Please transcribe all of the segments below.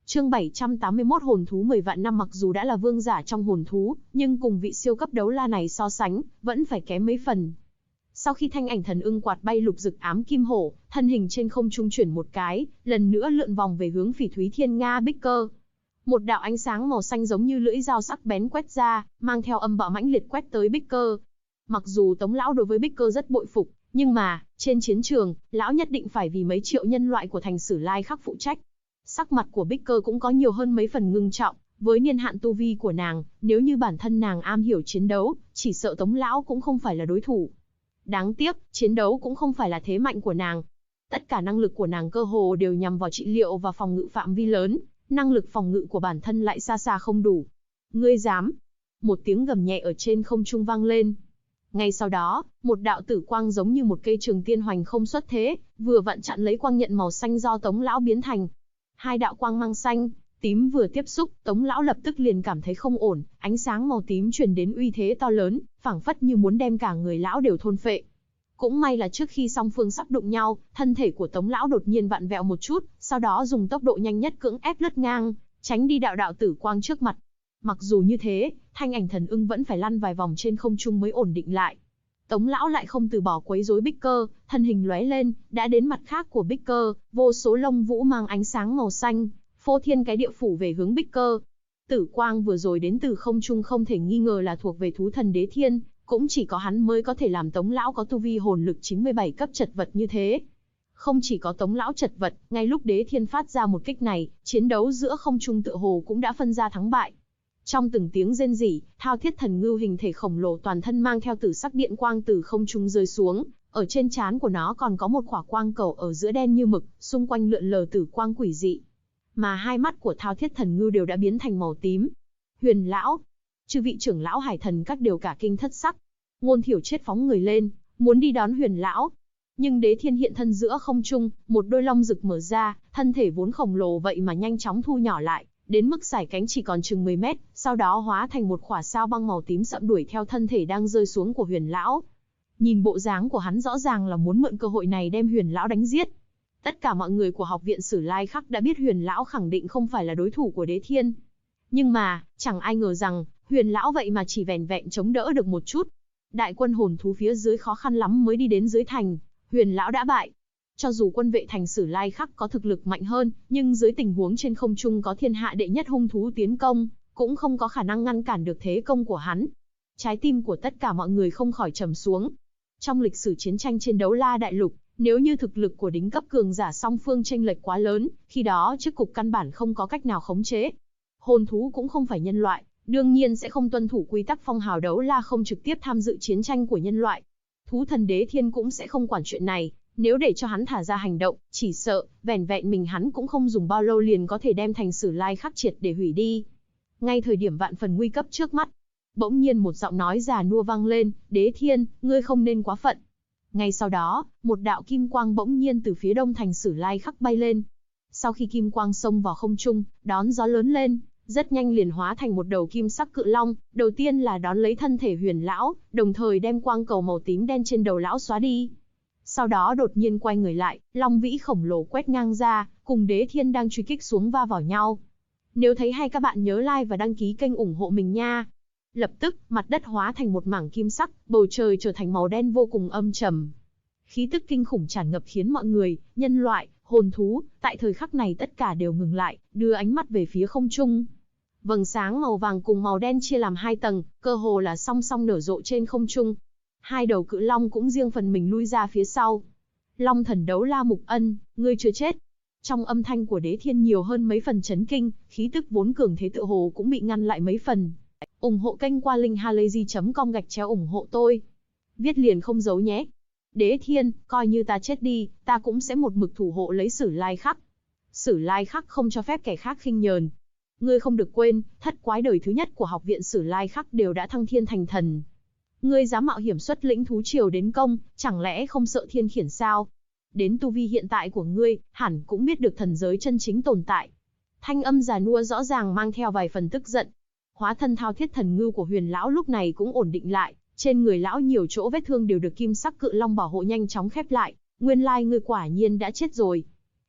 Chương 781 hồn thú 10 vạn năm. Mặc dù đã là vương giả trong hồn thú, nhưng cùng vị siêu cấp đấu la này so sánh, vẫn phải kém mấy phần. Sau khi thanh ảnh thần ưng quạt bay lục dực ám kim hổ, thân hình trên không trung chuyển một cái, lần nữa lượn vòng về hướng Phỉ Thúy Thiên Nga Bích Cơ. Một đạo ánh sáng màu xanh giống như lưỡi dao sắc bén quét ra, mang theo âm bạo mãnh liệt quét tới Bích Cơ. Mặc dù Tống lão đối với Bích Cơ rất bội phục, nhưng mà, trên chiến trường, lão nhất định phải vì mấy triệu nhân loại của thành Sử Lai Khắc phụ trách. Sắc mặt của Bích Cơ cũng có nhiều hơn mấy phần ngưng trọng, với niên hạn tu vi của nàng, nếu như bản thân nàng am hiểu chiến đấu, chỉ sợ Tống lão cũng không phải là đối thủ. Đáng tiếc, chiến đấu cũng không phải là thế mạnh của nàng. Tất cả năng lực của nàng cơ hồ đều nhằm vào trị liệu và phòng ngự phạm vi lớn, năng lực phòng ngự của bản thân lại xa xa không đủ. Ngươi dám? Một tiếng gầm nhẹ ở trên không trung vang lên. Ngay sau đó, một đạo tử quang giống như một cây trường tiên hoành không xuất thế, vừa vặn chặn lấy quang nhận màu xanh do Tống lão biến thành. Hai đạo quang mang xanh, tím vừa tiếp xúc, Tống lão lập tức liền cảm thấy không ổn, ánh sáng màu tím truyền đến uy thế to lớn, phảng phất như muốn đem cả người lão đều thôn phệ. Cũng may là trước khi song phương sắp đụng nhau, thân thể của Tống lão đột nhiên vặn vẹo một chút, sau đó dùng tốc độ nhanh nhất cưỡng ép lướt ngang, tránh đi đạo đạo tử quang trước mặt. Mặc dù như thế, thanh ảnh thần ưng vẫn phải lăn vài vòng trên không trung mới ổn định lại. Tống lão lại không từ bỏ quấy rối Bích Cơ, thân hình lóe lên, đã đến mặt khác của Bích Cơ, vô số lông vũ mang ánh sáng màu xanh, phô thiên cái địa phủ về hướng Bích Cơ. Tử quang vừa rồi đến từ không trung không thể nghi ngờ là thuộc về thú thần Đế Thiên, cũng chỉ có hắn mới có thể làm Tống lão có tu vi hồn lực 97 cấp chật vật như thế. Không chỉ có Tống lão chật vật, ngay lúc Đế Thiên phát ra một kích này, chiến đấu giữa không trung tựa hồ cũng đã phân ra thắng bại. Trong từng tiếng rên rỉ, Thao Thiết Thần Ngưu hình thể khổng lồ toàn thân mang theo tử sắc điện quang từ không trung rơi xuống, ở trên trán của nó còn có một khỏa quang cầu ở giữa đen như mực, xung quanh lượn lờ tử quang quỷ dị. Mà hai mắt của Thao Thiết Thần Ngưu đều đã biến thành màu tím. Huyền lão, chư vị trưởng lão Hải Thần các đều cả kinh thất sắc. Ngôn Thiểu Triết phóng người lên, muốn đi đón Huyền lão. Nhưng Đế Thiên hiện thân giữa không trung, một đôi long rực mở ra, thân thể vốn khổng lồ vậy mà nhanh chóng thu nhỏ lại, đến mức sải cánh chỉ còn chừng 10 mét, sau đó hóa thành một khỏa sao băng màu tím sậm đuổi theo thân thể đang rơi xuống của Huyền lão. Nhìn bộ dáng của hắn rõ ràng là muốn mượn cơ hội này đem Huyền lão đánh giết. Tất cả mọi người của học viện Sử Lai Khắc đã biết Huyền lão khẳng định không phải là đối thủ của Đế Thiên. Nhưng mà, chẳng ai ngờ rằng, Huyền lão vậy mà chỉ vẻn vẹn chống đỡ được một chút. Đại quân hồn thú phía dưới khó khăn lắm mới đi đến dưới thành, Huyền lão đã bại. Cho dù quân vệ thành Sử Lai Khắc có thực lực mạnh hơn, nhưng dưới tình huống trên không trung có thiên hạ đệ nhất hung thú tiến công, cũng không có khả năng ngăn cản được thế công của hắn. Trái tim của tất cả mọi người không khỏi trầm xuống. Trong lịch sử chiến tranh trên Đấu La Đại Lục, nếu như thực lực của đỉnh cấp cường giả song phương chênh lệch quá lớn, khi đó trước cục căn bản không có cách nào khống chế. Hồn thú cũng không phải nhân loại, đương nhiên sẽ không tuân thủ quy tắc phong hào Đấu La không trực tiếp tham dự chiến tranh của nhân loại. Thú thần Đế Thiên cũng sẽ không quản chuyện này, nếu để cho hắn thả ra hành động, chỉ sợ, vẻn vẹn mình hắn cũng không dùng bao lâu liền có thể đem thành Sử Lai Khắc triệt để hủy đi. Ngay thời điểm vạn phần nguy cấp trước mắt, bỗng nhiên một giọng nói già nua vang lên, Đế Thiên, ngươi không nên quá phận. Ngay sau đó, một đạo kim quang bỗng nhiên từ phía đông thành Sử Lai Khắc bay lên. Sau khi kim quang xông vào không trung, đón gió lớn lên, rất nhanh liền hóa thành một đầu kim sắc cự long, đầu tiên là đón lấy thân thể Huyền lão, đồng thời đem quang cầu màu tím đen trên đầu lão xóa đi. Sau đó đột nhiên quay người lại, long vĩ khổng lồ quét ngang ra, cùng Đế Thiên đang truy kích xuống va vào nhau. Nếu thấy hay các bạn nhớ like và đăng ký kênh ủng hộ mình nha. Lập tức, mặt đất hóa thành một mảng kim sắc, bầu trời trở thành màu đen vô cùng âm trầm. Khí tức kinh khủng tràn ngập khiến mọi người, nhân loại, hồn thú, tại thời khắc này tất cả đều ngừng lại, đưa ánh mắt về phía không trung. Vầng sáng màu vàng cùng màu đen chia làm hai tầng, cơ hồ là song song nở rộ trên không trung. Hai đầu cự long cũng riêng phần mình lui ra phía sau. Long thần Đấu La Mục Ân, ngươi chưa chết. Trong âm thanh của Đế Thiên nhiều hơn mấy phần chấn kinh, khí tức vốn cường thế tựa hồ cũng bị ngăn lại mấy phần. Ủng hộ kênh qua linkhalazy.com/ủng hộ tôi. Viết liền không giấu nhé. Đế Thiên, coi như ta chết đi, ta cũng sẽ một mực thủ hộ lấy Sử Lai Khắc. Sử Lai Khắc không cho phép kẻ khác khinh nhờn. Ngươi không được quên, thất quái đời thứ nhất của học viện Sử Lai Khắc đều đã thăng thiên thành thần. Ngươi dám mạo hiểm xuất lĩnh thú triều đến công, chẳng lẽ không sợ thiên khiển sao? Đến tu vi hiện tại của ngươi, hẳn cũng biết được thần giới chân chính tồn tại. Thanh âm già nua rõ ràng mang theo vài phần tức giận. Hóa thân Thao Thiết Thần Ngưu của Huyền lão lúc này cũng ổn định lại, trên người lão nhiều chỗ vết thương đều được kim sắc cự long bảo hộ nhanh chóng khép lại, nguyên lai ngươi quả nhiên đã chết rồi.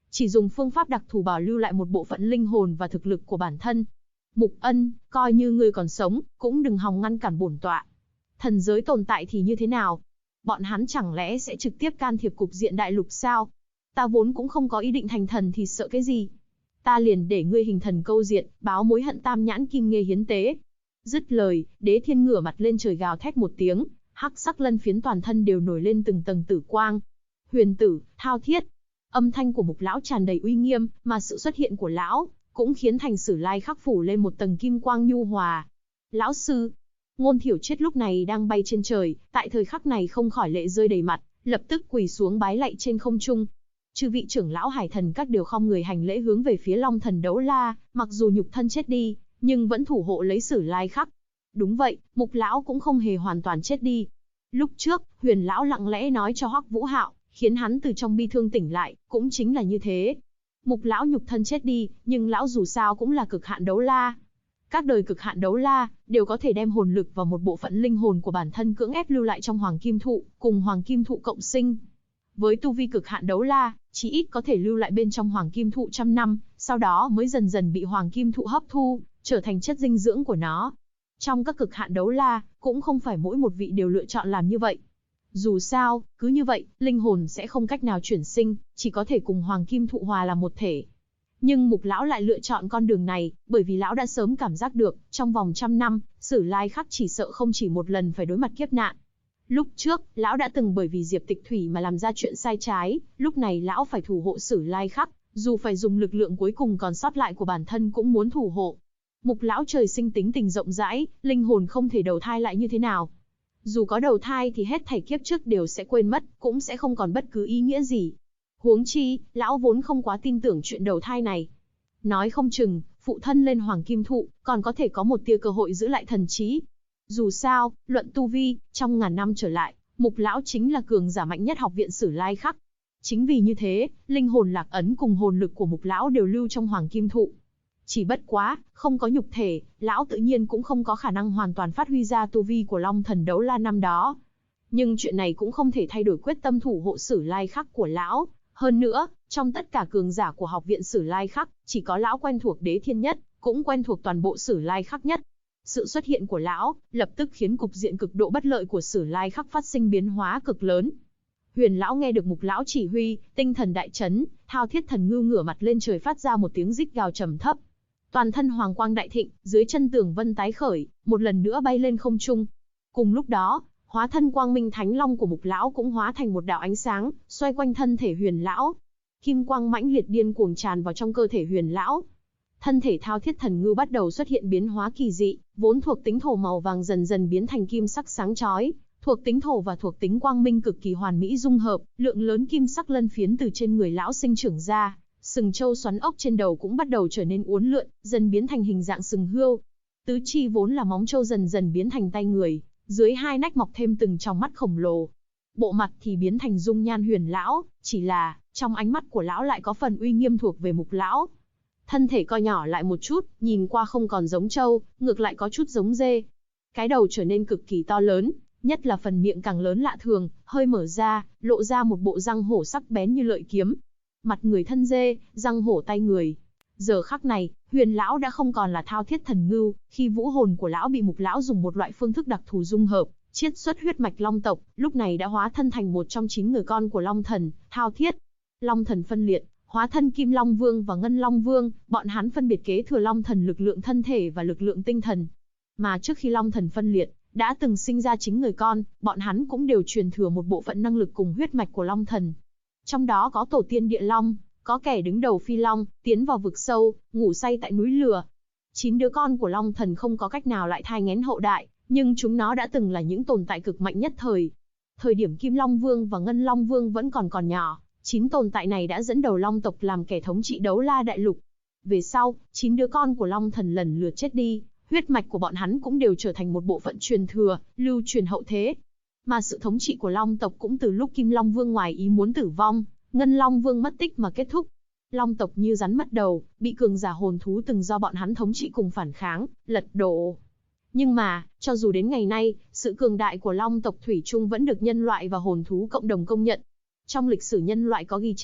chỉ dùng phương pháp đặc thù bảo lưu lại một bộ phận linh hồn và thực lực của bản thân. Mục Ân, coi như ngươi còn sống, cũng đừng hòng ngăn cản bổn tọa. Thần giới tồn tại thì như thế nào? Bọn hắn chẳng lẽ sẽ trực tiếp can thiệp cục diện đại lục sao? Ta vốn cũng không có ý định thành thần thì sợ cái gì? Ta liền để ngươi hình thần câu diện, báo mối hận tam nhãn kim nghê hiến tế. Dứt lời, Đế Thiên ngửa mặt lên trời gào thét một tiếng, hắc sắc lân phiến toàn thân đều nổi lên từng tầng tử quang. Huyền tử, thao thiết. Âm thanh của Mục lão tràn đầy uy nghiêm, mà sự xuất hiện của lão cũng khiến thành Sử Lai Khắc phủ lên một tầng kim quang nhu hòa. Lão sư, Ngôn Thiểu Triết lúc này đang bay trên trời, tại thời khắc này không khỏi lệ rơi đầy mặt, lập tức quỳ xuống bái lạy trên không trung. Chư vị trưởng lão Hải Thần các đều khom người hành lễ hướng về phía Long Thần Đấu La, mặc dù nhục thân chết đi, nhưng vẫn thủ hộ lấy Sử Lai Khắc. Đúng vậy, Mục lão cũng không hề hoàn toàn chết đi. Lúc trước, Huyền lão lặng lẽ nói cho Hoắc Vũ Hạo, khiến hắn từ trong bi thương tỉnh lại, cũng chính là như thế. Mục lão nhục thân chết đi, nhưng lão dù sao cũng là cực hạn đấu la. Các đời cực hạn đấu la đều có thể đem hồn lực và một bộ phận linh hồn của bản thân cưỡng ép lưu lại trong Hoàng Kim Thụ, cùng Hoàng Kim Thụ cộng sinh. Với tu vi cực hạn đấu la, chí ít có thể lưu lại bên trong Hoàng Kim Thụ trăm năm, sau đó mới dần dần bị Hoàng Kim Thụ hấp thu, trở thành chất dinh dưỡng của nó. Trong các cực hạn đấu la, cũng không phải mỗi một vị đều lựa chọn làm như vậy. Dù sao, cứ như vậy, linh hồn sẽ không cách nào chuyển sinh, chỉ có thể cùng Hoàng Kim Thụ hòa làm một thể. Nhưng Mục lão lại lựa chọn con đường này, bởi vì lão đã sớm cảm giác được, trong vòng 100 năm, Sử Lai Khắc chỉ sợ không chỉ một lần phải đối mặt kiếp nạn. Lúc trước, lão đã từng bởi vì Diệp Tịch Thủy mà làm ra chuyện sai trái, lúc này lão phải thủ hộ Sử Lai Khắc, dù phải dùng lực lượng cuối cùng còn sót lại của bản thân cũng muốn thủ hộ. Mục lão trời sinh tính tình rộng rãi, linh hồn không thể đầu thai lại như thế nào. Dù có đầu thai thì hết thảy kiếp trước đều sẽ quên mất, cũng sẽ không còn bất cứ ý nghĩa gì. Huống chi, lão vốn không quá tin tưởng chuyện đầu thai này. Nói không chừng, phụ thân lên Hoàng Kim Thụ, còn có thể có một tia cơ hội giữ lại thần trí. Dù sao, luận tu vi, trong ngàn năm trở lại, Mục lão chính là cường giả mạnh nhất học viện Sử Lai Khắc. Chính vì như thế, linh hồn lạc ấn cùng hồn lực của Mục lão đều lưu trong Hoàng Kim Thụ. Chỉ bất quá, không có nhục thể, lão tự nhiên cũng không có khả năng hoàn toàn phát huy ra tu vi của Long Thần Đấu La năm đó. Nhưng chuyện này cũng không thể thay đổi quyết tâm thủ hộ Sử Lai Khắc của lão. Hơn nữa, trong tất cả cường giả của học viện Sử Lai Khắc, chỉ có lão quen thuộc Đế Thiên nhất, cũng quen thuộc toàn bộ Sử Lai Khắc nhất. Sự xuất hiện của lão, lập tức khiến cục diện cực độ bất lợi của Sử Lai Khắc phát sinh biến hóa cực lớn. Huyền lão nghe được Mục lão chỉ huy, tinh thần đại chấn, Thao Thiết Thần Ngưu ngửa mặt lên trời phát ra một tiếng rít gào trầm thấp. Toàn thân hoàng quang đại thịnh, dưới chân tường vân tái khởi, một lần nữa bay lên không trung. Cùng lúc đó, hóa thân Quang Minh Thánh Long của Mục lão cũng hóa thành một đạo ánh sáng, xoay quanh thân thể Huyền lão. Kim quang mãnh liệt điên cuồng tràn vào trong cơ thể Huyền lão. Thân thể Thao Thiết Thần Ngưu bắt đầu xuất hiện biến hóa kỳ dị, vốn thuộc tính thổ màu vàng dần dần biến thành kim sắc sáng chói, thuộc tính thổ và thuộc tính quang minh cực kỳ hoàn mỹ dung hợp, lượng lớn kim sắc lân phiến từ trên người lão sinh trưởng ra. Sừng trâu xoắn ốc trên đầu cũng bắt đầu trở nên uốn lượn, dần biến thành hình dạng sừng hươu. Tứ chi vốn là móng trâu dần dần biến thành tay người, dưới hai nách mọc thêm từng tròng mắt khổng lồ. Bộ mặt thì biến thành dung nhan Huyền lão, chỉ là, trong ánh mắt của lão lại có phần uy nghiêm thuộc về Mục lão. Thân thể co nhỏ lại một chút, nhìn qua không còn giống trâu, ngược lại có chút giống dê. Cái đầu trở nên cực kỳ to lớn, nhất là phần miệng càng lớn lạ thường, hơi mở ra, lộ ra một bộ răng hổ sắc bén như lợi kiếm. Mặt người thân dê, răng hổ tay người. Giờ khắc này, Huyền lão đã không còn là Thao Thiết Thần Ngưu, khi vũ hồn của lão bị Mục lão dùng một loại phương thức đặc thù dung hợp, chiết xuất huyết mạch Long tộc, lúc này đã hóa thân thành một trong 9 người con của Long Thần, Thao Thiết. Long Thần phân liệt, hóa thân Kim Long Vương và Ngân Long Vương, bọn hắn phân biệt kế thừa Long Thần lực lượng thân thể và lực lượng tinh thần. Mà trước khi Long Thần phân liệt, đã từng sinh ra 9 người con, bọn hắn cũng đều truyền thừa một bộ phận năng lực cùng huyết mạch của Long Thần. Trong đó có tổ tiên Địa Long, có kẻ đứng đầu Phi Long, tiến vào vực sâu, ngủ say tại núi lửa. 9 đứa con của Long Thần không có cách nào lại thai nghén hậu đại, nhưng chúng nó đã từng là những tồn tại cực mạnh nhất thời. Thời điểm Kim Long Vương và Ngân Long Vương vẫn còn nhỏ, 9 tồn tại này đã dẫn đầu Long tộc làm kẻ thống trị Đấu La đại lục. Về sau, 9 đứa con của Long Thần lần lượt chết đi, huyết mạch của bọn hắn cũng đều trở thành một bộ phận truyền thừa, lưu truyền hậu thế. Mà sự thống trị của Long tộc cũng từ lúc Kim Long Vương ngoài ý muốn tử vong, Ngân Long Vương mất tích mà kết thúc. Long tộc như rắn mất đầu, bị cường giả hồn thú từng do bọn hắn thống trị cùng phản kháng, lật đổ. Nhưng mà, cho dù đến ngày nay, sự cường đại của Long tộc thủy chung vẫn được nhân loại và hồn thú cộng đồng công nhận. Trong lịch sử nhân loại có ghi chép,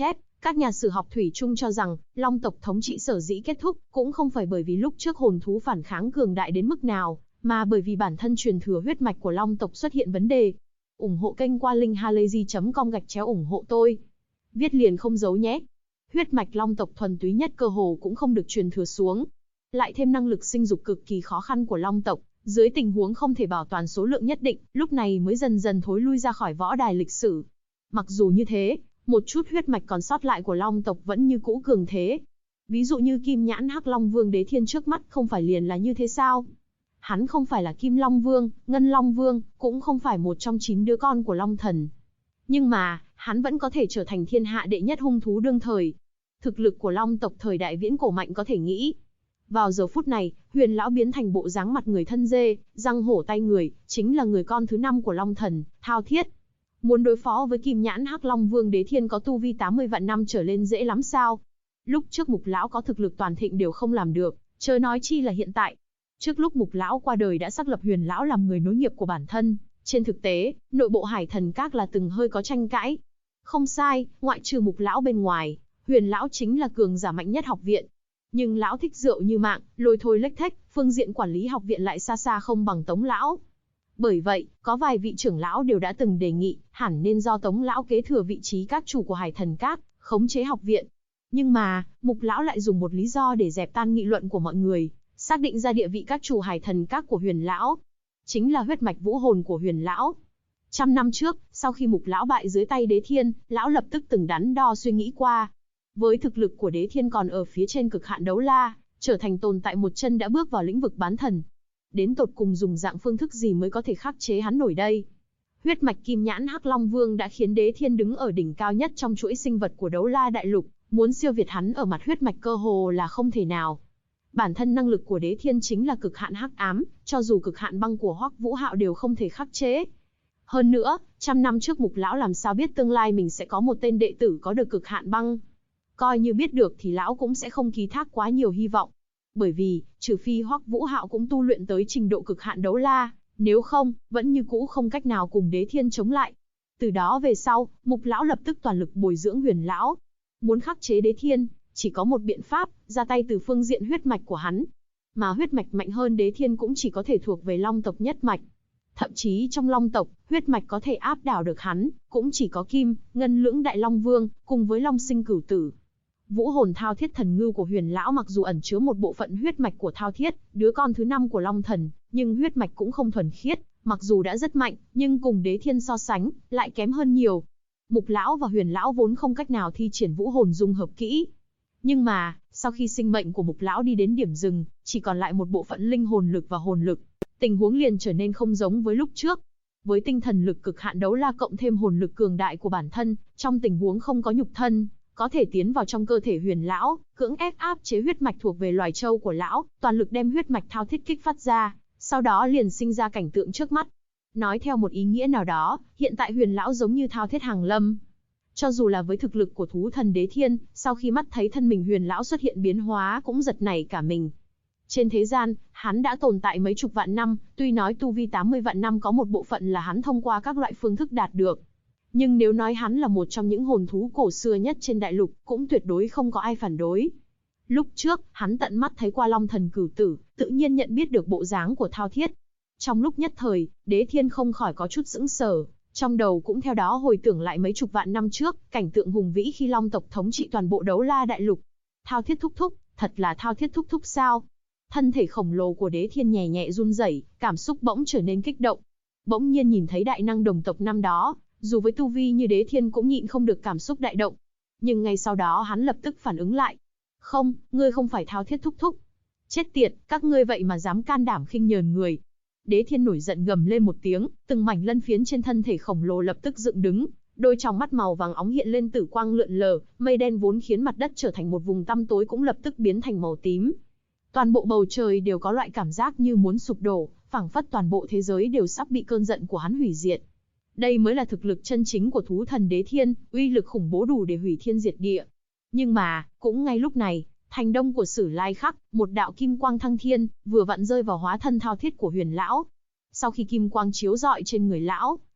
Các nhà sử học thủy chung cho rằng, Long tộc thống trị sở dĩ kết thúc, cũng không phải bởi vì lúc trước hồn thú phản kháng cường đại đến mức nào, mà bởi vì bản thân truyền thừa huyết mạch của Long tộc xuất hiện vấn đề. Ủng hộ kênh qua link halayzi.com ủng hộ tôi. Viết liền không giấu nhé. Huyết mạch Long tộc thuần túy nhất cơ hồ cũng không được truyền thừa xuống. Lại thêm năng lực sinh dục cực kỳ khó khăn của Long tộc, dưới tình huống không thể bảo toàn số lượng nhất định, lúc này mới dần dần thối lui ra khỏi võ đài lịch sử. Mặc dù như thế, một chút huyết mạch còn sót lại của Long tộc vẫn như cũ cường thế. Ví dụ như Kim Nhãn Hắc Long Vương Đế Thiên trước mắt không phải liền là như thế sao? Hắn không phải là Kim Long Vương, Ngân Long Vương, cũng không phải một trong 9 đứa con của Long Thần. Nhưng mà, hắn vẫn có thể trở thành thiên hạ đệ nhất hung thú đương thời. Thực lực của Long tộc thời đại viễn cổ mạnh có thể nghĩ. Vào giờ phút này, Huyền lão biến thành bộ dáng mặt người thân dê, răng hổ tay người, chính là người con thứ 5 của Long Thần, Thao Thiết. Muốn đối phó với Kim Nhãn Hắc Long Vương Đế Thiên có tu vi 80 vạn năm trở lên dễ lắm sao? Lúc trước Mục lão có thực lực toàn thịnh đều không làm được, chớ nói chi là hiện tại. Trước lúc Mục lão qua đời đã xác lập Huyền lão làm người nối nghiệp của bản thân, trên thực tế, nội bộ Hải Thần Các là từng hơi có tranh cãi. Không sai, ngoại trừ Mục lão bên ngoài, Huyền lão chính là cường giả mạnh nhất học viện. Nhưng lão thích rượu như mạng, lôi thôi lếch thếch, phương diện quản lý học viện lại xa xa không bằng Tống lão. Bởi vậy, có vài vị trưởng lão đều đã từng đề nghị, hẳn nên do Tống lão kế thừa vị trí các chủ của Hải Thần Các, khống chế học viện. Nhưng mà, Mục lão lại dùng một lý do để dẹp tan nghị luận của mọi người, xác định ra địa vị các chủ Hải Thần Các của Huyền lão. Chính là huyết mạch vũ hồn của Huyền lão. 100 năm trước, sau khi Mục lão bại dưới tay Đế Thiên, lão lập tức từng đắn đo suy nghĩ qua. Với thực lực của Đế Thiên còn ở phía trên cực hạn đấu la, trở thành tồn tại một chân đã bước vào lĩnh vực bán thần. Đến tột cùng dùng dạng phương thức gì mới có thể khắc chế hắn nổi đây? Huyết mạch Kim Nhãn Hắc Long Vương đã khiến Đế Thiên đứng ở đỉnh cao nhất trong chuỗi sinh vật của đấu la đại lục, muốn siêu việt hắn ở mặt huyết mạch cơ hồ là không thể nào. Bản thân năng lực của Đế Thiên chính là cực hạn hắc ám, cho dù cực hạn băng của Hoắc Vũ Hạo đều không thể khắc chế. Hơn nữa, 100 năm trước Mục lão làm sao biết tương lai mình sẽ có một tên đệ tử có được cực hạn băng? Coi như biết được thì lão cũng sẽ không ký thác quá nhiều hy vọng. Bởi vì, trừ phi Hoắc Vũ Hạo cũng tu luyện tới trình độ cực hạn đấu la, nếu không, vẫn như cũ không cách nào cùng Đế Thiên chống lại. Từ đó về sau, Mục lão lập tức toàn lực bồi dưỡng Huyền lão. Muốn khắc chế Đế Thiên, chỉ có một biện pháp, ra tay từ phương diện huyết mạch của hắn. Mà huyết mạch mạnh hơn Đế Thiên cũng chỉ có thể thuộc về Long tộc nhất mạch. Thậm chí trong Long tộc, huyết mạch có thể áp đảo được hắn, cũng chỉ có Kim, Ngân lưỡng đại Long Vương, cùng với Long Sinh Cửu Tử. Vũ hồn Thao Thiết thần ngư của Huyền lão mặc dù ẩn chứa một bộ phận huyết mạch của Thao Thiết, đứa con thứ 5 của Long Thần, nhưng huyết mạch cũng không thuần khiết, mặc dù đã rất mạnh, nhưng cùng Đế Thiên so sánh, lại kém hơn nhiều. Mục lão và Huyền lão vốn không cách nào thi triển vũ hồn dung hợp kỹ. Nhưng mà, sau khi sinh mệnh của Mục lão đi đến điểm dừng, chỉ còn lại một bộ phận linh hồn lực và hồn lực, tình huống liền trở nên không giống với lúc trước. Với tinh thần lực cực hạn đấu la cộng thêm hồn lực cường đại của bản thân, trong tình huống không có nhục thân, có thể tiến vào trong cơ thể Huyền lão, cưỡng ép áp chế huyết mạch thuộc về loài trâu của lão, toàn lực đem huyết mạch Thao Thiết kích phát ra, sau đó liền sinh ra cảnh tượng trước mắt. Nói theo một ý nghĩa nào đó, hiện tại Huyền lão giống như Thao Thiết hàng lâm. Cho dù là với thực lực của thú thần Đế Thiên, sau khi mắt thấy thân mình Huyền lão xuất hiện biến hóa cũng giật nảy cả mình. Trên thế gian, hắn đã tồn tại mấy chục vạn năm, tuy nói tu vi 80 vạn năm có một bộ phận là hắn thông qua các loại phương thức đạt được. Nhưng nếu nói hắn là một trong những hồn thú cổ xưa nhất trên đại lục, cũng tuyệt đối không có ai phản đối. Lúc trước, hắn tận mắt thấy qua Long Thần Cửu Tử, tự nhiên nhận biết được bộ dáng của Thao Thiết. Trong lúc nhất thời, Đế Thiên không khỏi có chút sững sờ, trong đầu cũng theo đó hồi tưởng lại mấy chục vạn năm trước, cảnh tượng hùng vĩ khi Long tộc thống trị toàn bộ đấu la đại lục. Thao Thiết thúc thúc, thật là Thao Thiết thúc thúc sao? Thân thể khổng lồ của Đế Thiên nhẹ nhẹ run rẩy, cảm xúc bỗng trở nên kích động. Bỗng nhiên nhìn thấy đại năng đồng tộc năm đó, dù với tu vi như Đế Thiên cũng nhịn không được cảm xúc đại động. Nhưng ngay sau đó hắn lập tức phản ứng lại. Không, ngươi không phải Thao Thiết thúc thúc. Chết tiệt, các ngươi vậy mà dám can đảm khinh nhờn người. Đế Thiên nổi giận gầm lên một tiếng, từng mảnh lân phiến trên thân thể khổng lồ lập tức dựng đứng, đôi tròng mắt màu vàng óng hiện lên tử quang lượn lờ, mây đen vốn khiến mặt đất trở thành một vùng tăm tối cũng lập tức biến thành màu tím. Toàn bộ bầu trời đều có loại cảm giác như muốn sụp đổ, phảng phất toàn bộ thế giới đều sắp bị cơn giận của hắn hủy diệt. Đây mới là thực lực chân chính của thú thần Đế Thiên, uy lực khủng bố đủ để hủy thiên diệt địa. Nhưng mà, cũng ngay lúc này, thành đông của Sử Lai Khắc, một đạo kim quang thăng thiên, vừa vặn rơi vào hóa thân Thao Thiết của Huyền lão. Sau khi kim quang chiếu rọi trên người lão,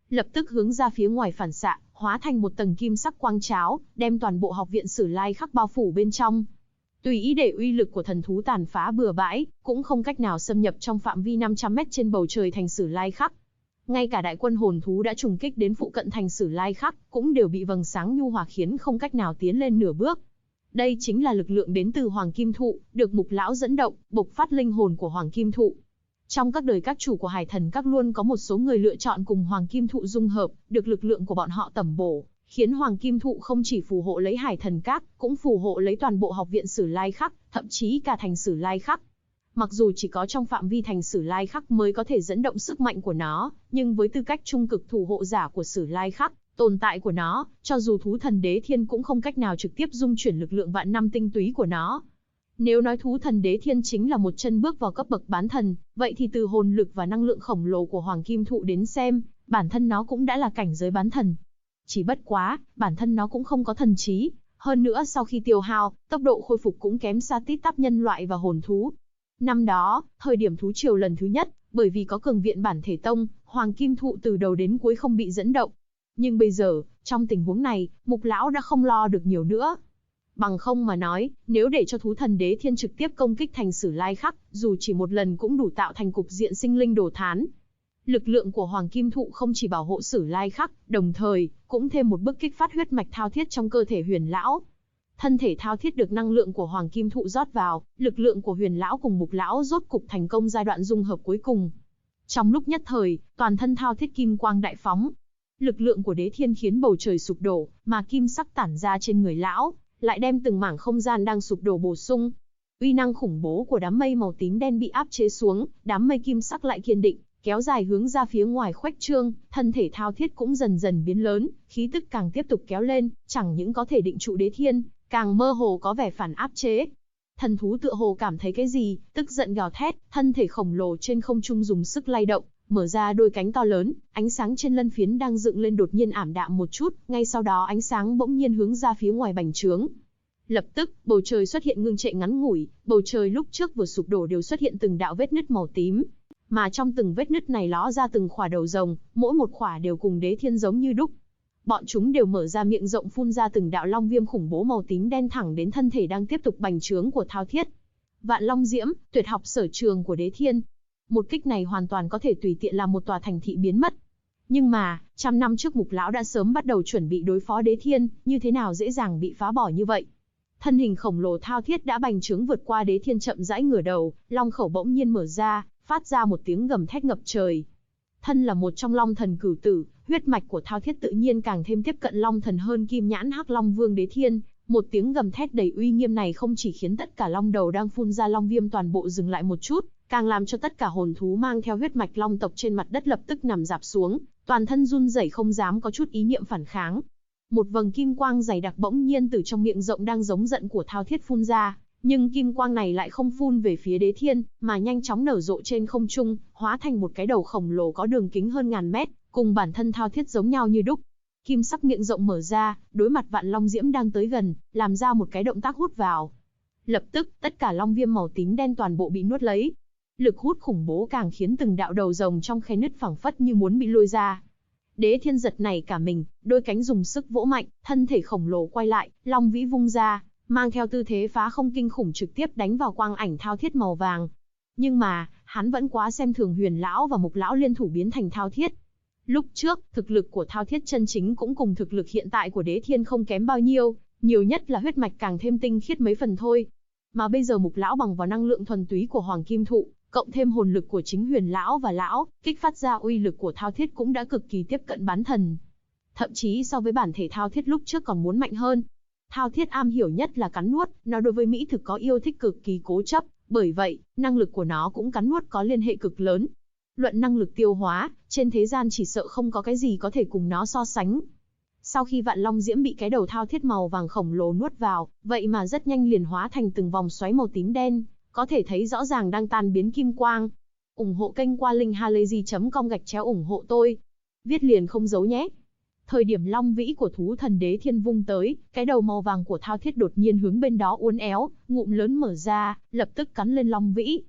lập tức hướng ra phía ngoài phản xạ, hóa thành một tầng kim sắc quang cháo, đem toàn bộ học viện Sử Lai Khắc bao phủ bên trong. Tùy ý để uy lực của thần thú tàn phá bừa bãi, cũng không cách nào xâm nhập trong phạm vi 500 mét trên bầu trời thành Sử Lai Khắc. Ngay cả đại quân hồn thú đã trùng kích đến phụ cận thành Sử Lai Khắc, cũng đều bị vầng sáng nhu hòa khiến không cách nào tiến lên nửa bước. Đây chính là lực lượng đến từ Hoàng Kim Thụ, được Mục Lão dẫn động, bộc phát linh hồn của Hoàng Kim Thụ. Trong các đời các chủ của Hải Thần Các luôn có một số người lựa chọn cùng Hoàng Kim Thụ dung hợp, được lực lượng của bọn họ tẩm bổ, khiến Hoàng Kim Thụ không chỉ phù hộ lấy Hải Thần Các, cũng phù hộ lấy toàn bộ học viện Sử Lai Khắc, thậm chí cả thành Sử Lai Khắc. Mặc dù chỉ có trong phạm vi thành Sử Lai Khắc mới có thể dẫn động sức mạnh của nó, nhưng với tư cách trung cực thủ hộ giả của Sử Lai Khắc, tồn tại của nó, cho dù thú thần Đế Thiên cũng không cách nào trực tiếp dung chuyển lực lượng vạn năm tinh túy của nó. Nếu nói thú thần Đế Thiên chính là một chân bước vào cấp bậc bán thần, vậy thì từ hồn lực và năng lượng khổng lồ của Hoàng Kim Thụ đến xem, bản thân nó cũng đã là cảnh giới bán thần. Chỉ bất quá, bản thân nó cũng không có thần trí, hơn nữa sau khi tiêu hao, tốc độ khôi phục cũng kém xa tít tắp nhân loại và hồn thú. Năm đó, thời điểm thú triều lần thứ nhất, bởi vì có cường viện bản thể tông, Hoàng Kim Thụ từ đầu đến cuối không bị dẫn động. Nhưng bây giờ, trong tình huống này, Mục Lão đã không lo được nhiều nữa. Bằng không mà nói, nếu để cho thú thần Đế Thiên trực tiếp công kích thành Sử Lai Khắc, dù chỉ một lần cũng đủ tạo thành cục diện sinh linh đồ thán. Lực lượng của Hoàng Kim Thụ không chỉ bảo hộ Sử Lai Khắc, đồng thời, cũng thêm một bước kích phát huyết mạch thao thiết trong cơ thể Huyền Lão. Thân thể thao thiết được năng lượng của Hoàng Kim Thụ rót vào, lực lượng của Huyền Lão cùng Mục Lão rốt cục thành công giai đoạn dung hợp cuối cùng. Trong lúc nhất thời, toàn thân thao thiết kim quang đại phóng. Lực lượng của Đế Thiên khiến bầu trời sụp đổ, mà kim sắc tản ra trên người lão, lại đem từng mảng không gian đang sụp đổ bổ sung. Uy năng khủng bố của đám mây màu tím đen bị áp chế xuống, đám mây kim sắc lại kiên định, kéo dài hướng ra phía ngoài khuếch trương, thân thể thao thiết cũng dần dần biến lớn, khí tức càng tiếp tục kéo lên, chẳng những có thể định trụ Đế Thiên, càng mơ hồ có vẻ phản áp chế. Thần thú tựa hồ cảm thấy cái gì, tức giận gào thét, thân thể khổng lồ trên không trung dùng sức lay động, mở ra đôi cánh to lớn, ánh sáng trên lân phiến đang dựng lên đột nhiên ảm đạm một chút, ngay sau đó ánh sáng bỗng nhiên hướng ra phía ngoài bành trướng. Lập tức, bầu trời xuất hiện ngưng trệ ngắn ngủi, bầu trời lúc trước vừa sụp đổ đều xuất hiện từng đạo vết nứt màu tím, mà trong từng vết nứt này ló ra từng khỏa đầu rồng, mỗi một khỏa đều cùng Đế Thiên giống như đúc. Bọn chúng đều mở ra miệng rộng phun ra từng đạo long viêm khủng bố màu tím đen thẳng đến thân thể đang tiếp tục bành trướng của thao thiết. Vạn Long Diễm, tuyệt học sở trường của Đế Thiên. Một kích này hoàn toàn có thể tùy tiện làm một tòa thành thị biến mất. Nhưng mà, 100 năm trước Mục Lão đã sớm bắt đầu chuẩn bị đối phó Đế Thiên, như thế nào dễ dàng bị phá bỏ như vậy. Thân hình khổng lồ thao thiết đã bành trướng vượt qua Đế Thiên, chậm rãi ngửa đầu, long khẩu bỗng nhiên mở ra, phát ra một tiếng gầm thét ngập trời. Thân là một trong Long Thần cửu tử, huyết mạch của thao thiết tự nhiên càng thêm tiếp cận Long Thần hơn Kim Nhãn Hắc Long Vương Đế Thiên. Một tiếng gầm thét đầy uy nghiêm này không chỉ khiến tất cả long đầu đang phun ra long viêm toàn bộ dừng lại một chút, càng làm cho tất cả hồn thú mang theo huyết mạch long tộc trên mặt đất lập tức nằm rạp xuống, toàn thân run rẩy không dám có chút ý niệm phản kháng. Một vầng kim quang dày đặc bỗng nhiên từ trong miệng rộng đang giống giận của thao thiết phun ra, nhưng kim quang này lại không phun về phía Đế Thiên, mà nhanh chóng nở rộ trên không trung, hóa thành một cái đầu khổng lồ có đường kính hơn ngàn mét, cùng bản thân thao thiết giống nhau như đúc. Kim sắc miệng rộng mở ra, đối mặt Vạn Long Diễm đang tới gần, làm ra một cái động tác hút vào. Lập tức, tất cả long viêm màu tím đen toàn bộ bị nuốt lấy. Lực hút khủng bố càng khiến từng đạo đầu rồng trong khe nứt phẳng phất như muốn bị lôi ra. Đế Thiên giật nảy cả mình, đôi cánh dùng sức vỗ mạnh, thân thể khổng lồ quay lại, long vĩ vung ra, mang theo tư thế phá không kinh khủng trực tiếp đánh vào quang ảnh thao thiết màu vàng. Nhưng mà, hắn vẫn quá xem thường Huyền Lão và Mục Lão liên thủ biến thành thao thiết. Lúc trước, thực lực của thao thiết chân chính cũng cùng thực lực hiện tại của Đế Thiên không kém bao nhiêu, nhiều nhất là huyết mạch càng thêm tinh khiết mấy phần thôi. Mà bây giờ Mục Lão bằng vào năng lượng thuần túy của Hoàng Kim Thụ, cộng thêm hồn lực của chính Huyền Lão và Lão, kích phát ra uy lực của thao thiết cũng đã cực kỳ tiếp cận bán thần. Thậm chí so với bản thể thao thiết lúc trước còn muốn mạnh hơn. Thao thiết am hiểu nhất là cắn nuốt, nó đối với mỹ thực có yêu thích cực kỳ cố chấp, bởi vậy, năng lực của nó cũng cắn nuốt có liên hệ cực lớn. Luận năng lực tiêu hóa, trên thế gian chỉ sợ không có cái gì có thể cùng nó so sánh. Sau khi Vạn Long Diễm bị cái đầu thao thiết màu vàng khổng lồ nuốt vào, vậy mà rất nhanh liền hóa thành từng vòng xoáy màu tím đen, có thể thấy rõ ràng đang tan biến kim quang. Ủng hộ kênh qua linkhalazy.com/ủng hộ tôi. Viết liền không giấu nhé. Thời điểm long vĩ của thú thần Đế Thiên vung tới, cái đầu màu vàng của thao thiết đột nhiên hướng bên đó uốn éo, ngụm lớn mở ra, lập tức cắn lên long vĩ.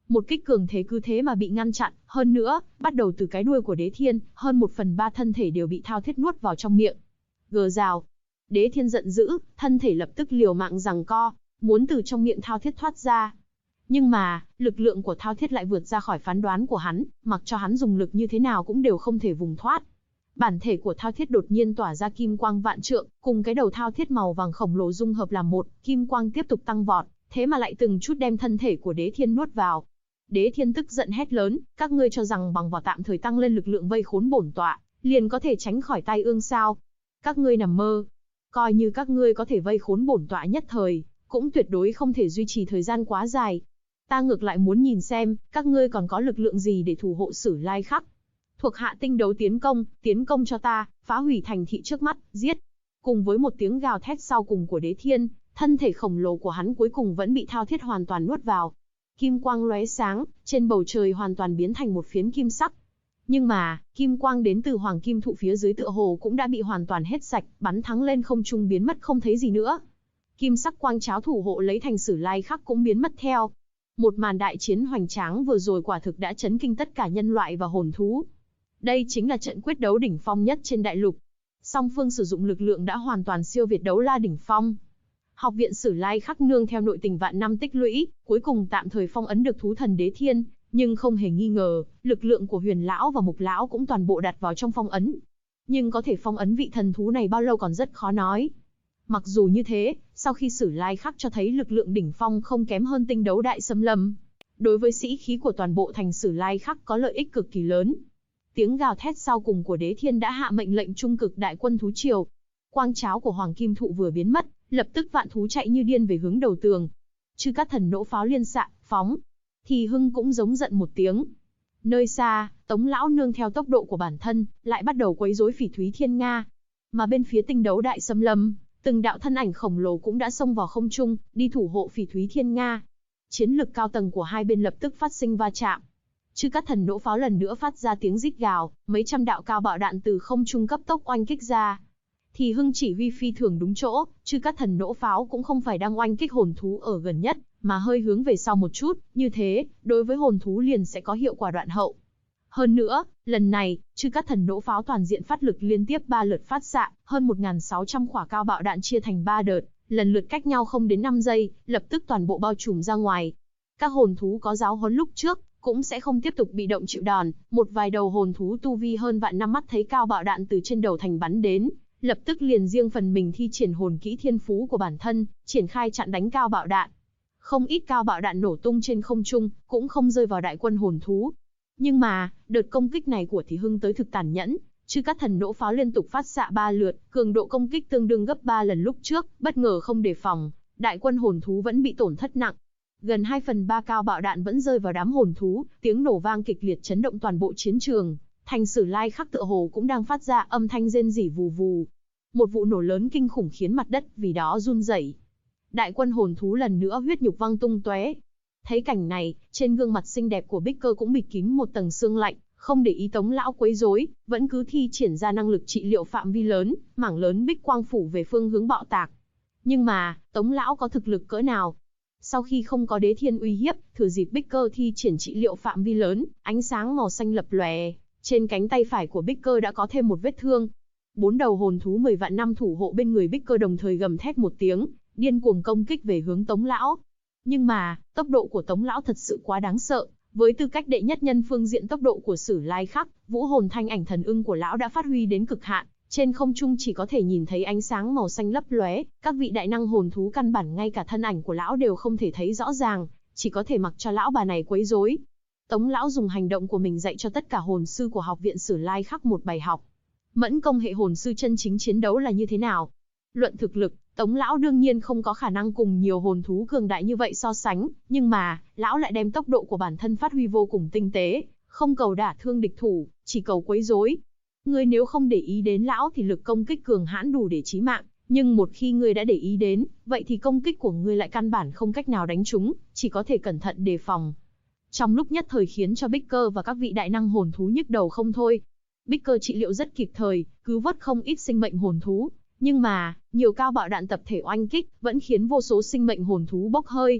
Một kích cường thế cứ thế mà bị ngăn chặn, hơn nữa, bắt đầu từ cái đuôi của Đế Thiên, hơn 1/3 thân thể đều bị Thao Thiết nuốt vào trong miệng. Gờ rào. Đế Thiên giận dữ, thân thể lập tức liều mạng giằng co, muốn từ trong miệng Thao Thiết thoát ra. Nhưng mà, lực lượng của Thao Thiết lại vượt ra khỏi phán đoán của hắn, mặc cho hắn dùng lực như thế nào cũng đều không thể vùng thoát. Bản thể của Thao Thiết đột nhiên tỏa ra kim quang vạn trượng, cùng cái đầu Thao Thiết màu vàng khổng lồ dung hợp làm một, kim quang tiếp tục tăng vọt, thế mà lại từng chút đem thân thể của Đế Thiên nuốt vào. Đế Thiên tức giận hét lớn, các ngươi cho rằng bằng vào tạm thời tăng lên lực lượng vây khốn bổn tọa, liền có thể tránh khỏi tai ương sao? Các ngươi nằm mơ. Coi như các ngươi có thể vây khốn bổn tọa nhất thời, cũng tuyệt đối không thể duy trì thời gian quá dài. Ta ngược lại muốn nhìn xem, các ngươi còn có lực lượng gì để thủ hộ Sử Lai Khắc. Thuộc hạ tinh đấu tiến công cho ta, phá hủy thành thị trước mắt, giết. Cùng với một tiếng gào thét sau cùng của Đế Thiên, thân thể khổng lồ của hắn cuối cùng vẫn bị Thao Thiết hoàn toàn nuốt vào. Kim quang lóe sáng, trên bầu trời hoàn toàn biến thành một phiến kim sắc. Nhưng mà, kim quang đến từ hoàng kim thụ phía dưới tựa hồ cũng đã bị hoàn toàn hết sạch, bắn thắng lên không trung biến mất không thấy gì nữa. Kim sắc quang cháo thủ hộ lấy thành Sử Lai Khắc cũng biến mất theo. Một màn đại chiến hoành tráng vừa rồi quả thực đã chấn kinh tất cả nhân loại và hồn thú. Đây chính là trận quyết đấu đỉnh phong nhất trên đại lục. Song phương sử dụng lực lượng đã hoàn toàn siêu việt đấu la đỉnh phong. Học viện Sử Lai Khắc nương theo nội tình vạn năm tích lũy, cuối cùng tạm thời phong ấn được thú thần Đế Thiên, nhưng không hề nghi ngờ, lực lượng của Huyền lão và Mục lão cũng toàn bộ đặt vào trong phong ấn. Nhưng có thể phong ấn vị thần thú này bao lâu còn rất khó nói. Mặc dù như thế, sau khi Sử Lai Khắc cho thấy lực lượng đỉnh phong không kém hơn tinh đấu đại xâm lâm, đối với sĩ khí của toàn bộ thành Sử Lai Khắc có lợi ích cực kỳ lớn. Tiếng gào thét sau cùng của Đế Thiên đã hạ mệnh lệnh trung cực đại quân thú triều. Quang cháo của Hoàng Kim Thụ vừa biến mất, lập tức vạn thú chạy như điên về hướng đầu tường. Chư Cát Thần nỗ pháo liên xạ, phóng. Thì Hưng cũng giống giận một tiếng. Nơi xa, Tống lão nương theo tốc độ của bản thân, lại bắt đầu quấy rối Phỉ Thúy Thiên Nga. Mà bên phía tinh đấu đại xâm lâm, từng đạo thân ảnh khổng lồ cũng đã xông vào không trung, đi thủ hộ Phỉ Thúy Thiên Nga. Chiến lực cao tầng của hai bên lập tức phát sinh va chạm. Chư Cát Thần nỗ pháo lần nữa phát ra tiếng rít gào, mấy trăm đạo cao bạo đạn từ không trung cấp tốc oanh kích ra. Thì Hưng chỉ huy phi thường đúng chỗ, Chư Cát Thần nỗ pháo cũng không phải đang oanh kích hồn thú ở gần nhất, mà hơi hướng về sau một chút, như thế, đối với hồn thú liền sẽ có hiệu quả đoạn hậu. Hơn nữa, lần này, Chư Cát Thần nỗ pháo toàn diện phát lực liên tiếp 3 lượt phát xạ, hơn 1.600 quả cao bạo đạn chia thành 3 đợt, lần lượt cách nhau không đến 5 giây, lập tức toàn bộ bao trùm ra ngoài. Các hồn thú có giáo huấn lúc trước, cũng sẽ không tiếp tục bị động chịu đòn, một vài đầu hồn thú tu vi hơn vạn năm mắt thấy cao bạo đạn từ trên đầu thành bắn đến, lập tức liền riêng phần mình thi triển hồn kỹ thiên phú của bản thân, triển khai chặn đánh cao bạo đạn. Không ít cao bạo đạn nổ tung trên không trung, cũng không rơi vào đại quân hồn thú. Nhưng mà, đợt công kích này của Thì Hưng tới thực tàn nhẫn, Chư Cát Thần nỗ pháo liên tục phát xạ 3 lượt, cường độ công kích tương đương gấp 3 lần lúc trước, bất ngờ không đề phòng, đại quân hồn thú vẫn bị tổn thất nặng. Gần 2/3 cao bạo đạn vẫn rơi vào đám hồn thú, tiếng nổ vang kịch liệt chấn động toàn bộ chiến trường. Thành Sử Lai Khắc tựa hồ cũng đang phát ra âm thanh rên rỉ vù vù. Một vụ nổ lớn kinh khủng khiến mặt đất vì đó run rẩy. Đại quân hồn thú lần nữa huyết nhục văng tung tóe. Thấy cảnh này, trên gương mặt xinh đẹp của Bích Cơ cũng bịt kín một tầng sương lạnh, không để ý Tống lão quấy rối, vẫn cứ thi triển ra năng lực trị liệu phạm vi lớn, mảng lớn bích quang phủ về phương hướng bạo tạc. Nhưng mà, Tống lão có thực lực cỡ nào? Sau khi không có Đế Thiên uy hiếp, thừa dịp Bích Cơ thi triển trị liệu phạm vi lớn, ánh sáng màu xanh lập lòe, trên cánh tay phải của Bích Cơ đã có thêm một vết thương. 4 đầu hồn thú 10 vạn năm thủ hộ bên người Bích Cơ đồng thời gầm thét một tiếng, điên cuồng công kích về hướng Tống lão. Nhưng mà, tốc độ của Tống lão thật sự quá đáng sợ, với tư cách đệ nhất nhân phương diện tốc độ của Sử Lai Khắc, vũ hồn thanh ảnh thần ưng của lão đã phát huy đến cực hạn, trên không trung chỉ có thể nhìn thấy ánh sáng màu xanh lấp lóe, các vị đại năng hồn thú căn bản ngay cả thân ảnh của lão đều không thể thấy rõ ràng, chỉ có thể mặc cho lão bà này quấy rối. Tống lão dùng hành động của mình dạy cho tất cả hồn sư của học viện Sử Lai Khắc một bài học. Mẫn công hệ hồn sư chân chính chiến đấu là như thế nào? Luận thực lực, Tống lão đương nhiên không có khả năng cùng nhiều hồn thú cường đại như vậy so sánh, nhưng mà, lão lại đem tốc độ của bản thân phát huy vô cùng tinh tế, không cầu đả thương địch thủ, chỉ cầu quấy rối. Ngươi nếu không để ý đến lão thì lực công kích cường hãn đủ để chí mạng, nhưng một khi ngươi đã để ý đến, vậy thì công kích của ngươi lại căn bản không cách nào đánh trúng, chỉ có thể cẩn thận đề phòng. Trong lúc nhất thời khiến cho Bích Cơ và các vị đại năng hồn thú nhức đầu không thôi. Bích Cơ trị liệu rất kịp thời, cứu vớt không ít sinh mệnh hồn thú, nhưng mà, nhiều cao bạo đạn tập thể oanh kích, vẫn khiến vô số sinh mệnh hồn thú bốc hơi.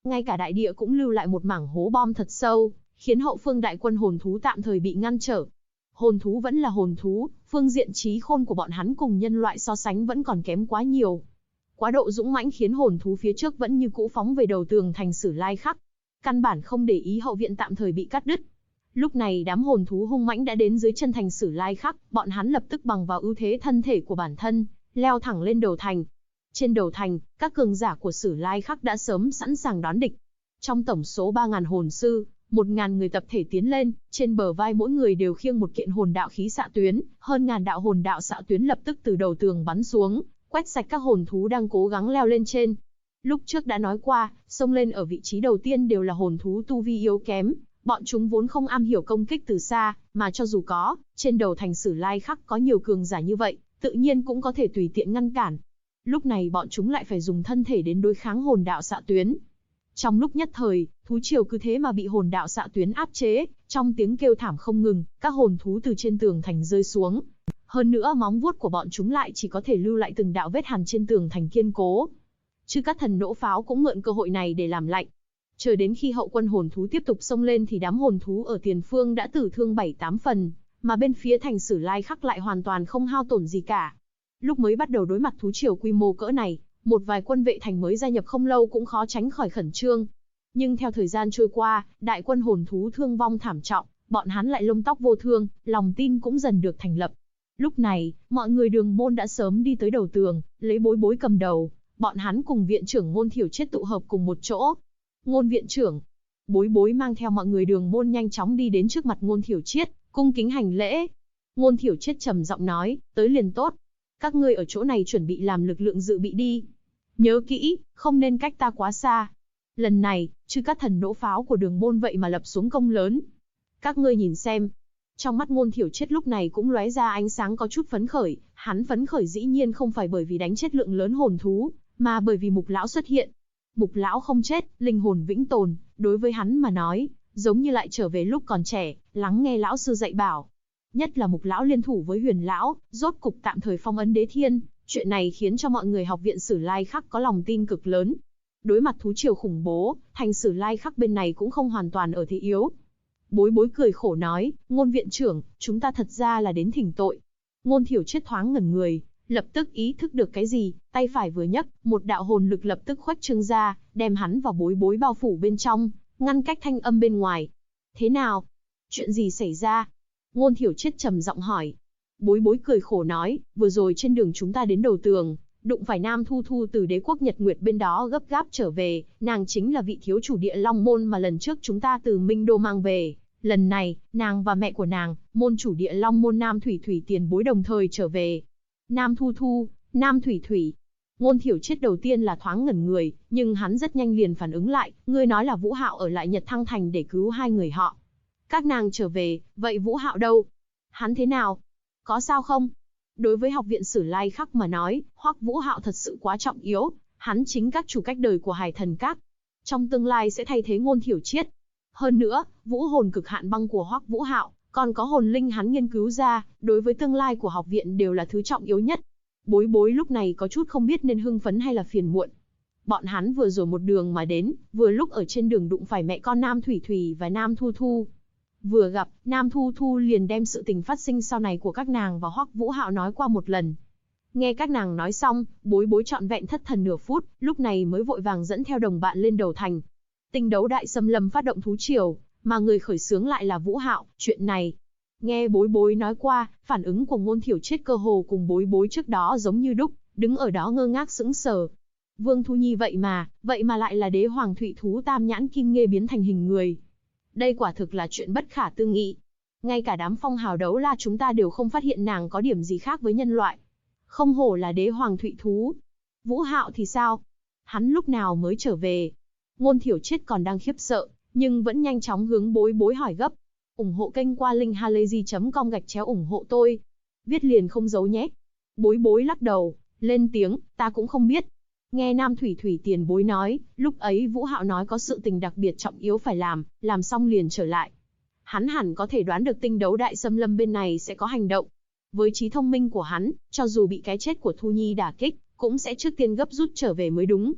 Ngay cả đại địa cũng lưu lại một mảng hố bom thật sâu, khiến hậu phương đại quân hồn thú tạm thời bị ngăn trở. Hồn thú vẫn là hồn thú, phương diện trí khôn của bọn hắn cùng nhân loại so sánh vẫn còn kém quá nhiều. Quá độ dũng mãnh khiến hồn thú phía trước vẫn như cũ phóng về đầu tường thành Sử Lai Khắc, căn bản không để ý hậu viện tạm thời bị cắt đứt. Lúc này đám hồn thú hung mãnh đã đến dưới chân thành Sử Lai Khắc, bọn hắn lập tức bằng vào ưu thế thân thể của bản thân, leo thẳng lên đầu thành. Trên đầu thành, các cường giả của Sử Lai Khắc đã sớm sẵn sàng đón địch. Trong tổng số 3.000 hồn sư, 1.000 người tập thể tiến lên, trên bờ vai mỗi người đều khiêng một kiện hồn đạo khí xạ tuyến, hơn ngàn đạo hồn đạo xạ tuyến lập tức từ đầu tường bắn xuống, quét sạch các hồn thú đang cố gắng leo lên trên. Lúc trước đã nói qua, xông lên ở vị trí đầu tiên đều là hồn thú tu vi yếu kém, bọn chúng vốn không am hiểu công kích từ xa, mà cho dù có, trên đầu thành Sử Lai Khắc có nhiều cường giả như vậy, tự nhiên cũng có thể tùy tiện ngăn cản. Lúc này bọn chúng lại phải dùng thân thể đến đối kháng hồn đạo xạ tuyến. Trong lúc nhất thời, thú triều cứ thế mà bị hồn đạo xạ tuyến áp chế, trong tiếng kêu thảm không ngừng, các hồn thú từ trên tường thành rơi xuống. Hơn nữa móng vuốt của bọn chúng lại chỉ có thể lưu lại từng đạo vết hằn trên tường thành kiên cố. Chư Cát Thần nỗ pháo cũng mượn cơ hội này để làm lạnh. Chờ đến khi hậu quân hồn thú tiếp tục xông lên thì đám hồn thú ở tiền phương đã tử thương 7-8 phần, mà bên phía thành Sử Lai Khắc lại hoàn toàn không hao tổn gì cả. Lúc mới bắt đầu đối mặt thú triều quy mô cỡ này, một vài quân vệ thành mới gia nhập không lâu cũng khó tránh khỏi khẩn trương. Nhưng theo thời gian trôi qua, đại quân hồn thú thương vong thảm trọng, bọn hắn lại lông tóc vô thương, lòng tin cũng dần được thành lập. Lúc này, mọi người Đường Môn đã sớm đi tới đầu tường, lấy Bối Bối cầm đầu, bọn hắn cùng viện trưởng Ngôn Thiểu Triết tụ hợp cùng một chỗ. Ngôn viện trưởng, Bối Bối mang theo mọi người Đường Môn nhanh chóng đi đến trước mặt Ngôn Thiểu Triết, cung kính hành lễ. Ngôn Thiểu Triết trầm giọng nói, tới liền tốt. Các ngươi ở chỗ này chuẩn bị làm lực lượng dự bị đi. Nhớ kỹ, không nên cách ta quá xa. Lần này, Chư Cát Thần nỗ pháo của Đường Môn vậy mà lập xuống công lớn. Các ngươi nhìn xem. Trong mắt Ngôn Thiểu Triết lúc này cũng lóe ra ánh sáng có chút phấn khởi, hắn phấn khởi dĩ nhiên không phải bởi vì đánh chết lượng lớn hồn thú, mà bởi vì Mục lão xuất hiện. Mục lão không chết, linh hồn vĩnh tồn, đối với hắn mà nói, giống như lại trở về lúc còn trẻ, lắng nghe lão sư dạy bảo. Nhất là Mục lão liên thủ với Huyền lão, rốt cục tạm thời phong ấn Đế Thiên, chuyện này khiến cho mọi người học viện Sử Lai Khắc có lòng tin cực lớn. Đối mặt thú triều khủng bố, thành Sử Lai Khắc bên này cũng không hoàn toàn ở thế yếu. Bối Bối cười khổ nói, Ngôn viện trưởng, chúng ta thật ra là đến thỉnh tội. Ngôn Thiểu Triết thoáng ngẩn người, lập tức ý thức được cái gì, tay phải vừa nhấc, một đạo hồn lực lập tức khuếch trương ra, đem hắn và Bối Bối bao phủ bên trong, ngăn cách thanh âm bên ngoài. Thế nào? Chuyện gì xảy ra? Ngôn Thiểu Triết trầm giọng hỏi. Bối Bối cười khổ nói, vừa rồi trên đường chúng ta đến đầu tường, đụng phải Nam Thu Thu từ đế quốc Nhật Nguyệt bên đó gấp gáp trở về, nàng chính là vị thiếu chủ Địa Long môn mà lần trước chúng ta từ Minh Đô mang về. Lần này, nàng và mẹ của nàng, môn chủ Địa Long môn Nam Thủy Thủy tiền bối đồng thời trở về. Nam Thu Thu, Nam Thủy Thủy. Ngôn Thiểu Triết đầu tiên là thoáng ngẩn người, nhưng hắn rất nhanh liền phản ứng lại, ngươi nói là Vũ Hạo ở lại Nhật Thăng Thành để cứu hai người họ. Các nàng trở về, vậy Vũ Hạo đâu? Hắn thế nào? Có sao không? Đối với học viện Sử Lai Khắc mà nói, Hoắc Vũ Hạo thật sự quá trọng yếu, hắn chính các chủ cách đời của Hải Thần Các. Trong tương lai sẽ thay thế Ngôn Thiểu Triết. Hơn nữa, vũ hồn cực hạn băng của Hoắc Vũ Hạo, còn có hồn linh hắn nghiên cứu ra, đối với tương lai của học viện đều là thứ trọng yếu nhất. Bối Bối lúc này có chút không biết nên hưng phấn hay là phiền muộn. Bọn hắn vừa rồi một đường mà đến, vừa lúc ở trên đường đụng phải mẹ con Nam Thủy Thủy và Nam Thu Thu. Vừa gặp, Nam Thu Thu liền đem sự tình phát sinh sau này của các nàng và Hoắc Vũ Hạo nói qua một lần. Nghe các nàng nói xong, Bối Bối trọn vẹn thất thần nửa phút, lúc này mới vội vàng dẫn theo đồng bạn lên đầu thành. Tinh đấu đại xâm lâm phát động thú triều, mà người khởi xướng lại là Vũ Hạo, chuyện này. Nghe Bối Bối nói qua, phản ứng của Ngôn Thiểu Triết cơ hồ cùng Bối Bối trước đó giống như đúc, đứng ở đó ngơ ngác sững sờ. Vương Thu Nhi vậy mà lại là đế hoàng thụy thú tam nhãn kim nghê biến thành hình người. Đây quả thực là chuyện bất khả tư nghị. Ngay cả đám phong hào đấu la chúng ta đều không phát hiện nàng có điểm gì khác với nhân loại. Không hổ là đế hoàng thụy thú. Vũ Hạo thì sao? Hắn lúc nào mới trở về? Ngôn Thiểu Triết còn đang khiếp sợ, nhưng vẫn nhanh chóng hướng Bối Bối hỏi gấp. Ủng hộ kênh qua linkhalazy.com/ủng hộ tôi. Viết liền không giấu nhé. Bối Bối lắc đầu, lên tiếng, ta cũng không biết. Nghe Nam Thủy Thủy tiền bối nói, lúc ấy Vũ Hạo nói có sự tình đặc biệt trọng yếu phải làm xong liền trở lại. Hắn hẳn có thể đoán được tinh đấu đại xâm lâm bên này sẽ có hành động. Với trí thông minh của hắn, cho dù bị cái chết của Thu Nhi đả kích, cũng sẽ trước tiên gấp rút trở về mới đúng.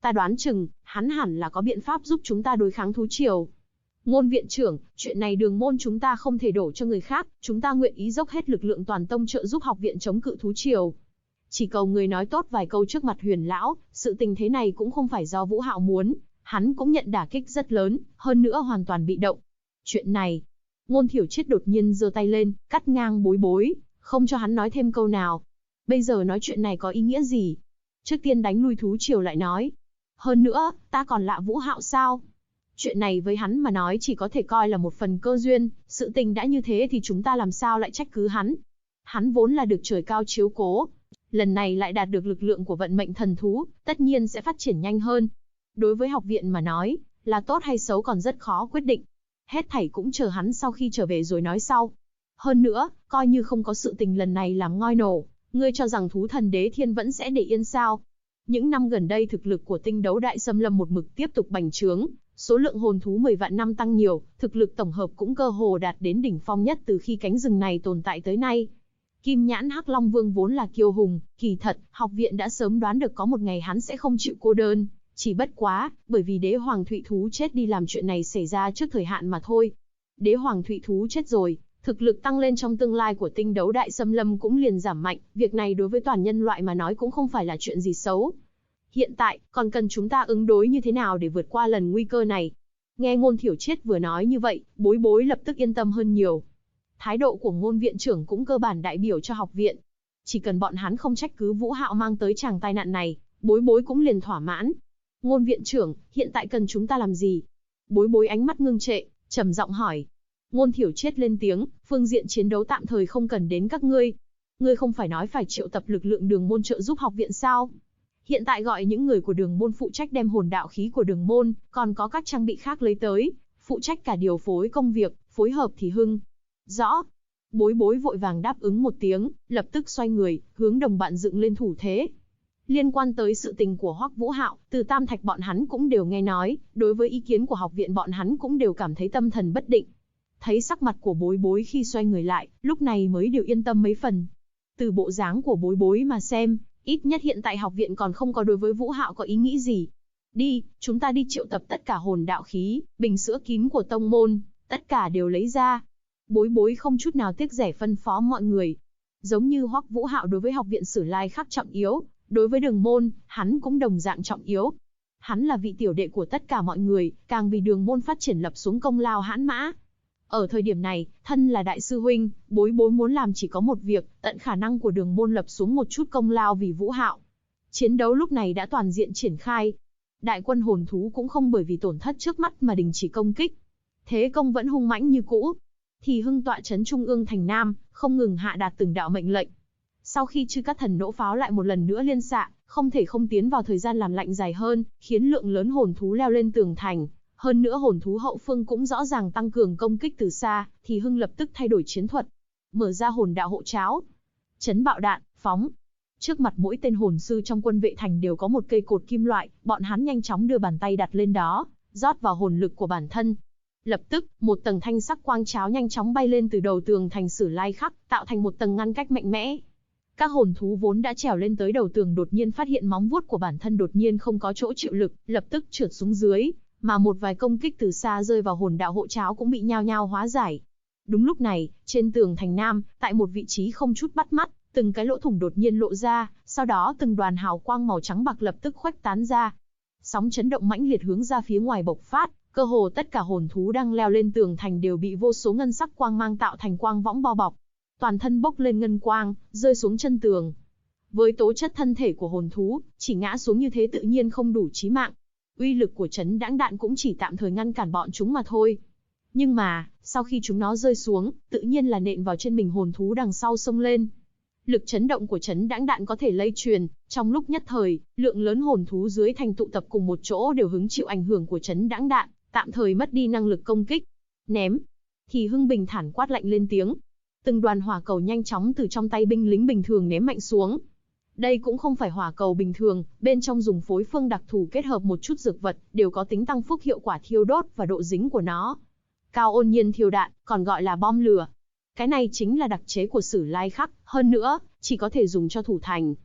Ta đoán chừng, hắn hẳn là có biện pháp giúp chúng ta đối kháng thú triều. Ngôn viện trưởng, chuyện này đường môn chúng ta không thể đổ cho người khác, chúng ta nguyện ý dốc hết lực lượng toàn tông trợ giúp học viện chống cự thú triều. Chỉ cầu người nói tốt vài câu trước mặt Huyền lão, sự tình thế này cũng không phải do Vũ Hạo muốn, hắn cũng nhận đả kích rất lớn, hơn nữa hoàn toàn bị động. Chuyện này, Ngôn Thiểu Triết đột nhiên giơ tay lên, cắt ngang Bối Bối, không cho hắn nói thêm câu nào. Bây giờ nói chuyện này có ý nghĩa gì? Trước tiên đánh lui thú triều lại nói. Hơn nữa, ta còn lạ Vũ Hạo sao? Chuyện này với hắn mà nói chỉ có thể coi là một phần cơ duyên, sự tình đã như thế thì chúng ta làm sao lại trách cứ hắn. Hắn vốn là được trời cao chiếu cố, lần này lại đạt được lực lượng của vận mệnh thần thú, tất nhiên sẽ phát triển nhanh hơn. Đối với học viện mà nói, là tốt hay xấu còn rất khó quyết định. Hết thảy cũng chờ hắn sau khi trở về rồi nói sau. Hơn nữa, coi như không có sự tình lần này làm ngoi nổ, ngươi cho rằng thú thần đế thiên vẫn sẽ để yên sao? Những năm gần đây thực lực của tinh đấu đại xâm lâm một mực tiếp tục bành trướng, số lượng hồn thú 10 vạn năm tăng nhiều, thực lực tổng hợp cũng cơ hồ đạt đến đỉnh phong nhất từ khi cánh rừng này tồn tại tới nay. Kim nhãn Hắc Long Vương vốn là kiêu hùng, kỳ thật, học viện đã sớm đoán được có một ngày hắn sẽ không chịu cô đơn, chỉ bất quá, bởi vì đế hoàng thụy thú chết đi làm chuyện này xảy ra trước thời hạn mà thôi. Đế hoàng thụy thú chết rồi, thực lực tăng lên trong tương lai của tinh đấu đại xâm lâm cũng liền giảm mạnh, việc này đối với toàn nhân loại mà nói cũng không phải là chuyện gì xấu. Hiện tại, còn cần chúng ta ứng đối như thế nào để vượt qua lần nguy cơ này? Nghe Ngôn Thiểu Triết vừa nói như vậy, Bối Bối lập tức yên tâm hơn nhiều. Thái độ của Ngôn viện trưởng cũng cơ bản đại biểu cho học viện. Chỉ cần bọn hắn không trách cứ Vũ Hạo mang tới chàng tai nạn này, Bối Bối cũng liền thỏa mãn. Ngôn viện trưởng, hiện tại cần chúng ta làm gì? Bối Bối ánh mắt ngưng trệ, trầm giọng hỏi. Ngôn Thiểu Triết lên tiếng, phương diện chiến đấu tạm thời không cần đến các ngươi. Ngươi không phải nói phải triệu tập lực lượng đường môn trợ giúp học viện sao? Hiện tại gọi những người của đường môn phụ trách đem hồn đạo khí của đường môn, còn có các trang bị khác lấy tới, phụ trách cả điều phối công việc, phối hợp thì hưng. Rõ. Bối Bối vội vàng đáp ứng một tiếng, lập tức xoay người, hướng đồng bạn dựng lên thủ thế. Liên quan tới sự tình của Hoắc Vũ Hạo, từ Tam Thạch bọn hắn cũng đều nghe nói, đối với ý kiến của học viện bọn hắn cũng đều cảm thấy tâm thần bất định. Thấy sắc mặt của Bối Bối khi xoay người lại, lúc này mới đều yên tâm mấy phần. Từ bộ dáng của Bối Bối mà xem, ít nhất hiện tại học viện còn không có đối với Vũ Hạo có ý nghĩ gì. Đi, chúng ta đi triệu tập tất cả hồn đạo khí, bình sữa kín của tông môn, tất cả đều lấy ra. Bối Bối không chút nào tiếc rẻ phân phó mọi người. Giống như Hoắc Vũ Hạo đối với học viện Sử Lai Khắc trọng yếu, đối với đường môn, hắn cũng đồng dạng trọng yếu. Hắn là vị tiểu đệ của tất cả mọi người, càng vì đường môn phát triển lập xuống công lao hãn mã. Ở thời điểm này, thân là đại sư huynh, Bối Bối muốn làm chỉ có một việc, tận khả năng của đường môn lập xuống một chút công lao vì Vũ Hạo. Chiến đấu lúc này đã toàn diện triển khai. Đại quân hồn thú cũng không bởi vì tổn thất trước mắt mà đình chỉ công kích. Thế công vẫn hung mãnh như cũ. Thì Hưng tọa trấn trung ương thành Nam, không ngừng hạ đạt từng đạo mệnh lệnh. Sau khi Chư Cát Thần nỗ pháo lại một lần nữa liên xạ, không thể không tiến vào thời gian làm lạnh dài hơn, khiến lượng lớn hồn thú leo lên tường thành. Hơn nữa hồn thú hậu phương cũng rõ ràng tăng cường công kích từ xa, thì Hưng lập tức thay đổi chiến thuật. Mở ra hồn đạo hộ cháo. Chấn bạo đạn, phóng. Trước mặt mỗi tên hồn sư trong quân vệ thành đều có một cây cột kim loại, bọn hắn nhanh chóng đưa bàn tay đặt lên đó, rót vào hồn lực của bản thân. Lập tức, một tầng thanh sắc quang cháo nhanh chóng bay lên từ đầu tường thành Sử Lai Khắc, tạo thành một tầng ngăn cách mạnh mẽ. Các hồn thú vốn đã trèo lên tới đầu tường đột nhiên phát hiện móng vuốt của bản thân đột nhiên không có chỗ chịu lực, lập tức trượt xuống dưới, mà một vài công kích từ xa rơi vào hồn đạo hộ cháo cũng bị nhao nhao hóa giải. Đúng lúc này, trên tường thành Nam, tại một vị trí không chút bắt mắt, từng cái lỗ thủng đột nhiên lộ ra, sau đó từng đoàn hào quang màu trắng bạc lập tức khuếch tán ra. Sóng chấn động mãnh liệt hướng ra phía ngoài bộc phát, cơ hồ tất cả hồn thú đang leo lên tường thành đều bị vô số ngân sắc quang mang tạo thành quang võng bao bọc. Toàn thân bốc lên ngân quang, rơi xuống chân tường. Với tố chất thân thể của hồn thú, chỉ ngã xuống như thế tự nhiên không đủ chí mạng. Uy lực của chấn đãng đạn cũng chỉ tạm thời ngăn cản bọn chúng mà thôi. Nhưng mà, sau khi chúng nó rơi xuống, tự nhiên là nện vào trên mình hồn thú đằng sau xông lên. Lực chấn động của chấn đãng đạn có thể lây truyền, trong lúc nhất thời, lượng lớn hồn thú dưới thành tụ tập cùng một chỗ đều hứng chịu ảnh hưởng của chấn đãng đạn, tạm thời mất đi năng lực công kích. Ném. Thì Hưng bình thản quát lạnh lên tiếng. Từng đoàn hỏa cầu nhanh chóng từ trong tay binh lính bình thường ném mạnh xuống. Đây cũng không phải hỏa cầu bình thường, bên trong dùng phối phương đặc thù kết hợp một chút dược vật, đều có tính tăng phúc hiệu quả thiêu đốt và độ dính của nó. Cao ôn nhiên thiêu đạn, còn gọi là bom lửa. Cái này chính là đặc chế của Sử Lai Khắc, hơn nữa, chỉ có thể dùng cho thủ thành.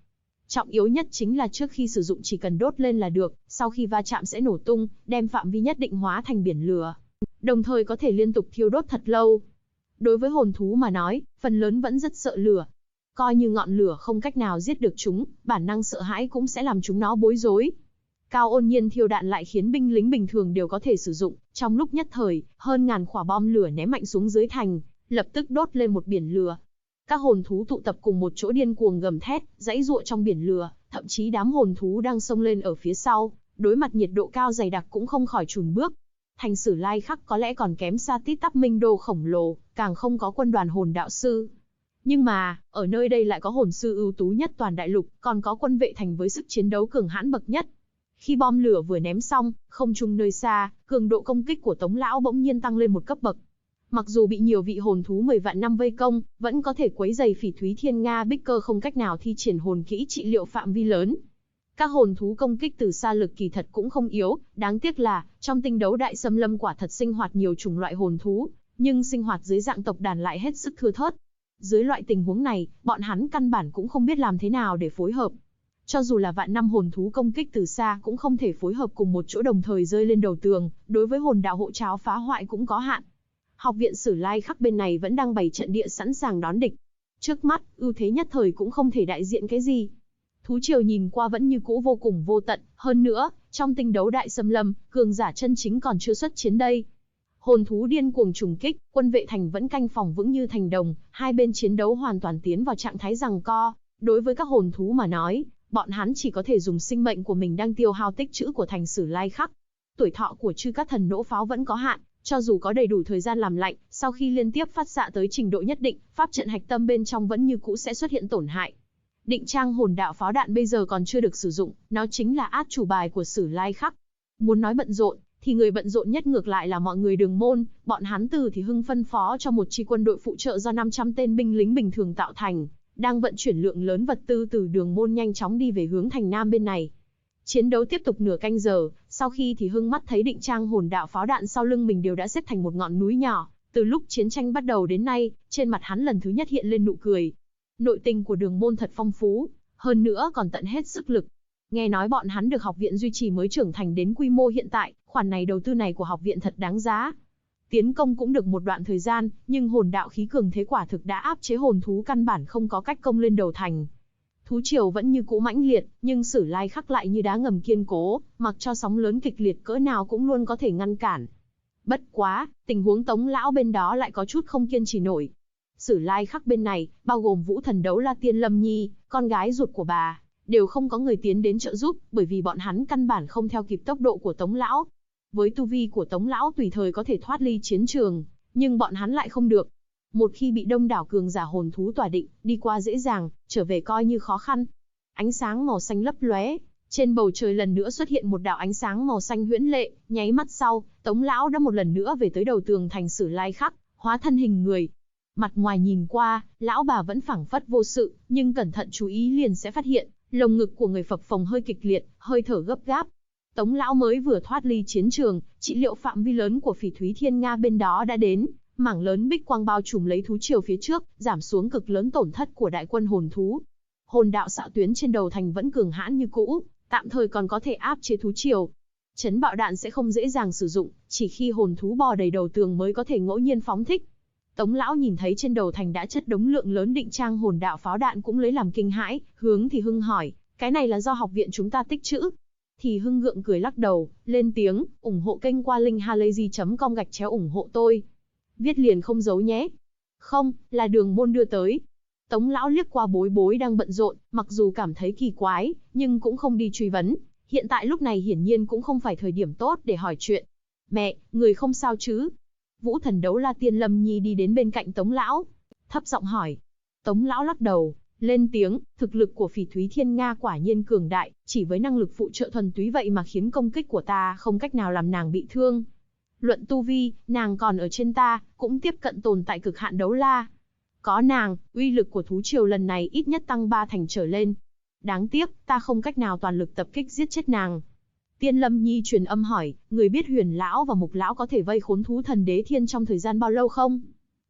Trọng yếu nhất chính là trước khi sử dụng chỉ cần đốt lên là được, sau khi va chạm sẽ nổ tung, đem phạm vi nhất định hóa thành biển lửa. Đồng thời có thể liên tục thiêu đốt thật lâu. Đối với hồn thú mà nói, phần lớn vẫn rất sợ lửa. Coi như ngọn lửa không cách nào giết được chúng, bản năng sợ hãi cũng sẽ làm chúng nó bối rối. Cao Ôn Nhiên thiêu đạn lại khiến binh lính bình thường đều có thể sử dụng, trong lúc nhất thời, hơn ngàn quả bom lửa ném mạnh xuống dưới thành, lập tức đốt lên một biển lửa. Các hồn thú tụ tập cùng một chỗ điên cuồng gầm thét, giãy giụa trong biển lửa, thậm chí đám hồn thú đang xông lên ở phía sau, đối mặt nhiệt độ cao dày đặc cũng không khỏi chùn bước. Thành Sử Lai Khắc có lẽ còn kém xa Tít Tắp Minh Đô khổng lồ, càng không có quân đoàn hồn đạo sư. Nhưng mà, ở nơi đây lại có hồn sư ưu tú nhất toàn đại lục, còn có quân vệ thành với sức chiến đấu cường hãn bậc nhất. Khi bom lửa vừa ném xong, không trung nơi xa, cường độ công kích của Tống lão bỗng nhiên tăng lên một cấp bậc. Mặc dù bị nhiều vị hồn thú 10 vạn năm vây công, vẫn có thể quấy rầy Phỉ Thúy Thiên Nga Bích Cơ không cách nào thi triển hồn kỹ trị liệu phạm vi lớn. Các hồn thú công kích từ xa lực kỳ thật cũng không yếu, đáng tiếc là, trong tinh đấu đại xâm lâm quả thật sinh hoạt nhiều chủng loại hồn thú, nhưng sinh hoạt dưới dạng tộc đàn lại hết sức thưa thớt. Dưới loại tình huống này, bọn hắn căn bản cũng không biết làm thế nào để phối hợp. Cho dù là vạn năm hồn thú công kích từ xa cũng không thể phối hợp cùng một chỗ đồng thời rơi lên đầu tường, đối với hồn đạo hộ tráo phá hoại cũng có hạn. Học viện Sử Lai Khắc bên này vẫn đang bày trận địa sẵn sàng đón địch. Trước mắt, ưu thế nhất thời cũng không thể đại diện cái gì. Thú triều nhìn qua vẫn như cũ vô cùng vô tận, hơn nữa, trong tinh đấu đại xâm lâm, cường giả chân chính còn chưa xuất chiến đây. Hồn thú điên cuồng trùng kích, quân vệ thành vẫn canh phòng vững như thành đồng, hai bên chiến đấu hoàn toàn tiến vào trạng thái giằng co. Đối với các hồn thú mà nói, bọn hắn chỉ có thể dùng sinh mệnh của mình đang tiêu hao tích trữ của thành Sử Lai Khắc. Tuổi thọ của chư các thần nỗ pháo vẫn có hạn, cho dù có đầy đủ thời gian làm lạnh, sau khi liên tiếp phát xạ tới trình độ nhất định, pháp trận hạch tâm bên trong vẫn như cũ sẽ xuất hiện tổn hại. Định trang hồn đạo pháo đạn bây giờ còn chưa được sử dụng, nó chính là át chủ bài của Sử Lai Khắc. Muốn nói bận rộn, thì người bận rộn nhất ngược lại là mọi người Đường Môn, bọn hắn từ thì hưng phân phó cho một chi quân đội phụ trợ do 500 tên binh lính bình thường tạo thành, đang vận chuyển lượng lớn vật tư từ Đường Môn nhanh chóng đi về hướng thành Nam bên này. Chiến đấu tiếp tục nửa canh giờ, sau khi thì hưng mắt thấy định trang hồn đạo pháo đạn sau lưng mình đều đã xếp thành một ngọn núi nhỏ, từ lúc chiến tranh bắt đầu đến nay, trên mặt hắn lần thứ nhất hiện lên nụ cười. Nội tình của Đường Môn thật phong phú, hơn nữa còn tận hết sức lực. Nghe nói bọn hắn được học viện duy trì mới trưởng thành đến quy mô hiện tại, khoản này đầu tư này của học viện thật đáng giá. Tiến công cũng được một đoạn thời gian, nhưng hồn đạo khí cường thế quả thực đã áp chế hồn thú căn bản không có cách công lên đầu thành. Thú triều vẫn như cũ mãnh liệt, nhưng Sử Lai Khắc lại như đá ngầm kiên cố, mặc cho sóng lớn kịch liệt cỡ nào cũng luôn có thể ngăn cản. Bất quá, tình huống Tống lão bên đó lại có chút không kiên trì nổi. Sử Lai Khắc bên này, bao gồm Vũ Thần Đấu La Tiên Lâm Nhi, con gái ruột của bà, đều không có người tiến đến trợ giúp, bởi vì bọn hắn căn bản không theo kịp tốc độ của Tống lão. Với tu vi của Tống lão tùy thời có thể thoát ly chiến trường, nhưng bọn hắn lại không được. Một khi bị đông đảo cường giả hồn thú tỏa định, đi qua dễ dàng, trở về coi như khó khăn. Ánh sáng màu xanh lấp lóe, trên bầu trời lần nữa xuất hiện một đạo ánh sáng màu xanh huyễn lệ, nháy mắt sau, Tống lão đã một lần nữa về tới đầu tường thành Sử Lai Khắc, hóa thân hình người. Mặt ngoài nhìn qua, lão bà vẫn phảng phất vô sự, nhưng cẩn thận chú ý liền sẽ phát hiện, lồng ngực của người phập phồng hơi kịch liệt, hơi thở gấp gáp. Tống lão mới vừa thoát ly chiến trường, trị liệu phạm vi lớn của Phỉ Thúy Thiên Nga bên đó đã đến, mảng lớn bích quang bao trùm lấy thú triều phía trước, giảm xuống cực lớn tổn thất của đại quân hồn thú. Hồn đạo xạ tuyến trên đầu thành vẫn cường hãn như cũ, tạm thời còn có thể áp chế thú triều. Chấn bạo đạn sẽ không dễ dàng sử dụng, chỉ khi hồn thú bò đầy đầu tường mới có thể ngẫu nhiên phóng thích. Tống lão nhìn thấy trên đầu thành đã chất đống lượng lớn định trang hồn đạo pháo đạn cũng lấy làm kinh hãi, hướng thì hưng hỏi, cái này là do học viện chúng ta tích trữ. Thì hưng gượng cười lắc đầu, lên tiếng, ủng hộ kênh qua link halayzi.com ủng hộ tôi. Viết liền không giấu nhé. Không, là Đường Môn đưa tới. Tống lão liếc qua Bối Bối đang bận rộn, mặc dù cảm thấy kỳ quái, nhưng cũng không đi truy vấn. Hiện tại lúc này hiển nhiên cũng không phải thời điểm tốt để hỏi chuyện. Mẹ, người không sao chứ? Vũ Thần Đấu La Tiên Lâm Nhi đi đến bên cạnh Tống lão, thấp giọng hỏi. Tống lão lắc đầu, lên tiếng, thực lực của Phỉ Thúy Thiên Nga quả nhiên cường đại, chỉ với năng lực phụ trợ thuần túy vậy mà khiến công kích của ta không cách nào làm nàng bị thương. Luận tu vi, nàng còn ở trên ta, cũng tiếp cận tồn tại cực hạn đấu la. Có nàng, uy lực của thú triều lần này ít nhất tăng 3 thành trở lên. Đáng tiếc, ta không cách nào toàn lực tập kích giết chết nàng. Tiên Lâm Nhi truyền âm hỏi, người biết Huyền lão và Mục lão có thể vây khốn thú thần Đế Thiên trong thời gian bao lâu không?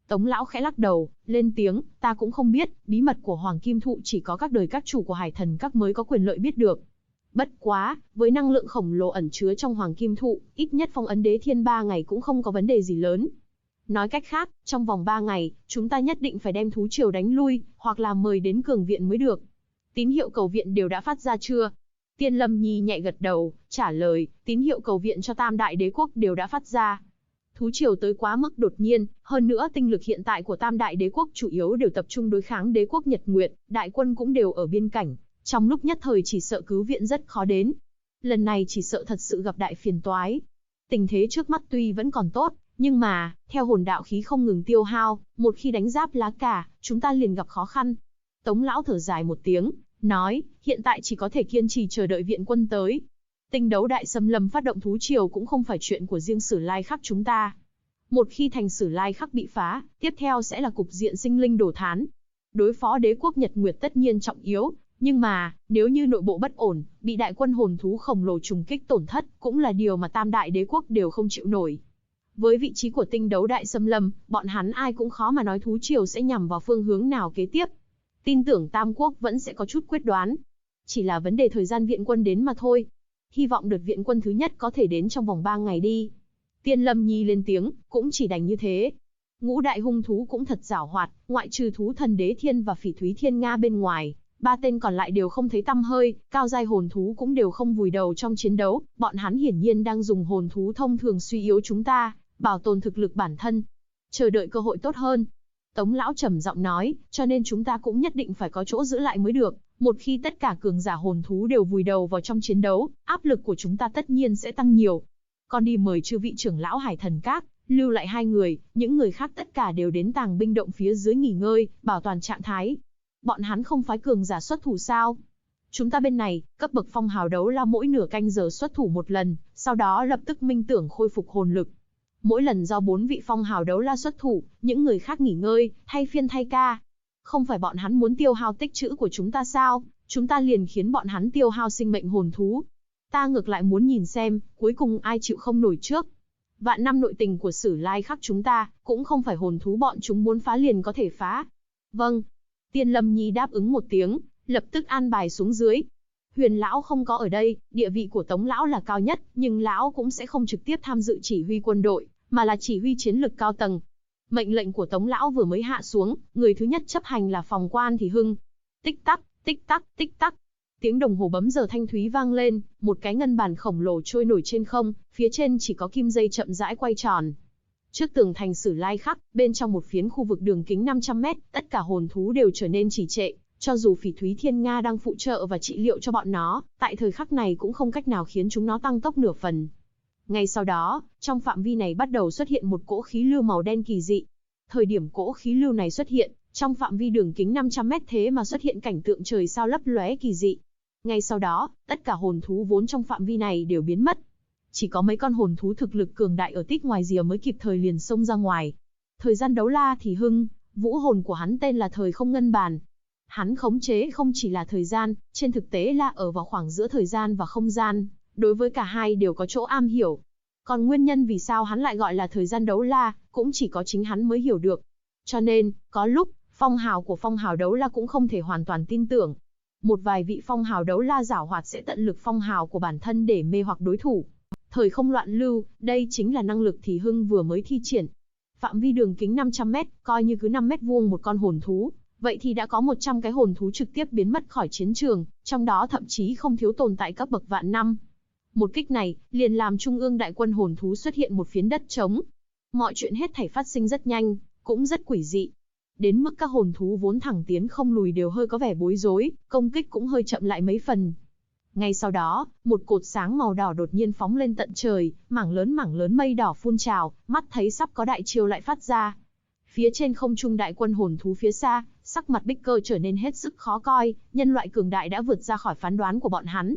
Tống lão khẽ lắc đầu, lên tiếng, ta cũng không biết, bí mật của Hoàng Kim Thụ chỉ có các đời các chủ của Hải Thần Các mới có quyền lợi biết được. Bất quá, với năng lượng khổng lồ ẩn chứa trong Hoàng Kim Thụ, ít nhất phong ấn Đế Thiên 3 ngày cũng không có vấn đề gì lớn. Nói cách khác, trong vòng 3 ngày, chúng ta nhất định phải đem thú triều đánh lui, hoặc là mời đến cường viện mới được. Tín hiệu cầu viện đều đã phát ra chưa? Tiên Lâm Nhi nhẹ gật đầu, trả lời, tín hiệu cầu viện cho Tam Đại Đế Quốc đều đã phát ra. Thú triều tới quá mức đột nhiên, hơn nữa tinh lực hiện tại của Tam Đại Đế Quốc chủ yếu đều tập trung đối kháng Đế Quốc Nhật Nguyệt, đại quân cũng đều ở biên cảnh, trong lúc nhất thời chỉ sợ cứu viện rất khó đến. Lần này chỉ sợ thật sự gặp đại phiền toái. Tình thế trước mắt tuy vẫn còn tốt, nhưng mà, theo hồn đạo khí không ngừng tiêu hao, một khi đánh giáp lá cả, chúng ta liền gặp khó khăn. Tống lão thở dài một tiếng, nói, hiện tại chỉ có thể kiên trì chờ đợi viện quân tới. Tinh đấu đại xâm lâm phát động thú triều cũng không phải chuyện của riêng Sử Lai Khắc chúng ta. Một khi thành Sử Lai Khắc bị phá, tiếp theo sẽ là cục diện sinh linh đổ thán. Đối phó Đế Quốc Nhật Nguyệt tất nhiên trọng yếu, nhưng mà, nếu như nội bộ bất ổn, bị đại quân hồn thú khổng lồ trùng kích tổn thất, cũng là điều mà Tam Đại Đế Quốc đều không chịu nổi. Với vị trí của tinh đấu đại xâm lâm, bọn hắn ai cũng khó mà nói thú triều sẽ nhằm vào phương hướng nào kế tiếp. Tin tưởng Tam Quốc vẫn sẽ có chút quyết đoán. Chỉ là vấn đề thời gian viện quân đến mà thôi. Hy vọng đợt viện quân thứ nhất có thể đến trong vòng 3 ngày đi. Tiên Lâm Nhi lên tiếng, cũng chỉ đành như thế. Ngũ đại hung thú cũng thật giảo hoạt, ngoại trừ thú thần Đế Thiên và Phỉ Thúy Thiên Nga bên ngoài, 3 tên còn lại đều không thấy tăm hơi, cao giai hồn thú cũng đều không vùi đầu trong chiến đấu, bọn hắn hiển nhiên đang dùng hồn thú thông thường suy yếu chúng ta, bảo tồn thực lực bản thân, chờ đợi cơ hội tốt hơn. Tống lão trầm giọng nói, cho nên chúng ta cũng nhất định phải có chỗ giữ lại mới được, một khi tất cả cường giả hồn thú đều vùi đầu vào trong chiến đấu, áp lực của chúng ta tất nhiên sẽ tăng nhiều. Con đi mời chư vị trưởng lão Hải Thần Các, lưu lại 2 người, những người khác tất cả đều đến tàng binh động phía dưới nghỉ ngơi, bảo toàn trạng thái. Bọn hắn không phái cường giả xuất thủ sao? Chúng ta bên này, cấp bậc phong hào đấu la mỗi nửa canh giờ xuất thủ một lần, sau đó lập tức minh tưởng khôi phục hồn lực. Mỗi lần do 4 vị phong hào đấu la xuất thủ, những người khác nghỉ ngơi, thay phiên thay ca. Không phải bọn hắn muốn tiêu hao tích trữ của chúng ta sao? Chúng ta liền khiến bọn hắn tiêu hao sinh mệnh hồn thú. Ta ngược lại muốn nhìn xem, cuối cùng ai chịu không nổi trước. Vạn năm nội tình của Sử Lai Khắc chúng ta, cũng không phải hồn thú bọn chúng muốn phá liền có thể phá. Vâng. Tiên Lâm Nhi đáp ứng một tiếng, lập tức an bài xuống dưới. Huyền lão không có ở đây, địa vị của Tống lão là cao nhất, nhưng lão cũng sẽ không trực tiếp tham dự chỉ huy quân đội, mà là chỉ huy chiến lực cao tầng. Mệnh lệnh của Tống lão vừa mới hạ xuống, người thứ nhất chấp hành là Phòng Quan Thì Hưng. Tích tắc, tích tắc, tích tắc. Tiếng đồng hồ bấm giờ thanh thúy vang lên, một cái ngân bàn khổng lồ trôi nổi trên không, phía trên chỉ có kim dây chậm rãi quay tròn. Trước tường thành Sử Lai Khắc, bên trong một phiến khu vực đường kính 500 mét, tất cả hồn thú đều trở nên trì trệ, cho dù Phỉ Thúy Thiên Nga đang phụ trợ và trị liệu cho bọn nó, tại thời khắc này cũng không cách nào khiến chúng nó tăng tốc nửa phần. Ngay sau đó, trong phạm vi này bắt đầu xuất hiện một cỗ khí lưu màu đen kỳ dị. Thời điểm cỗ khí lưu này xuất hiện, trong phạm vi đường kính 500 mét thế mà xuất hiện cảnh tượng trời sao lấp lóe kỳ dị. Ngay sau đó, tất cả hồn thú vốn trong phạm vi này đều biến mất. Chỉ có mấy con hồn thú thực lực cường đại ở tít ngoài rìa mới kịp thời liền xông ra ngoài. Thời gian đấu la Thì Hưng, vũ hồn của hắn tên là Thời Không Ngân Bàn. Hắn khống chế không chỉ là thời gian, trên thực tế là ở vào khoảng giữa thời gian và không gian, đối với cả hai đều có chỗ am hiểu. Còn nguyên nhân vì sao hắn lại gọi là thời gian đấu la, cũng chỉ có chính hắn mới hiểu được. Cho nên, có lúc, phong hào của phong hào đấu la cũng không thể hoàn toàn tin tưởng. Một vài vị phong hào đấu la giảo hoạt sẽ tận lực phong hào của bản thân để mê hoặc đối thủ. Thời không loạn lưu, đây chính là năng lực Thì Hưng vừa mới thi triển. Phạm vi đường kính 500 mét, coi như cứ 5 mét vuông một con hồn thú, vậy thì đã có 100 cái hồn thú trực tiếp biến mất khỏi chiến trường, trong đó thậm chí không thiếu tồn tại cấp bậc vạn năm. Một kích này, liền làm trung ương đại quân hồn thú xuất hiện một phiến đất trống. Mọi chuyện hết thảy phát sinh rất nhanh, cũng rất quỷ dị. Đến mức các hồn thú vốn thẳng tiến không lùi đều hơi có vẻ bối rối, công kích cũng hơi chậm lại mấy phần. Ngay sau đó, một cột sáng màu đỏ đột nhiên phóng lên tận trời, mảng lớn mây đỏ phun trào, mắt thấy sắp có đại chiêu lại phát ra. Phía trên không trung đại quân hồn thú phía xa, sắc mặt Bích Cơ trở nên hết sức khó coi, nhân loại cường đại đã vượt ra khỏi phán đoán của bọn hắn.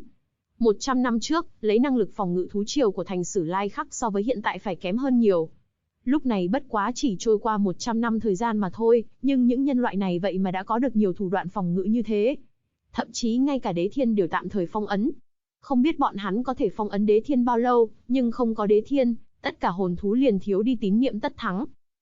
100 năm trước, lấy năng lực phòng ngự thú triều của thành Sử Lai Khắc so với hiện tại phải kém hơn nhiều. Lúc này bất quá chỉ trôi qua 100 năm thời gian mà thôi, nhưng những nhân loại này vậy mà đã có được nhiều thủ đoạn phòng ngự như thế. Thậm chí ngay cả Đế Thiên đều tạm thời phong ấn. Không biết bọn hắn có thể phong ấn Đế Thiên bao lâu, nhưng không có Đế Thiên, tất cả hồn thú liền thiếu đi tín niệm tất thắng.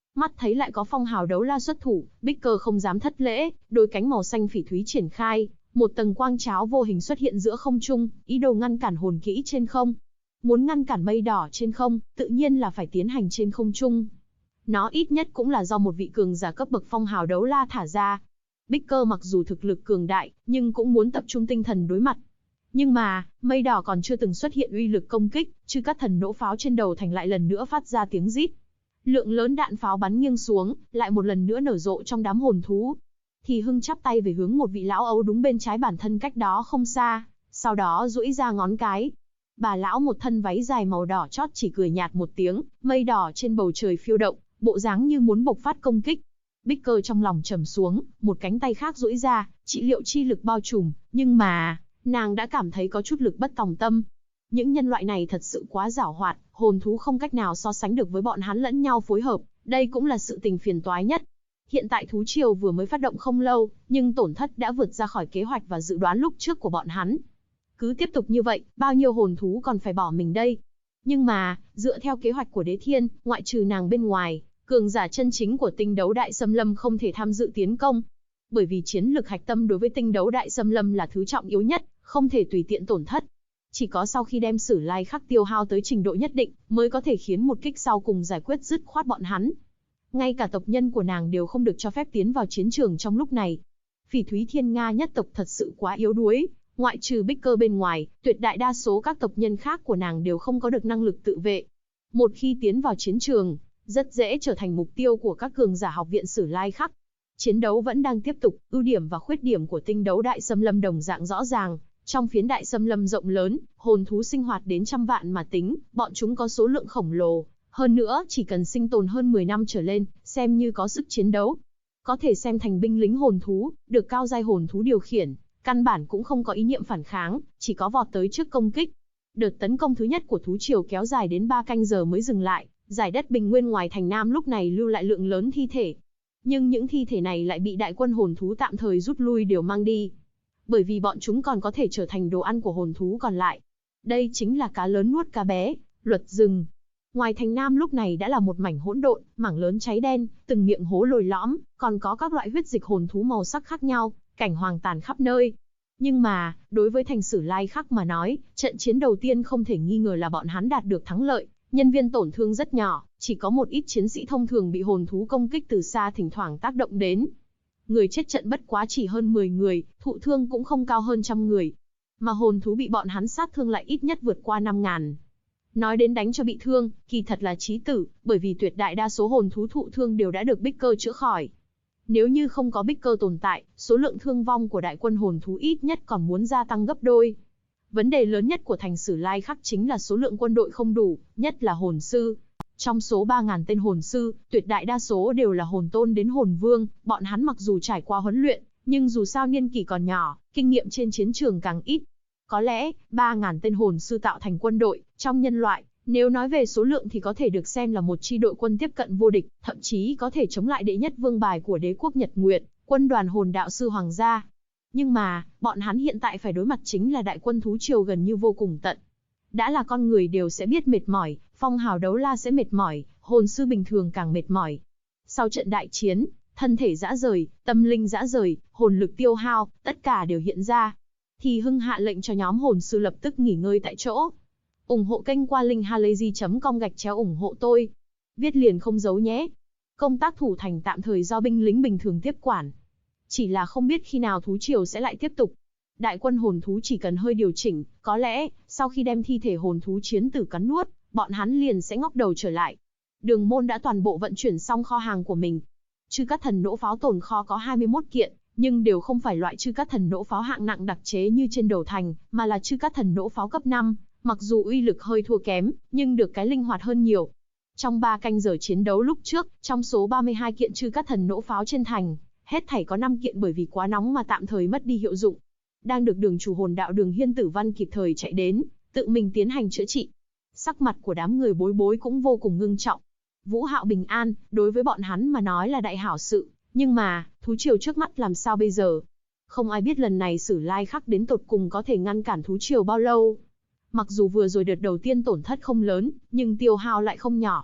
Mắt thấy lại có phong hào đấu la xuất thủ, Bích Cơ không dám thất lễ, đôi cánh màu xanh phỉ thúy triển khai, một tầng quang cháo vô hình xuất hiện giữa không trung, ý đồ ngăn cản hồn kỹ trên không. Muốn ngăn cản mây đỏ trên không, tự nhiên là phải tiến hành trên không trung. Nó ít nhất cũng là do một vị cường giả cấp bậc phong hào đấu la thả ra. Bích Cơ mặc dù thực lực cường đại, nhưng cũng muốn tập trung tinh thần đối mặt. Nhưng mà, mây đỏ còn chưa từng xuất hiện uy lực công kích, chư các thần nỗ pháo trên đầu thành lại lần nữa phát ra tiếng rít. Lượng lớn đạn pháo bắn nghiêng xuống, lại một lần nữa nở rộ trong đám hồn thú. Thì Hưng chắp tay về hướng một vị lão ấu đúng bên trái bản thân cách đó không xa, sau đó duỗi ra ngón cái. Bà lão một thân váy dài màu đỏ chót chỉ cười nhạt một tiếng, mây đỏ trên bầu trời phiêu động, bộ dáng như muốn bộc phát công kích. Bích Cơ trong lòng trầm xuống, một cánh tay khác duỗi ra, trị liệu chi lực bao trùm, nhưng mà, nàng đã cảm thấy có chút lực bất tòng tâm. Những nhân loại này thật sự quá giảo hoạt, hồn thú không cách nào so sánh được với bọn hắn lẫn nhau phối hợp, đây cũng là sự tình phiền toái nhất. Hiện tại thú triều vừa mới phát động không lâu, nhưng tổn thất đã vượt ra khỏi kế hoạch và dự đoán lúc trước của bọn hắn. Cứ tiếp tục như vậy, bao nhiêu hồn thú còn phải bỏ mình đây? Nhưng mà, dựa theo kế hoạch của Đế Thiên, ngoại trừ nàng bên ngoài, cường giả chân chính của tinh đấu đại xâm lâm không thể tham dự tiến công. Bởi vì chiến lực hạch tâm đối với tinh đấu đại xâm lâm là thứ trọng yếu nhất, không thể tùy tiện tổn thất. Chỉ có sau khi đem Sử Lai Khắc tiêu hao tới trình độ nhất định, mới có thể khiến một kích sau cùng giải quyết dứt khoát bọn hắn. Ngay cả tộc nhân của nàng đều không được cho phép tiến vào chiến trường trong lúc này. Phỉ Thúy Thiên Nga nhất tộc thật sự quá yếu đuối, ngoại trừ Bích Cơ bên ngoài, tuyệt đại đa số các tộc nhân khác của nàng đều không có được năng lực tự vệ. Một khi tiến vào chiến trường, rất dễ trở thành mục tiêu của các cường giả học viện Sử Lai Khắc. Chiến đấu vẫn đang tiếp tục, ưu điểm và khuyết điểm của tinh đấu đại xâm lâm đồng dạng rõ ràng. Trong phiến đại xâm lâm rộng lớn, hồn thú sinh hoạt đến trăm vạn mà tính, bọn chúng có số lượng khổng lồ. Hơn nữa, chỉ cần sinh tồn hơn 10 năm trở lên, xem như có sức chiến đấu. Có thể xem thành binh lính hồn thú, được cao giai hồn thú điều khiển, căn bản cũng không có ý niệm phản kháng, chỉ có vọt tới trước công kích. Đợt tấn công thứ nhất của thú triều kéo dài đến 3 canh giờ mới dừng lại, giải đất bình nguyên ngoài thành Nam lúc này lưu lại lượng lớn thi thể. Nhưng những thi thể này lại bị đại quân hồn thú tạm thời rút lui đều mang đi. Bởi vì bọn chúng còn có thể trở thành đồ ăn của hồn thú còn lại. Đây chính là cá lớn nuốt cá bé, luật rừng. Ngoài thành Nam lúc này đã là một mảnh hỗn độn, mảng lớn cháy đen, từng miệng hố lồi lõm, còn có các loại huyết dịch hồn thú màu sắc khác nhau, cảnh hoàng tàn khắp nơi. Nhưng mà, đối với thành Sử Lai Khắc mà nói, trận chiến đầu tiên không thể nghi ngờ là bọn hắn đạt được thắng lợi, nhân viên tổn thương rất nhỏ, chỉ có một ít chiến sĩ thông thường bị hồn thú công kích từ xa thỉnh thoảng tác động đến. Người chết trận bất quá chỉ hơn 10 người, thụ thương cũng không cao hơn trăm người. Mà hồn thú bị bọn hắn sát thương lại ít nhất vượt qua 5.000. Nói đến đánh cho bị thương, kỳ thật là chí tử, bởi vì tuyệt đại đa số hồn thú thụ thương đều đã được Bích Cơ chữa khỏi. Nếu như không có Bích Cơ tồn tại, số lượng thương vong của đại quân hồn thú ít nhất còn muốn gia tăng gấp đôi. Vấn đề lớn nhất của thành Sử Lai Khắc chính là số lượng quân đội không đủ, nhất là hồn sư. Trong số 3.000 tên hồn sư, tuyệt đại đa số đều là hồn tôn đến hồn vương, bọn hắn mặc dù trải qua huấn luyện, nhưng dù sao niên kỷ còn nhỏ, kinh nghiệm trên chiến trường càng ít. Có lẽ, 3.000 tên hồn sư tạo thành quân đội, trong nhân loại, nếu nói về số lượng thì có thể được xem là một chi đội quân tiếp cận vô địch, thậm chí có thể chống lại đệ nhất vương bài của đế quốc Nhật Nguyệt, quân đoàn hồn đạo sư hoàng gia. Nhưng mà, bọn hắn hiện tại phải đối mặt chính là đại quân thú triều gần như vô cùng tận. Đã là con người đều sẽ biết mệt mỏi, phong hào đấu la sẽ mệt mỏi, hồn sư bình thường càng mệt mỏi. Sau trận đại chiến, thân thể rã rời, tâm linh rã rời, hồn lực tiêu hao, tất cả đều hiện ra. Thì Hưng hạ lệnh cho nhóm hồn sư lập tức nghỉ ngơi tại chỗ. Ủng hộ kênh qua linkhalazy.com/ủng hộ tôi. Viết liền không giấu nhé. Công tác thủ thành tạm thời do binh lính bình thường tiếp quản. Chỉ là không biết khi nào thú triều sẽ lại tiếp tục. Đại quân hồn thú chỉ cần hơi điều chỉnh, có lẽ, sau khi đem thi thể hồn thú chiến tử cắn nuốt, bọn hắn liền sẽ ngóc đầu trở lại. Đường Môn đã toàn bộ vận chuyển xong kho hàng của mình. Chư Cát Thần nỗ pháo tồn kho có 21 kiện, nhưng đều không phải loại Chư Cát Thần nỗ pháo hạng nặng đặc chế như trên đầu thành, mà là Chư Cát Thần nỗ pháo cấp 5, mặc dù uy lực hơi thua kém, nhưng được cái linh hoạt hơn nhiều. Trong 3 canh giờ chiến đấu lúc trước, trong số 32 kiện Chư Cát Thần nỗ pháo trên thành, hết thảy có 5 kiện bởi vì quá nóng mà tạm thời mất đi hiệu dụng. Đang được đường chủ hồn đạo Đường Hiên Tử Văn kịp thời chạy đến, tự mình tiến hành chữa trị. Sắc mặt của đám người bối bối cũng vô cùng ngưng trọng. Vũ Hạo bình an, đối với bọn hắn mà nói là đại hảo sự, nhưng mà, thú triều trước mắt làm sao bây giờ? Không ai biết lần này Sử Lai Khắc đến tột cùng có thể ngăn cản thú triều bao lâu. Mặc dù vừa rồi đợt đầu tiên tổn thất không lớn, nhưng tiêu hao lại không nhỏ.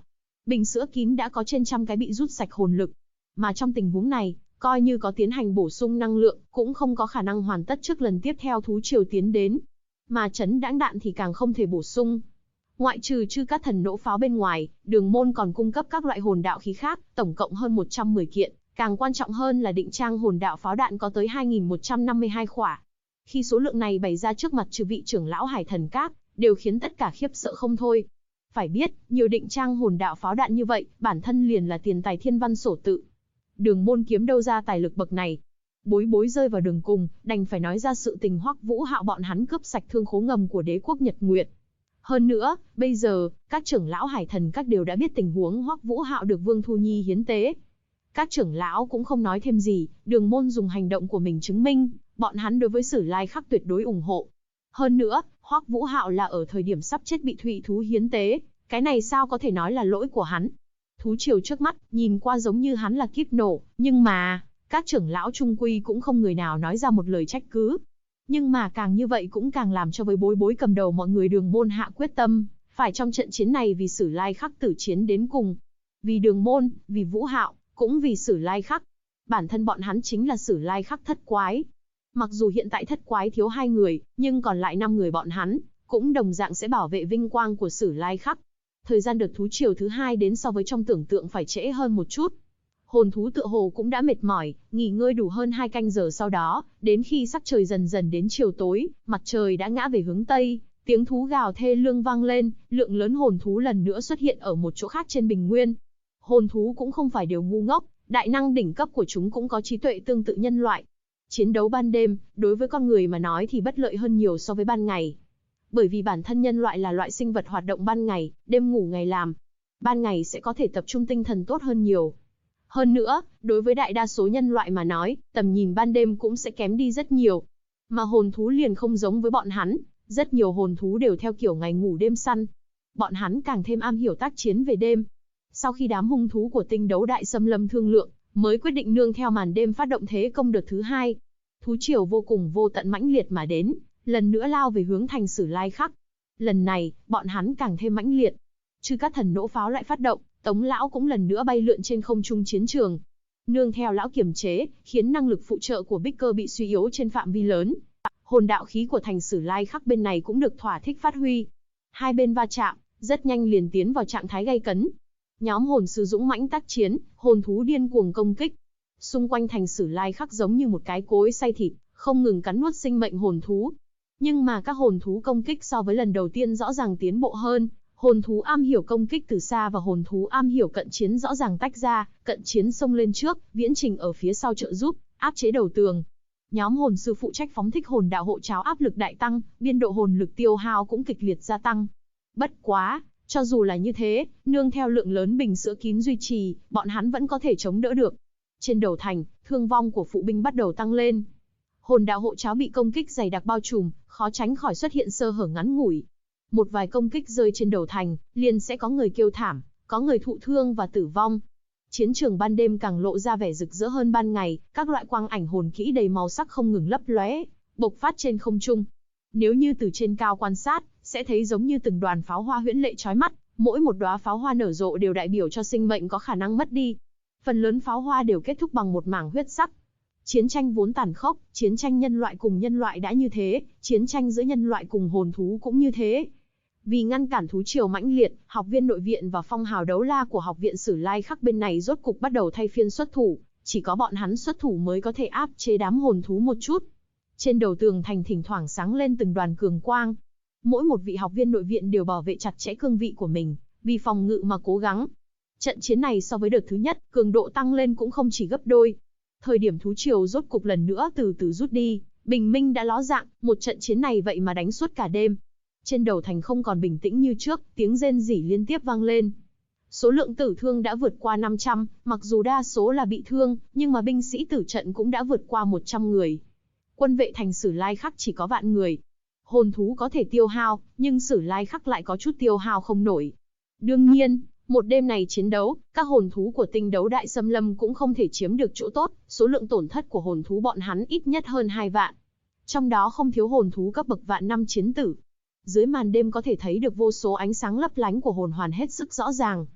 Bình sữa kín đã có trên trăm cái bị rút sạch hồn lực. Mà trong tình huống này, coi như có tiến hành bổ sung năng lượng, cũng không có khả năng hoàn tất trước lần tiếp theo thú triều tiến đến. Mà chấn đãng đạn thì càng không thể bổ sung. Ngoại trừ chư các thần nỗ pháo bên ngoài, Đường Môn còn cung cấp các loại hồn đạo khí khác, tổng cộng hơn 110 kiện. Càng quan trọng hơn là định trang hồn đạo pháo đạn có tới 2.152 khỏa. Khi số lượng này bày ra trước mặt chư vị trưởng lão Hải Thần Các, đều khiến tất cả khiếp sợ không thôi. Phải biết, nhiều định trang hồn đạo pháo đạn như vậy, bản thân liền là tiền tài thiên văn sổ tự. Đường Môn kiếm đâu ra tài lực bậc này. Bối bối rơi vào đường cùng, đành phải nói ra sự tình Hoắc Vũ Hạo bọn hắn cướp sạch thương khố ngầm của đế quốc Nhật Nguyệt. Hơn nữa, bây giờ, các trưởng lão Hải Thần Các đều đã biết tình huống Hoắc Vũ Hạo được Vương Thu Nhi hiến tế. Các trưởng lão cũng không nói thêm gì, Đường Môn dùng hành động của mình chứng minh, bọn hắn đối với Sử Lai Khắc tuyệt đối ủng hộ. Hơn nữa, Hoắc Vũ Hạo là ở thời điểm sắp chết bị thụy thú hiến tế, cái này sao có thể nói là lỗi của hắn. Thú triều trước mắt, nhìn qua giống như hắn là kíp nổ, nhưng mà, các trưởng lão trung quy cũng không người nào nói ra một lời trách cứ. Nhưng mà càng như vậy cũng càng làm cho với bối bối cầm đầu mọi người Đường Môn hạ quyết tâm, phải trong trận chiến này vì Sử Lai Khắc tử chiến đến cùng. Vì Đường Môn, vì Vũ Hạo, cũng vì Sử Lai Khắc. Bản thân bọn hắn chính là Sử Lai Khắc thất quái. Mặc dù hiện tại thất quái thiếu 2 người, nhưng còn lại 5 người bọn hắn, cũng đồng dạng sẽ bảo vệ vinh quang của Sử Lai Khắc. Thời gian đợt thú triều thứ 2 đến so với trong tưởng tượng phải trễ hơn một chút. Hồn thú tựa hồ cũng đã mệt mỏi, nghỉ ngơi đủ hơn 2 canh giờ sau đó, đến khi sắc trời dần dần đến chiều tối, mặt trời đã ngã về hướng Tây, tiếng thú gào thê lương vang lên, lượng lớn hồn thú lần nữa xuất hiện ở một chỗ khác trên bình nguyên. Hồn thú cũng không phải đều ngu ngốc, đại năng đỉnh cấp của chúng cũng có trí tuệ tương tự nhân loại. Chiến đấu ban đêm, đối với con người mà nói thì bất lợi hơn nhiều so với ban ngày. Bởi vì bản thân nhân loại là loại sinh vật hoạt động ban ngày, đêm ngủ ngày làm. Ban ngày sẽ có thể tập trung tinh thần tốt hơn nhiều. Hơn nữa, đối với đại đa số nhân loại mà nói, tầm nhìn ban đêm cũng sẽ kém đi rất nhiều. Mà hồn thú liền không giống với bọn hắn, rất nhiều hồn thú đều theo kiểu ngày ngủ đêm săn. Bọn hắn càng thêm am hiểu tác chiến về đêm. Sau khi đám hung thú của tinh đấu đại xâm lâm thương lượng, mới quyết định nương theo màn đêm phát động thế công đợt thứ 2. Thú triều vô cùng vô tận mãnh liệt mà đến, lần nữa lao về hướng thành Sử Lai Khắc. Lần này, bọn hắn càng thêm mãnh liệt. Chư các thần nỗ pháo lại phát động, Tống lão cũng lần nữa bay lượn trên không trung chiến trường. Nương theo lão kiềm chế, khiến năng lực phụ trợ của Bích Cơ bị suy yếu trên phạm vi lớn. Hồn đạo khí của thành Sử Lai Khắc bên này cũng được thỏa thích phát huy. Hai bên va chạm, rất nhanh liền tiến vào trạng thái gay cấn. Nhóm hồn sư dũng mãnh tác chiến, hồn thú điên cuồng công kích. Xung quanh thành Sử Lai Khắc giống như một cái cối xay thịt, không ngừng cắn nuốt sinh mệnh hồn thú. Nhưng mà các hồn thú công kích so với lần đầu tiên rõ ràng tiến bộ hơn. Hồn thú am hiểu công kích từ xa và hồn thú am hiểu cận chiến rõ ràng tách ra, cận chiến xông lên trước, viễn trình ở phía sau trợ giúp, áp chế đầu tường. Nhóm hồn sư phụ trách phóng thích hồn đạo hộ cháo áp lực đại tăng, biên độ hồn lực tiêu hao cũng kịch liệt gia tăng. Bất quá, cho dù là như thế, nương theo lượng lớn bình sữa kín duy trì, bọn hắn vẫn có thể chống đỡ được. Trên đầu thành, thương vong của phụ binh bắt đầu tăng lên. Hồn đạo hộ cháo bị công kích dày đặc bao trùm, khó tránh khỏi xuất hiện sơ hở ngắn ngủi. Một vài công kích rơi trên đầu thành, liền sẽ có người kêu thảm, có người thụ thương và tử vong. Chiến trường ban đêm càng lộ ra vẻ rực rỡ hơn ban ngày, các loại quang ảnh hồn kỹ đầy màu sắc không ngừng lấp lóe, bộc phát trên không trung. Nếu như từ trên cao quan sát, sẽ thấy giống như từng đoàn pháo hoa huyễn lệ chói mắt, mỗi một đóa pháo hoa nở rộ đều đại biểu cho sinh mệnh có khả năng mất đi. Phần lớn pháo hoa đều kết thúc bằng một mảng huyết sắc. Chiến tranh vốn tàn khốc, chiến tranh nhân loại cùng nhân loại đã như thế, chiến tranh giữa nhân loại cùng hồn thú cũng như thế. Vì ngăn cản thú triều mãnh liệt, học viên nội viện và phong hào đấu la của học viện Sử Lai Khắc bên này rốt cục bắt đầu thay phiên xuất thủ, chỉ có bọn hắn xuất thủ mới có thể áp chế đám hồn thú một chút. Trên đầu tường thành thỉnh thoảng sáng lên từng đoàn cường quang. Mỗi một vị học viên nội viện đều bảo vệ chặt chẽ cương vị của mình, vì phòng ngự mà cố gắng. Trận chiến này so với đợt thứ nhất, cường độ tăng lên cũng không chỉ gấp đôi. Thời điểm thú triều rốt cục lần nữa từ từ rút đi, bình minh đã ló dạng, một trận chiến này vậy mà đánh suốt cả đêm. Trên đầu thành không còn bình tĩnh như trước, tiếng rên rỉ liên tiếp vang lên. Số lượng tử thương đã vượt qua 500, mặc dù đa số là bị thương, nhưng mà binh sĩ tử trận cũng đã vượt qua 100 người. Quân vệ thành Sử Lai Khắc chỉ có vạn người. Hồn thú có thể tiêu hao, nhưng Sử Lai Khắc lại có chút tiêu hao không nổi. Đương nhiên, một đêm này chiến đấu, các hồn thú của tinh đấu đại xâm lâm cũng không thể chiếm được chỗ tốt, số lượng tổn thất của hồn thú bọn hắn ít nhất hơn 2 vạn. Trong đó không thiếu hồn thú cấp bậc vạn năm chiến tử. Dưới màn đêm có thể thấy được vô số ánh sáng lấp lánh của hồn hoàn hết sức rõ ràng.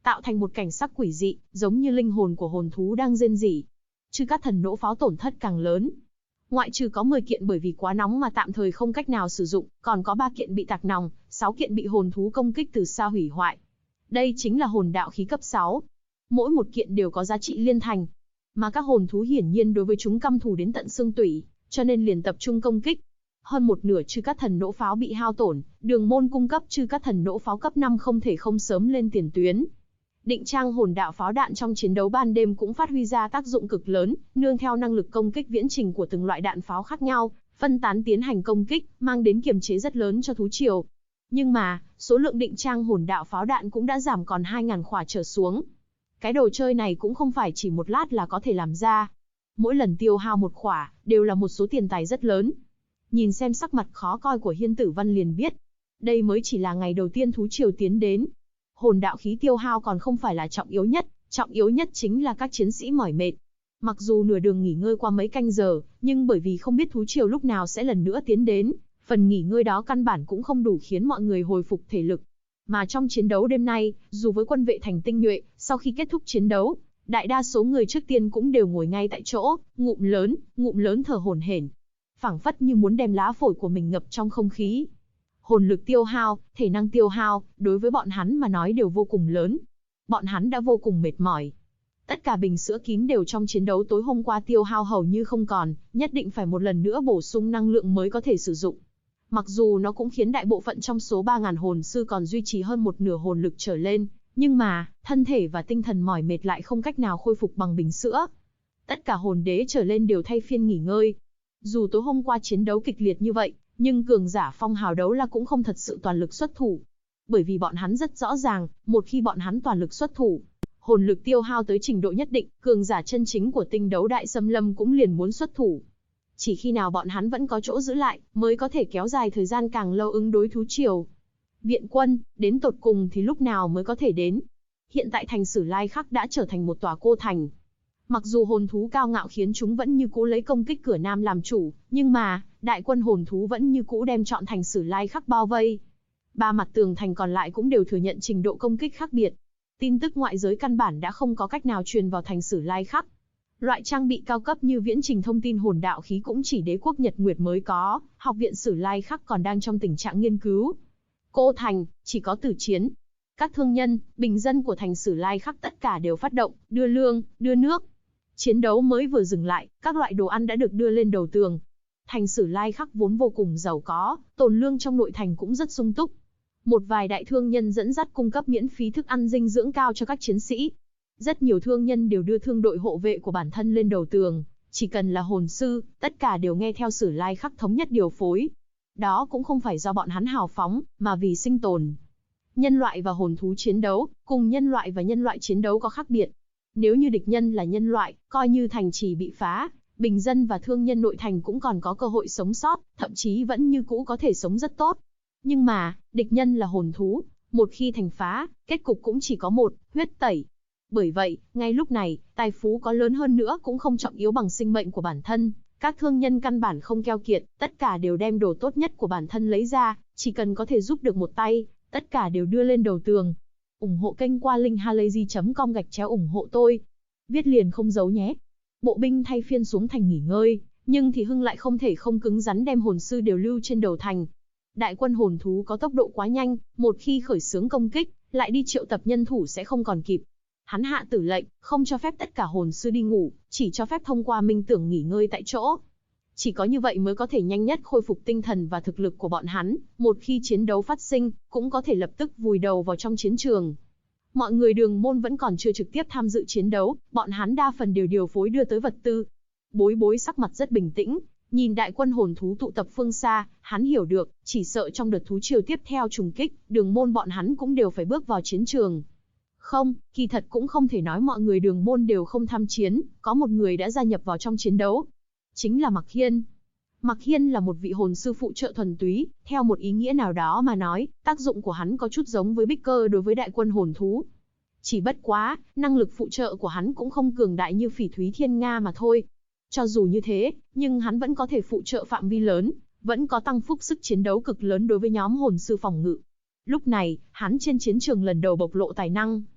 tạo thành một cảnh sắc quỷ dị, giống như linh hồn của hồn thú đang rên rỉ. Chư Cát Thần nỗ pháo tổn thất càng lớn. Ngoại trừ có 10 kiện bởi vì quá nóng mà tạm thời không cách nào sử dụng, còn có 3 kiện bị tạc nòng, 6 kiện bị hồn thú công kích từ xa hủy hoại. Đây chính là hồn đạo khí cấp 6. Mỗi một kiện đều có giá trị liên thành. Mà các hồn thú hiển nhiên đối với chúng căm thù đến tận xương tủy, cho nên liền tập trung công kích. Hơn một nửa Chư Cát Thần nỗ pháo bị hao tổn, Đường môn cung cấp Chư Cát Thần nỗ pháo cấp 5 không thể không sớm lên tiền tuyến. Định trang hồn đạo pháo đạn trong chiến đấu ban đêm cũng phát huy ra tác dụng cực lớn, nương theo năng lực công kích viễn trình của từng loại đạn pháo khác nhau, phân tán tiến hành công kích, mang đến kiềm chế rất lớn cho thú triều. Nhưng mà, số lượng định trang hồn đạo pháo đạn cũng đã giảm còn 2.000 khỏa trở xuống. Cái đồ chơi này cũng không phải chỉ một lát là có thể làm ra. Mỗi lần tiêu hao một khỏa, đều là một số tiền tài rất lớn. Nhìn xem sắc mặt khó coi của Hiên Tử Văn liền biết. Đây mới chỉ là ngày đầu tiên thú triều tiến đến. Hồn đạo khí tiêu hao còn không phải là trọng yếu nhất chính là các chiến sĩ mỏi mệt. Mặc dù nửa đường nghỉ ngơi qua mấy canh giờ, nhưng bởi vì không biết thú triều lúc nào sẽ lần nữa tiến đến, phần nghỉ ngơi đó căn bản cũng không đủ khiến mọi người hồi phục thể lực. Mà trong chiến đấu đêm nay, dù với quân vệ thành tinh nhuệ, sau khi kết thúc chiến đấu, đại đa số người trước tiên cũng đều ngồi ngay tại chỗ, ngụm lớn thở hổn hển, phảng phất như muốn đem lá phổi của mình ngập trong không khí. Hồn lực tiêu hao, thể năng tiêu hao, đối với bọn hắn mà nói đều vô cùng lớn. Bọn hắn đã vô cùng mệt mỏi. Tất cả bình sữa kín đều trong chiến đấu tối hôm qua tiêu hao hầu như không còn, nhất định phải một lần nữa bổ sung năng lượng mới có thể sử dụng. Mặc dù nó cũng khiến đại bộ phận trong số 3.000 hồn sư còn duy trì hơn một nửa hồn lực trở lên, nhưng mà, thân thể và tinh thần mỏi mệt lại không cách nào khôi phục bằng bình sữa. Tất cả hồn đế trở lên đều thay phiên nghỉ ngơi. Dù tối hôm qua chiến đấu kịch liệt như vậy, nhưng cường giả phong hào đấu la cũng không thật sự toàn lực xuất thủ. Bởi vì bọn hắn rất rõ ràng, một khi bọn hắn toàn lực xuất thủ, hồn lực tiêu hao tới trình độ nhất định, cường giả chân chính của tinh đấu đại xâm lâm cũng liền muốn xuất thủ. Chỉ khi nào bọn hắn vẫn có chỗ giữ lại, mới có thể kéo dài thời gian càng lâu ứng đối thú triều. Viện quân, đến tột cùng thì lúc nào mới có thể đến? Hiện tại thành Sử Lai Khắc đã trở thành một tòa cô thành. Mặc dù hồn thú cao ngạo khiến chúng vẫn như cũ lấy công kích cửa Nam làm chủ, nhưng mà, đại quân hồn thú vẫn như cũ đem trọn thành Sử Lai Khắc bao vây. 3 mặt tường thành còn lại cũng đều thừa nhận trình độ công kích khác biệt. Tin tức ngoại giới căn bản đã không có cách nào truyền vào thành Sử Lai Khắc. Loại trang bị cao cấp như viễn trình thông tin hồn đạo khí cũng chỉ đế quốc Nhật Nguyệt mới có, học viện Sử Lai Khắc còn đang trong tình trạng nghiên cứu. Cô thành, chỉ có tử chiến. Các thương nhân, bình dân của thành Sử Lai Khắc tất cả đều phát động, đưa lương, đưa nước. Chiến đấu mới vừa dừng lại, các loại đồ ăn đã được đưa lên đầu tường. Thành Sử Lai Khắc vốn vô cùng giàu có, tồn lương trong nội thành cũng rất sung túc. Một vài đại thương nhân dẫn dắt cung cấp miễn phí thức ăn dinh dưỡng cao cho các chiến sĩ. Rất nhiều thương nhân đều đưa thương đội hộ vệ của bản thân lên đầu tường, chỉ cần là hồn sư, tất cả đều nghe theo Sử Lai Khắc thống nhất điều phối. Đó cũng không phải do bọn hắn hào phóng, mà vì sinh tồn. Nhân loại và hồn thú chiến đấu, cùng nhân loại và nhân loại chiến đấu có khác biệt. Nếu như địch nhân là nhân loại, coi như thành trì bị phá, bình dân và thương nhân nội thành cũng còn có cơ hội sống sót, thậm chí vẫn như cũ có thể sống rất tốt. Nhưng mà, địch nhân là hồn thú, một khi thành phá, kết cục cũng chỉ có một, huyết tẩy. Bởi vậy, ngay lúc này, tài phú có lớn hơn nữa cũng không trọng yếu bằng sinh mệnh của bản thân. Các thương nhân căn bản không keo kiệt, tất cả đều đem đồ tốt nhất của bản thân lấy ra, chỉ cần có thể giúp được một tay, tất cả đều đưa lên đầu tường. Ủng hộ kênh qua linkhalazy.com/ủng hộ tôi. Viết liền không giấu nhé. Bộ binh thay phiên xuống thành nghỉ ngơi, nhưng thì Hưng lại không thể không cứng rắn đem hồn sư đều lưu trên đầu thành. Đại quân hồn thú có tốc độ quá nhanh, một khi khởi xướng công kích, lại đi triệu tập nhân thủ sẽ không còn kịp. Hắn hạ tử lệnh, không cho phép tất cả hồn sư đi ngủ, chỉ cho phép thông qua minh tưởng nghỉ ngơi tại chỗ. Chỉ có như vậy mới có thể nhanh nhất khôi phục tinh thần và thực lực của bọn hắn, một khi chiến đấu phát sinh, cũng có thể lập tức vùi đầu vào trong chiến trường. Mọi người Đường môn vẫn còn chưa trực tiếp tham dự chiến đấu, bọn hắn đa phần đều điều phối đưa tới vật tư. Bối bối sắc mặt rất bình tĩnh, nhìn đại quân hồn thú tụ tập phương xa, hắn hiểu được, chỉ sợ trong đợt thú triều tiếp theo trùng kích, Đường môn bọn hắn cũng đều phải bước vào chiến trường. Không, kỳ thật cũng không thể nói mọi người Đường môn đều không tham chiến, có một người đã gia nhập vào trong chiến đấu. Chính là Mặc Hiên. Mặc Hiên là một vị hồn sư phụ trợ thuần túy, theo một ý nghĩa nào đó mà nói, tác dụng của hắn có chút giống với Bích Cơ đối với đại quân hồn thú. Chỉ bất quá, năng lực phụ trợ của hắn cũng không cường đại như Phỉ Thúy Thiên Nga mà thôi. Cho dù như thế, nhưng hắn vẫn có thể phụ trợ phạm vi lớn, vẫn có tăng phúc sức chiến đấu cực lớn đối với nhóm hồn sư phòng ngự. Lúc này, hắn trên chiến trường lần đầu bộc lộ tài năng.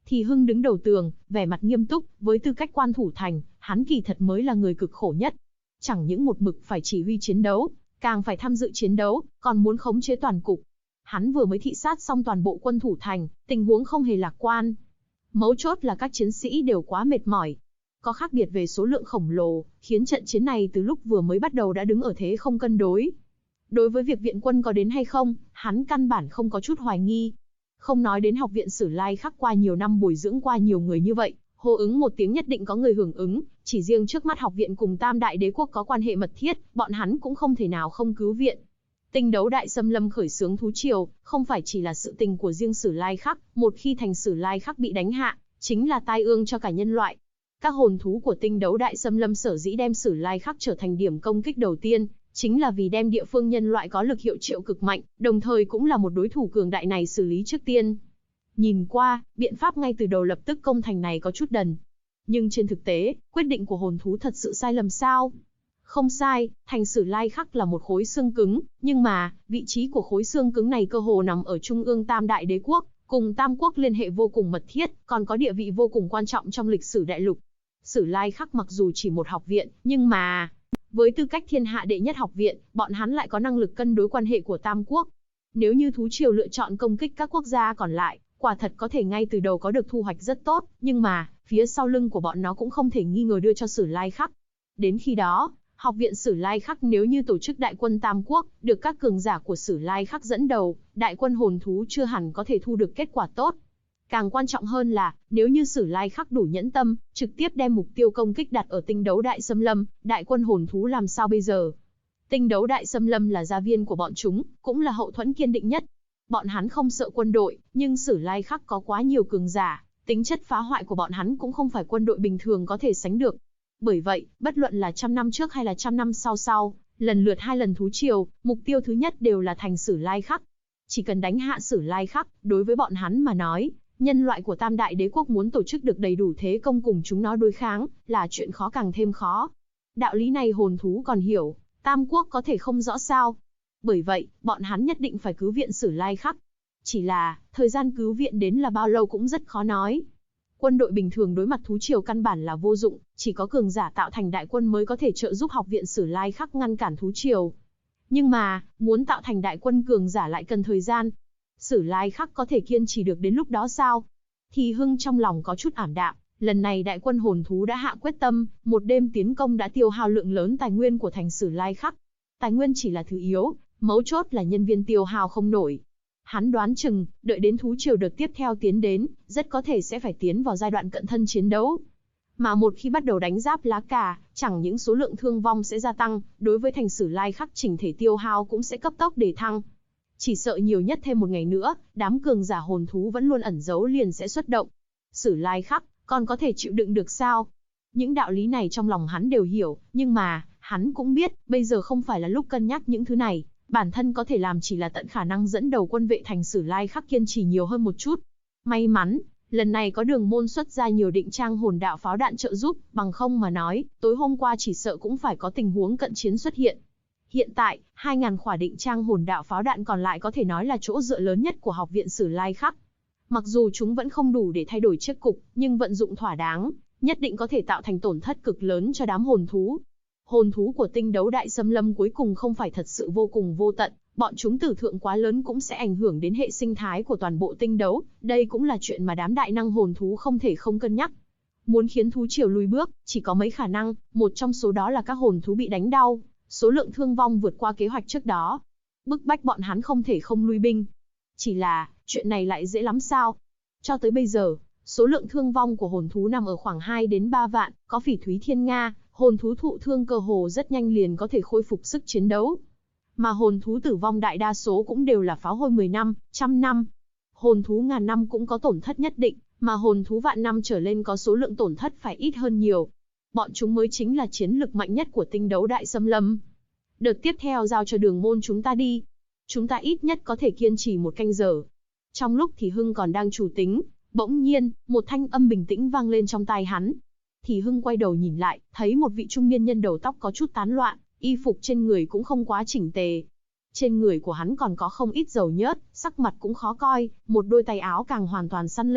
Thì Hưng đứng đầu tường, vẻ mặt nghiêm túc, với tư cách quan thủ thành, hắn kỳ thật mới là người cực khổ nhất. Chẳng những một mực phải chỉ huy chiến đấu, càng phải tham dự chiến đấu, còn muốn khống chế toàn cục. Hắn vừa mới thị sát xong toàn bộ quân thủ thành, tình huống không hề lạc quan. Mấu chốt là các chiến sĩ đều quá mệt mỏi. Có khác biệt về số lượng khổng lồ, khiến trận chiến này từ lúc vừa mới bắt đầu đã đứng ở thế không cân đối. Đối với việc viện quân có đến hay không, hắn căn bản không có chút hoài nghi. Không nói đến học viện Sử Lai Khắc qua nhiều năm bồi dưỡng qua nhiều người như vậy, hô ứng một tiếng nhất định có người hưởng ứng, chỉ riêng trước mắt học viện cùng Tam Đại Đế quốc có quan hệ mật thiết, bọn hắn cũng không thể nào không cứu viện. Tinh đấu đại xâm lâm khởi xướng thú triều, không phải chỉ là sự tình của riêng Sử Lai Khắc, một khi thành Sử Lai Khắc bị đánh hạ, chính là tai ương cho cả nhân loại. Các hồn thú của tinh đấu đại xâm lâm sở dĩ đem Sử Lai Khắc trở thành điểm công kích đầu tiên, chính là vì đem địa phương nhân loại có lực hiệu triệu cực mạnh, đồng thời cũng là một đối thủ cường đại này xử lý trước tiên. Nhìn qua, biện pháp ngay từ đầu lập tức công thành này có chút đần. Nhưng trên thực tế, quyết định của hồn thú thật sự sai lầm sao? Không sai, thành Sử Lai Khắc là một khối xương cứng, nhưng mà, vị trí của khối xương cứng này cơ hồ nằm ở trung ương Tam Đại Đế quốc, cùng Tam Quốc liên hệ vô cùng mật thiết, còn có địa vị vô cùng quan trọng trong lịch sử đại lục. Sử Lai Khắc mặc dù chỉ một học viện, nhưng mà, với tư cách thiên hạ đệ nhất học viện, bọn hắn lại có năng lực cân đối quan hệ của Tam Quốc. Nếu như thú triều lựa chọn công kích các quốc gia còn lại, quả thật có thể ngay từ đầu có được thu hoạch rất tốt, nhưng mà, phía sau lưng của bọn nó cũng không thể nghi ngờ đưa cho Sử Lai Khắc. Đến khi đó, học viện Sử Lai Khắc nếu như tổ chức đại quân Tam Quốc, được các cường giả của Sử Lai Khắc dẫn đầu, đại quân hồn thú chưa hẳn có thể thu được kết quả tốt. Càng quan trọng hơn là, nếu như Sử Lai Khắc đủ nhẫn tâm, trực tiếp đem mục tiêu công kích đặt ở tinh đấu đại xâm lâm, đại quân hồn thú làm sao bây giờ? Tinh đấu đại xâm lâm là gia viên của bọn chúng, cũng là hậu thuẫn kiên định nhất. Bọn hắn không sợ quân đội, nhưng Sử Lai Khắc có quá nhiều cường giả, tính chất phá hoại của bọn hắn cũng không phải quân đội bình thường có thể sánh được. Bởi vậy, bất luận là 100 năm trước hay là 100 năm sau, lần lượt 2 lần thú triều, mục tiêu thứ nhất đều là thành Sử Lai Khắc. Chỉ cần đánh hạ Sử Lai Khắc, đối với bọn hắn mà nói, nhân loại của Tam Đại Đế quốc muốn tổ chức được đầy đủ thế công cùng chúng nó đối kháng, là chuyện khó càng thêm khó. Đạo lý này hồn thú còn hiểu, Tam Quốc có thể không rõ sao. Bởi vậy, bọn hắn nhất định phải cứu viện Sử Lai Khắc. Chỉ là, thời gian cứu viện đến là bao lâu cũng rất khó nói. Quân đội bình thường đối mặt thú triều căn bản là vô dụng, chỉ có cường giả tạo thành đại quân mới có thể trợ giúp học viện Sử Lai Khắc ngăn cản thú triều. Nhưng mà, muốn tạo thành đại quân cường giả lại cần thời gian. Sử Lai Khắc có thể kiên trì được đến lúc đó sao? Thì Hưng trong lòng có chút ảm đạm, lần này đại quân hồn thú đã hạ quyết tâm, một đêm tiến công đã tiêu hao lượng lớn tài nguyên của thành Sử Lai Khắc. Tài nguyên chỉ là thứ yếu, mấu chốt là nhân viên tiêu hao không nổi. Hắn đoán chừng, đợi đến thú triều đợt tiếp theo tiến đến, rất có thể sẽ phải tiến vào giai đoạn cận thân chiến đấu. Mà một khi bắt đầu đánh giáp lá cà, chẳng những số lượng thương vong sẽ gia tăng, đối với thành Sử Lai Khắc chỉnh thể tiêu hao cũng sẽ cấp tốc để thăng. Chỉ sợ nhiều nhất thêm một ngày nữa, đám cường giả hồn thú vẫn luôn ẩn giấu liền sẽ xuất động. Sử Lai Khắc, còn có thể chịu đựng được sao? Những đạo lý này trong lòng hắn đều hiểu, nhưng mà, hắn cũng biết, bây giờ không phải là lúc cân nhắc những thứ này. Bản thân có thể làm chỉ là tận khả năng dẫn đầu quân vệ thành Sử Lai Khắc kiên trì nhiều hơn một chút. May mắn, lần này có Đường Môn xuất ra nhiều định trang hồn đạo pháo đạn trợ giúp, bằng không mà nói, tối hôm qua chỉ sợ cũng phải có tình huống cận chiến xuất hiện. Hiện tại, 2.000 khỏa định trang hồn đạo pháo đạn còn lại có thể nói là chỗ dựa lớn nhất của học viện Sử Lai Khắc. Mặc dù chúng vẫn không đủ để thay đổi chiếc cục, nhưng vận dụng thỏa đáng, nhất định có thể tạo thành tổn thất cực lớn cho đám hồn thú. Hồn thú của tinh đấu đại xâm lâm cuối cùng không phải thật sự vô cùng vô tận, bọn chúng tử thượng quá lớn cũng sẽ ảnh hưởng đến hệ sinh thái của toàn bộ tinh đấu, đây cũng là chuyện mà đám đại năng hồn thú không thể không cân nhắc. Muốn khiến thú triều lùi bước, chỉ có mấy khả năng, một trong số đó là các hồn thú bị đánh đau, số lượng thương vong vượt qua kế hoạch trước đó, bức bách bọn hắn không thể không lui binh. Chỉ là, chuyện này lại dễ lắm sao? Cho tới bây giờ, số lượng thương vong của hồn thú nằm ở khoảng 2 đến 3 vạn, có Phỉ Thúy Thiên Nga, hồn thú thụ thương cơ hồ rất nhanh liền có thể khôi phục sức chiến đấu. Mà hồn thú tử vong đại đa số cũng đều là pháo hôi 10 năm, 100 năm. Hồn thú ngàn năm cũng có tổn thất nhất định, mà hồn thú vạn năm trở lên có số lượng tổn thất phải ít hơn nhiều. Bọn chúng mới chính là chiến lực mạnh nhất của tinh đấu đại xâm lâm. Đợt tiếp theo giao cho Đường Môn chúng ta đi. Chúng ta ít nhất có thể kiên trì 1 canh giờ. Trong lúc Thì Hưng còn đang chủ tính, bỗng nhiên, một thanh âm bình tĩnh vang lên trong tai hắn. Thì Hưng quay đầu nhìn lại, thấy một vị trung niên nhân đầu tóc có chút tán loạn, y phục trên người cũng không quá chỉnh tề. Trên người của hắn còn có không ít dầu nhớt, sắc mặt cũng khó coi, một đôi tay áo càng hoàn toàn săn lên,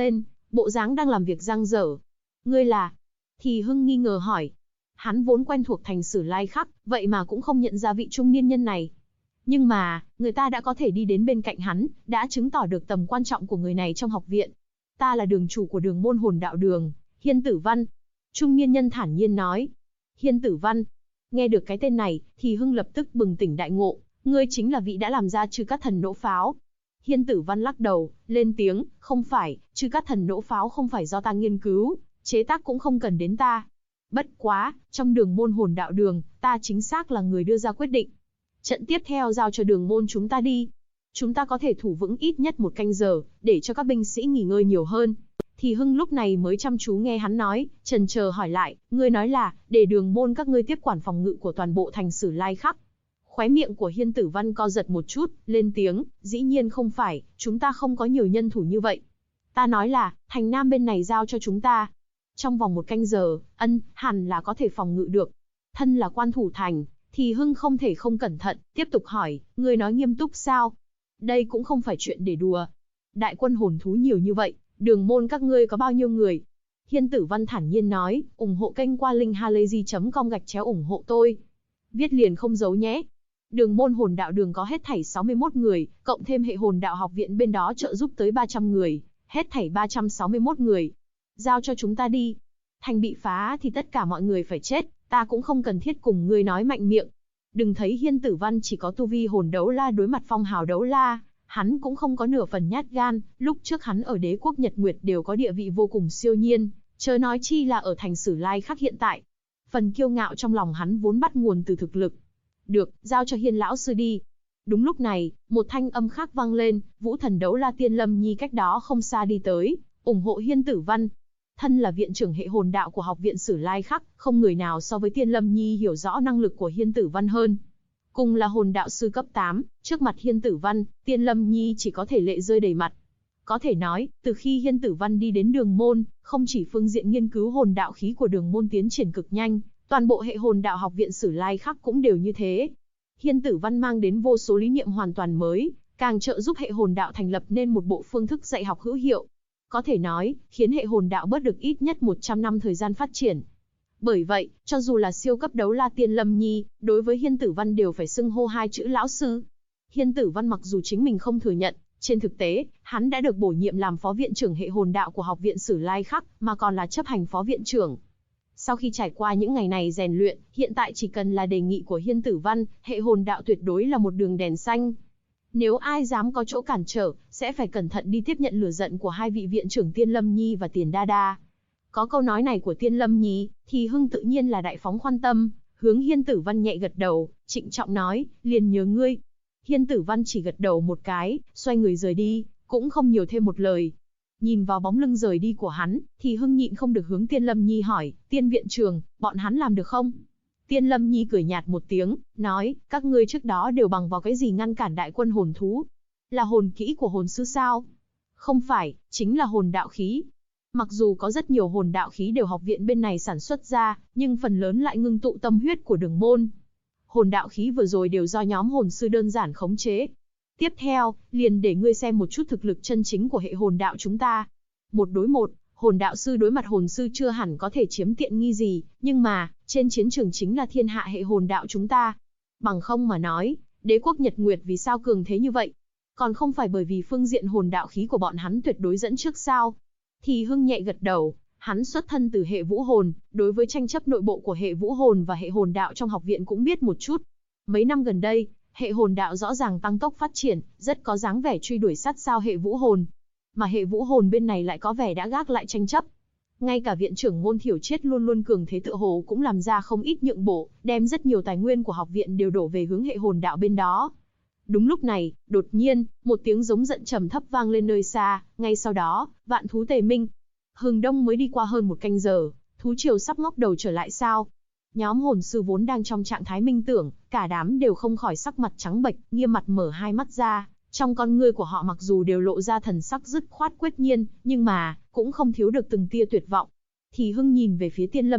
bộ dáng đang làm việc dang dở. Ngươi là? Thì Hưng nghi ngờ hỏi. Hắn vốn quen thuộc thành Sử Lai Khắc, vậy mà cũng không nhận ra vị trung niên nhân này. Nhưng mà, người ta đã có thể đi đến bên cạnh hắn, đã chứng tỏ được tầm quan trọng của người này trong học viện. Ta là đường chủ của đường môn Hồn Đạo Đường, Hiên Tử Văn. Trung niên nhân thản nhiên nói. Hiên Tử Văn. Nghe được cái tên này, thì Hưng lập tức bừng tỉnh đại ngộ, ngươi chính là vị đã làm ra Trư Cát Thần nỗ pháo. Hiên Tử Văn lắc đầu, lên tiếng, không phải, Trư Cát Thần nỗ pháo không phải do ta nghiên cứu, chế tác cũng không cần đến ta. Bất quá, trong đường môn Hồn Đạo Đường, ta chính xác là người đưa ra quyết định. Trận tiếp theo giao cho đường môn chúng ta đi. Chúng ta có thể thủ vững ít nhất 1 canh giờ, để cho các binh sĩ nghỉ ngơi nhiều hơn. Thì Hưng lúc này mới chăm chú nghe hắn nói, chần chờ hỏi lại, ngươi nói là, để đường môn các ngươi tiếp quản phòng ngự của toàn bộ thành Sử Lai Khắc. Khóe miệng của Hiên Tử Văn co giật một chút, lên tiếng, dĩ nhiên không phải, chúng ta không có nhiều nhân thủ như vậy. Ta nói là, thành Nam bên này giao cho chúng ta. Trong vòng 1 canh giờ, hẳn là có thể phòng ngự được. Thân là quan thủ thành, thì Hưng không thể không cẩn thận, tiếp tục hỏi, ngươi nói nghiêm túc sao? Đây cũng không phải chuyện để đùa. Đại quân hồn thú nhiều như vậy, đường môn các ngươi có bao nhiêu người? Hiên Tử Văn thản nhiên nói, ủng hộ kênh qua link halayzi.com ủng hộ tôi. Viết liền không giấu nhé. Đường môn Hồn Đạo Đường có hết thảy 61 người, cộng thêm hệ hồn đạo học viện bên đó trợ giúp tới 300 người, hết thảy 361 người. Giao cho chúng ta đi. Thành bị phá thì tất cả mọi người phải chết, ta cũng không cần thiết cùng ngươi nói mạnh miệng. Đừng thấy Hiên Tử Văn chỉ có tu vi hồn đấu la đối mặt phong hào đấu la, hắn cũng không có nửa phần nhát gan, lúc trước hắn ở đế quốc Nhật Nguyệt đều có địa vị vô cùng siêu nhiên, chớ nói chi là ở thành Sử Lai Khắc hiện tại. Phần kiêu ngạo trong lòng hắn vốn bắt nguồn từ thực lực. Được, giao cho Hiên lão sư đi. Đúng lúc này, một thanh âm khác vang lên, Vũ Thần Đấu La Tiên Lâm Nhi cách đó không xa đi tới, ủng hộ Hiên Tử Văn. Thân là viện trưởng hệ hồn đạo của học viện Sử Lai Khắc, không người nào so với Tiên Lâm Nhi hiểu rõ năng lực của Hiên Tử Văn hơn. Cùng là hồn đạo sư cấp 8, trước mặt Hiên Tử Văn, Tiên Lâm Nhi chỉ có thể lệ rơi đầy mặt. Có thể nói, từ khi Hiên Tử Văn đi đến đường môn, không chỉ phương diện nghiên cứu hồn đạo khí của đường môn tiến triển cực nhanh, toàn bộ hệ hồn đạo học viện Sử Lai Khắc cũng đều như thế. Hiên Tử Văn mang đến vô số lý niệm hoàn toàn mới, càng trợ giúp hệ hồn đạo thành lập nên một bộ phương thức dạy học hữu hiệu. Có thể nói, khiến hệ hồn đạo bớt được ít nhất 100 năm thời gian phát triển. Bởi vậy, cho dù là siêu cấp đấu la Tiên Lâm Nhi, đối với Hiên Tử Văn đều phải xưng hô 2 chữ lão sư. Hiên Tử Văn mặc dù chính mình không thừa nhận, trên thực tế, hắn đã được bổ nhiệm làm phó viện trưởng hệ hồn đạo của học viện Sử Lai Khắc, mà còn là chấp hành phó viện trưởng. Sau khi trải qua những ngày này rèn luyện, hiện tại chỉ cần là đề nghị của Hiên Tử Văn, hệ hồn đạo tuyệt đối là một đường đèn xanh. Nếu ai dám có chỗ cản trở, sẽ phải cẩn thận đi tiếp nhận lửa giận của 2 vị viện trưởng Tiên Lâm Nhi và Tiền Đa Đa. Có câu nói này của Tiên Lâm Nhi, thì Hưng tự nhiên là đại phóng khoan tâm, hướng Hiên Tử Văn nhẹ gật đầu, trịnh trọng nói, liền nhớ ngươi. Hiên Tử Văn chỉ gật đầu một cái, xoay người rời đi, cũng không nhiều thêm một lời. Nhìn vào bóng lưng rời đi của hắn, thì Hưng nhịn không được hướng Tiên Lâm Nhi hỏi, Tiên viện trưởng, bọn hắn làm được không? Tiên Lâm Nhi cười nhạt một tiếng, nói, các ngươi trước đó đều bằng vào cái gì ngăn cản đại quân hồn thú? Là hồn kỹ của hồn sư sao? Không phải, chính là hồn đạo khí. Mặc dù có rất nhiều hồn đạo khí đều học viện bên này sản xuất ra, nhưng phần lớn lại ngưng tụ tâm huyết của đường môn. Hồn đạo khí vừa rồi đều do nhóm hồn sư đơn giản khống chế. Tiếp theo, liền để ngươi xem một chút thực lực chân chính của hệ hồn đạo chúng ta. 1 đối 1, hồn đạo sư đối mặt hồn sư chưa hẳn có thể chiếm tiện nghi gì, nhưng mà, trên chiến trường chính là thiên hạ hệ hồn đạo chúng ta. Bằng không mà nói, đế quốc Nhật Nguyệt vì sao cường thế như vậy? Còn không phải bởi vì phương diện hồn đạo khí của bọn hắn tuyệt đối dẫn trước sao? Thì Hưng nhẹ gật đầu, hắn xuất thân từ hệ vũ hồn, đối với tranh chấp nội bộ của hệ vũ hồn và hệ hồn đạo trong học viện cũng biết một chút. Mấy năm gần đây, hệ hồn đạo rõ ràng tăng tốc phát triển, rất có dáng vẻ truy đuổi sát sao hệ vũ hồn. Mà hệ vũ hồn bên này lại có vẻ đã gác lại tranh chấp. Ngay cả viện trưởng Môn Thiểu Chiết luôn luôn cường thế tựa hồ cũng làm ra không ít nhượng bộ, đem rất nhiều tài nguyên của học viện đều đổ về hướng hệ hồn đạo bên đó. Đúng lúc này, đột nhiên, một tiếng giống giận trầm thấp vang lên nơi xa, ngay sau đó, vạn thú tề minh. Hừng đông mới đi qua hơn 1 canh giờ, thú triều sắp ngóc đầu trở lại sao? Nhóm hồn sư vốn đang trong trạng thái minh tưởng, cả đám đều không khỏi sắc mặt trắng bệch, nghiêm mặt mở 2 mắt ra, trong con ngươi của họ mặc dù đều lộ ra thần sắc dứt khoát quyết nhiên, nhưng mà, cũng không thiếu được từng tia tuyệt vọng. Thì Hưng nhìn về phía Tiên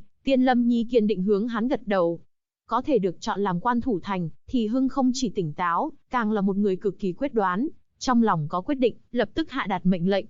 Lâm Nhi kiên định hướng hắn gật đầu. Có thể được chọn làm quan thủ thành, thì Hưng không chỉ tỉnh táo, càng là một người cực kỳ quyết đoán, trong lòng có quyết định, lập tức hạ đạt mệnh lệnh.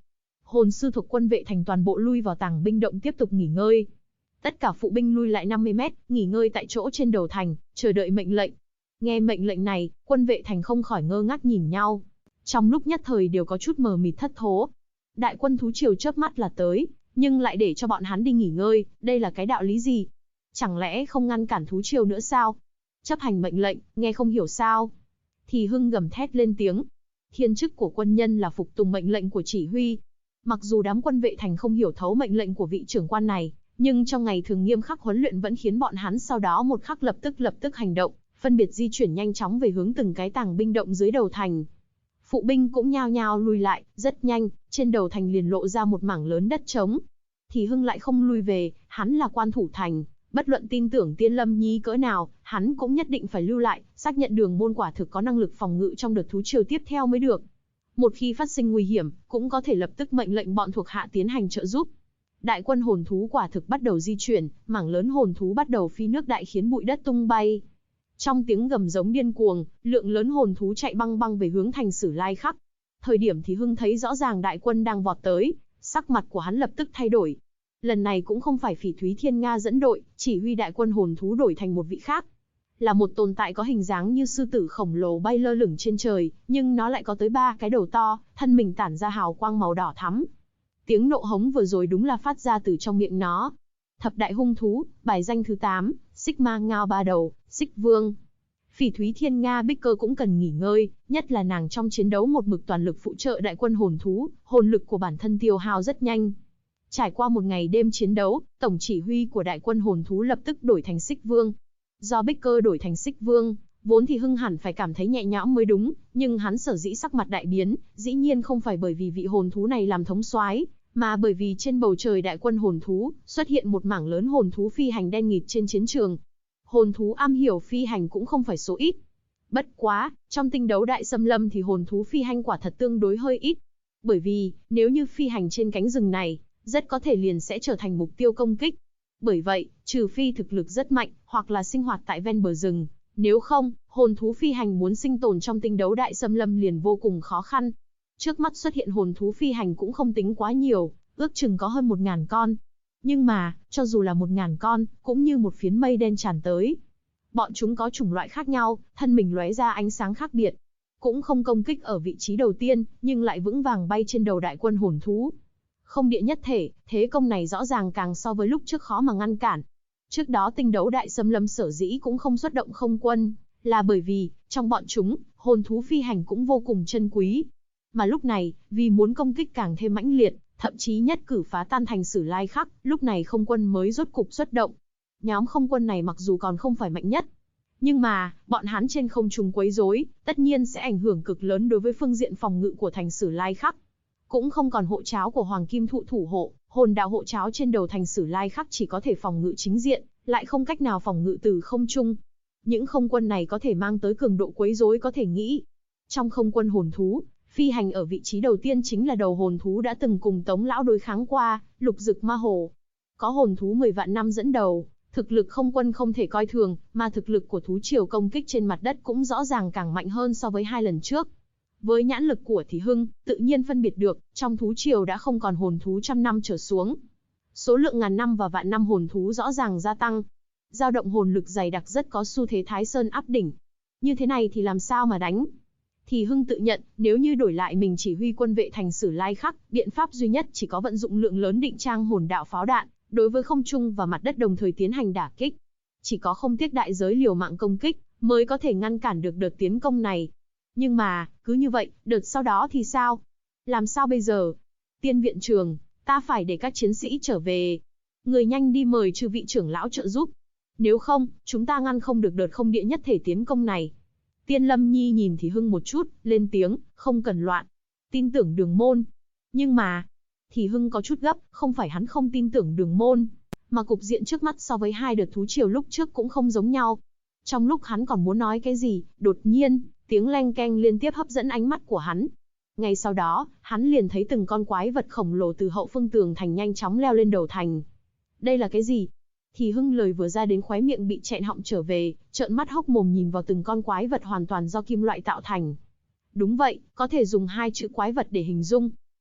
hồn sư thuộc quân vệ thành toàn bộ lui vào tàng binh động tiếp tục nghỉ ngơi. Tất cả phụ binh lui lại 50 mét, nghỉ ngơi tại chỗ trên đầu thành, chờ đợi mệnh lệnh. Nghe mệnh lệnh này, quân vệ thành không khỏi ngơ ngác nhìn nhau. Trong lúc nhất thời đều có chút mờ mịt thất thố. Đại quân thú triều chớp mắt là tới, nhưng lại để cho bọn hắn đi nghỉ ngơi, đây là cái đạo lý gì? Chẳng lẽ không ngăn cản thú triều nữa sao? Chấp hành mệnh lệnh, nghe không hiểu sao? Thì Hưng gầm thét lên tiếng. Thiên chức của quân nhân là phục tùng mệnh lệnh của chỉ huy. Mặc dù đám quân vệ thành không hiểu thấu mệnh lệnh của vị trưởng quan này, nhưng trong ngày thường nghiêm khắc huấn luyện vẫn khiến bọn hắn sau đó một khắc lập tức hành động, phân biệt di chuyển nhanh chóng về hướng từng cái tàng binh động dưới đầu thành. Phụ binh cũng nhao nhao lui lại, rất nhanh, trên đầu thành liền lộ ra một mảng lớn đất trống. Thì Hưng lại không lui về, hắn là quan thủ thành, bất luận tin tưởng Tiên Lâm Nhi cỡ nào, hắn cũng nhất định phải lưu lại, xác nhận Đường Môn quả thực có năng lực phòng ngự trong đợt thú triều tiếp theo mới được. Một khi phát sinh nguy hiểm, cũng có thể lập tức mệnh lệnh bọn thuộc hạ tiến hành trợ giúp. Đại quân hồn thú quả thực bắt đầu di chuyển, mảng lớn hồn thú bắt đầu phi nước đại khiến bụi đất tung bay. Trong tiếng gầm giống điên cuồng, lượng lớn hồn thú chạy băng băng về hướng thành Sử Lai Khắc. Thời điểm thì Hưng thấy rõ ràng đại quân đang vọt tới, sắc mặt của hắn lập tức thay đổi. Lần này cũng không phải Phỉ Thúy Thiên Nga dẫn đội, chỉ huy đại quân hồn thú đổi thành một vị khác. Là một tồn tại có hình dáng như sư tử khổng lồ bay lơ lửng trên trời, nhưng nó lại có tới 3 cái đầu to, thân mình tản ra hào quang màu đỏ thắm. Tiếng nộ hống vừa rồi đúng là phát ra từ trong miệng nó. Thập đại hung thú, bài danh thứ 8, Xích Ma Ngao ba đầu, Xích Vương. Phỉ Thúy Thiên Nga Bích Cơ cũng cần nghỉ ngơi, nhất là nàng trong chiến đấu một mực toàn lực phụ trợ đại quân hồn thú, hồn lực của bản thân tiêu hao rất nhanh. Trải qua một ngày đêm chiến đấu, tổng chỉ huy của đại quân hồn thú lập tức đổi thành Xích Vương. Do Bích Cơ đổi thành Xích Vương, vốn thì Hưng hẳn phải cảm thấy nhẹ nhõm mới đúng, nhưng hắn sở dĩ sắc mặt đại biến, dĩ nhiên không phải bởi vì vị hồn thú này làm thống soái, mà bởi vì trên bầu trời đại quân hồn thú xuất hiện một mảng lớn hồn thú phi hành đen nghịt trên chiến trường. Hồn thú am hiểu phi hành cũng không phải số ít. Bất quá, trong tinh đấu đại xâm lâm thì hồn thú phi hành quả thật tương đối hơi ít. Bởi vì, nếu như phi hành trên cánh rừng này, rất có thể liền sẽ trở thành mục tiêu công kích. Bởi vậy, trừ phi thực lực rất mạnh, hoặc là sinh hoạt tại ven bờ rừng, nếu không, hồn thú phi hành muốn sinh tồn trong tinh đấu đại xâm lâm liền vô cùng khó khăn. Trước mắt xuất hiện hồn thú phi hành cũng không tính quá nhiều, ước chừng có hơn 1000 con. Nhưng mà, cho dù là 1000 con, cũng như một phiến mây đen tràn tới. Bọn chúng có chủng loại khác nhau, thân mình lóe ra ánh sáng khác biệt. Cũng không công kích ở vị trí đầu tiên, nhưng lại vững vàng bay trên đầu đại quân hồn thú. Không địa nhất thể, thế công này rõ ràng càng so với lúc trước khó mà ngăn cản. Trước đó tinh đấu đại xâm lâm sở dĩ cũng không xuất động không quân, là bởi vì, trong bọn chúng, hồn thú phi hành cũng vô cùng chân quý. Mà lúc này, vì muốn công kích càng thêm mãnh liệt, thậm chí nhất cử phá tan thành Sử Lai Khắc, lúc này không quân mới rốt cục xuất động. Nhóm không quân này mặc dù còn không phải mạnh nhất, nhưng mà, bọn hắn trên không trung quấy rối, tất nhiên sẽ ảnh hưởng cực lớn đối với phương diện phòng ngự của thành Sử Lai Khắc. Cũng không còn hộ cháo của Hoàng Kim Thụ thủ hộ, hồn đạo hộ cháo trên đầu thành Sử Lai Khắc chỉ có thể phòng ngự chính diện, lại không cách nào phòng ngự từ không trung. Những không quân này có thể mang tới cường độ quấy rối có thể nghĩ. Trong không quân hồn thú, phi hành ở vị trí đầu tiên chính là đầu hồn thú đã từng cùng Tống lão đối kháng qua, Lục Dực Ma Hồ. Có hồn thú 10 vạn năm dẫn đầu, thực lực không quân không thể coi thường, mà thực lực của thú triều công kích trên mặt đất cũng rõ ràng càng mạnh hơn so với 2 lần trước. Với nhãn lực của Thì Hưng, tự nhiên phân biệt được, trong thú triều đã không còn hồn thú trăm năm trở xuống. Số lượng ngàn năm và vạn năm hồn thú rõ ràng gia tăng. Dao động hồn lực dày đặc rất có xu thế Thái Sơn áp đỉnh. Như thế này thì làm sao mà đánh? Thì Hưng tự nhận, nếu như đổi lại mình chỉ huy quân vệ thành Sử Lai Khắc, biện pháp duy nhất chỉ có vận dụng lượng lớn định trang hồn đạo pháo đạn, đối với không trung và mặt đất đồng thời tiến hành đả kích. Chỉ có không tiếc đại giới liều mạng công kích, mới có thể ngăn cản được đợt tiến công này. Nhưng mà, cứ như vậy, đợt sau đó thì sao? Làm sao bây giờ? Tiên viện trường, ta phải để các chiến sĩ trở về. Người nhanh đi mời chư vị trưởng lão trợ giúp. Nếu không, chúng ta ngăn không được đợt không địa nhất thể tiến công này. Tiên Lâm Nhi nhìn Thì Hưng một chút, lên tiếng, không cần loạn. Tin tưởng Đường Môn. Nhưng mà, Thì Hưng có chút gấp, không phải hắn không tin tưởng Đường Môn, mà cục diện trước mắt so với 2 đợt thú triều lúc trước cũng không giống nhau. Trong lúc hắn còn muốn nói cái gì, đột nhiên, tiếng leng keng liên tiếp hấp dẫn ánh mắt của hắn. Ngay sau đó, hắn liền thấy từng con quái vật khổng lồ từ hậu phương tường thành nhanh chóng leo lên đầu thành. Đây là cái gì? Thì Hưng lời vừa ra đến khóe miệng bị chẹn họng trở về, trợn mắt hốc mồm nhìn vào từng con quái vật hoàn toàn do kim loại tạo thành. Đúng vậy, có thể dùng 2 chữ quái vật để hình dung.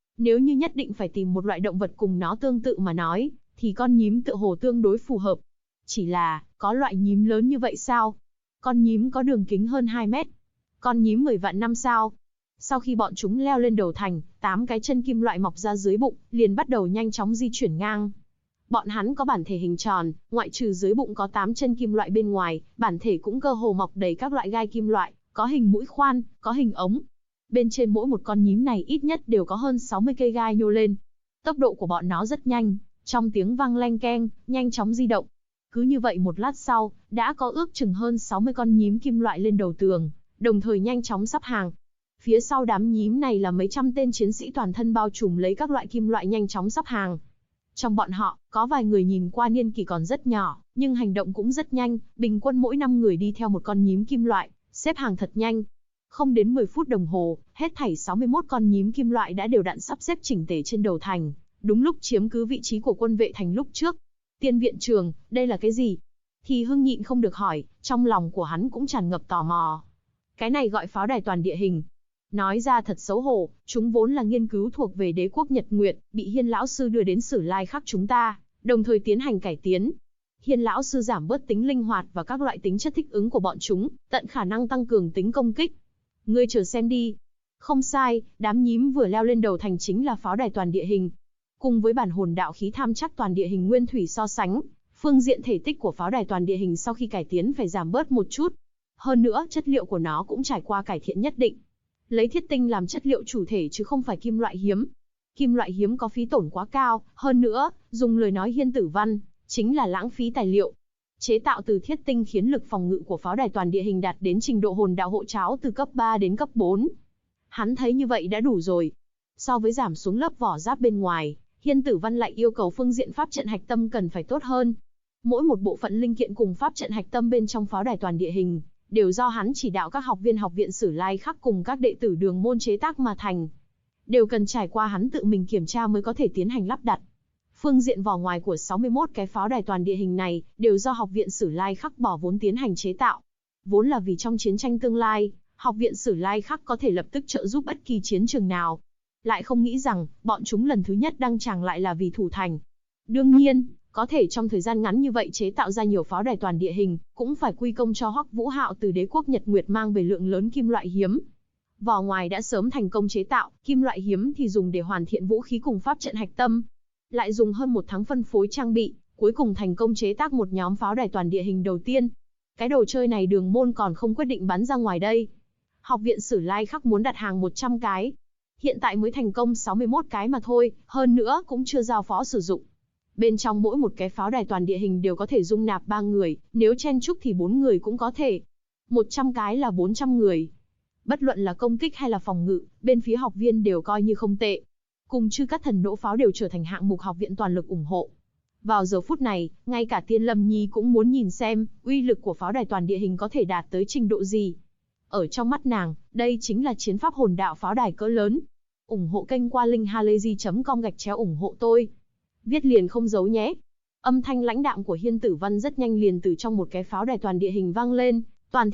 Nếu như nhất định phải tìm một loại động vật cùng nó tương tự mà nói, thì con nhím tựa hồ tương đối phù hợp. Chỉ là, có loại nhím lớn như vậy sao? Con nhím có đường kính hơn 2 mét. Con nhím 10 vạn năm sao? Sau khi bọn chúng leo lên đầu thành, 8 cái chân kim loại mọc ra dưới bụng, liền bắt đầu nhanh chóng di chuyển ngang. Bọn hắn có bản thể hình tròn, ngoại trừ dưới bụng có 8 chân kim loại bên ngoài, bản thể cũng cơ hồ mọc đầy các loại gai kim loại, có hình mũi khoan, có hình ống. Bên trên mỗi một con nhím này ít nhất đều có hơn 60 cây gai nhô lên. Tốc độ của bọn nó rất nhanh, trong tiếng vang leng keng, nhanh chóng di động. Cứ như vậy một lát sau, đã có ước chừng hơn 60 con nhím kim loại lên đầu tường, đồng thời nhanh chóng sắp hàng. Phía sau đám nhím này là mấy trăm tên chiến sĩ toàn thân bao trùm lấy các loại kim loại nhanh chóng sắp hàng. Trong bọn họ, có vài người nhìn qua niên kỷ còn rất nhỏ, nhưng hành động cũng rất nhanh, bình quân mỗi 5 người đi theo một con nhím kim loại, xếp hàng thật nhanh. Không đến 10 phút đồng hồ, hết thảy 61 con nhím kim loại đã đều đặn sắp xếp chỉnh tề trên đầu thành, đúng lúc chiếm cứ vị trí của quân vệ thành lúc trước. Tiên viện trường, đây là cái gì? Thì Hưng nhịn không được hỏi, trong lòng của hắn cũng tràn ngập tò mò. Cái này gọi pháo đài toàn địa hình. Nói ra thật xấu hổ, chúng vốn là nghiên cứu thuộc về đế quốc Nhật Nguyệt, bị Hiên lão sư đưa đến Sử Lai Khắc chúng ta, đồng thời tiến hành cải tiến. Hiên lão sư giảm bớt tính linh hoạt và các loại tính chất thích ứng của bọn chúng, tận khả năng tăng cường tính công kích. Ngươi chờ xem đi. Không sai, đám nhím vừa leo lên đầu thành chính là pháo đài toàn địa hình. Cùng với bản hồn đạo khí tham chắc toàn địa hình nguyên thủy so sánh, phương diện thể tích của pháo đài toàn địa hình sau khi cải tiến phải giảm bớt một chút. Hơn nữa, chất liệu của nó cũng trải qua cải thiện nhất định. Lấy thiết tinh làm chất liệu chủ thể chứ không phải kim loại hiếm. Kim loại hiếm có phí tổn quá cao, hơn nữa, dùng lời nói Hiên Tử Văn, chính là lãng phí tài liệu. Chế tạo từ thiết tinh khiến lực phòng ngự của pháo đài toàn địa hình đạt đến trình độ hồn đạo hộ tráo từ cấp 3 đến cấp 4. Hắn thấy như vậy đã đủ rồi. So với giảm xuống lớp vỏ giáp bên ngoài, Hiên Tử Văn lại yêu cầu phương diện pháp trận hạch tâm cần phải tốt hơn. Mỗi một bộ phận linh kiện cùng pháp trận hạch tâm bên trong pháo đài toàn địa hình, đều do hắn chỉ đạo các học viên học viện Sử Lai Khắc cùng các đệ tử đường môn chế tác mà thành. Đều cần trải qua hắn tự mình kiểm tra mới có thể tiến hành lắp đặt. Phương diện vỏ ngoài của 61 cái pháo đài toàn địa hình này, đều do học viện Sử Lai Khắc bỏ vốn tiến hành chế tạo. Vốn là vì trong chiến tranh tương lai, học viện Sử Lai Khắc có thể lập tức trợ giúp bất kỳ chiến trường nào. Lại không nghĩ rằng, bọn chúng lần thứ nhất đăng tràng lại là vì thủ thành. Đương nhiên, có thể trong thời gian ngắn như vậy chế tạo ra nhiều pháo đài toàn địa hình, cũng phải quy công cho Hoắc Vũ Hạo từ đế quốc Nhật Nguyệt mang về lượng lớn kim loại hiếm. Vỏ ngoài đã sớm thành công chế tạo, kim loại hiếm thì dùng để hoàn thiện vũ khí cùng pháp trận hạch tâm. Lại dùng hơn 1 tháng phân phối trang bị, cuối cùng thành công chế tác một nhóm pháo đài toàn địa hình đầu tiên. Cái đồ chơi này đường môn còn không quyết định bắn ra ngoài đây. Học viện Sử Lai Khắc muốn đặt hàng 100 cái. Hiện tại mới thành công 61 cái mà thôi, hơn nữa cũng chưa giao phó sử dụng. Bên trong mỗi một cái pháo đài toàn địa hình đều có thể dung nạp 3 người, nếu chen chúc thì 4 người cũng có thể. 100 cái là 400 người. Bất luận là công kích hay là phòng ngự, bên phía học viên đều coi như không tệ. Cùng chư các thần nỗ pháo đều trở thành hạng mục học viện toàn lực ủng hộ. Vào giờ phút này, ngay cả Tiên Lâm Nhi cũng muốn nhìn xem, uy lực của pháo đài toàn địa hình có thể đạt tới trình độ gì. Ở trong mắt nàng, đây chính là chiến pháp hồn đạo pháo đài cỡ lớn. Ủng hộ kênh qua linkhalazy.com/ủng hộ tôi. Viết liền không giấu nhé. Âm thanh lãnh đạm của Hiên Tử Văn rất nhanh liền từ trong một cái pháo đài toàn địa hình vang lên. Toàn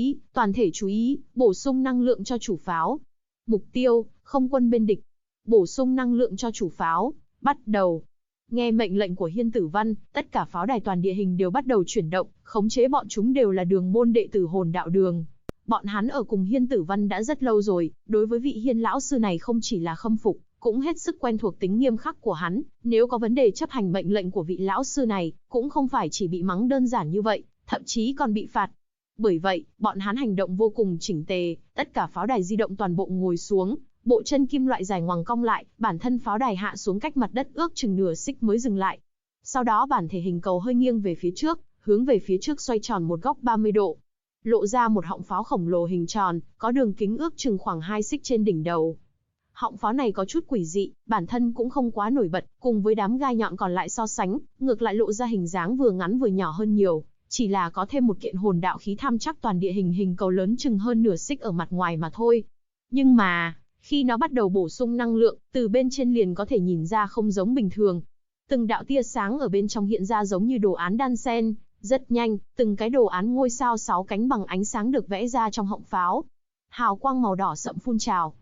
thể chú ý, bổ sung năng lượng cho chủ pháo. Mục tiêu, không quân bên địch. Bổ sung năng lượng cho chủ pháo, bắt đầu. Nghe mệnh lệnh của Hiên Tử Văn, tất cả pháo đài toàn địa hình đều bắt đầu chuyển động, khống chế bọn chúng đều là đường môn đệ tử hồn đạo đường. Bọn hắn ở cùng Hiên Tử Văn đã rất lâu rồi, đối với vị Hiên lão sư này không chỉ là khâm phục, cũng hết sức quen thuộc tính nghiêm khắc của hắn, nếu có vấn đề chấp hành mệnh lệnh của vị lão sư này, cũng không phải chỉ bị mắng đơn giản như vậy, thậm chí còn bị phạt. Bởi vậy, bọn hắn hành động vô cùng chỉnh tề, tất cả pháo đài di động toàn bộ ngồi xuống, bộ chân kim loại dài ngoằng cong lại, bản thân pháo đài hạ xuống cách mặt đất ước chừng nửa xích mới dừng lại. Sau đó bản thể hình cầu hơi nghiêng về phía trước, hướng về phía trước xoay tròn một góc 30 độ. Lộ ra một họng pháo khổng lồ hình tròn, có đường kính ước chừng khoảng 2 xích trên đỉnh đầu. Họng pháo này có chút quỷ dị, bản thân cũng không quá nổi bật, cùng với đám gai nhọn còn lại so sánh, ngược lại lộ ra hình dáng vừa ngắn vừa nhỏ hơn nhiều, chỉ là có thêm một kiện hồn đạo khí tham chắc toàn địa hình hình cầu lớn chừng hơn nửa xích ở mặt ngoài mà thôi. Nhưng mà, khi nó bắt đầu bổ sung năng lượng, từ bên trên liền có thể nhìn ra không giống bình thường. Từng đạo tia sáng ở bên trong hiện ra giống như đồ án đan sen, rất nhanh, từng cái đồ án ngôi sao 6 cánh bằng ánh sáng được vẽ ra trong họng pháo. Hào quang màu đỏ sậm phun trào.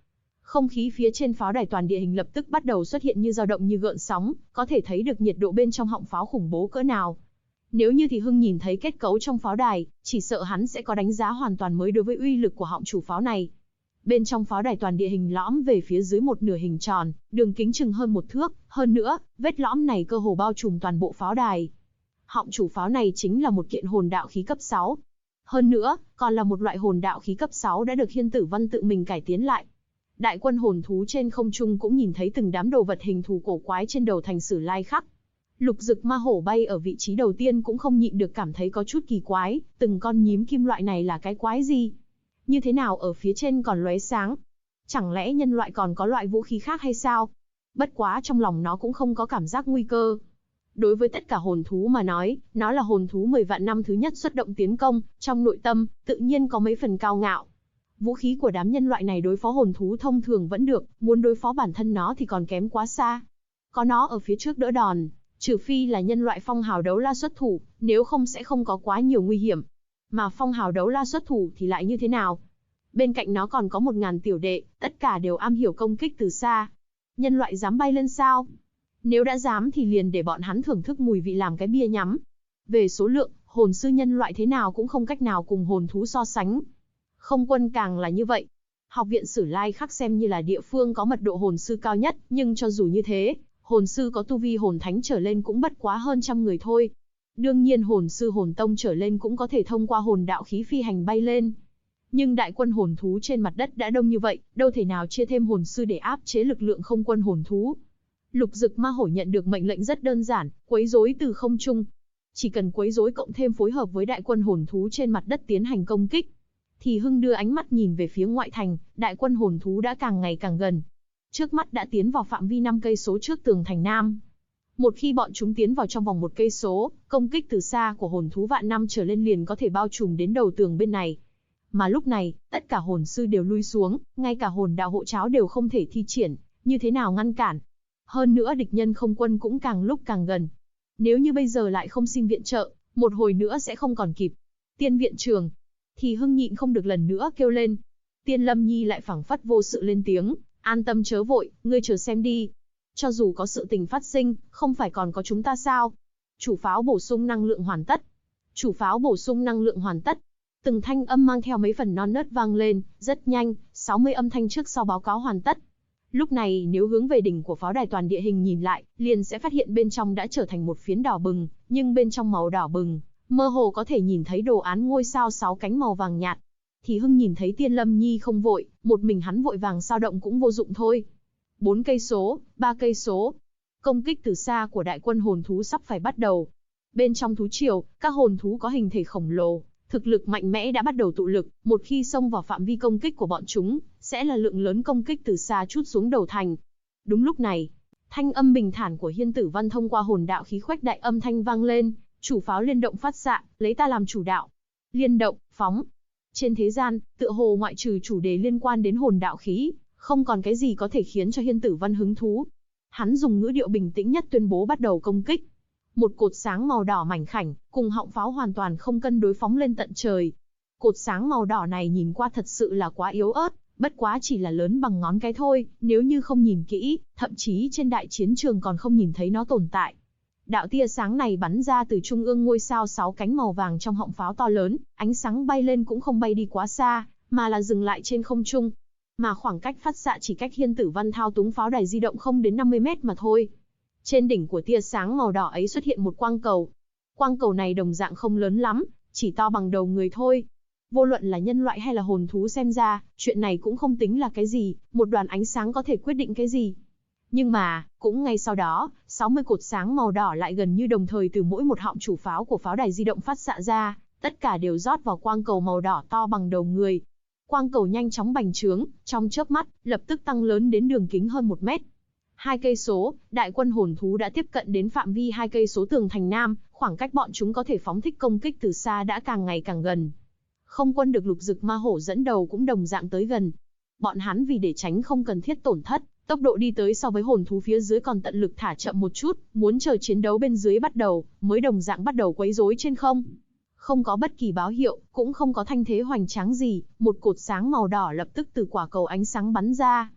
Không khí phía trên pháo đài toàn địa hình lập tức bắt đầu xuất hiện như dao động như gợn sóng, có thể thấy được nhiệt độ bên trong họng pháo khủng bố cỡ nào. Nếu như thì Hưng nhìn thấy kết cấu trong pháo đài, chỉ sợ hắn sẽ có đánh giá hoàn toàn mới đối với uy lực của họng chủ pháo này. Bên trong pháo đài toàn địa hình lõm về phía dưới một nửa hình tròn, đường kính chừng hơn 1 thước, hơn nữa, vết lõm này cơ hồ bao trùm toàn bộ pháo đài. Họng chủ pháo này chính là một kiện hồn đạo khí cấp 6. Hơn nữa, còn là một loại hồn đạo khí cấp 6 đã được Hiên Tử Văn tự mình cải tiến lại. Đại quân hồn thú trên không trung cũng nhìn thấy từng đám đồ vật hình thù cổ quái trên đầu thành Sử Lai Khắc. Lục Dực ma hổ bay ở vị trí đầu tiên cũng không nhịn được cảm thấy có chút kỳ quái, từng con nhím kim loại này là cái quái gì? Như thế nào ở phía trên còn lóe sáng? Chẳng lẽ nhân loại còn có loại vũ khí khác hay sao? Bất quá trong lòng nó cũng không có cảm giác nguy cơ. Đối với tất cả hồn thú mà nói, nó là hồn thú 10 vạn năm thứ nhất xuất động tiến công, trong nội tâm, tự nhiên có mấy phần cao ngạo. Vũ khí của đám nhân loại này đối phó hồn thú thông thường vẫn được, muốn đối phó bản thân nó thì còn kém quá xa. Có nó ở phía trước đỡ đòn, trừ phi là nhân loại phong hào đấu la xuất thủ, nếu không sẽ không có quá nhiều nguy hiểm. Mà phong hào đấu la xuất thủ thì lại như thế nào? Bên cạnh nó còn có 1000 tiểu đệ, tất cả đều am hiểu công kích từ xa. Nhân loại dám bay lên sao? Nếu đã dám thì liền để bọn hắn thưởng thức mùi vị làm cái bia nhắm. Về số lượng, hồn sư nhân loại thế nào cũng không cách nào cùng hồn thú so sánh. Không quân càng là như vậy. Học viện Sử Lai Khắc xem như là địa phương có mật độ hồn sư cao nhất, nhưng cho dù như thế, hồn sư có tu vi hồn thánh trở lên cũng bất quá hơn 100 người thôi. Đương nhiên hồn sư hồn tông trở lên cũng có thể thông qua hồn đạo khí phi hành bay lên. Nhưng đại quân hồn thú trên mặt đất đã đông như vậy, đâu thể nào chia thêm hồn sư để áp chế lực lượng không quân hồn thú. Lục Dực ma hổ nhận được mệnh lệnh rất đơn giản, quấy rối từ không trung. Chỉ cần quấy rối cộng thêm phối hợp với đại quân hồn thú trên mặt đất tiến hành công kích, thì Hưng đưa ánh mắt nhìn về phía ngoại thành, đại quân hồn thú đã càng ngày càng gần. Trước mắt đã tiến vào phạm vi 5 cây số trước tường thành Nam. Một khi bọn chúng tiến vào trong vòng 1 cây số, công kích từ xa của hồn thú vạn năm trở lên liền có thể bao trùm đến đầu tường bên này. Mà lúc này, tất cả hồn sư đều lui xuống, ngay cả hồn đạo hộ cháo đều không thể thi triển, như thế nào ngăn cản. Hơn nữa địch nhân không quân cũng càng lúc càng gần. Nếu như bây giờ lại không xin viện trợ, một hồi nữa sẽ không còn kịp. Tiên viện trường, thì Hưng nhịn không được lần nữa kêu lên. Tiên Lâm Nhi lại phảng phất vô sự lên tiếng, an tâm chớ vội, ngươi chờ xem đi. Cho dù có sự tình phát sinh, không phải còn có chúng ta sao? Chủ pháo bổ sung năng lượng hoàn tất. Chủ pháo bổ sung năng lượng hoàn tất. Từng thanh âm mang theo mấy phần non nớt vang lên, rất nhanh, 60 âm thanh trước sau báo cáo hoàn tất. Lúc này nếu hướng về đỉnh của pháo đài toàn địa hình nhìn lại, liền sẽ phát hiện bên trong đã trở thành một phiến đỏ bừng, nhưng bên trong màu đỏ bừng, mơ hồ có thể nhìn thấy đồ án ngôi sao 6 cánh màu vàng nhạt. Thì Hưng nhìn thấy Tiên Lâm Nhi không vội, một mình hắn vội vàng sao động cũng vô dụng thôi. 4 cây số, 3 cây số. Công kích từ xa của đại quân hồn thú sắp phải bắt đầu. Bên trong thú triều, các hồn thú có hình thể khổng lồ, thực lực mạnh mẽ đã bắt đầu tụ lực, một khi xông vào phạm vi công kích của bọn chúng, sẽ là lượng lớn công kích từ xa trút xuống đầu thành. Đúng lúc này, thanh âm bình thản của Hiên Tử Văn thông qua hồn đạo khí khuếch đại âm thanh vang lên, chủ pháo liên động phát xạ, lấy ta làm chủ đạo. Liên động, phóng. Trên thế gian, tựa hồ ngoại trừ chủ đề liên quan đến hồn đạo khí, không còn cái gì có thể khiến cho Hiên Tử Văn hứng thú. Hắn dùng ngữ điệu bình tĩnh nhất tuyên bố bắt đầu công kích. Một cột sáng màu đỏ mảnh khảnh, cùng họng pháo hoàn toàn không cân đối phóng lên tận trời. Cột sáng màu đỏ này nhìn qua thật sự là quá yếu ớt, bất quá chỉ là lớn bằng ngón cái thôi, nếu như không nhìn kỹ, thậm chí trên đại chiến trường còn không nhìn thấy nó tồn tại. Đạo tia sáng này bắn ra từ trung ương ngôi sao 6 cánh màu vàng trong họng pháo to lớn, ánh sáng bay lên cũng không bay đi quá xa, mà là dừng lại trên không trung. Mà khoảng cách phát xạ chỉ cách Hiên Tử Văn thao túng pháo đài di động không đến 50 mét mà thôi. Trên đỉnh của tia sáng màu đỏ ấy xuất hiện một quang cầu. Quang cầu này đồng dạng không lớn lắm, chỉ to bằng đầu người thôi. Vô luận là nhân loại hay là hồn thú xem ra, chuyện này cũng không tính là cái gì, một đoàn ánh sáng có thể quyết định cái gì. Nhưng mà, cũng ngay sau đó, 60 cột sáng màu đỏ lại gần như đồng thời từ mỗi một họng chủ pháo của pháo đài di động phát xạ ra, tất cả đều rót vào quang cầu màu đỏ to bằng đầu người. Quang cầu nhanh chóng bành trướng, trong chớp mắt, lập tức tăng lớn đến đường kính hơn 1 mét. 2 cây số, đại quân hồn thú đã tiếp cận đến phạm vi 2 cây số tường thành Nam, khoảng cách bọn chúng có thể phóng thích công kích từ xa đã càng ngày càng gần. Không quân được Lục Dực ma hổ dẫn đầu cũng đồng dạng tới gần. Bọn hắn vì để tránh không cần thiết tổn thất, tốc độ đi tới so với hồn thú phía dưới còn tận lực thả chậm một chút, muốn chờ chiến đấu bên dưới bắt đầu, mới đồng dạng bắt đầu quấy rối trên không. Không có bất kỳ báo hiệu, cũng không có thanh thế hoành tráng gì, một cột sáng màu đỏ lập tức từ quả cầu ánh sáng bắn ra.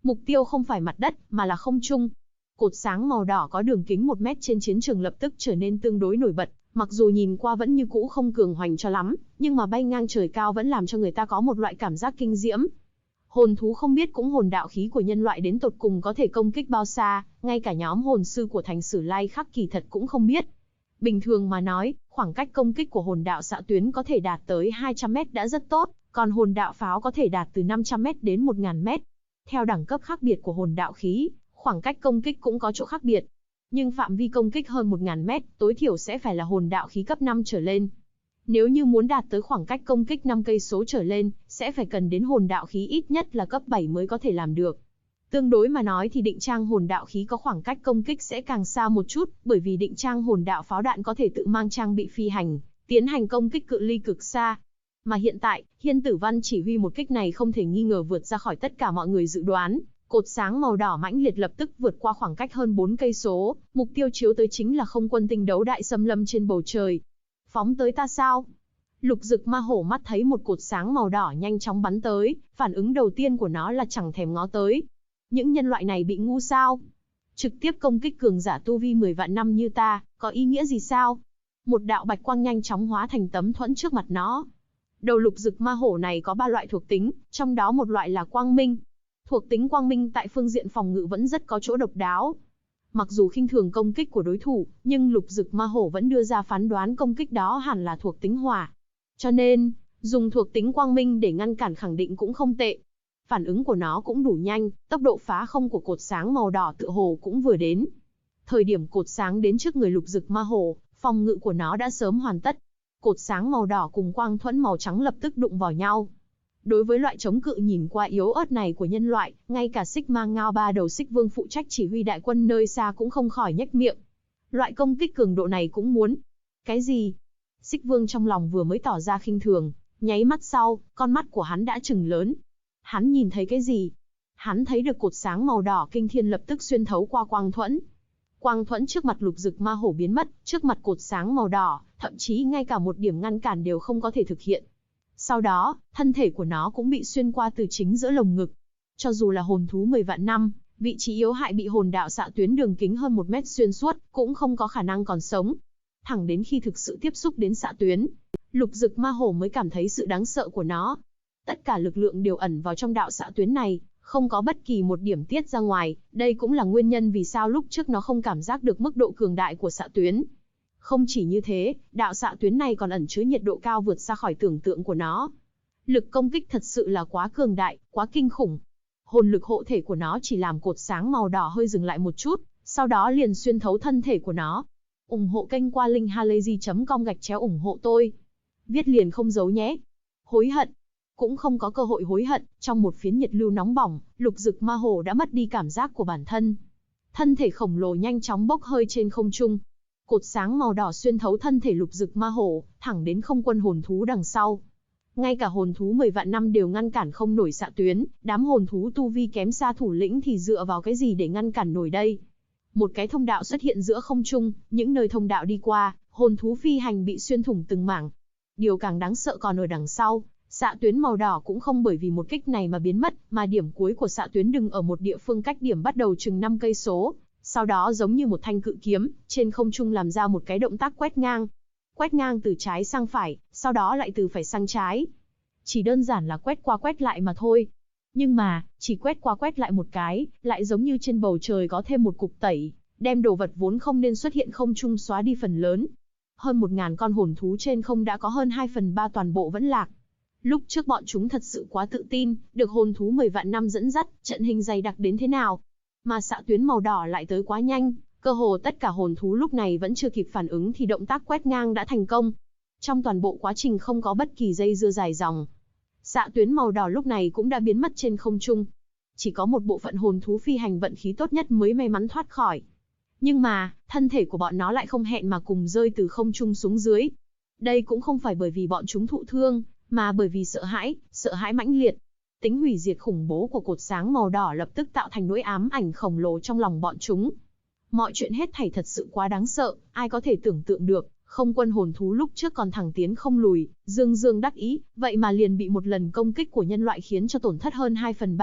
Mục tiêu không phải mặt đất, mà là không trung. Cột sáng màu đỏ có đường kính 1 mét trên chiến trường lập tức trở nên tương đối nổi bật, mặc dù nhìn qua vẫn như cũ không cường hoành cho lắm, nhưng mà bay ngang trời cao vẫn làm cho người ta có một loại cảm giác kinh diễm. Hồn thú không biết cũng hồn đạo khí của nhân loại đến tột cùng có thể công kích bao xa, ngay cả nhóm hồn sư của thành Sử Lai Khắc kỳ thật cũng không biết. Bình thường mà nói, khoảng cách công kích của hồn đạo xạ tuyến có thể đạt tới 200 mét đã rất tốt, còn hồn đạo pháo có thể đạt từ 500 mét đến 1000 mét. Theo đẳng cấp khác biệt của hồn đạo khí, khoảng cách công kích cũng có chỗ khác biệt. Nhưng phạm vi công kích hơn 1000 mét, tối thiểu sẽ phải là hồn đạo khí cấp 5 trở lên. Nếu như muốn đạt tới khoảng cách công kích 5 cây số trở lên, sẽ phải cần đến hồn đạo khí ít nhất là cấp 7 mới có thể làm được. Tương đối mà nói thì định trang hồn đạo khí có khoảng cách công kích sẽ càng xa một chút, bởi vì định trang hồn đạo pháo đạn có thể tự mang trang bị phi hành, tiến hành công kích cự ly cực xa. Mà hiện tại, Hiên Tử Văn chỉ huy một kích này không thể nghi ngờ vượt ra khỏi tất cả mọi người dự đoán. Cột sáng màu đỏ mãnh liệt lập tức vượt qua khoảng cách hơn 4 cây số, mục tiêu chiếu tới chính là không quân tinh đấu đại xâm lâm trên bầu trời. Phóng tới ta sao? Lục Dực Ma Hổ mắt thấy một cột sáng màu đỏ nhanh chóng bắn tới, phản ứng đầu tiên của nó là chẳng thèm ngó tới. Những nhân loại này bị ngu sao? Trực tiếp công kích cường giả tu vi 10 vạn năm như ta, có ý nghĩa gì sao? Một đạo bạch quang nhanh chóng hóa thành tấm thuẫn trước mặt nó. Đầu Lục Dực Ma Hổ này có 3 loại thuộc tính, trong đó một loại là quang minh. Thuộc tính quang minh tại phương diện phòng ngự vẫn rất có chỗ độc đáo. Mặc dù khinh thường công kích của đối thủ, nhưng Lục Dực Ma Hổ vẫn đưa ra phán đoán công kích đó hẳn là thuộc tính hỏa. Cho nên, dùng thuộc tính quang minh để ngăn cản khẳng định cũng không tệ. Phản ứng của nó cũng đủ nhanh, tốc độ phá không của cột sáng màu đỏ tựa hồ cũng vừa đến. Thời điểm cột sáng đến trước người Lục Dực Ma Hổ, phòng ngự của nó đã sớm hoàn tất. Cột sáng màu đỏ cùng quang thuẫn màu trắng lập tức đụng vào nhau. Đối với loại chống cự nhìn qua yếu ớt này của nhân loại, ngay cả Sigma Ngao ba đầu Xích Vương phụ trách chỉ huy đại quân nơi xa cũng không khỏi nhếch miệng. Loại công kích cường độ này cũng muốn. Cái gì? Xích Vương trong lòng vừa mới tỏ ra khinh thường, nháy mắt sau, con mắt của hắn đã trừng lớn. Hắn nhìn thấy cái gì? Hắn thấy được cột sáng màu đỏ kinh thiên lập tức xuyên thấu qua quang thuẫn. Quang thuẫn trước mặt Lục Dực Ma Hổ biến mất, trước mặt cột sáng màu đỏ, thậm chí ngay cả một điểm ngăn cản đều không có thể thực hiện. Sau đó, thân thể của nó cũng bị xuyên qua từ chính giữa lồng ngực. Cho dù là hồn thú 10 vạn năm, vị trí yếu hại bị hồn đạo xạ tuyến đường kính hơn 1 mét xuyên suốt, cũng không có khả năng còn sống. Thẳng đến khi thực sự tiếp xúc đến xạ tuyến, Lục Dực Ma Hổ mới cảm thấy sự đáng sợ của nó. Tất cả lực lượng đều ẩn vào trong đạo xạ tuyến này, không có bất kỳ một điểm tiết ra ngoài, đây cũng là nguyên nhân vì sao lúc trước nó không cảm giác được mức độ cường đại của xạ tuyến. Không chỉ như thế, đạo xạ tuyến này còn ẩn chứa nhiệt độ cao vượt xa khỏi tưởng tượng của nó. Lực công kích thật sự là quá cường đại, quá kinh khủng. Hồn lực hộ thể của nó chỉ làm cột sáng màu đỏ hơi dừng lại một chút, sau đó liền xuyên thấu thân thể của nó. Ủng hộ kênh qua linkhalazy.com/ủng hộ tôi. Viết liền không giấu nhé. Hối hận. Cũng không có cơ hội hối hận, trong một phiến nhiệt lưu nóng bỏng, Lục Dực Ma Hổ đã mất đi cảm giác của bản thân. Thân thể khổng lồ nhanh chóng bốc hơi trên không trung. Cột sáng màu đỏ xuyên thấu thân thể Lục Dực Ma Hổ, thẳng đến không quân hồn thú đằng sau. Ngay cả hồn thú 10 vạn năm đều ngăn cản không nổi xạ tuyến, đám hồn thú tu vi kém xa thủ lĩnh thì dựa vào cái gì để ngăn cản nổi đây? Một cái thông đạo xuất hiện giữa không trung, những nơi thông đạo đi qua, hồn thú phi hành bị xuyên thủng từng mảng. Điều càng đáng sợ còn ở đằng sau, xạ tuyến màu đỏ cũng không bởi vì một kích này mà biến mất, mà điểm cuối của xạ tuyến dừng ở một địa phương cách điểm bắt đầu chừng 5 cây số. Sau đó giống như một thanh cự kiếm, trên không trung làm ra một cái động tác quét ngang. Quét ngang từ trái sang phải, sau đó lại từ phải sang trái. Chỉ đơn giản là quét qua quét lại mà thôi. Nhưng mà, chỉ quét qua quét lại một cái, lại giống như trên bầu trời có thêm một cục tẩy, đem đồ vật vốn không nên xuất hiện không trung xóa đi phần lớn. Hơn 1000 con hồn thú trên không đã có hơn 2/3 toàn bộ vẫn lạc. Lúc trước bọn chúng thật sự quá tự tin, được hồn thú 10 vạn năm dẫn dắt, trận hình dày đặc đến thế nào. Mà xạ tuyến màu đỏ lại tới quá nhanh, cơ hồ tất cả hồn thú lúc này vẫn chưa kịp phản ứng thì động tác quét ngang đã thành công. Trong toàn bộ quá trình không có bất kỳ dây dưa dài dòng. Xạ tuyến màu đỏ lúc này cũng đã biến mất trên không trung. Chỉ có một bộ phận hồn thú phi hành vận khí tốt nhất mới may mắn thoát khỏi. Nhưng mà, thân thể của bọn nó lại không hẹn mà cùng rơi từ không trung xuống dưới. Đây cũng không phải bởi vì bọn chúng thụ thương, mà bởi vì sợ hãi mãnh liệt. Tính hủy diệt khủng bố của cột sáng màu đỏ lập tức tạo thành nỗi ám ảnh khổng lồ trong lòng bọn chúng. Mọi chuyện hết thảy thật sự quá đáng sợ, ai có thể tưởng tượng được, không quân hồn thú lúc trước còn thẳng tiến không lùi, dương dương đắc ý, vậy mà liền bị một lần công kích của nhân loại khiến cho tổn thất hơn 2/3,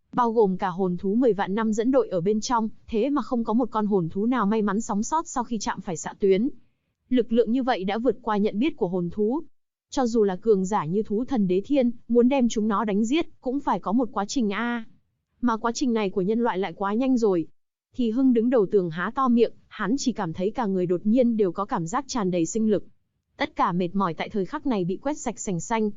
bao gồm cả hồn thú 10 vạn năm dẫn đội ở bên trong, thế mà không có một con hồn thú nào may mắn sống sót sau khi chạm phải xạ tuyến. Lực lượng như vậy đã vượt qua nhận biết của hồn thú. Cho dù là cường giả như thú thần đế thiên, muốn đem chúng nó đánh giết, cũng phải có một quá trình a. Mà quá trình này của nhân loại lại quá nhanh rồi. Thì Hưng đứng đầu tường há to miệng, hắn chỉ cảm thấy cả người đột nhiên đều có cảm giác tràn đầy sinh lực. Tất cả mệt mỏi tại thời khắc này bị quét sạch sành xanh.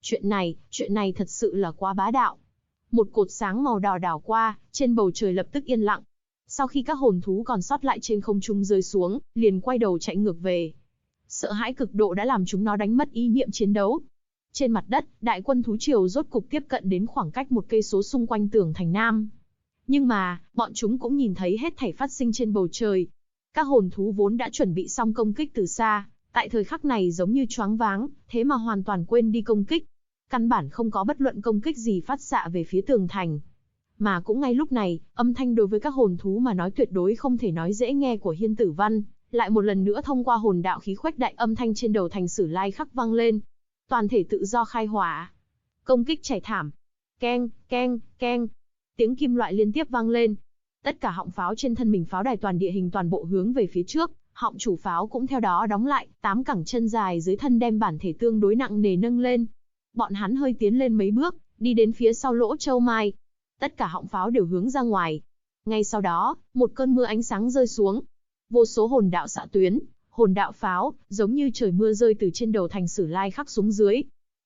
Chuyện này thật sự là quá bá đạo. Một cột sáng màu đỏ đảo qua, trên bầu trời lập tức yên lặng. Sau khi các hồn thú còn sót lại trên không trung rơi xuống, liền quay đầu chạy ngược về. Sợ hãi cực độ đã làm chúng nó đánh mất ý niệm chiến đấu. Trên mặt đất, đại quân thú triều rốt cục tiếp cận đến khoảng cách 1 cây số xung quanh tường thành Nam. Nhưng mà, bọn chúng cũng nhìn thấy hết thảy phát sinh trên bầu trời. Các hồn thú vốn đã chuẩn bị xong công kích từ xa, tại thời khắc này giống như choáng váng, thế mà hoàn toàn quên đi công kích. Căn bản không có bất luận công kích gì phát xạ về phía tường thành. Mà cũng ngay lúc này, âm thanh đối với các hồn thú mà nói tuyệt đối không thể nói dễ nghe của Hiên Tử Văn, lại một lần nữa thông qua hồn đạo khí khuếch đại âm thanh trên đầu thành Sử Lai Khắc vang lên. Toàn thể tự do khai hỏa. Công kích chảy thảm. Keng, keng, keng. Tiếng kim loại liên tiếp vang lên. Tất cả họng pháo trên thân mình pháo đài toàn địa hình toàn bộ hướng về phía trước, họng chủ pháo cũng theo đó đóng lại, 8 cẳng chân dài dưới thân đem bản thể tương đối nặng nề nâng lên. Bọn hắn hơi tiến lên mấy bước, đi đến phía sau lỗ châu mai. Tất cả họng pháo đều hướng ra ngoài. Ngay sau đó, một cơn mưa ánh sáng rơi xuống. Vô số hồn đạo xạ tuyến, hồn đạo pháo, giống như trời mưa rơi từ trên đầu thành Sử Lai Khắc xuống dưới.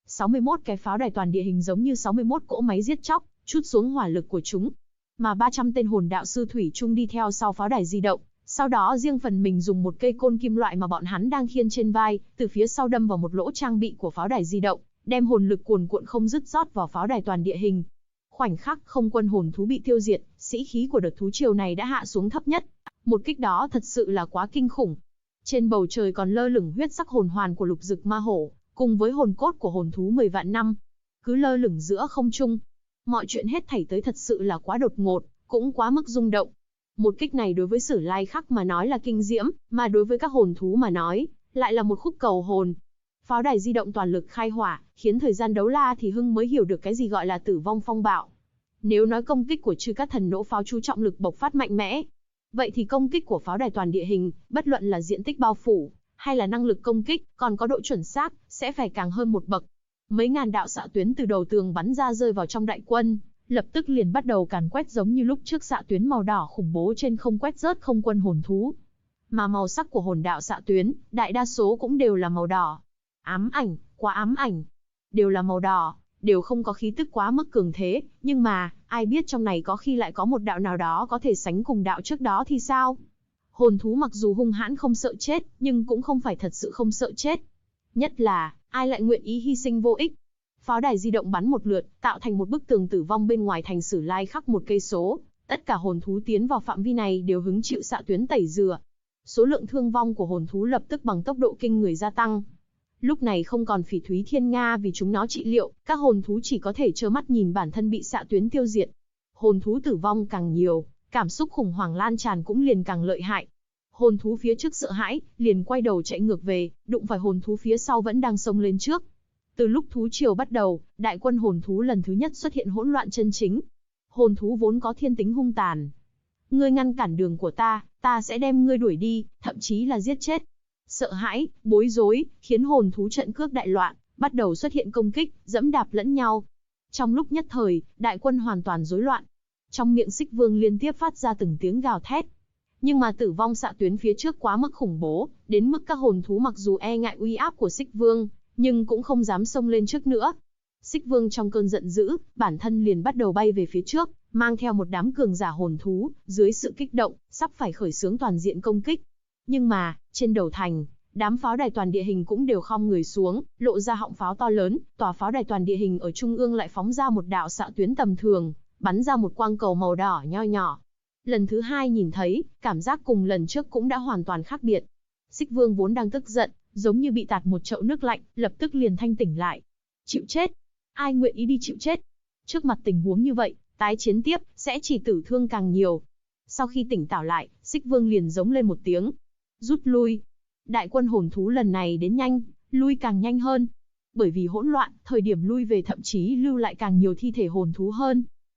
61 cái pháo đài toàn địa hình giống như 61 cỗ máy giết chóc, trút xuống hỏa lực của chúng. Mà 300 tên hồn đạo sư thủy chung đi theo sau pháo đài di động, sau đó riêng phần mình dùng một cây côn kim loại mà bọn hắn đang khiêng trên vai, từ phía sau đâm vào một lỗ trang bị của pháo đài di động, đem hồn lực cuồn cuộn không dứt rót vào pháo đài toàn địa hình. Khoảnh khắc không quân hồn thú bị tiêu diệt, sĩ khí của đợt thú triều này đã hạ xuống thấp nhất. Một kích đó thật sự là quá kinh khủng. Trên bầu trời còn lơ lửng huyết sắc hồn hoàn của Lục Dực Ma Hổ, cùng với hồn cốt của hồn thú 10 vạn năm, cứ lơ lửng giữa không trung. Mọi chuyện hết thảy tới thật sự là quá đột ngột, cũng quá mức rung động. Một kích này đối với Sử Lai Khắc mà nói là kinh diễm, mà đối với các hồn thú mà nói, lại là một khúc cầu hồn. Pháo đài di động toàn lực khai hỏa, khiến thời gian đấu la thì Hưng mới hiểu được cái gì gọi là tử vong phong bạo. Nếu nói công kích của Chư Cát Thần Nỗ pháo chú trọng lực bộc phát mạnh mẽ, vậy thì công kích của pháo đài toàn địa hình, bất luận là diện tích bao phủ, hay là năng lực công kích, còn có độ chuẩn xác, sẽ phải càng hơn một bậc. Mấy ngàn đạo xạ tuyến từ đầu tường bắn ra rơi vào trong đại quân, lập tức liền bắt đầu càn quét giống như lúc trước xạ tuyến màu đỏ khủng bố trên không quét rớt không quân hồn thú. Mà màu sắc của hồn đạo xạ tuyến, đại đa số cũng đều là màu đỏ. Ám ảnh, quá ám ảnh. Đều là màu đỏ, đều không có khí tức quá mức cường thế, nhưng mà, ai biết trong này có khi lại có một đạo nào đó có thể sánh cùng đạo trước đó thì sao? Hồn thú mặc dù hung hãn không sợ chết, nhưng cũng không phải thật sự không sợ chết. Nhất là, ai lại nguyện ý hy sinh vô ích. Pháo đài di động bắn một lượt, tạo thành một bức tường tử vong bên ngoài thành Sử Lai Khắc 1 cây số. Tất cả hồn thú tiến vào phạm vi này đều hứng chịu xạ tuyến tẩy rửa. Số lượng thương vong của hồn thú lập tức bằng tốc độ kinh người gia tăng. Lúc này không còn Phỉ Thúy Thiên Nga vì chúng nó trị liệu, các hồn thú chỉ có thể trơ mắt nhìn bản thân bị xạ tuyến tiêu diệt. Hồn thú tử vong càng nhiều, cảm xúc khủng hoảng lan tràn cũng liền càng lợi hại. Hồn thú phía trước sợ hãi, liền quay đầu chạy ngược về, đụng phải hồn thú phía sau vẫn đang xông lên trước. Từ lúc thú triều bắt đầu, đại quân hồn thú lần thứ nhất xuất hiện hỗn loạn chân chính. Hồn thú vốn có thiên tính hung tàn. Ngươi ngăn cản đường của ta sẽ đem ngươi đuổi đi, thậm chí là giết chết. Sợ hãi, bối rối, khiến hồn thú trận cước đại loạn, bắt đầu xuất hiện công kích, dẫm đạp lẫn nhau. Trong lúc nhất thời, đại quân hoàn toàn rối loạn. Trong miệng Xích Vương liên tiếp phát ra từng tiếng gào thét. Nhưng mà tử vong xạ tuyến phía trước quá mức khủng bố, đến mức các hồn thú mặc dù e ngại uy áp của Xích Vương, nhưng cũng không dám xông lên trước nữa. Xích Vương trong cơn giận dữ, bản thân liền bắt đầu bay về phía trước, mang theo một đám cường giả hồn thú, dưới sự kích động, sắp phải khởi xướng toàn diện công kích. Nhưng mà, trên đầu thành, đám pháo đài toàn địa hình cũng đều khom người xuống, lộ ra họng pháo to lớn, tòa pháo đài toàn địa hình ở trung ương lại phóng ra một đạo xạ tuyến tầm thường, bắn ra một quang cầu màu đỏ nho nhỏ. Lần thứ hai nhìn thấy, cảm giác cùng lần trước cũng đã hoàn toàn khác biệt. Xích Vương vốn đang tức giận, giống như bị tạt một chậu nước lạnh, lập tức liền thanh tỉnh lại. Chịu chết! Ai nguyện ý đi chịu chết? Trước mặt tình huống như vậy, tái chiến tiếp, sẽ chỉ tử thương càng nhiều. Sau khi tỉnh táo lại, Xích Vương liền giống lên một tiếng. Rút lui! Đại quân hồn thú lần này đến nhanh, lui càng nhanh hơn. Bởi vì hỗn loạn, thời điểm lui về thậm chí lưu lại càng nhiều thi thể hồn thú hơn.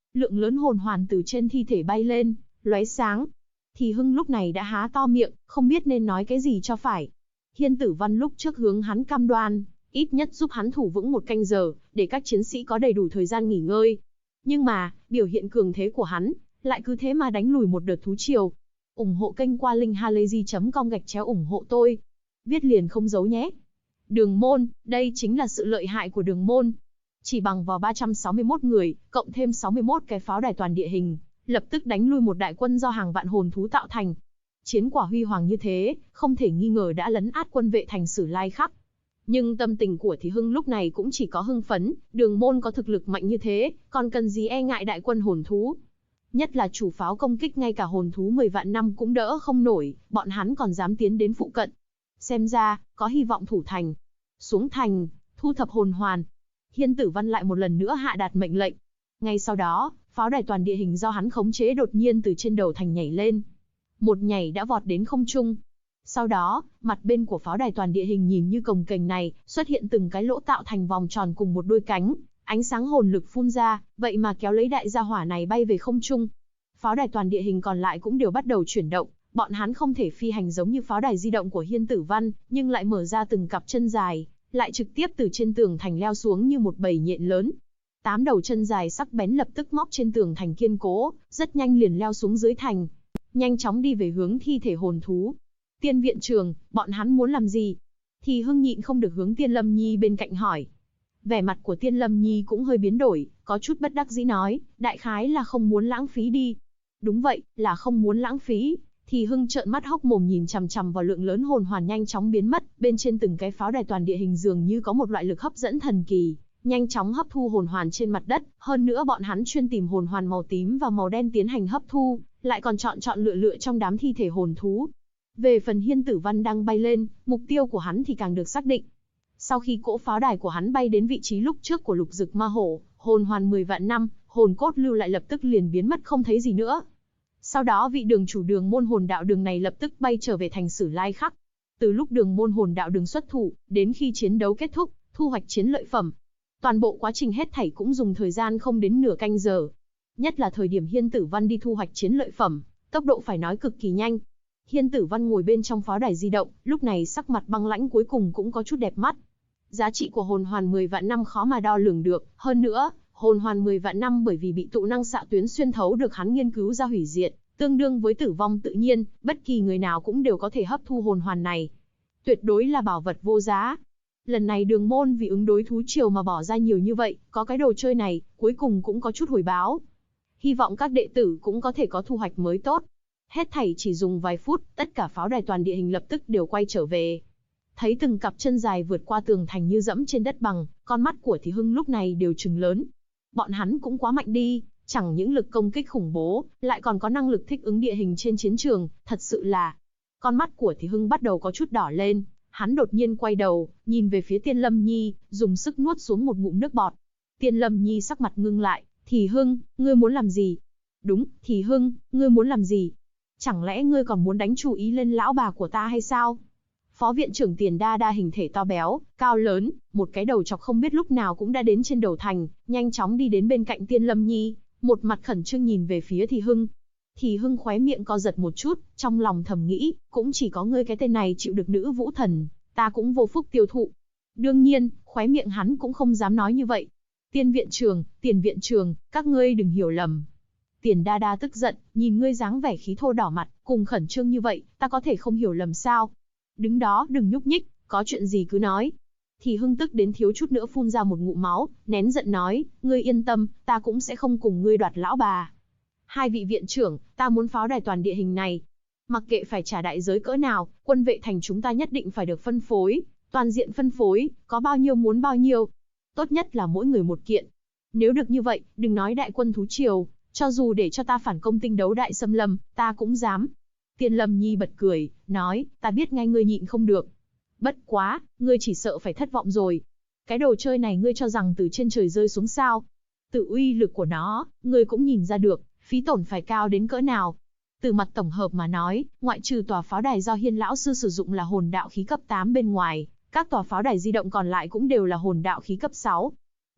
Lượng lớn hồn hoàn từ trên thi thể bay lên, lóe sáng. Thì Hưng lúc này đã há to miệng, không biết nên nói cái gì cho phải. Hiên Tử Văn lúc trước hướng hắn cam đoan, ít nhất giúp hắn thủ vững 1 canh giờ, để các chiến sĩ có đầy đủ thời gian nghỉ ngơi. Nhưng mà, biểu hiện cường thế của hắn, lại cứ thế mà đánh lùi một đợt thú triều. Ủng hộ kênh qua link halayzi.com/ủng hộ tôi. Viết liền không giấu nhé. Đường môn, đây chính là sự lợi hại của đường môn. Chỉ bằng vào 361 người, cộng thêm 61 cái pháo đài toàn địa hình, lập tức đánh lui một đại quân do hàng vạn hồn thú tạo thành. Chiến quả huy hoàng như thế, không thể nghi ngờ đã lấn át quân vệ thành Sử Lai Khắc. Nhưng tâm tình của Thì Hưng lúc này cũng chỉ có hưng phấn, đường môn có thực lực mạnh như thế, còn cần gì e ngại đại quân hồn thú. Nhất là chủ pháo công kích ngay cả hồn thú 10 vạn năm cũng đỡ không nổi, bọn hắn còn dám tiến đến phụ cận. Xem ra, có hy vọng thủ thành. Xuống thành, thu thập hồn hoàn. Hiên Tử Văn lại một lần nữa hạ đạt mệnh lệnh. Ngay sau đó, pháo đài toàn địa hình do hắn khống chế đột nhiên từ trên đầu thành nhảy lên. Một nhảy đã vọt đến không trung. Sau đó, mặt bên của pháo đài toàn địa hình nhìn như cồng kềnh này, xuất hiện từng cái lỗ tạo thành vòng tròn cùng một đôi cánh. Ánh sáng hồn lực phun ra, vậy mà kéo lấy đại gia hỏa này bay về không trung. Pháo đài toàn địa hình còn lại cũng đều bắt đầu chuyển động, bọn hắn không thể phi hành giống như pháo đài di động của Hiên Tử Văn, nhưng lại mở ra từng cặp chân dài, lại trực tiếp từ trên tường thành leo xuống như một bầy nhện lớn. 8 đầu chân dài sắc bén lập tức móc trên tường thành kiên cố, rất nhanh liền leo xuống dưới thành, nhanh chóng đi về hướng thi thể hồn thú. Tiên viện trường, bọn hắn muốn làm gì? Thì Hưng nhịn không được hướng Tiên Lâm Nhi bên cạnh hỏi. Vẻ mặt của Tiên Lâm Nhi cũng hơi biến đổi, có chút bất đắc dĩ nói, đại khái là không muốn lãng phí đi. Đúng vậy, là không muốn lãng phí. Thì Hưng trợn mắt hốc mồm nhìn chằm chằm vào lượng lớn hồn hoàn nhanh chóng biến mất, bên trên từng cái pháo đài toàn địa hình dường như có một loại lực hấp dẫn thần kỳ, nhanh chóng hấp thu hồn hoàn trên mặt đất, hơn nữa bọn hắn chuyên tìm hồn hoàn màu tím và màu đen tiến hành hấp thu, lại còn chọn lựa trong đám thi thể hồn thú. Về phần Hiên Tử Văn đang bay lên, mục tiêu của hắn thì càng được xác định. Sau khi cỗ pháo đài của hắn bay đến vị trí lúc trước của Lục Dực Ma Hổ, hồn hoàn 10 vạn năm, hồn cốt lưu lại lập tức liền biến mất không thấy gì nữa. Sau đó vị đường chủ đường môn hồn đạo đường này lập tức bay trở về thành Sử Lai Khắc. Từ lúc đường môn hồn đạo đường xuất thủ, đến khi chiến đấu kết thúc, thu hoạch chiến lợi phẩm. Toàn bộ quá trình hết thảy cũng dùng thời gian không đến nửa canh giờ. Nhất là thời điểm Hiên Tử Văn đi thu hoạch chiến lợi phẩm, tốc độ phải nói cực kỳ nhanh. Hiên Tử Văn ngồi bên trong pháo đài di động, lúc này sắc mặt băng lãnh cuối cùng cũng có chút đẹp mắt. Giá trị của hồn hoàn 10 vạn năm khó mà đo lường được, hơn nữa, hồn hoàn 10 vạn năm bởi vì bị tụ năng xạ tuyến xuyên thấu được hắn nghiên cứu ra hủy diệt, tương đương với tử vong tự nhiên, bất kỳ người nào cũng đều có thể hấp thu hồn hoàn này. Tuyệt đối là bảo vật vô giá. Lần này đường môn vì ứng đối thú triều mà bỏ ra nhiều như vậy, có cái đồ chơi này, cuối cùng cũng có chút hồi báo. Hy vọng các đệ tử cũng có thể có thu hoạch mới tốt. Hết thảy chỉ dùng vài phút, tất cả pháo đài toàn địa hình lập tức đều quay trở về. Thấy từng cặp chân dài vượt qua tường thành như dẫm trên đất bằng, con mắt của Thì Hưng lúc này đều trừng lớn. Bọn hắn cũng quá mạnh đi, chẳng những lực công kích khủng bố, lại còn có năng lực thích ứng địa hình trên chiến trường, thật sự là... Con mắt của Thì Hưng bắt đầu có chút đỏ lên, hắn đột nhiên quay đầu, nhìn về phía Tiên Lâm Nhi, dùng sức nuốt xuống một ngụm nước bọt. Tiên Lâm Nhi sắc mặt ngưng lại, Thì Hưng, ngươi muốn làm gì? Đúng, Thì Hưng, ngươi muốn làm gì? Chẳng lẽ ngươi còn muốn đánh chú ý lên lão bà của ta hay sao? Phó viện trưởng Tiền Đa Đa hình thể to béo, cao lớn, một cái đầu chọc không biết lúc nào cũng đã đến trên đầu thành, nhanh chóng đi đến bên cạnh Tiên Lâm Nhi, một mặt khẩn trương nhìn về phía Thì Hưng. Thì Hưng khóe miệng co giật một chút, trong lòng thầm nghĩ, cũng chỉ có ngươi cái tên này chịu được nữ vũ thần, ta cũng vô phúc tiêu thụ. Đương nhiên, khóe miệng hắn cũng không dám nói như vậy. Tiền viện trường, các ngươi đừng hiểu lầm. Tiền Đa Đa tức giận, nhìn ngươi dáng vẻ khí thô đỏ mặt, cùng khẩn trương như vậy, ta có thể không hiểu lầm sao? Đứng đó đừng nhúc nhích, có chuyện gì cứ nói. Thì Hưng tức đến thiếu chút nữa phun ra một ngụm máu, nén giận nói, ngươi yên tâm, ta cũng sẽ không cùng ngươi đoạt lão bà. Hai vị viện trưởng, ta muốn pháo đài toàn địa hình này. Mặc kệ phải trả đại giới cỡ nào, quân vệ thành chúng ta nhất định phải được phân phối, toàn diện phân phối, có bao nhiêu muốn bao nhiêu. Tốt nhất là mỗi người một kiện. Nếu được như vậy, đừng nói đại quân thú triều, cho dù để cho ta phản công tinh đấu đại xâm lâm, ta cũng dám. Tiên Lâm Nhi bật cười, nói, ta biết ngay ngươi nhịn không được. Bất quá, ngươi chỉ sợ phải thất vọng rồi. Cái đồ chơi này ngươi cho rằng từ trên trời rơi xuống sao? Từ uy lực của nó, ngươi cũng nhìn ra được, phí tổn phải cao đến cỡ nào. Từ mặt tổng hợp mà nói, ngoại trừ tòa pháo đài do Hiên lão sư sử dụng là hồn đạo khí cấp 8 bên ngoài, các tòa pháo đài di động còn lại cũng đều là hồn đạo khí cấp 6.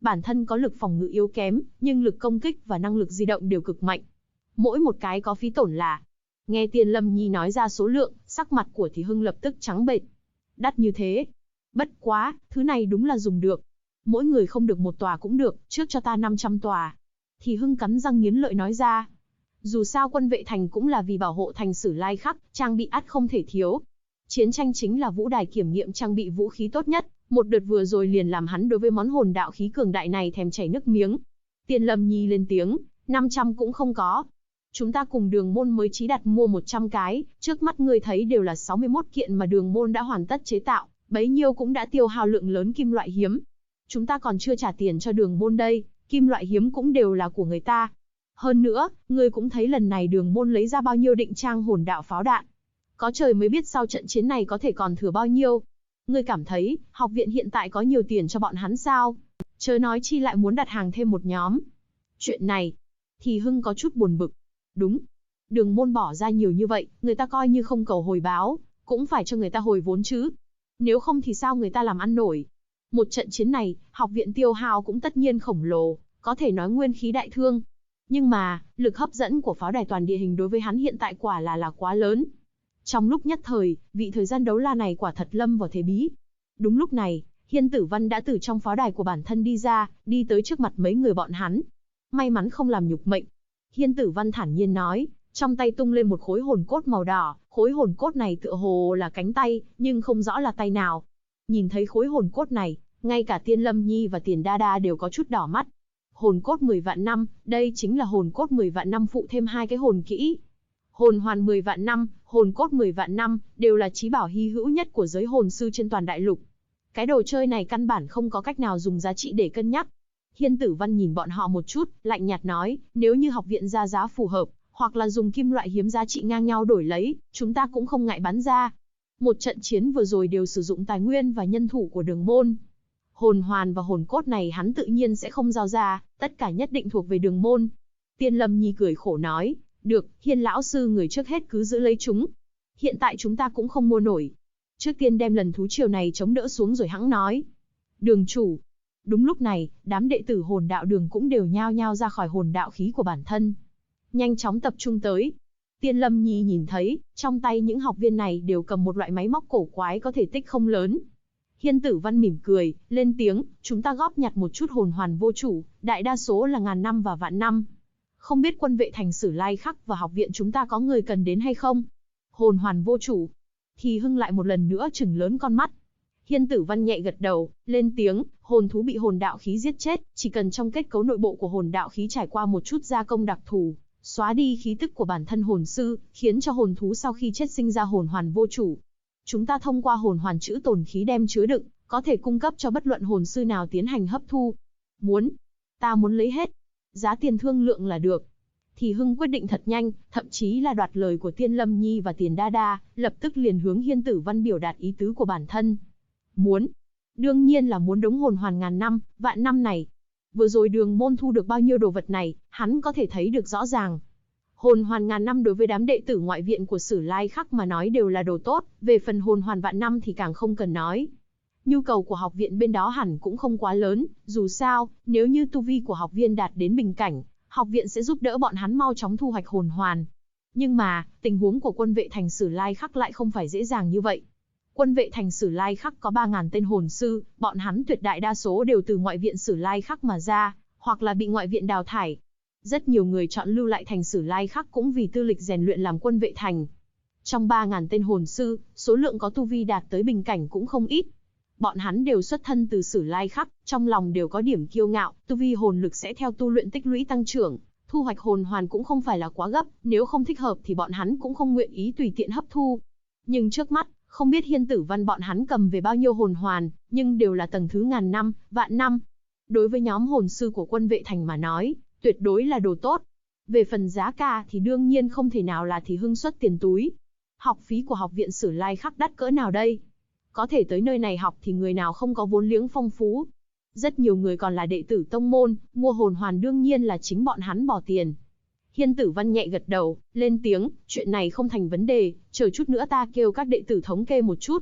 Bản thân có lực phòng ngự yếu kém, nhưng lực công kích và năng lực di động đều cực mạnh. Mỗi một cái có phí tổn là. Nghe Tiên Lâm Nhi nói ra số lượng, sắc mặt của Thì Hưng lập tức trắng bệch. Đắt như thế. Bất quá, thứ này đúng là dùng được. Mỗi người không được một tòa cũng được, trước cho ta 500 tòa. Thì Hưng cắn răng nghiến lợi nói ra. Dù sao quân vệ thành cũng là vì bảo hộ thành Sử Lai Khắc, trang bị ắt không thể thiếu. Chiến tranh chính là vũ đài kiểm nghiệm trang bị vũ khí tốt nhất, một đợt vừa rồi liền làm hắn đối với món hồn đạo khí cường đại này thèm chảy nước miếng. Tiên Lâm Nhi lên tiếng, 500 cũng không có. Chúng ta cùng Đường Môn mới chí đặt mua 100 cái, trước mắt ngươi thấy đều là 61 kiện mà Đường Môn đã hoàn tất chế tạo, bấy nhiêu cũng đã tiêu hao lượng lớn kim loại hiếm. Chúng ta còn chưa trả tiền cho Đường Môn đây, kim loại hiếm cũng đều là của người ta. Hơn nữa, ngươi cũng thấy lần này Đường Môn lấy ra bao nhiêu định trang hồn đạo pháo đạn. Có trời mới biết sau trận chiến này có thể còn thừa bao nhiêu. Ngươi cảm thấy, học viện hiện tại có nhiều tiền cho bọn hắn sao? Chớ nói chi lại muốn đặt hàng thêm một nhóm. Chuyện này, Thì Hưng có chút buồn bực. Đúng. Đường Môn bỏ ra nhiều như vậy, người ta coi như không cầu hồi báo, cũng phải cho người ta hồi vốn chứ. Nếu không thì sao người ta làm ăn nổi. Một trận chiến này, học viện tiêu hao cũng tất nhiên khổng lồ, có thể nói nguyên khí đại thương. Nhưng mà, lực hấp dẫn của pháo đài toàn địa hình đối với hắn hiện tại quả là quá lớn. Trong lúc nhất thời, vị thời gian đấu la này quả thật lâm vào thế bí. Đúng lúc này, Hiên Tử Văn đã từ trong pháo đài của bản thân đi ra, đi tới trước mặt mấy người bọn hắn. May mắn không làm nhục mệnh. Hiên Tử Văn thản nhiên nói, trong tay tung lên một khối hồn cốt màu đỏ, khối hồn cốt này tựa hồ là cánh tay, nhưng không rõ là tay nào. Nhìn thấy khối hồn cốt này, ngay cả Tiên Lâm Nhi và Tiền Đa Đa đều có chút đỏ mắt. Hồn cốt 10 vạn năm, đây chính là hồn cốt 10 vạn năm phụ thêm 2 cái hồn kỹ. Hồn hoàn 10 vạn năm, hồn cốt 10 vạn năm, đều là chí bảo hy hữu nhất của giới hồn sư trên toàn đại lục. Cái đồ chơi này căn bản không có cách nào dùng giá trị để cân nhắc. Hiên Tử Văn nhìn bọn họ một chút, lạnh nhạt nói, nếu như học viện ra giá phù hợp, hoặc là dùng kim loại hiếm giá trị ngang nhau đổi lấy, chúng ta cũng không ngại bán ra. Một trận chiến vừa rồi đều sử dụng tài nguyên và nhân thủ của Đường Môn. Hồn hoàn và hồn cốt này hắn tự nhiên sẽ không giao ra, tất cả nhất định thuộc về Đường Môn. Tiên Lâm Nhi cười khổ nói, được, Hiên lão sư người trước hết cứ giữ lấy chúng. Hiện tại chúng ta cũng không mua nổi. Trước tiên đem lần thú triều này chống đỡ xuống rồi hẵng nói. Đường chủ. Đúng lúc này, đám đệ tử hồn đạo đường cũng đều nhao nhao ra khỏi hồn đạo khí của bản thân. Nhanh chóng tập trung tới. Tiên Lâm Nhi nhìn thấy, trong tay những học viên này đều cầm một loại máy móc cổ quái có thể tích không lớn. Hiên Tử Văn mỉm cười, lên tiếng, chúng ta góp nhặt một chút hồn hoàn vô chủ, đại đa số là ngàn năm và vạn năm. Không biết quân vệ thành Sử Lai Khắc và học viện chúng ta có người cần đến hay không? Hồn hoàn vô chủ. Thì Hưng lại một lần nữa trừng lớn con mắt. Hiên Tử Văn nhẹ gật đầu, lên tiếng, hồn thú bị hồn đạo khí giết chết, chỉ cần trong kết cấu nội bộ của hồn đạo khí trải qua một chút gia công đặc thù, xóa đi khí tức của bản thân hồn sư, khiến cho hồn thú sau khi chết sinh ra hồn hoàn vô chủ. Chúng ta thông qua hồn hoàn chữ tồn khí đem chứa đựng, có thể cung cấp cho bất luận hồn sư nào tiến hành hấp thu. Muốn? Ta muốn lấy hết. Giá tiền thương lượng là được. Thì Hưng quyết định thật nhanh, thậm chí là đoạt lời của Tiên Lâm Nhi và Tiền Đa Đa, lập tức liền hướng Hiên Tử Văn biểu đạt ý tứ của bản thân. Muốn? Đương nhiên là muốn đống hồn hoàn ngàn năm, vạn năm này. Vừa rồi Đường Môn thu được bao nhiêu đồ vật này, hắn có thể thấy được rõ ràng. Hồn hoàn ngàn năm đối với đám đệ tử ngoại viện của Sử Lai Khắc mà nói đều là đồ tốt, về phần hồn hoàn vạn năm thì càng không cần nói. Nhu cầu của học viện bên đó hẳn cũng không quá lớn, dù sao, nếu như tu vi của học viên đạt đến bình cảnh, học viện sẽ giúp đỡ bọn hắn mau chóng thu hoạch hồn hoàn. Nhưng mà, tình huống của quân vệ thành Sử Lai Khắc lại không phải dễ dàng như vậy. Quân vệ thành Sử Lai Khắc có 3.000 tên hồn sư, bọn hắn tuyệt đại đa số đều từ ngoại viện Sử Lai Khắc mà ra, hoặc là bị ngoại viện đào thải. Rất nhiều người chọn lưu lại thành Sử Lai Khắc cũng vì tư lịch rèn luyện làm quân vệ thành. Trong 3.000 tên hồn sư, số lượng có tu vi đạt tới bình cảnh cũng không ít. Bọn hắn đều xuất thân từ Sử Lai Khắc, trong lòng đều có điểm kiêu ngạo, tu vi hồn lực sẽ theo tu luyện tích lũy tăng trưởng, thu hoạch hồn hoàn cũng không phải là quá gấp, nếu không thích hợp thì bọn hắn cũng không nguyện ý tùy tiện hấp thu. Nhưng trước mắt, không biết Hiên Tử Văn bọn hắn cầm về bao nhiêu hồn hoàn, nhưng đều là tầng thứ ngàn năm, vạn năm. Đối với nhóm hồn sư của quân vệ thành mà nói, tuyệt đối là đồ tốt. Về phần giá cả thì đương nhiên không thể nào là Thì Hưng xuất tiền túi. Học phí của học viện Sử Lai Khắc đắt cỡ nào đây? Có thể tới nơi này học thì người nào không có vốn liếng phong phú. Rất nhiều người còn là đệ tử tông môn, mua hồn hoàn đương nhiên là chính bọn hắn bỏ tiền. Hiên Tử Văn nhẹ gật đầu, lên tiếng, chuyện này không thành vấn đề, chờ chút nữa ta kêu các đệ tử thống kê một chút.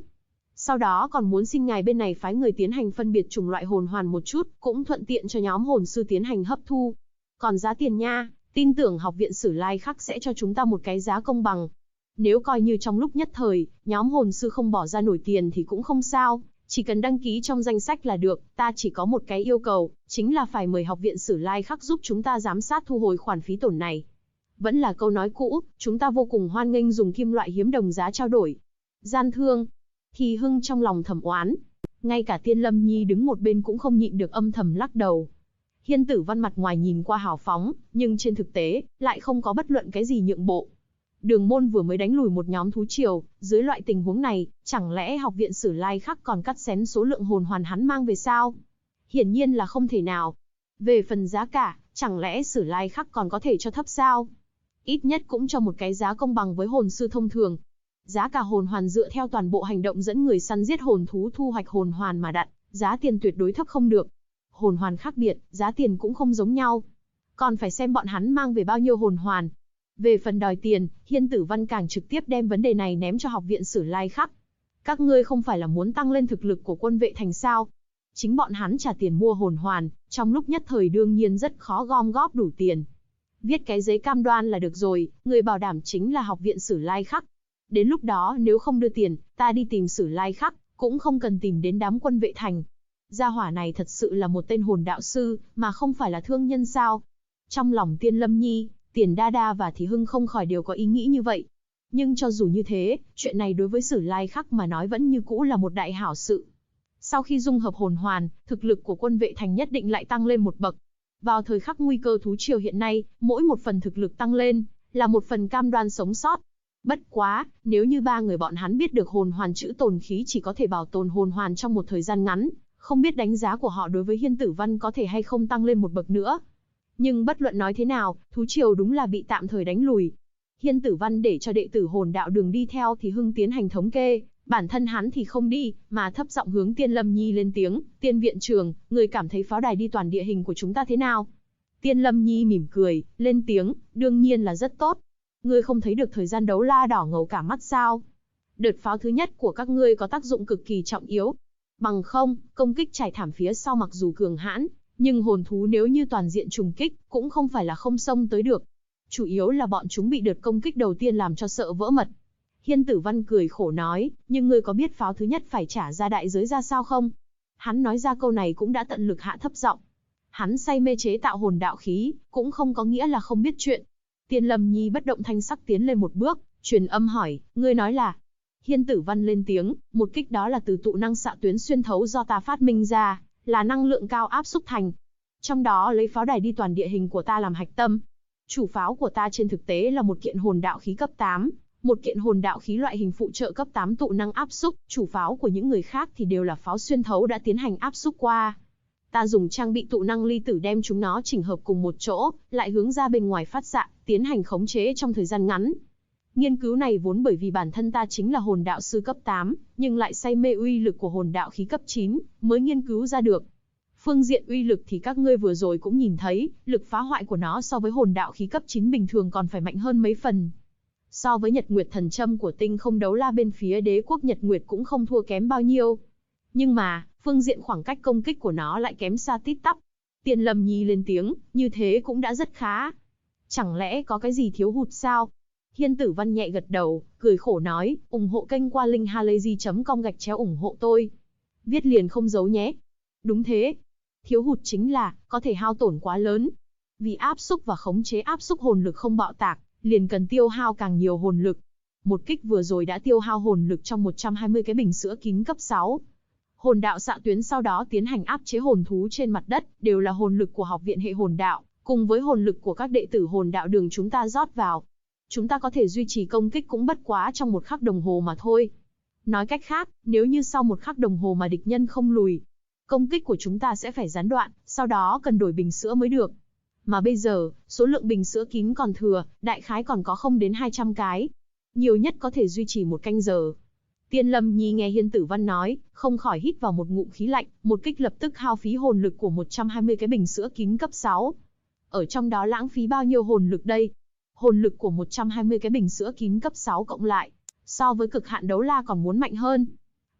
Sau đó còn muốn xin ngài bên này phái người tiến hành phân biệt chủng loại hồn hoàn một chút, cũng thuận tiện cho nhóm hồn sư tiến hành hấp thu. Còn giá tiền nha, tin tưởng học viện Sử Lai Khắc sẽ cho chúng ta một cái giá công bằng. Nếu coi như trong lúc nhất thời, nhóm hồn sư không bỏ ra nổi tiền thì cũng không sao, chỉ cần đăng ký trong danh sách là được, ta chỉ có một cái yêu cầu, chính là phải mời học viện Sử Lai Khắc giúp chúng ta giám sát thu hồi khoản phí tổn này. Vẫn là câu nói cũ, chúng ta vô cùng hoan nghênh dùng kim loại hiếm đồng giá trao đổi. Gian thương. Thì Hưng trong lòng thầm oán. Ngay cả Tiên Lâm Nhi đứng một bên cũng không nhịn được âm thầm lắc đầu. Hiên Tử Văn mặt ngoài nhìn qua hào phóng, nhưng trên thực tế, lại không có bất luận cái gì nhượng bộ. Đường môn vừa mới đánh lùi một nhóm thú triều, dưới loại tình huống này, chẳng lẽ học viện Sử Lai Khắc còn cắt xén số lượng hồn hoàn hắn mang về sao? Hiển nhiên là không thể nào. Về phần giá cả, chẳng lẽ Sử Lai Khắc còn có thể cho thấp sao? Ít nhất cũng cho một cái giá công bằng với hồn sư thông thường. Giá cả hồn hoàn dựa theo toàn bộ hành động dẫn người săn giết hồn thú thu hoạch hồn hoàn mà đặt, giá tiền tuyệt đối thấp không được. Hồn hoàn khác biệt, giá tiền cũng không giống nhau. Còn phải xem bọn hắn mang về bao nhiêu hồn hoàn. Về phần đòi tiền, Hiên Tử Văn càng trực tiếp đem vấn đề này ném cho học viện Sử Lai Khắc. Các ngươi không phải là muốn tăng lên thực lực của quân vệ thành sao? Chính bọn hắn trả tiền mua hồn hoàn, trong lúc nhất thời đương nhiên rất khó gom góp đủ tiền. Viết cái giấy cam đoan là được rồi, người bảo đảm chính là học viện Sử Lai Khắc. Đến lúc đó nếu không đưa tiền, ta đi tìm Sử Lai Khắc, cũng không cần tìm đến đám quân vệ thành. Gia hỏa này thật sự là một tên hồn đạo sư, mà không phải là thương nhân sao? Trong lòng Tiên Lâm Nhi, Tiền Đa Đa và Thì Hưng không khỏi đều có ý nghĩ như vậy. Nhưng cho dù như thế, chuyện này đối với Sử Lai Khắc mà nói vẫn như cũ là một đại hảo sự. Sau khi dung hợp hồn hoàn, thực lực của quân vệ thành nhất định lại tăng lên một bậc. Vào thời khắc nguy cơ thú triều hiện nay, mỗi một phần thực lực tăng lên, là một phần cam đoan sống sót. Bất quá, nếu như ba người bọn hắn biết được hồn hoàn chữ tồn khí chỉ có thể bảo tồn hồn hoàn trong một thời gian ngắn, không biết đánh giá của họ đối với Hiên Tử Văn có thể hay không tăng lên một bậc nữa. Nhưng bất luận nói thế nào, thú triều đúng là bị tạm thời đánh lùi. Hiên Tử Văn để cho đệ tử hồn đạo đường đi theo thì Hưng tiến hành thống kê, bản thân hắn thì không đi, mà thấp giọng hướng Tiên Lâm Nhi lên tiếng, Tiên viện trưởng, người cảm thấy pháo đài đi toàn địa hình của chúng ta thế nào? Tiên Lâm Nhi mỉm cười, lên tiếng, đương nhiên là rất tốt. Ngươi không thấy được thời gian đấu la đỏ ngầu cả mắt sao? Đợt pháo thứ nhất của các ngươi có tác dụng cực kỳ trọng yếu. Bằng không, công kích trải thảm phía sau mặc dù cường hãn, nhưng hồn thú nếu như toàn diện trùng kích, cũng không phải là không xông tới được. Chủ yếu là bọn chúng bị đợt công kích đầu tiên làm cho sợ vỡ mật. Hiên Tử Văn cười khổ nói, nhưng ngươi có biết pháo thứ nhất phải trả ra đại giới ra sao không? Hắn nói ra câu này cũng đã tận lực hạ thấp giọng. Hắn say mê chế tạo hồn đạo khí, cũng không có nghĩa là không biết chuyện. Tiên Lâm Nhi bất động thanh sắc tiến lên một bước, truyền âm hỏi, ngươi nói là? Hiên Tử Văn lên tiếng, một kích đó là từ tụ năng xạ tuyến xuyên thấu do ta phát minh ra, là năng lượng cao áp xúc thành. Trong đó lấy pháo đài đi toàn địa hình của ta làm hạch tâm. Chủ pháo của ta trên thực tế là một kiện hồn đạo khí cấp 8, một kiện hồn đạo khí loại hình phụ trợ cấp 8 tụ năng áp xúc, chủ pháo của những người khác thì đều là pháo xuyên thấu đã tiến hành áp xúc qua. Ta dùng trang bị tụ năng ly tử đem chúng nó chỉnh hợp cùng một chỗ, lại hướng ra bên ngoài phát xạ, tiến hành khống chế trong thời gian ngắn. Nghiên cứu này vốn bởi vì bản thân ta chính là hồn đạo sư cấp 8, nhưng lại say mê uy lực của hồn đạo khí cấp 9, mới nghiên cứu ra được. Phương diện uy lực thì các ngươi vừa rồi cũng nhìn thấy, lực phá hoại của nó so với hồn đạo khí cấp 9 bình thường còn phải mạnh hơn mấy phần. So với Nhật Nguyệt thần châm của tinh không đấu la bên phía đế quốc Nhật Nguyệt cũng không thua kém bao nhiêu. Nhưng mà, phương diện khoảng cách công kích của nó lại kém xa tít tắp. Tiên Lâm Nhi lên tiếng, như thế cũng đã rất khá. Chẳng lẽ có cái gì thiếu hụt sao? Hiên Tử Văn nhẹ gật đầu, cười khổ nói, ủng hộ kênh qua link halayzi.com ủng hộ tôi. Viết liền không giấu nhé. Đúng thế. Thiếu hụt chính là, có thể hao tổn quá lớn. Vì áp xúc và khống chế áp xúc hồn lực không bạo tạc, liền cần tiêu hao càng nhiều hồn lực. Một kích vừa rồi đã tiêu hao hồn lực trong 120 cái bình sữa kín cấp 6. Hồn đạo xạ tuyến sau đó tiến hành áp chế hồn thú trên mặt đất, đều là hồn lực của học viện hệ hồn đạo, cùng với hồn lực của các đệ tử hồn đạo đường chúng ta rót vào. Chúng ta có thể duy trì công kích cũng bất quá trong 1 khắc đồng hồ mà thôi. Nói cách khác, nếu như sau 1 khắc đồng hồ mà địch nhân không lùi, công kích của chúng ta sẽ phải gián đoạn, sau đó cần đổi bình sữa mới được. Mà bây giờ, số lượng bình sữa kín còn thừa, đại khái còn có không đến 200 cái. Nhiều nhất có thể duy trì 1 canh giờ. Tiên Lâm Nhi nghe Hiên Tử Văn nói, không khỏi hít vào một ngụm khí lạnh, một kích lập tức hao phí hồn lực của 120 cái bình sữa kín cấp 6. Ở trong đó lãng phí bao nhiêu hồn lực đây? Hồn lực của 120 cái bình sữa kín cấp 6 cộng lại, so với cực hạn đấu la còn muốn mạnh hơn.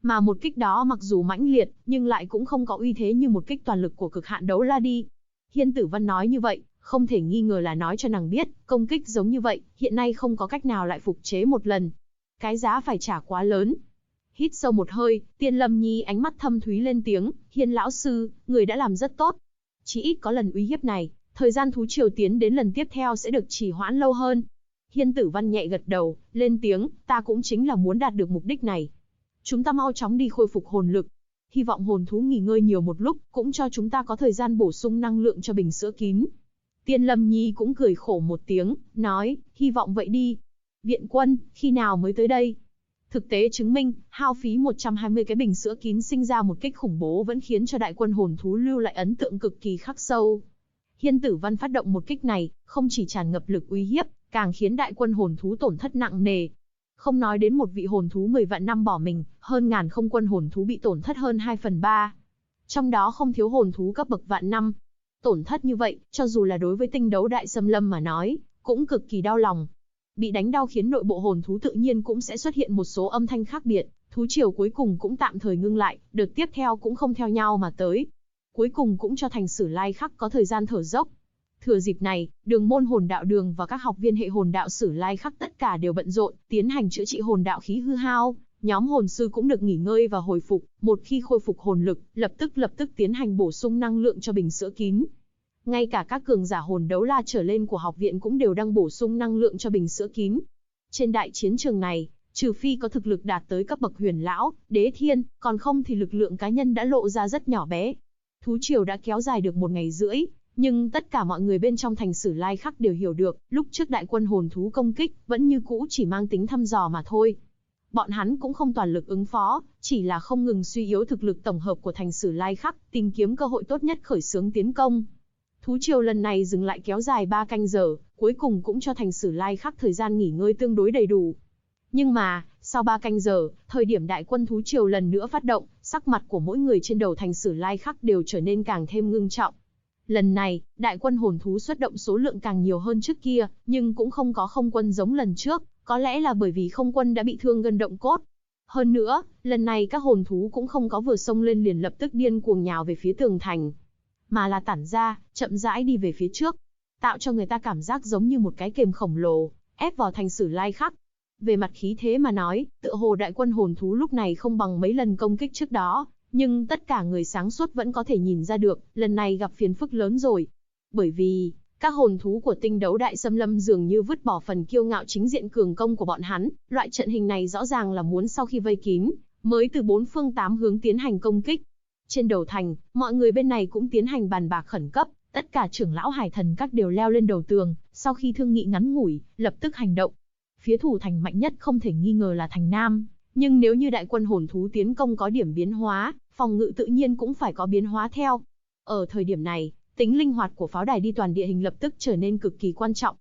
Mà một kích đó mặc dù mãnh liệt, nhưng lại cũng không có uy thế như một kích toàn lực của cực hạn đấu la đi. Hiên Tử Văn nói như vậy, không thể nghi ngờ là nói cho nàng biết, công kích giống như vậy, hiện nay không có cách nào lại phục chế một lần. Cái giá phải trả quá lớn. Hít sâu một hơi, Tiên Lâm Nhi ánh mắt thâm thúy lên tiếng, Hiên lão sư, người đã làm rất tốt. Chỉ ít có lần uy hiếp này, thời gian thú triều tiến đến lần tiếp theo sẽ được trì hoãn lâu hơn. Hiên Tử Văn nhẹ gật đầu, lên tiếng, ta cũng chính là muốn đạt được mục đích này. Chúng ta mau chóng đi khôi phục hồn lực. Hy vọng hồn thú nghỉ ngơi nhiều một lúc, cũng cho chúng ta có thời gian bổ sung năng lượng cho bình sữa kín. Tiên Lâm Nhi cũng cười khổ một tiếng, nói, hy vọng vậy đi. Viện quân, khi nào mới tới đây? Thực tế chứng minh, hao phí 120 cái bình sữa kín sinh ra một kích khủng bố vẫn khiến cho đại quân hồn thú lưu lại ấn tượng cực kỳ khắc sâu. Hiên Tử Văn phát động một kích này, không chỉ tràn ngập lực uy hiếp, càng khiến đại quân hồn thú tổn thất nặng nề. Không nói đến một vị hồn thú 10 vạn năm bỏ mình, hơn ngàn không quân hồn thú bị tổn thất hơn 2/3. Trong đó không thiếu hồn thú cấp bậc vạn năm. Tổn thất như vậy, cho dù là đối với tinh đấu đại xâm lâm mà nói, cũng cực kỳ đau lòng. Bị đánh đau khiến nội bộ hồn thú tự nhiên cũng sẽ xuất hiện một số âm thanh khác biệt, thú triều cuối cùng cũng tạm thời ngưng lại, đợt tiếp theo cũng không theo nhau mà tới. Cuối cùng cũng cho Thành Sử Lai Khắc có thời gian thở dốc. Thừa dịp này, đường môn hồn đạo đường và các học viên hệ hồn đạo Sử Lai Khắc tất cả đều bận rộn, tiến hành chữa trị hồn đạo khí hư hao. Nhóm hồn sư cũng được nghỉ ngơi và hồi phục, một khi khôi phục hồn lực, lập tức tiến hành bổ sung năng lượng cho bình sữa kín. Ngay cả các cường giả hồn đấu la trở lên của học viện cũng đều đang bổ sung năng lượng cho bình sữa kín. Trên đại chiến trường này, trừ phi có thực lực đạt tới cấp bậc huyền lão, đế thiên, còn không thì lực lượng cá nhân đã lộ ra rất nhỏ bé. Thú triều đã kéo dài được 1 ngày rưỡi, nhưng tất cả mọi người bên trong Thành Sử Lai Khắc đều hiểu được, lúc trước đại quân hồn thú công kích, vẫn như cũ chỉ mang tính thăm dò mà thôi. Bọn hắn cũng không toàn lực ứng phó, chỉ là không ngừng suy yếu thực lực tổng hợp của Thành Sử Lai Khắc, tìm kiếm cơ hội tốt nhất khởi xướng tiến công. Thú triều lần này dừng lại kéo dài 3 canh giờ, cuối cùng cũng cho Thành Sử Lai Khắc thời gian nghỉ ngơi tương đối đầy đủ. Nhưng mà, sau 3 canh giờ, thời điểm đại quân thú triều lần nữa phát động, sắc mặt của mỗi người trên đầu Thành Sử Lai Khắc đều trở nên càng thêm ngưng trọng. Lần này, đại quân hồn thú xuất động số lượng càng nhiều hơn trước kia, nhưng cũng không có không quân giống lần trước, có lẽ là bởi vì không quân đã bị thương gân động cốt. Hơn nữa, lần này các hồn thú cũng không có vừa xông lên liền lập tức điên cuồng nhào về phía tường thành, mà là tản ra, chậm rãi đi về phía trước, tạo cho người ta cảm giác giống như một cái kềm khổng lồ, ép vào Thành Sử Lai Khắc. Về mặt khí thế mà nói, tựa hồ đại quân hồn thú lúc này không bằng mấy lần công kích trước đó, nhưng tất cả người sáng suốt vẫn có thể nhìn ra được, lần này gặp phiền phức lớn rồi. Bởi vì, các hồn thú của tinh đấu đại xâm lâm dường như vứt bỏ phần kiêu ngạo chính diện cường công của bọn hắn, loại trận hình này rõ ràng là muốn sau khi vây kín, mới từ 4 phương 8 hướng tiến hành công kích. Trên đầu thành, mọi người bên này cũng tiến hành bàn bạc khẩn cấp, tất cả trưởng lão hải thần các đều leo lên đầu tường, sau khi thương nghị ngắn ngủi, lập tức hành động. Phía thủ thành mạnh nhất không thể nghi ngờ là thành Nam, nhưng nếu như đại quân hồn thú tiến công có điểm biến hóa, phòng ngự tự nhiên cũng phải có biến hóa theo. Ở thời điểm này, tính linh hoạt của pháo đài đi toàn địa hình lập tức trở nên cực kỳ quan trọng.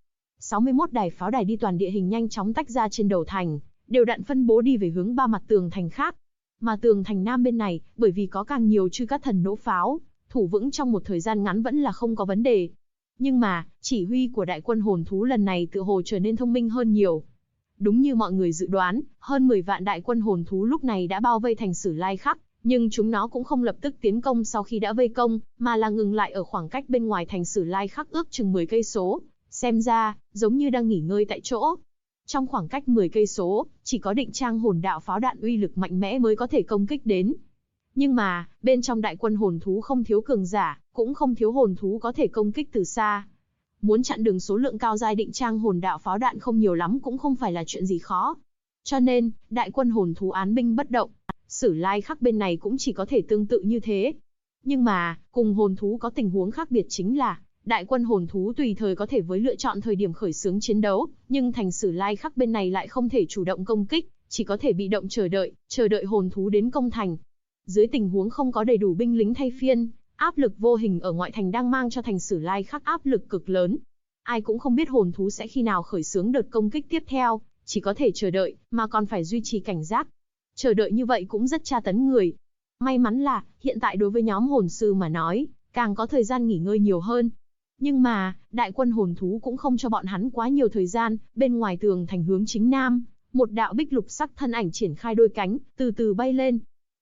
61 đài pháo đài đi toàn địa hình nhanh chóng tách ra trên đầu thành, đều đặn phân bố đi về hướng 3 mặt tường thành khác. Mà tường thành Nam bên này, bởi vì có càng nhiều chư cát thần nỗ pháo, thủ vững trong một thời gian ngắn vẫn là không có vấn đề. Nhưng mà, chỉ huy của đại quân hồn thú lần này tựa hồ trở nên thông minh hơn nhiều. Đúng như mọi người dự đoán, hơn 10 vạn đại quân hồn thú lúc này đã bao vây Thành Sử Lai Khắc, nhưng chúng nó cũng không lập tức tiến công sau khi đã vây công, mà là ngừng lại ở khoảng cách bên ngoài Thành Sử Lai Khắc ước chừng 10 cây số, xem ra giống như đang nghỉ ngơi tại chỗ. Trong khoảng cách 10 cây số, chỉ có Định Trang hồn đạo pháo đạn uy lực mạnh mẽ mới có thể công kích đến. Nhưng mà, bên trong đại quân hồn thú không thiếu cường giả, cũng không thiếu hồn thú có thể công kích từ xa. Muốn chặn đường số lượng cao giai Định Trang hồn đạo pháo đạn không nhiều lắm cũng không phải là chuyện gì khó. Cho nên, đại quân hồn thú án binh bất động, Sử Lai Khắc bên này cũng chỉ có thể tương tự như thế. Nhưng mà, cùng hồn thú có tình huống khác biệt chính là, đại quân hồn thú tùy thời có thể với lựa chọn thời điểm khởi xướng chiến đấu, nhưng Thành Sử Lai Khắc bên này lại không thể chủ động công kích, chỉ có thể bị động chờ đợi hồn thú đến công thành. Dưới tình huống không có đầy đủ binh lính thay phiên, áp lực vô hình ở ngoại thành đang mang cho Thành Sử Lai Khắc áp lực cực lớn. Ai cũng không biết hồn thú sẽ khi nào khởi xướng đợt công kích tiếp theo, chỉ có thể chờ đợi, mà còn phải duy trì cảnh giác. Chờ đợi như vậy cũng rất tra tấn người. May mắn là, hiện tại đối với nhóm hồn sư mà nói, càng có thời gian nghỉ ngơi nhiều hơn. Nhưng mà, đại quân hồn thú cũng không cho bọn hắn quá nhiều thời gian, bên ngoài tường thành hướng chính Nam, một đạo bích lục sắc thân ảnh triển khai đôi cánh, từ từ bay lên,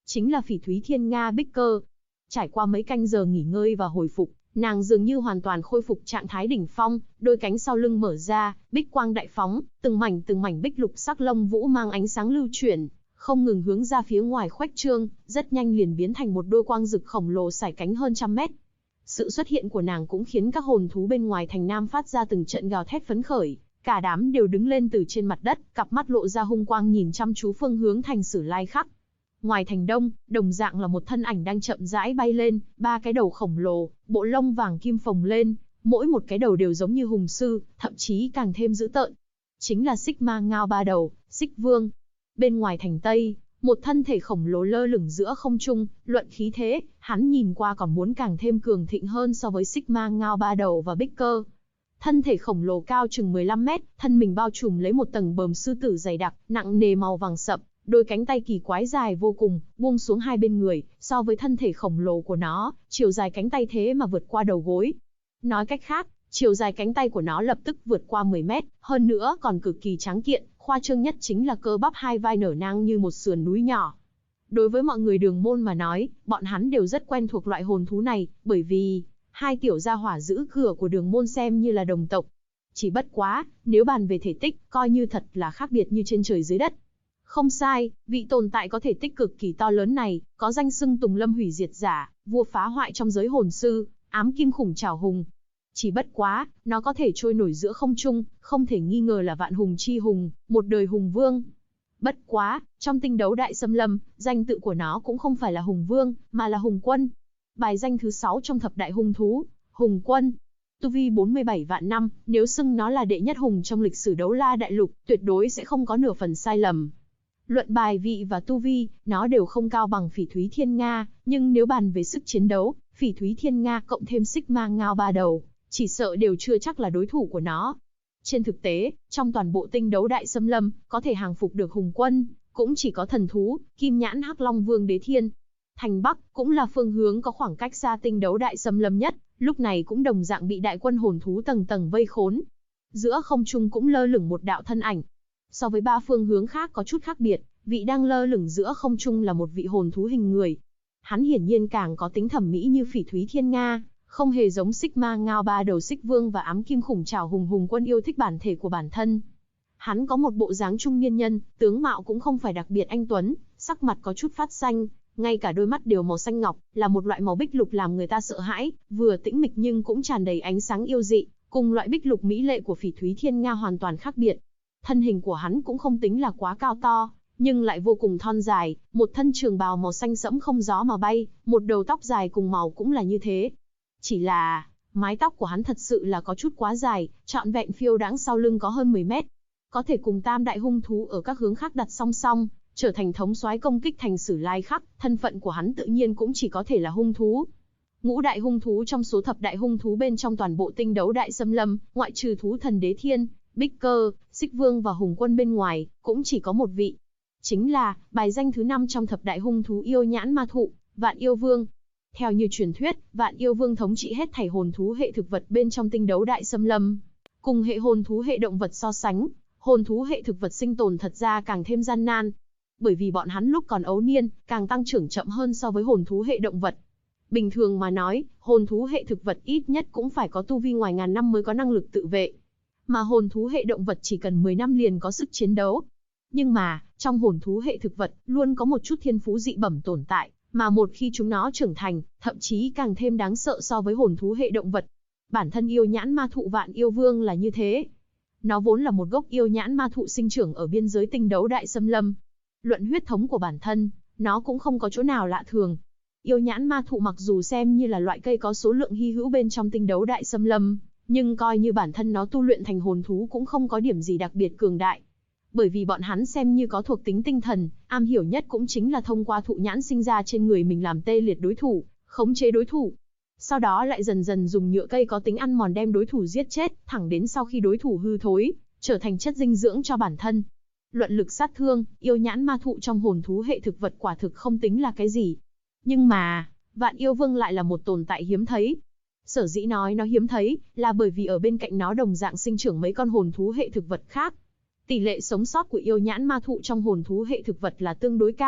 chính là phỉ thúy thiên nga bích cơ. Trải qua mấy canh giờ nghỉ ngơi và hồi phục, nàng dường như hoàn toàn khôi phục trạng thái đỉnh phong, đôi cánh sau lưng mở ra, bích quang đại phóng, từng mảnh bích lục sắc lông vũ mang ánh sáng lưu chuyển, không ngừng hướng ra phía ngoài khuếch trương, rất nhanh liền biến thành một đôi quang dực khổng lồ sải cánh hơn trăm mét. Sự xuất hiện của nàng cũng khiến các hồn thú bên ngoài thành Nam phát ra từng trận gào thét phấn khởi, cả đám đều đứng lên từ trên mặt đất, cặp mắt lộ ra hung quang nhìn chăm chú phương hướng thành Sử Lai Khắc. Ngoài thành đông, đồng dạng là một thân ảnh đang chậm rãi bay lên, ba cái đầu khổng lồ, bộ lông vàng kim phồng lên, mỗi một cái đầu đều giống như hùng sư, thậm chí càng thêm dữ tợn. Chính là Xích Ma Ngao ba đầu, Xích Vương. Bên ngoài thành Tây, một thân thể khổng lồ lơ lửng giữa không trung, luận khí thế, hắn nhìn qua còn muốn càng thêm cường thịnh hơn so với Xích Ma Ngao ba đầu và Bích Cơ. Thân thể khổng lồ cao chừng 15 mét, thân mình bao trùm lấy một tầng bờm sư tử dày đặc, nặng nề màu vàng sậm, đôi cánh tay kỳ quái dài vô cùng, buông xuống hai bên người, so với thân thể khổng lồ của nó, chiều dài cánh tay thế mà vượt qua đầu gối. Nói cách khác, chiều dài cánh tay của nó lập tức vượt qua 10 mét, hơn nữa còn cực kỳ tráng kiện, khoa trương nhất chính là cơ bắp hai vai nở nang như một sườn núi nhỏ. Đối với mọi người Đường Môn mà nói, bọn hắn đều rất quen thuộc loại hồn thú này, bởi vì hai tiểu gia hỏa giữ cửa của Đường Môn xem như là đồng tộc. Chỉ bất quá, nếu bàn về thể tích, coi như thật là khác biệt như trên trời dưới đất. Không sai, vị tồn tại có thể tích cực kỳ to lớn này, có danh xưng Tùng Lâm hủy diệt giả, vua phá hoại trong giới hồn sư, ám kim khủng trảo hùng. Chỉ bất quá, nó có thể trôi nổi giữa không trung, không thể nghi ngờ là vạn hùng chi hùng, một đời hùng vương. Bất quá, trong tinh đấu đại xâm lâm, danh tự của nó cũng không phải là hùng vương, mà là hùng quân. Bài danh thứ 6 trong thập đại hung thú, hùng quân. Tu vi 47 vạn năm, nếu xưng nó là đệ nhất hùng trong lịch sử đấu la đại lục, tuyệt đối sẽ không có nửa phần sai lầm. Luận bài vị và tu vi, nó đều không cao bằng phỉ thúy thiên nga, nhưng nếu bàn về sức chiến đấu, phỉ thúy thiên nga cộng thêm Xích Ma Ngao ba đầu, chỉ sợ đều chưa chắc là đối thủ của nó. Trên thực tế, trong toàn bộ tinh đấu đại xâm lâm, có thể hàng phục được hùng quân, cũng chỉ có thần thú, Kim Nhãn Hắc Long Vương Đế Thiên. Thành Bắc, cũng là phương hướng có khoảng cách xa tinh đấu đại xâm lâm nhất, lúc này cũng đồng dạng bị đại quân hồn thú tầng tầng vây khốn. Giữa không trung cũng lơ lửng một đạo thân ảnh. So với ba phương hướng khác có chút khác biệt, vị đang lơ lửng giữa không trung là một vị hồn thú hình người. Hắn hiển nhiên càng có tính thẩm mỹ như phỉ thúy thiên nga, không hề giống Xích Ma Ngao ba đầu Xích Vương và ám kim khủng trảo hùng hùng quân yêu thích bản thể của bản thân. Hắn có một bộ dáng trung niên nhân, tướng mạo cũng không phải đặc biệt anh tuấn, sắc mặt có chút phát xanh, ngay cả đôi mắt đều màu xanh ngọc, là một loại màu bích lục làm người ta sợ hãi, vừa tĩnh mịch nhưng cũng tràn đầy ánh sáng yêu dị, cùng loại bích lục mỹ lệ của phỉ thúy thiên nga hoàn toàn khác biệt. Thân hình của hắn cũng không tính là quá cao to, nhưng lại vô cùng thon dài, một thân trường bào màu xanh sẫm không gió mà bay, một đầu tóc dài cùng màu cũng là như thế. Chỉ là, mái tóc của hắn thật sự là có chút quá dài, trọn vẹn phiêu đãng sau lưng có hơn 10 mét. Có thể cùng tam đại hung thú ở các hướng khác đặt song song, trở thành thống soái công kích thành Sử Lai Khắc, thân phận của hắn tự nhiên cũng chỉ có thể là hung thú. Ngũ đại hung thú trong số thập đại hung thú bên trong toàn bộ tinh đấu đại xâm lâm, ngoại trừ thú thần Đế Thiên, Bích Cơ, Xích Vương và hùng quân bên ngoài, cũng chỉ có một vị. Chính là, bài danh thứ 5 trong thập đại hung thú Yêu Nhãn Ma Thụ, Vạn Yêu Vương. Theo như truyền thuyết, Vạn Yêu Vương thống trị hết thảy hồn thú hệ thực vật bên trong tinh đấu đại xâm lâm. Cùng hệ hồn thú hệ động vật so sánh, hồn thú hệ thực vật sinh tồn thật ra càng thêm gian nan. Bởi vì bọn hắn lúc còn ấu niên, càng tăng trưởng chậm hơn so với hồn thú hệ động vật. Bình thường mà nói, hồn thú hệ thực vật ít nhất cũng phải có tu vi ngoài ngàn năm mới có năng lực tự vệ. Mà hồn thú hệ động vật chỉ cần 10 năm liền có sức chiến đấu. Nhưng mà, trong hồn thú hệ thực vật, luôn có một chút thiên phú dị bẩm tồn tại, mà một khi chúng nó trưởng thành, thậm chí càng thêm đáng sợ so với hồn thú hệ động vật. Bản thân Yêu Nhãn Ma Thụ Vạn Yêu Vương là như thế. Nó vốn là một gốc yêu nhãn ma thụ sinh trưởng ở biên giới tinh đấu đại xâm lâm. Luận huyết thống của bản thân, nó cũng không có chỗ nào lạ thường. Yêu nhãn ma thụ mặc dù xem như là loại cây có số lượng hy hữu bên trong tinh đấu đại xâm lâm, nhưng coi như bản thân nó tu luyện thành hồn thú cũng không có điểm gì đặc biệt cường đại. Bởi vì bọn hắn xem như có thuộc tính tinh thần, am hiểu nhất cũng chính là thông qua thụ nhãn sinh ra trên người mình làm tê liệt đối thủ, khống chế đối thủ. Sau đó lại dần dần dùng nhựa cây có tính ăn mòn đem đối thủ giết chết, thẳng đến sau khi đối thủ hư thối, trở thành chất dinh dưỡng cho bản thân. Luận lực sát thương, yêu nhãn ma thụ trong hồn thú hệ thực vật quả thực không tính là cái gì. Nhưng mà, Vạn Yêu Vương lại là một tồn tại hiếm thấy. Sở dĩ nói nó hiếm thấy, là bởi vì ở bên cạnh nó đồng dạng sinh trưởng mấy con hồn thú hệ thực vật khác. Tỷ lệ sống sót của yêu nhãn ma thụ trong hồn thú hệ thực vật là tương đối cao,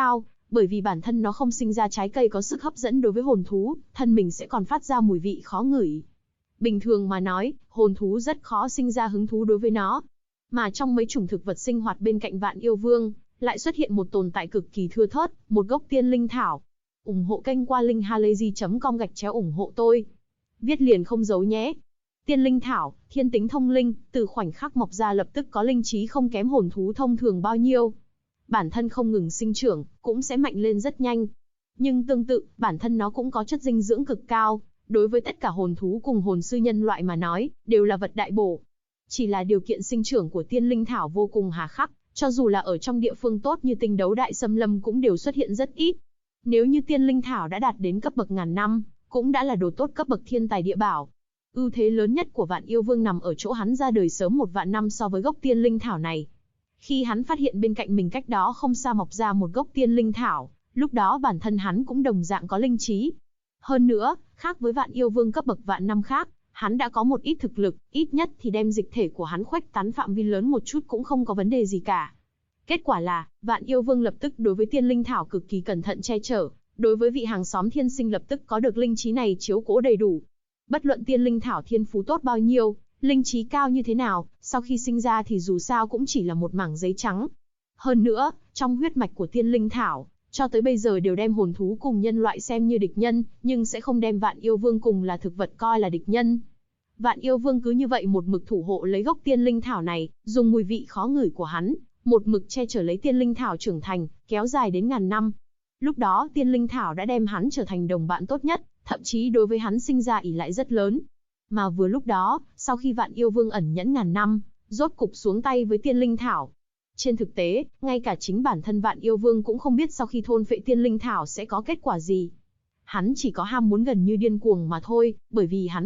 Bởi vì bản thân nó không sinh ra trái cây có sức hấp dẫn đối với hồn thú, thân mình sẽ còn phát ra mùi vị khó ngửi. Bình thường mà nói, hồn thú rất khó sinh ra hứng thú đối với nó. Mà trong mấy chủng thực vật sinh hoạt bên cạnh Vạn Yêu Vương, lại xuất hiện một tồn tại cực kỳ thưa thớt, một gốc tiên linh thảo. Ủng hộ kênh qua link halayzi.com/ủng hộ tôi. Viết liền không giấu nhé. Tiên linh thảo, thiên tính thông linh, từ khoảnh khắc mọc ra lập tức có linh trí không kém hồn thú thông thường bao nhiêu. Bản thân không ngừng sinh trưởng, cũng sẽ mạnh lên rất nhanh. Nhưng tương tự, bản thân nó cũng có chất dinh dưỡng cực cao, đối với tất cả hồn thú cùng hồn sư nhân loại mà nói, đều là vật đại bổ. Chỉ là điều kiện sinh trưởng của tiên linh thảo vô cùng hà khắc, cho dù là ở trong địa phương tốt như Tinh Đấu Đại Xâm Lâm cũng đều xuất hiện rất ít. Nếu như tiên linh thảo đã đạt đến cấp bậc ngàn năm, cũng đã là đồ tốt cấp bậc thiên tài địa bảo. Ưu thế lớn nhất của Vạn Yêu Vương nằm ở chỗ hắn ra đời sớm 1.000 năm so với gốc tiên linh thảo này. Khi hắn phát hiện bên cạnh mình cách đó không xa mọc ra một gốc tiên linh thảo, lúc đó bản thân hắn cũng đồng dạng có linh trí. Hơn nữa, khác với Vạn Yêu Vương cấp bậc vạn năm khác, hắn đã có một ít thực lực, ít nhất thì đem dịch thể của hắn khuếch tán phạm vi lớn một chút cũng không có vấn đề gì cả. Kết quả là, Vạn Yêu Vương lập tức đối với tiên linh thảo cực kỳ cẩn thận che chở, đối với vị hàng xóm thiên sinh lập tức có được linh trí này chiếu cố đầy đủ. Bất luận tiên linh thảo thiên phú tốt bao nhiêu, linh trí cao như thế nào, sau khi sinh ra thì dù sao cũng chỉ là một mảng giấy trắng. Hơn nữa, trong huyết mạch của tiên linh thảo, cho tới bây giờ đều đem hồn thú cùng nhân loại xem như địch nhân, nhưng sẽ không đem Vạn Yêu Vương cùng là thực vật coi là địch nhân. Vạn Yêu Vương cứ như vậy một mực thủ hộ lấy gốc tiên linh thảo này, dùng mùi vị khó ngửi của hắn, một mực che chở lấy tiên linh thảo trưởng thành, kéo dài đến ngàn năm. Lúc đó tiên linh thảo đã đem hắn trở thành đồng bạn tốt nhất, thậm chí đối với hắn sinh ra ỷ lại rất lớn. Mà vừa lúc đó, sau khi Vạn Yêu Vương ẩn nhẫn ngàn năm, rốt cục xuống tay với tiên linh thảo. Trên thực tế, ngay cả chính bản thân Vạn Yêu Vương cũng không biết sau khi thôn phệ tiên linh thảo sẽ có kết quả gì. Hắn chỉ có ham muốn gần như điên cuồng mà thôi, bởi vì hắn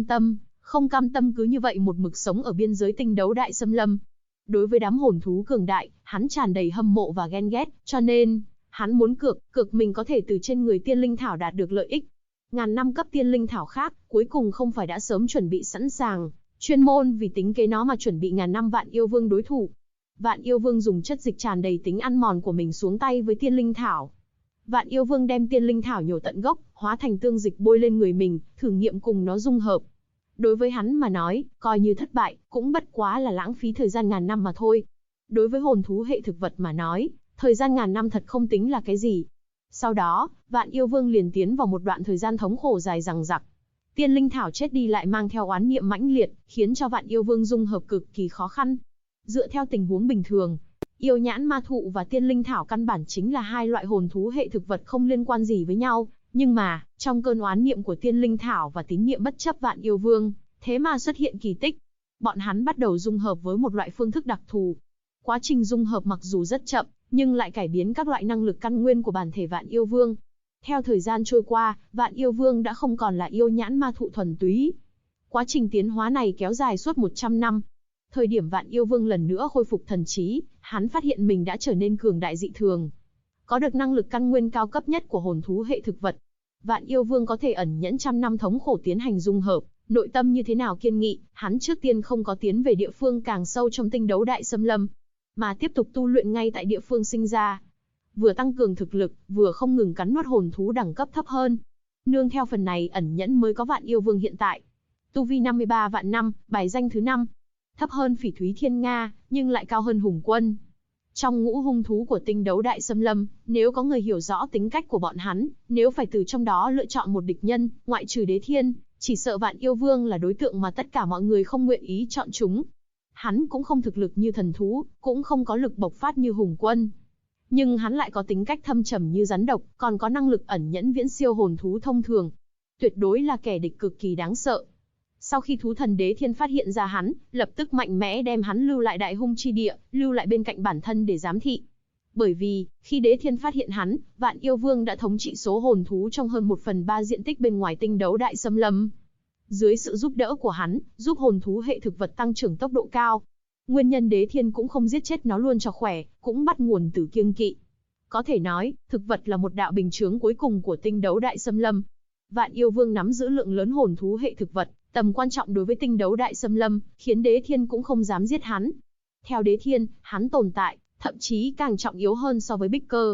không cam tâm cứ như vậy một mực sống ở biên giới Tinh Đấu Đại Xâm Lâm. Đối với đám hồn thú cường đại, hắn tràn đầy hâm mộ và ghen ghét, cho nên, hắn muốn cược mình có thể từ trên người tiên linh thảo đạt được lợi ích. Ngàn năm cấp tiên linh thảo khác, cuối cùng không phải đã sớm chuẩn bị sẵn sàng, chuyên môn vì tính kế nó mà chuẩn bị ngàn năm Vạn Yêu Vương đối thủ. Vạn Yêu Vương dùng chất dịch tràn đầy tính ăn mòn của mình xuống tay với tiên linh thảo. Vạn Yêu Vương đem tiên linh thảo nhổ tận gốc, hóa thành tương dịch bôi lên người mình, thử nghiệm cùng nó dung hợp. Đối với hắn mà nói, coi như thất bại, cũng bất quá là lãng phí thời gian ngàn năm mà thôi. Đối với hồn thú hệ thực vật mà nói, thời gian ngàn năm thật không tính là cái gì. Sau đó, Vạn Yêu Vương liền tiến vào một đoạn thời gian thống khổ dài dằng dặc. Tiên linh thảo chết đi lại mang theo oán niệm mãnh liệt, khiến cho Vạn Yêu Vương dung hợp cực kỳ khó khăn. Dựa theo tình huống bình thường, yêu nhãn ma thụ và tiên linh thảo căn bản chính là hai loại hồn thú hệ thực vật không liên quan gì với nhau, nhưng mà, trong cơn oán niệm của tiên linh thảo và tín niệm bất chấp Vạn Yêu Vương, thế mà xuất hiện kỳ tích. Bọn hắn bắt đầu dung hợp với một loại phương thức đặc thù. Quá trình dung hợp mặc dù rất chậm, nhưng lại cải biến các loại năng lực căn nguyên của bản thể Vạn Yêu Vương. Theo thời gian trôi qua, Vạn Yêu Vương đã không còn là yêu nhãn ma thụ thuần túy. Quá trình tiến hóa này kéo dài suốt 100 năm. Thời điểm Vạn Yêu Vương lần nữa khôi phục thần trí, hắn phát hiện mình đã trở nên cường đại dị thường. Có được năng lực căn nguyên cao cấp nhất của hồn thú hệ thực vật. Vạn Yêu Vương có thể ẩn nhẫn trăm năm thống khổ tiến hành dung hợp, nội tâm như thế nào kiên nghị, hắn trước tiên không có tiến về địa phương càng sâu trong Tinh Đấu Đại Xâm Lâm, mà tiếp tục tu luyện ngay tại địa phương sinh ra. Vừa tăng cường thực lực, vừa không ngừng cắn nuốt hồn thú đẳng cấp thấp hơn. Nương theo phần này ẩn nhẫn mới có Vạn Yêu Vương hiện tại. Tu vi 53 vạn năm, bài danh thứ 5. Thấp hơn Phỉ Thúy Thiên Nga, nhưng lại cao hơn Hùng Quân. Trong ngũ hung thú của Tinh Đấu Đại Xâm Lâm, nếu có người hiểu rõ tính cách của bọn hắn, nếu phải từ trong đó lựa chọn một địch nhân, ngoại trừ Đế Thiên, chỉ sợ Vạn Yêu Vương là đối tượng mà tất cả mọi người không nguyện ý chọn chúng. Hắn cũng không thực lực như thần thú, cũng không có lực bộc phát như Hùng Quân. Nhưng hắn lại có tính cách thâm trầm như rắn độc, còn có năng lực ẩn nhẫn viễn siêu hồn thú thông thường. Tuyệt đối là kẻ địch cực kỳ đáng sợ. Sau khi thú thần Đế Thiên phát hiện ra hắn, lập tức mạnh mẽ đem hắn lưu lại Đại Hung chi địa, lưu lại bên cạnh bản thân để giám thị. Bởi vì, khi Đế Thiên phát hiện hắn, Vạn Yêu Vương đã thống trị số hồn thú trong hơn 1/3 diện tích bên ngoài Tinh Đấu Đại Xâm Lâm. Dưới sự giúp đỡ của hắn, giúp hồn thú hệ thực vật tăng trưởng tốc độ cao. Nguyên nhân Đế Thiên cũng không giết chết nó luôn cho khỏe, cũng bắt nguồn từ kiêng kỵ. Có thể nói, thực vật là một đạo bình chướng cuối cùng của Tinh Đấu Đại Xâm Lâm. Vạn Yêu Vương nắm giữ lượng lớn hồn thú hệ thực vật, tầm quan trọng đối với Tinh Đấu Đại Xâm Lâm, khiến Đế Thiên cũng không dám giết hắn. Theo Đế Thiên, hắn tồn tại, thậm chí càng trọng yếu hơn so với Bích Cơ.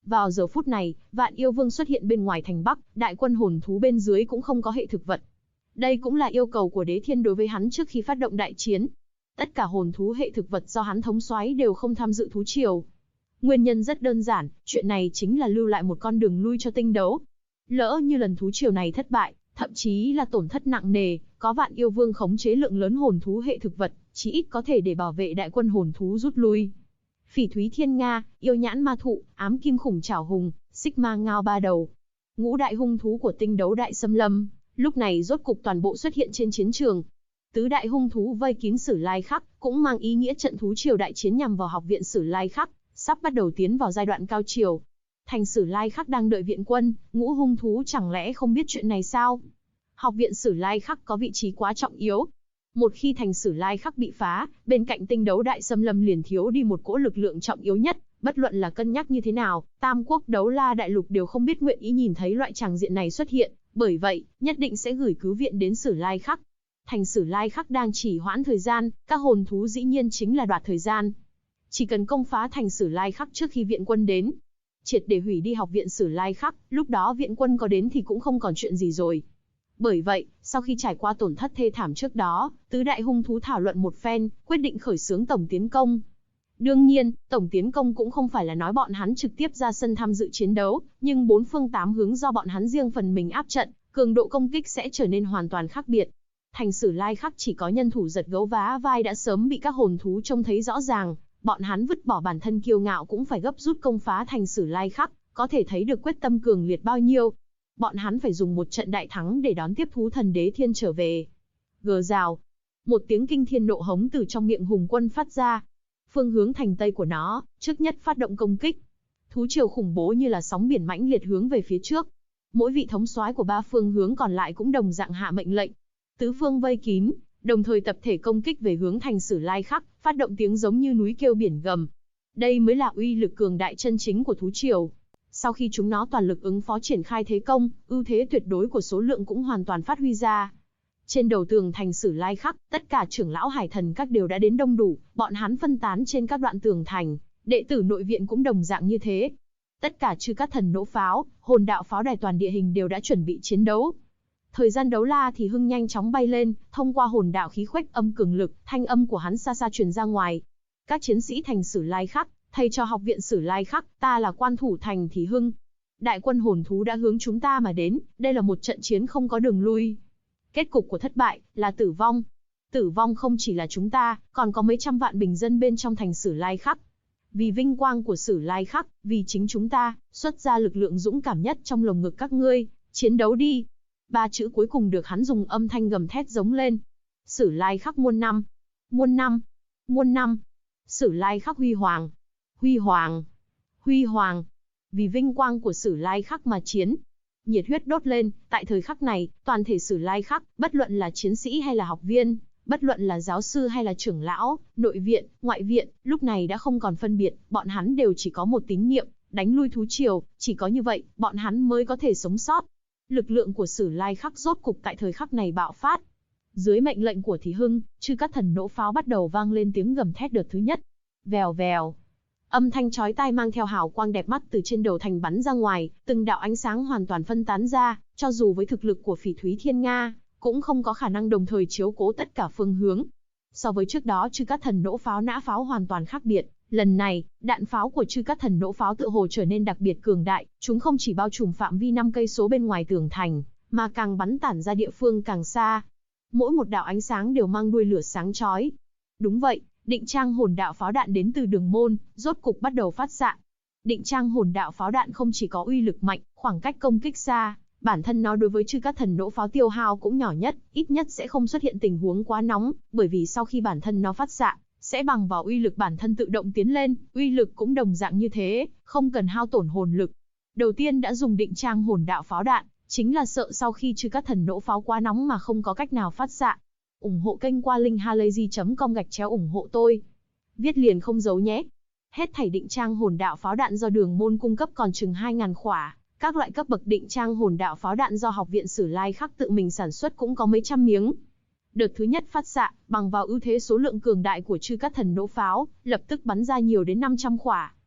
Vào giờ phút này, Vạn Yêu Vương xuất hiện bên ngoài thành Bắc, đại quân hồn thú bên dưới cũng không có hệ thực vật. Đây cũng là yêu cầu của Đế Thiên đối với hắn trước khi phát động đại chiến. Tất cả hồn thú hệ thực vật do hắn thống soái đều không tham dự thú triều. Nguyên nhân rất đơn giản, chuyện này chính là lưu lại một con đường lui cho tinh đấu. Lỡ như lần thú triều này thất bại, thậm chí là tổn thất nặng nề, có Vạn Yêu Vương khống chế lượng lớn hồn thú hệ thực vật, chí ít có thể để bảo vệ đại quân hồn thú rút lui. Phỉ thúy thiên nga, yêu nhãn ma thụ, ám kim khủng trảo hùng, xích ma ngao ba đầu. Ngũ đại hung thú của tinh đấu đại xâm lâm, lúc này rốt cục toàn bộ xuất hiện trên chiến trường. Tứ đại hung thú vây kín Sử Lai Khắc, cũng mang ý nghĩa trận thú triều đại chiến nhằm vào học viện Sử Lai Khắc, sắp bắt đầu tiến vào giai đoạn cao triều. Thành Sử Lai Khắc đang đợi viện quân, ngũ hung thú chẳng lẽ không biết chuyện này sao? Học viện Sử Lai Khắc có vị trí quá trọng yếu. Một khi thành Sử Lai Khắc bị phá, bên cạnh tinh đấu đại xâm lâm liền thiếu đi một cỗ lực lượng trọng yếu nhất, bất luận là cân nhắc như thế nào, Tam Quốc Đấu La Đại Lục đều không biết nguyện ý nhìn thấy loại tràng diện này xuất hiện, bởi vậy, nhất định sẽ gửi cứu viện đến Sử Lai Khắc. Thành Sử Lai Khắc đang chỉ hoãn thời gian, các hồn thú dĩ nhiên chính là đoạt thời gian. Chỉ cần công phá thành Sử Lai Khắc trước khi viện quân đến, triệt để hủy đi học viện Sử Lai Khắc, lúc đó viện quân có đến thì cũng không còn chuyện gì rồi. Bởi vậy, sau khi trải qua tổn thất thê thảm trước đó, tứ đại hung thú thảo luận một phen, quyết định khởi xướng tổng tiến công. Đương nhiên, tổng tiến công cũng không phải là nói bọn hắn trực tiếp ra sân tham dự chiến đấu, nhưng bốn phương tám hướng do bọn hắn riêng phần mình áp trận, cường độ công kích sẽ trở nên hoàn toàn khác biệt. Thành Sử Lai Khắc chỉ có nhân thủ giật gấu vá vai đã sớm bị các hồn thú trông thấy rõ ràng, bọn hắn vứt bỏ bản thân kiêu ngạo cũng phải gấp rút công phá thành Sử Lai Khắc, có thể thấy được quyết tâm cường liệt bao nhiêu. Bọn hắn phải dùng một trận đại thắng để đón tiếp thú thần Đế Thiên trở về. Gờ rào, một tiếng kinh thiên nộ hống từ trong miệng hùng quân phát ra. Phương hướng thành tây của nó, trước nhất phát động công kích. Thú triều khủng bố như là sóng biển mãnh liệt hướng về phía trước. Mỗi vị thống soái của ba phương hướng còn lại cũng đồng dạng hạ mệnh lệnh. Tứ phương vây kín, đồng thời tập thể công kích về hướng thành Sử Lai Khắc, phát động tiếng giống như núi kêu biển gầm. Đây mới là uy lực cường đại chân chính của thú triều. Sau khi chúng nó toàn lực ứng phó triển khai thế công, ưu thế tuyệt đối của số lượng cũng hoàn toàn phát huy ra. Trên đầu tường thành Sử Lai Khắc, tất cả trưởng lão hải thần các đều đã đến đông đủ, bọn hắn phân tán trên các đoạn tường thành, đệ tử nội viện cũng đồng dạng như thế. Tất cả chư các thần nỗ pháo, hồn đạo pháo đài toàn địa hình đều đã chuẩn bị chiến đấu. Thời gian đấu la thì hưng nhanh chóng bay lên, thông qua hồn đạo khí khuếch âm cường lực, thanh âm của hắn xa xa truyền ra ngoài. Các chiến sĩ thành Sử Lai Khắc, thầy cho học viện Sử Lai Khắc, ta là quan thủ thành thì hưng. Đại quân hồn thú đã hướng chúng ta mà đến, đây là một trận chiến không có đường lui. Kết cục của thất bại là tử vong. Tử vong không chỉ là chúng ta, còn có mấy trăm vạn bình dân bên trong thành Sử Lai Khắc. Vì vinh quang của Sử Lai Khắc, vì chính chúng ta, xuất ra lực lượng dũng cảm nhất trong lồng ngực các ngươi, chiến đấu đi. Ba chữ cuối cùng được hắn dùng âm thanh gầm thét giống lên. Sử Lai Khắc muôn năm, muôn năm, muôn năm. Sử Lai Khắc huy hoàng, huy hoàng, huy hoàng. Vì vinh quang của Sử Lai Khắc mà chiến. Nhiệt huyết đốt lên, tại thời khắc này, toàn thể Sử Lai Khắc, bất luận là chiến sĩ hay là học viên, bất luận là giáo sư hay là trưởng lão, nội viện, ngoại viện, lúc này đã không còn phân biệt, bọn hắn đều chỉ có một tín niệm, đánh lui thú triều, chỉ có như vậy, bọn hắn mới có thể sống sót. Lực lượng của Sử Lai Khắc rốt cục tại thời khắc này bạo phát. Dưới mệnh lệnh của Thì Hưng, chư các thần nỗ pháo bắt đầu vang lên tiếng gầm thét đợt thứ nhất. Vèo vèo. Âm thanh chói tai mang theo hào quang đẹp mắt từ trên đầu thành bắn ra ngoài, từng đạo ánh sáng hoàn toàn phân tán ra, cho dù với thực lực của Phỉ Thúy Thiên Nga, cũng không có khả năng đồng thời chiếu cố tất cả phương hướng. So với trước đó chư các thần nỗ pháo nã pháo hoàn toàn khác biệt, lần này, đạn pháo của chư các thần nỗ pháo tựa hồ trở nên đặc biệt cường đại, chúng không chỉ bao trùm phạm vi 5 cây số bên ngoài tường thành, mà càng bắn tản ra địa phương càng xa. Mỗi một đạo ánh sáng đều mang đuôi lửa sáng chói. Đúng vậy, định trang hồn đạo pháo đạn đến từ đường môn, rốt cục bắt đầu phát xạ. Định trang hồn đạo pháo đạn không chỉ có uy lực mạnh, khoảng cách công kích xa, bản thân nó đối với chư các thần nỗ pháo tiêu hao cũng nhỏ nhất, ít nhất sẽ không xuất hiện tình huống quá nóng, bởi vì sau khi bản thân nó phát xạ, sẽ bằng vào uy lực bản thân tự động tiến lên, uy lực cũng đồng dạng như thế, không cần hao tổn hồn lực. Đầu tiên đã dùng định trang hồn đạo pháo đạn, chính là sợ sau khi chư các thần nỗ pháo quá nóng mà không có cách nào phát xạ. Ủng hộ kênh qua linkhalazy.com/ủng hộ tôi. Viết liền không giấu nhé. Hết thảy định trang hồn đạo pháo đạn do đường môn cung cấp còn chừng 2.000 khỏa. Các loại cấp bậc định trang hồn đạo pháo đạn do học viện Sử Lai Khắc tự mình sản xuất cũng có mấy trăm miếng. Đợt thứ nhất phát xạ, bằng vào ưu thế số lượng cường đại của chư các thần nỗ pháo, lập tức bắn ra nhiều đến 500 khỏa.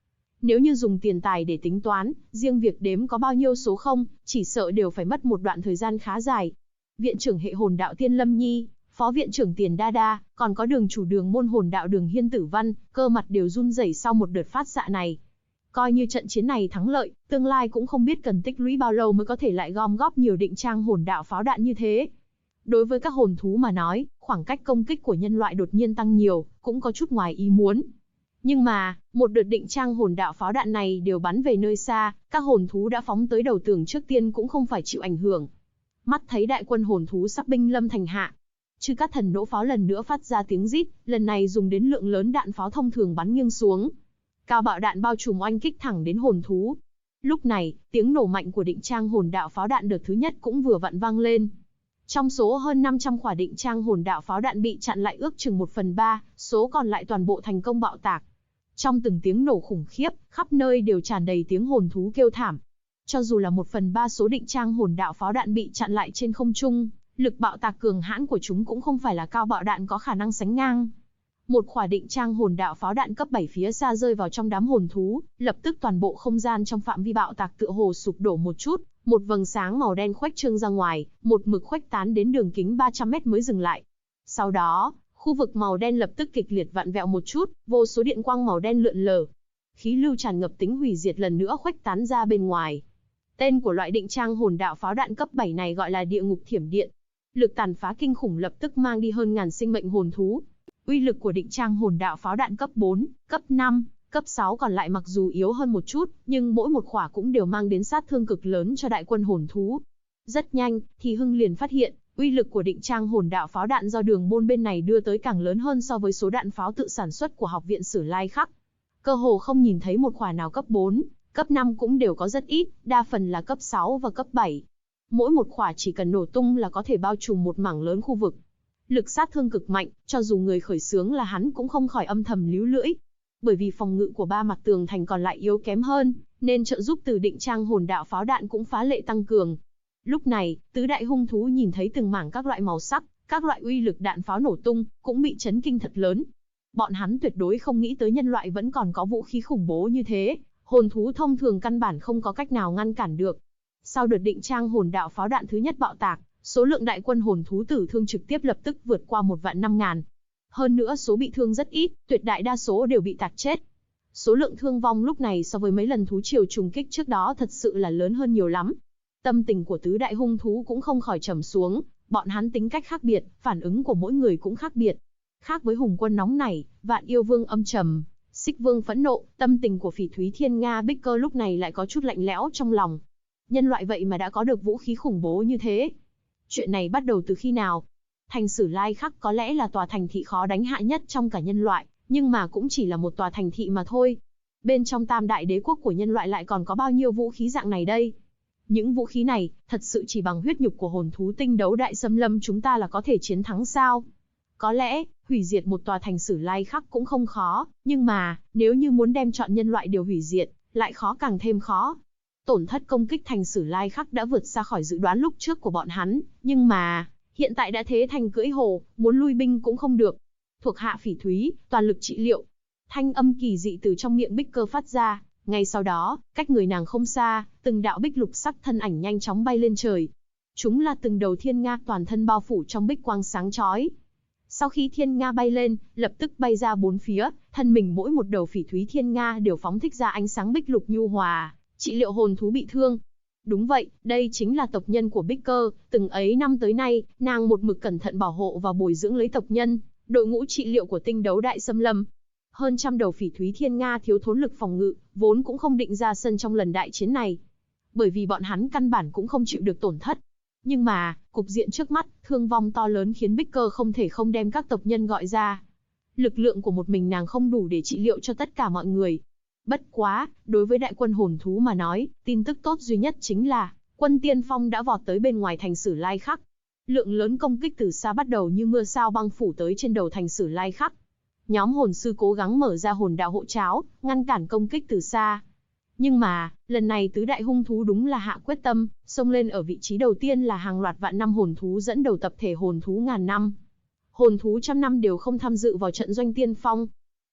Nếu như dùng tiền tài để tính toán, riêng việc đếm có bao nhiêu số không, chỉ sợ đều phải mất một đoạn thời gian khá dài. Viện trưởng hệ hồn đạo Tiên Lâm Nhi, phó viện trưởng Tiền Đa Đa, còn có đường chủ đường môn hồn đạo Đường Hiên Tử Văn, cơ mặt đều run rẩy sau một đợt phát xạ này. Coi như trận chiến này thắng lợi, tương lai cũng không biết cần tích lũy bao lâu mới có thể lại gom góp nhiều định trang hồn đạo pháo đạn như thế. Đối với các hồn thú mà nói, khoảng cách công kích của nhân loại đột nhiên tăng nhiều, cũng có chút ngoài ý muốn. Nhưng mà, một đợt định trang hồn đạo pháo đạn này đều bắn về nơi xa, các hồn thú đã phóng tới đầu tường trước tiên cũng không phải chịu ảnh hưởng. Mắt thấy đại quân hồn thú sắp binh lâm thành hạ, Chư Cát Thần nỗ pháo lần nữa phát ra tiếng rít, lần này dùng đến lượng lớn đạn pháo thông thường bắn nghiêng xuống. Cao bạo đạn bao trùm oanh kích thẳng đến hồn thú. Lúc này, tiếng nổ mạnh của định trang hồn đạo pháo đạn đợt thứ nhất cũng vừa vặn vang lên. Trong số hơn 500 quả định trang hồn đạo pháo đạn bị chặn lại ước chừng 1/3, số còn lại toàn bộ thành công bạo tạc. Trong từng tiếng nổ khủng khiếp, khắp nơi đều tràn đầy tiếng hồn thú kêu thảm. Cho dù là 1/3 số định trang hồn đạo pháo đạn bị chặn lại trên không trung, lực bạo tạc cường hãn của chúng cũng không phải là cao bạo đạn có khả năng sánh ngang. Một quả định trang hồn đạo pháo đạn cấp 7 phía xa rơi vào trong đám hồn thú, lập tức toàn bộ không gian trong phạm vi bạo tạc tựa hồ sụp đổ một chút, một vầng sáng màu đen khuếch trương ra ngoài, một mực khuếch tán đến đường kính 300 mét mới dừng lại. Sau đó, khu vực màu đen lập tức kịch liệt vặn vẹo một chút, vô số điện quang màu đen lượn lờ. Khí lưu tràn ngập tính hủy diệt lần nữa khuếch tán ra bên ngoài. Tên của loại định trang hồn đạo pháo đạn cấp 7 này gọi là địa ngục thiểm điện. Lực tàn phá kinh khủng lập tức mang đi hơn ngàn sinh mệnh hồn thú. Uy lực của định trang hồn đạo pháo đạn cấp 4, cấp 5, cấp 6 còn lại mặc dù yếu hơn một chút, nhưng mỗi một quả cũng đều mang đến sát thương cực lớn cho đại quân hồn thú. Rất nhanh, thì Hưng liền phát hiện, uy lực của định trang hồn đạo pháo đạn do đường môn bên này đưa tới càng lớn hơn so với số đạn pháo tự sản xuất của học viện Sử Lai Khắc. Cơ hồ không nhìn thấy một quả nào cấp 4, cấp 5 cũng đều có rất ít, đa phần là cấp 6 và cấp 7. Mỗi một quả chỉ cần nổ tung là có thể bao trùm một mảng lớn khu vực. Lực sát thương cực mạnh, cho dù người khởi xướng là hắn cũng không khỏi âm thầm líu lưỡi. Bởi vì phòng ngự của ba mặt tường thành còn lại yếu kém hơn, nên trợ giúp từ định trang hồn đạo pháo đạn cũng phá lệ tăng cường. Lúc này, tứ đại hung thú nhìn thấy từng mảng các loại màu sắc, các loại uy lực đạn pháo nổ tung, cũng bị chấn kinh thật lớn. Bọn hắn tuyệt đối không nghĩ tới nhân loại vẫn còn có vũ khí khủng bố như thế, hồn thú thông thường căn bản không có cách nào ngăn cản được. Sau đợt định trang hồn đạo pháo đạn thứ nhất bạo tạc, số lượng đại quân hồn thú tử thương trực tiếp lập tức vượt qua 1.500.000. Hơn nữa số bị thương rất ít, tuyệt đại đa số đều bị tạc chết. Số lượng thương vong lúc này so với mấy lần thú triều trùng kích trước đó thật sự là lớn hơn nhiều lắm. Tâm tình của tứ đại hung thú cũng không khỏi trầm xuống, bọn hắn tính cách khác biệt, phản ứng của mỗi người cũng khác biệt. Khác với Hùng Quân nóng nảy, Vạn Yêu Vương âm trầm, Xích Vương phẫn nộ, tâm tình của Phỉ Thúy Thiên Nga Bích Cơ lúc này lại có chút lạnh lẽo trong lòng. Nhân loại vậy mà đã có được vũ khí khủng bố như thế. Chuyện này bắt đầu từ khi nào? Thành Sử Lai Khắc có lẽ là tòa thành thị khó đánh hạ nhất trong cả nhân loại, nhưng mà cũng chỉ là một tòa thành thị mà thôi. Bên trong tam đại đế quốc của nhân loại lại còn có bao nhiêu vũ khí dạng này đây? Những vũ khí này, thật sự chỉ bằng huyết nhục của hồn thú tinh đấu đại xâm lâm chúng ta là có thể chiến thắng sao? Có lẽ, hủy diệt một tòa thành Sử Lai Khắc cũng không khó, nhưng mà, nếu như muốn đem chọn nhân loại đều hủy diệt, lại khó càng thêm khó. Tổn thất công kích thành Sử Lai Khắc đã vượt xa khỏi dự đoán lúc trước của bọn hắn, nhưng mà, hiện tại đã thế thành cưỡi hồ, muốn lui binh cũng không được. Thuộc hạ Phỉ Thúy, toàn lực trị liệu. Thanh âm kỳ dị từ trong miệng Bích Cơ phát ra, ngay sau đó, cách người nàng không xa, từng đạo bích lục sắc thân ảnh nhanh chóng bay lên trời. Chúng là từng đầu thiên nga toàn thân bao phủ trong bích quang sáng chói. Sau khi thiên nga bay lên, lập tức bay ra bốn phía, thân mình mỗi một đầu Phỉ Thúy thiên nga đều phóng thích ra ánh sáng bích lục nhu hòa, trị liệu hồn thú bị thương. Đúng vậy, đây chính là tộc nhân của Bích Cơ, từng ấy năm tới nay, nàng một mực cẩn thận bảo hộ và bồi dưỡng lấy tộc nhân, đội ngũ trị liệu của tinh đấu đại xâm lâm. Hơn trăm đầu Phỉ Thúy thiên nga thiếu thốn lực phòng ngự, vốn cũng không định ra sân trong lần đại chiến này. Bởi vì bọn hắn căn bản cũng không chịu được tổn thất. Nhưng mà, cục diện trước mắt, thương vong to lớn khiến Bích Cơ không thể không đem các tộc nhân gọi ra. Lực lượng của một mình nàng không đủ để trị liệu cho tất cả mọi người. Bất quá, đối với đại quân hồn thú mà nói, tin tức tốt duy nhất chính là, quân tiên phong đã vọt tới bên ngoài thành Sử Lai Khắc. Lượng lớn công kích từ xa bắt đầu như mưa sao băng phủ tới trên đầu thành Sử Lai Khắc. Nhóm hồn sư cố gắng mở ra hồn đạo hộ cháo, ngăn cản công kích từ xa. Nhưng mà, lần này tứ đại hung thú đúng là hạ quyết tâm, xông lên ở vị trí đầu tiên là hàng loạt vạn năm hồn thú dẫn đầu tập thể hồn thú ngàn năm. Hồn thú trăm năm đều không tham dự vào trận doanh tiên phong.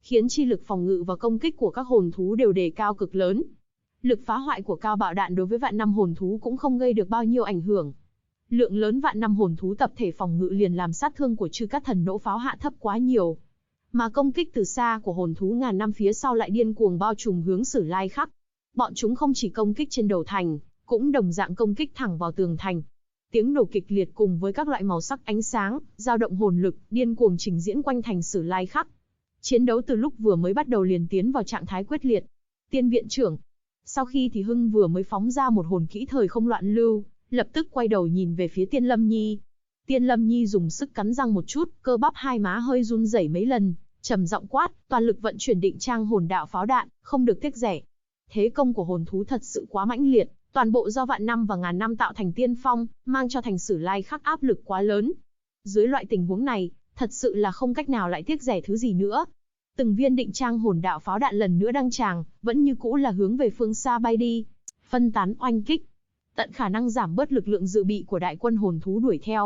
khiến chi lực phòng ngự và công kích của các hồn thú đều đề cao cực lớn. Lực phá hoại của cao bạo đạn đối với vạn năm hồn thú cũng không gây được bao nhiêu ảnh hưởng. Lượng lớn vạn năm hồn thú tập thể phòng ngự liền làm sát thương của Chư Cát Thần Nỗ pháo hạ thấp quá nhiều. Mà công kích từ xa của hồn thú ngàn năm phía sau lại điên cuồng bao trùm hướng Sử Lai Khắc. Bọn chúng không chỉ công kích trên đầu thành, cũng đồng dạng công kích thẳng vào tường thành. Tiếng nổ kịch liệt cùng với các loại màu sắc ánh sáng, dao động hồn lực, điên cuồng trình diễn quanh thành Sử Lai Khắc. Chiến đấu từ lúc vừa mới bắt đầu liền tiến vào trạng thái quyết liệt. Tiên viện trưởng. Sau khi thì Hưng vừa mới phóng ra một hồn kỹ thời không loạn lưu, lập tức quay đầu nhìn về phía Tiên Lâm Nhi. Tiên Lâm Nhi dùng sức cắn răng một chút, cơ bắp hai má hơi run rẩy mấy lần, trầm giọng quát, toàn lực vận chuyển định trang hồn đạo pháo đạn, không được tiếc rẻ. Thế công của hồn thú thật sự quá mãnh liệt, toàn bộ do vạn năm và ngàn năm tạo thành tiên phong, mang cho thành Sử Lai Khắc áp lực quá lớn. Dưới loại tình huống này, thật sự là không cách nào lại tiếc rẻ thứ gì nữa. Từng viên định trang hồn đạo pháo đạn lần nữa đăng tràng, vẫn như cũ là hướng về phương xa bay đi, phân tán oanh kích, tận khả năng giảm bớt lực lượng dự bị của đại quân hồn thú đuổi theo.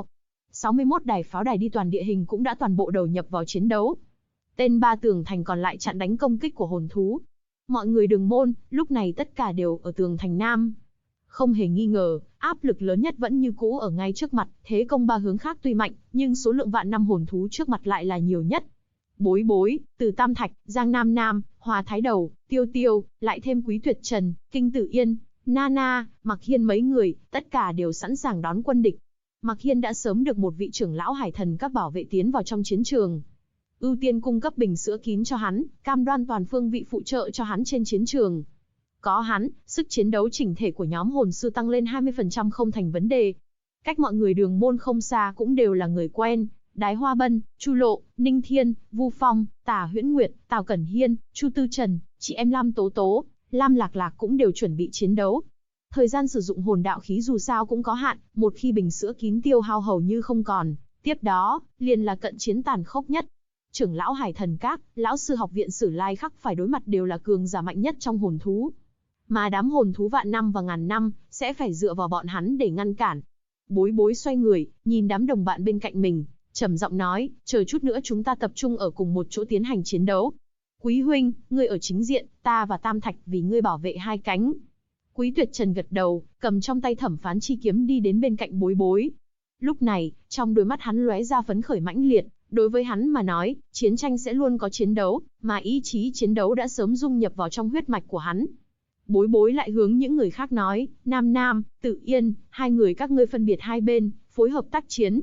61 đài pháo đài đi toàn địa hình cũng đã toàn bộ đầu nhập vào chiến đấu. Tên ba tường thành còn lại chặn đánh công kích của hồn thú. Mọi người Đường Môn, lúc này tất cả đều ở tường thành Nam. Không hề nghi ngờ, áp lực lớn nhất vẫn như cũ ở ngay trước mặt, thế công ba hướng khác tuy mạnh, nhưng số lượng vạn năm hồn thú trước mặt lại là nhiều nhất. Bối Bối, Từ Tam Thạch, Giang Nam Nam, Hòa Thái Đầu, Tiêu Tiêu, lại thêm Quý Tuyệt Trần, Kinh Tử Yên, Nana, Mạc Hiên mấy người, tất cả đều sẵn sàng đón quân địch. Mạc Hiên đã sớm được một vị trưởng lão hải thần các bảo vệ tiến vào trong chiến trường. Ưu tiên cung cấp bình sữa kín cho hắn, cam đoan toàn phương vị phụ trợ cho hắn trên chiến trường. Có hắn, sức chiến đấu chỉnh thể của nhóm hồn sư tăng lên 20% không thành vấn đề. Cách mọi người Đường Môn không xa cũng đều là người quen. Đái Hoa Bân, Chu Lộ, Ninh Thiên, Vu Phong, Tả Huyễn Nguyệt, Tào Cẩn Hiên, Chu Tư Trần, chị em Lam Tố Tố, Lam Lạc Lạc cũng đều chuẩn bị chiến đấu. Thời gian sử dụng hồn đạo khí dù sao cũng có hạn, một khi bình sữa kín tiêu hao hầu như không còn, tiếp đó, liền là cận chiến tàn khốc nhất. Trưởng lão Hải Thần Các, lão sư học viện Sử Lai Khắc phải đối mặt đều là cường giả mạnh nhất trong hồn thú. Mà đám hồn thú vạn năm và ngàn năm, sẽ phải dựa vào bọn hắn để ngăn cản. Bối Bối xoay người, nhìn đám đồng bạn bên cạnh mình, trầm giọng nói, chờ chút nữa chúng ta tập trung ở cùng một chỗ tiến hành chiến đấu. Quý huynh, ngươi ở chính diện, ta và Tam Thạch vì ngươi bảo vệ hai cánh. Quý Tuyệt Trần gật đầu, cầm trong tay Thẩm Phán chi kiếm đi đến bên cạnh Bối Bối. Lúc này, trong đôi mắt hắn lóe ra phấn khởi mãnh liệt, đối với hắn mà nói, chiến tranh sẽ luôn có chiến đấu, mà ý chí chiến đấu đã sớm dung nhập vào trong huyết mạch của hắn. Bối Bối lại hướng những người khác nói, Nam Nam, Tự Yên, hai người các ngươi phân biệt hai bên, phối hợp tác chiến.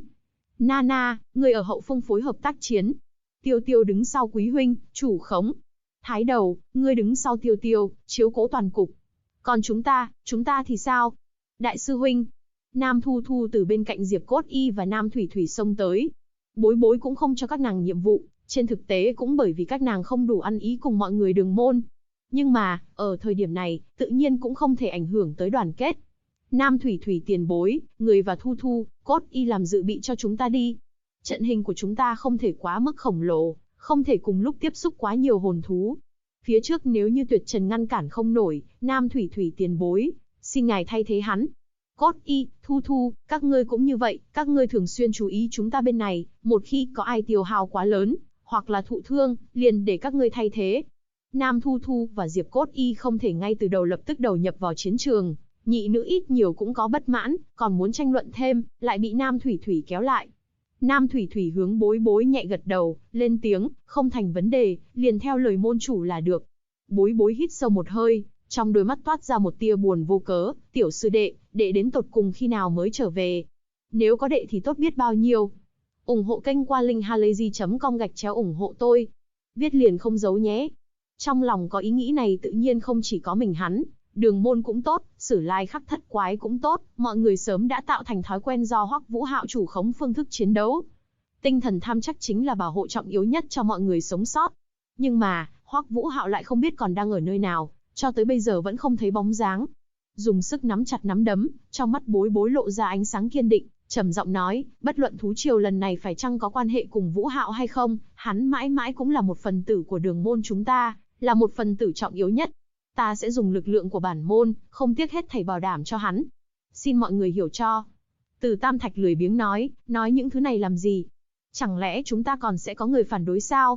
Nana, người ở hậu phương phối hợp tác chiến. Tiêu Tiêu đứng sau Quý huynh, chủ khống. Thái Đầu, ngươi đứng sau Tiêu Tiêu, chiếu cố toàn cục. Còn chúng ta thì sao? Đại sư huynh. Nam Thu Thu từ bên cạnh Diệp Cốt Y và Nam Thủy Thủy xông tới. Bối Bối cũng không cho các nàng nhiệm vụ, trên thực tế cũng bởi vì các nàng không đủ ăn ý cùng mọi người Đường Môn. Nhưng mà, ở thời điểm này, tự nhiên cũng không thể ảnh hưởng tới đoàn kết. Nam Thủy Thủy tiền bối, người và Thu Thu, Cốt Y làm dự bị cho chúng ta đi. Trận hình của chúng ta không thể quá mức khổng lồ, không thể cùng lúc tiếp xúc quá nhiều hồn thú. Phía trước nếu như Tuyệt Trần ngăn cản không nổi, Nam Thủy Thủy tiền bối, xin ngài thay thế hắn. Cốt Y, Thu Thu, các ngươi cũng như vậy, các ngươi thường xuyên chú ý chúng ta bên này, một khi có ai tiêu hao quá lớn, hoặc là thụ thương, liền để các ngươi thay thế. Nam Thu Thu và Diệp Cốt Y không thể ngay từ đầu lập tức đầu nhập vào chiến trường, nhị nữ ít nhiều cũng có bất mãn, còn muốn tranh luận thêm, lại bị Nam Thủy Thủy kéo lại. Nam Thủy Thủy hướng Bối Bối nhẹ gật đầu, lên tiếng, không thành vấn đề, liền theo lời môn chủ là được. Bối Bối hít sâu một hơi, trong đôi mắt toát ra một tia buồn vô cớ, tiểu sư đệ, đệ đến tột cùng khi nào mới trở về? Nếu có đệ thì tốt biết bao nhiêu. Ủng hộ kênh qua linkhalazy.com ủng hộ tôi. Viết liền không giấu nhé. Trong lòng có ý nghĩ này tự nhiên không chỉ có mình hắn, Đường Môn cũng tốt, Sử Lai Khắc thất quái cũng tốt, mọi người sớm đã tạo thành thói quen do Hoắc Vũ Hạo chủ khống phương thức chiến đấu. Tinh thần tham chắc chính là bảo hộ trọng yếu nhất cho mọi người sống sót. Nhưng mà, Hoắc Vũ Hạo lại không biết còn đang ở nơi nào, cho tới bây giờ vẫn không thấy bóng dáng. Dùng sức nắm chặt nắm đấm, trong mắt Bối Bối lộ ra ánh sáng kiên định, trầm giọng nói, bất luận thú triều lần này phải chăng có quan hệ cùng Vũ Hạo hay không, hắn mãi mãi cũng là một phần tử của Đường Môn chúng ta, là một phần tử trọng yếu nhất. Ta sẽ dùng lực lượng của bản môn, không tiếc hết thảy bảo đảm cho hắn. Xin mọi người hiểu cho. Từ Tam Thạch lười biếng nói những thứ này làm gì? Chẳng lẽ chúng ta còn sẽ có người phản đối sao?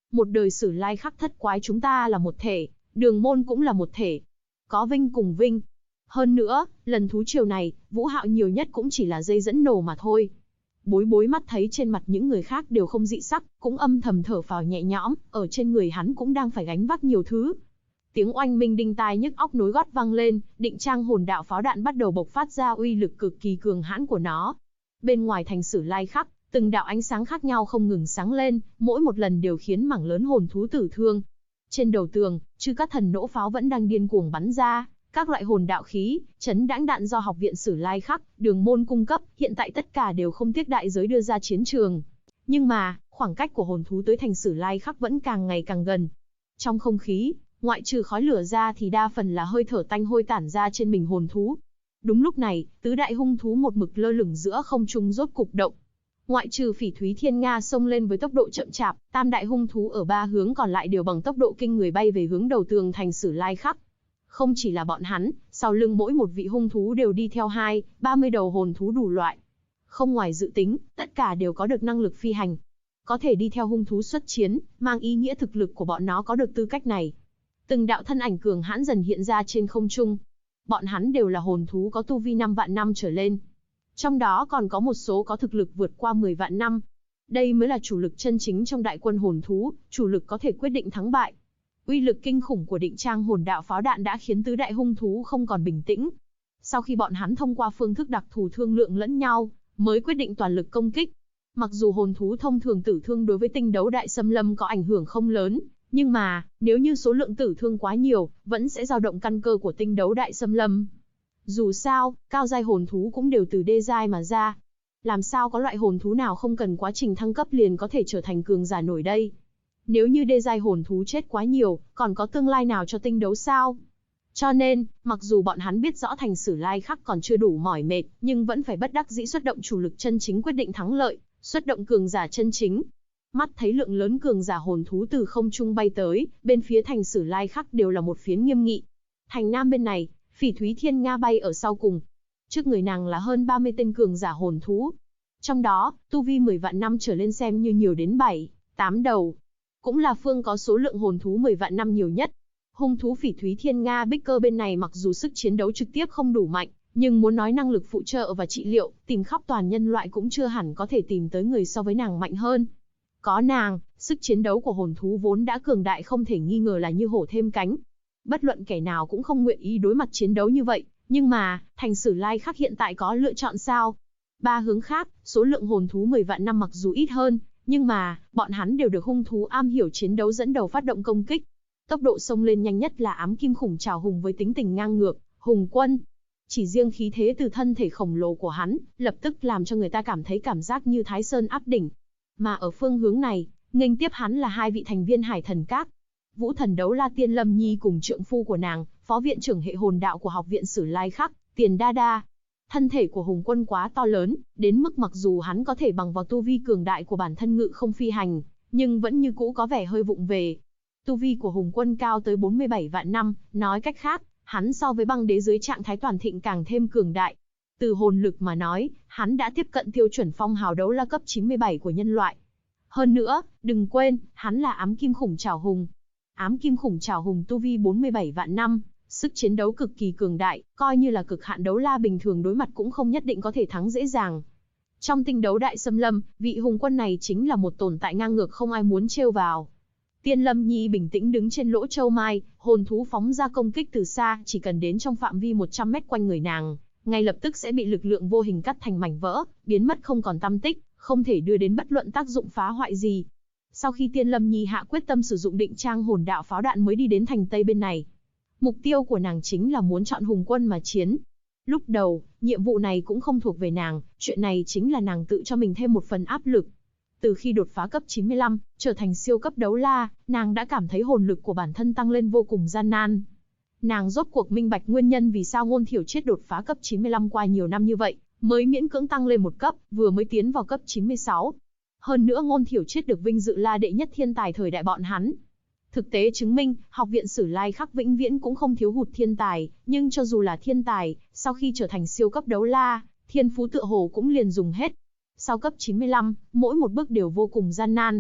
Một đời Sử Lai Khắc thất quái chúng ta là một thể, Đường Môn cũng là một thể. Có vinh cùng vinh. Hơn nữa, lần thú triều này, Vũ Hạo nhiều nhất cũng chỉ là dây dẫn nổ mà thôi. Bối Bối mắt thấy trên mặt những người khác đều không dị sắc, cũng âm thầm thở phào nhẹ nhõm, ở trên người hắn cũng đang phải gánh vác nhiều thứ. Tiếng oanh minh đinh tai nhức óc nối gót vang lên, Định Trang hồn đạo pháo đạn bắt đầu bộc phát ra uy lực cực kỳ cường hãn của nó. Bên ngoài thành Sử Lai Khắc, từng đạo ánh sáng khác nhau không ngừng sáng lên, mỗi một lần đều khiến mảng lớn hồn thú tử thương. Trên đầu tường, Chư Cát Thần nỗ pháo vẫn đang điên cuồng bắn ra, các loại hồn đạo khí, chấn đãng đạn do Học viện Sử Lai Khắc, Đường Môn cung cấp, hiện tại tất cả đều không tiếc đại giới đưa ra chiến trường. Nhưng mà, khoảng cách của hồn thú tới thành Sử Lai Khắc vẫn càng ngày càng gần. Trong không khí, ngoại trừ khói lửa ra thì đa phần là hơi thở tanh hôi tản ra trên mình hồn thú. Đúng lúc này, tứ đại hung thú một mực lơ lửng giữa không trung rốt cục động. Ngoại trừ Phỉ Thúy Thiên Nga xông lên với tốc độ chậm chạp, tam đại hung thú ở ba hướng còn lại đều bằng tốc độ kinh người bay về hướng đầu tường thành Sử Lai Khắc. Không chỉ là bọn hắn, sau lưng mỗi một vị hung thú đều đi theo 20-30 đầu hồn thú đủ loại. Không ngoài dự tính, tất cả đều có được năng lực phi hành. Có thể đi theo hung thú xuất chiến, mang ý nghĩa thực lực của bọn nó có được tư cách này. Từng đạo thân ảnh cường hãn dần hiện ra trên không trung. Bọn hắn đều là hồn thú có tu vi 5 vạn năm trở lên. Trong đó còn có một số có thực lực vượt qua 10 vạn năm. Đây mới là chủ lực chân chính trong đại quân hồn thú, chủ lực có thể quyết định thắng bại. Uy lực kinh khủng của Định Trang hồn đạo pháo đạn đã khiến tứ đại hung thú không còn bình tĩnh. Sau khi bọn hắn thông qua phương thức đặc thù thương lượng lẫn nhau, mới quyết định toàn lực công kích. Mặc dù hồn thú thông thường tử thương đối với tinh đấu đại xâm lâm có ảnh hưởng không lớn, nhưng mà, nếu như số lượng tử thương quá nhiều, vẫn sẽ dao động căn cơ của tinh đấu đại xâm lâm. Dù sao, cao giai hồn thú cũng đều từ đê giai mà ra. Làm sao có loại hồn thú nào không cần quá trình thăng cấp liền có thể trở thành cường giả nổi đây? Nếu như đê giai hồn thú chết quá nhiều, còn có tương lai nào cho tinh đấu sao? Cho nên, mặc dù bọn hắn biết rõ thành Sử Lai Khắc còn chưa đủ mỏi mệt, nhưng vẫn phải bất đắc dĩ xuất động chủ lực chân chính quyết định thắng lợi, xuất động cường giả chân chính. Mắt thấy lượng lớn cường giả hồn thú từ không trung bay tới, bên phía thành Sử Lai Khắc đều là một phiến nghiêm nghị. Thành Nam bên này, Phỉ Thúy Thiên Nga bay ở sau cùng. Trước người nàng là hơn 30 tên cường giả hồn thú. Trong đó, tu vi 10 vạn năm trở lên xem như nhiều đến 7-8 đầu. Cũng là phương có số lượng hồn thú 10 vạn năm nhiều nhất. Hung thú Phỉ Thúy Thiên Nga Bích Cơ bên này mặc dù sức chiến đấu trực tiếp không đủ mạnh, nhưng muốn nói năng lực phụ trợ và trị liệu, tìm khắp toàn nhân loại cũng chưa hẳn có thể tìm tới người so với nàng mạnh hơn. Có nàng, sức chiến đấu của hồn thú vốn đã cường đại không thể nghi ngờ là như hổ thêm cánh. Bất luận kẻ nào cũng không nguyện ý đối mặt chiến đấu như vậy, nhưng mà, thành Sử Lai Khắc hiện tại có lựa chọn sao? Ba hướng khác, số lượng hồn thú 10 vạn năm mặc dù ít hơn, nhưng mà, bọn hắn đều được hung thú am hiểu chiến đấu dẫn đầu phát động công kích. Tốc độ xông lên nhanh nhất là ám kim khủng trảo hùng với tính tình ngang ngược, Hùng Quân. Chỉ riêng khí thế từ thân thể khổng lồ của hắn, lập tức làm cho người ta cảm thấy cảm giác như Thái Sơn áp đỉnh. Mà ở phương hướng này, nghênh tiếp hắn là hai vị thành viên Hải Thần Các. Vũ Thần Đấu La Tiên Lâm Nhi cùng trượng phu của nàng, phó viện trưởng hệ hồn đạo của Học viện Sử Lai Khắc, Tiền Đa Đa. Thân thể của Hùng Quân quá to lớn, đến mức mặc dù hắn có thể bằng vào tu vi cường đại của bản thân ngự không phi hành, nhưng vẫn như cũ có vẻ hơi vụng về. Tu vi của Hùng Quân cao tới 47 vạn năm, nói cách khác, hắn so với băng đế dưới trạng thái toàn thịnh càng thêm cường đại. Từ hồn lực mà nói, hắn đã tiếp cận tiêu chuẩn phong hào đấu la cấp 97 của nhân loại. Hơn nữa, đừng quên, hắn là ám kim khủng trảo hùng. Ám kim khủng trảo hùng tu vi 47 vạn năm, sức chiến đấu cực kỳ cường đại, coi như là cực hạn đấu la bình thường đối mặt cũng không nhất định có thể thắng dễ dàng. Trong tinh đấu đại xâm lâm, vị Hùng Quân này chính là một tồn tại ngang ngược không ai muốn trêu vào. Tiên Lâm Nhi bình tĩnh đứng trên lỗ châu mai, hồn thú phóng ra công kích từ xa, chỉ cần đến trong phạm vi 100 mét quanh người nàng, ngay lập tức sẽ bị lực lượng vô hình cắt thành mảnh vỡ, biến mất không còn tăm tích, không thể đưa đến bất luận tác dụng phá hoại gì. Sau khi Tiên Lâm Nhi hạ quyết tâm sử dụng Định Trang hồn đạo pháo đạn mới đi đến thành Tây bên này. Mục tiêu của nàng chính là muốn chọn Hùng Quân mà chiến. Lúc đầu, nhiệm vụ này cũng không thuộc về nàng, chuyện này chính là nàng tự cho mình thêm một phần áp lực. Từ khi đột phá cấp 95, trở thành siêu cấp đấu la, nàng đã cảm thấy hồn lực của bản thân tăng lên vô cùng gian nan. Nàng rốt cuộc minh bạch nguyên nhân vì sao Ngôn Thiểu Triết đột phá cấp 95 qua nhiều năm như vậy, mới miễn cưỡng tăng lên một cấp, vừa mới tiến vào cấp 96. Hơn nữa Ngôn Thiểu Triết được vinh dự là đệ nhất thiên tài thời đại bọn hắn. Thực tế chứng minh, Học viện Sử Lai Khắc vĩnh viễn cũng không thiếu hụt thiên tài, nhưng cho dù là thiên tài, sau khi trở thành siêu cấp đấu la, thiên phú tựa hồ cũng liền dùng hết. Sau cấp 95, mỗi một bước đều vô cùng gian nan.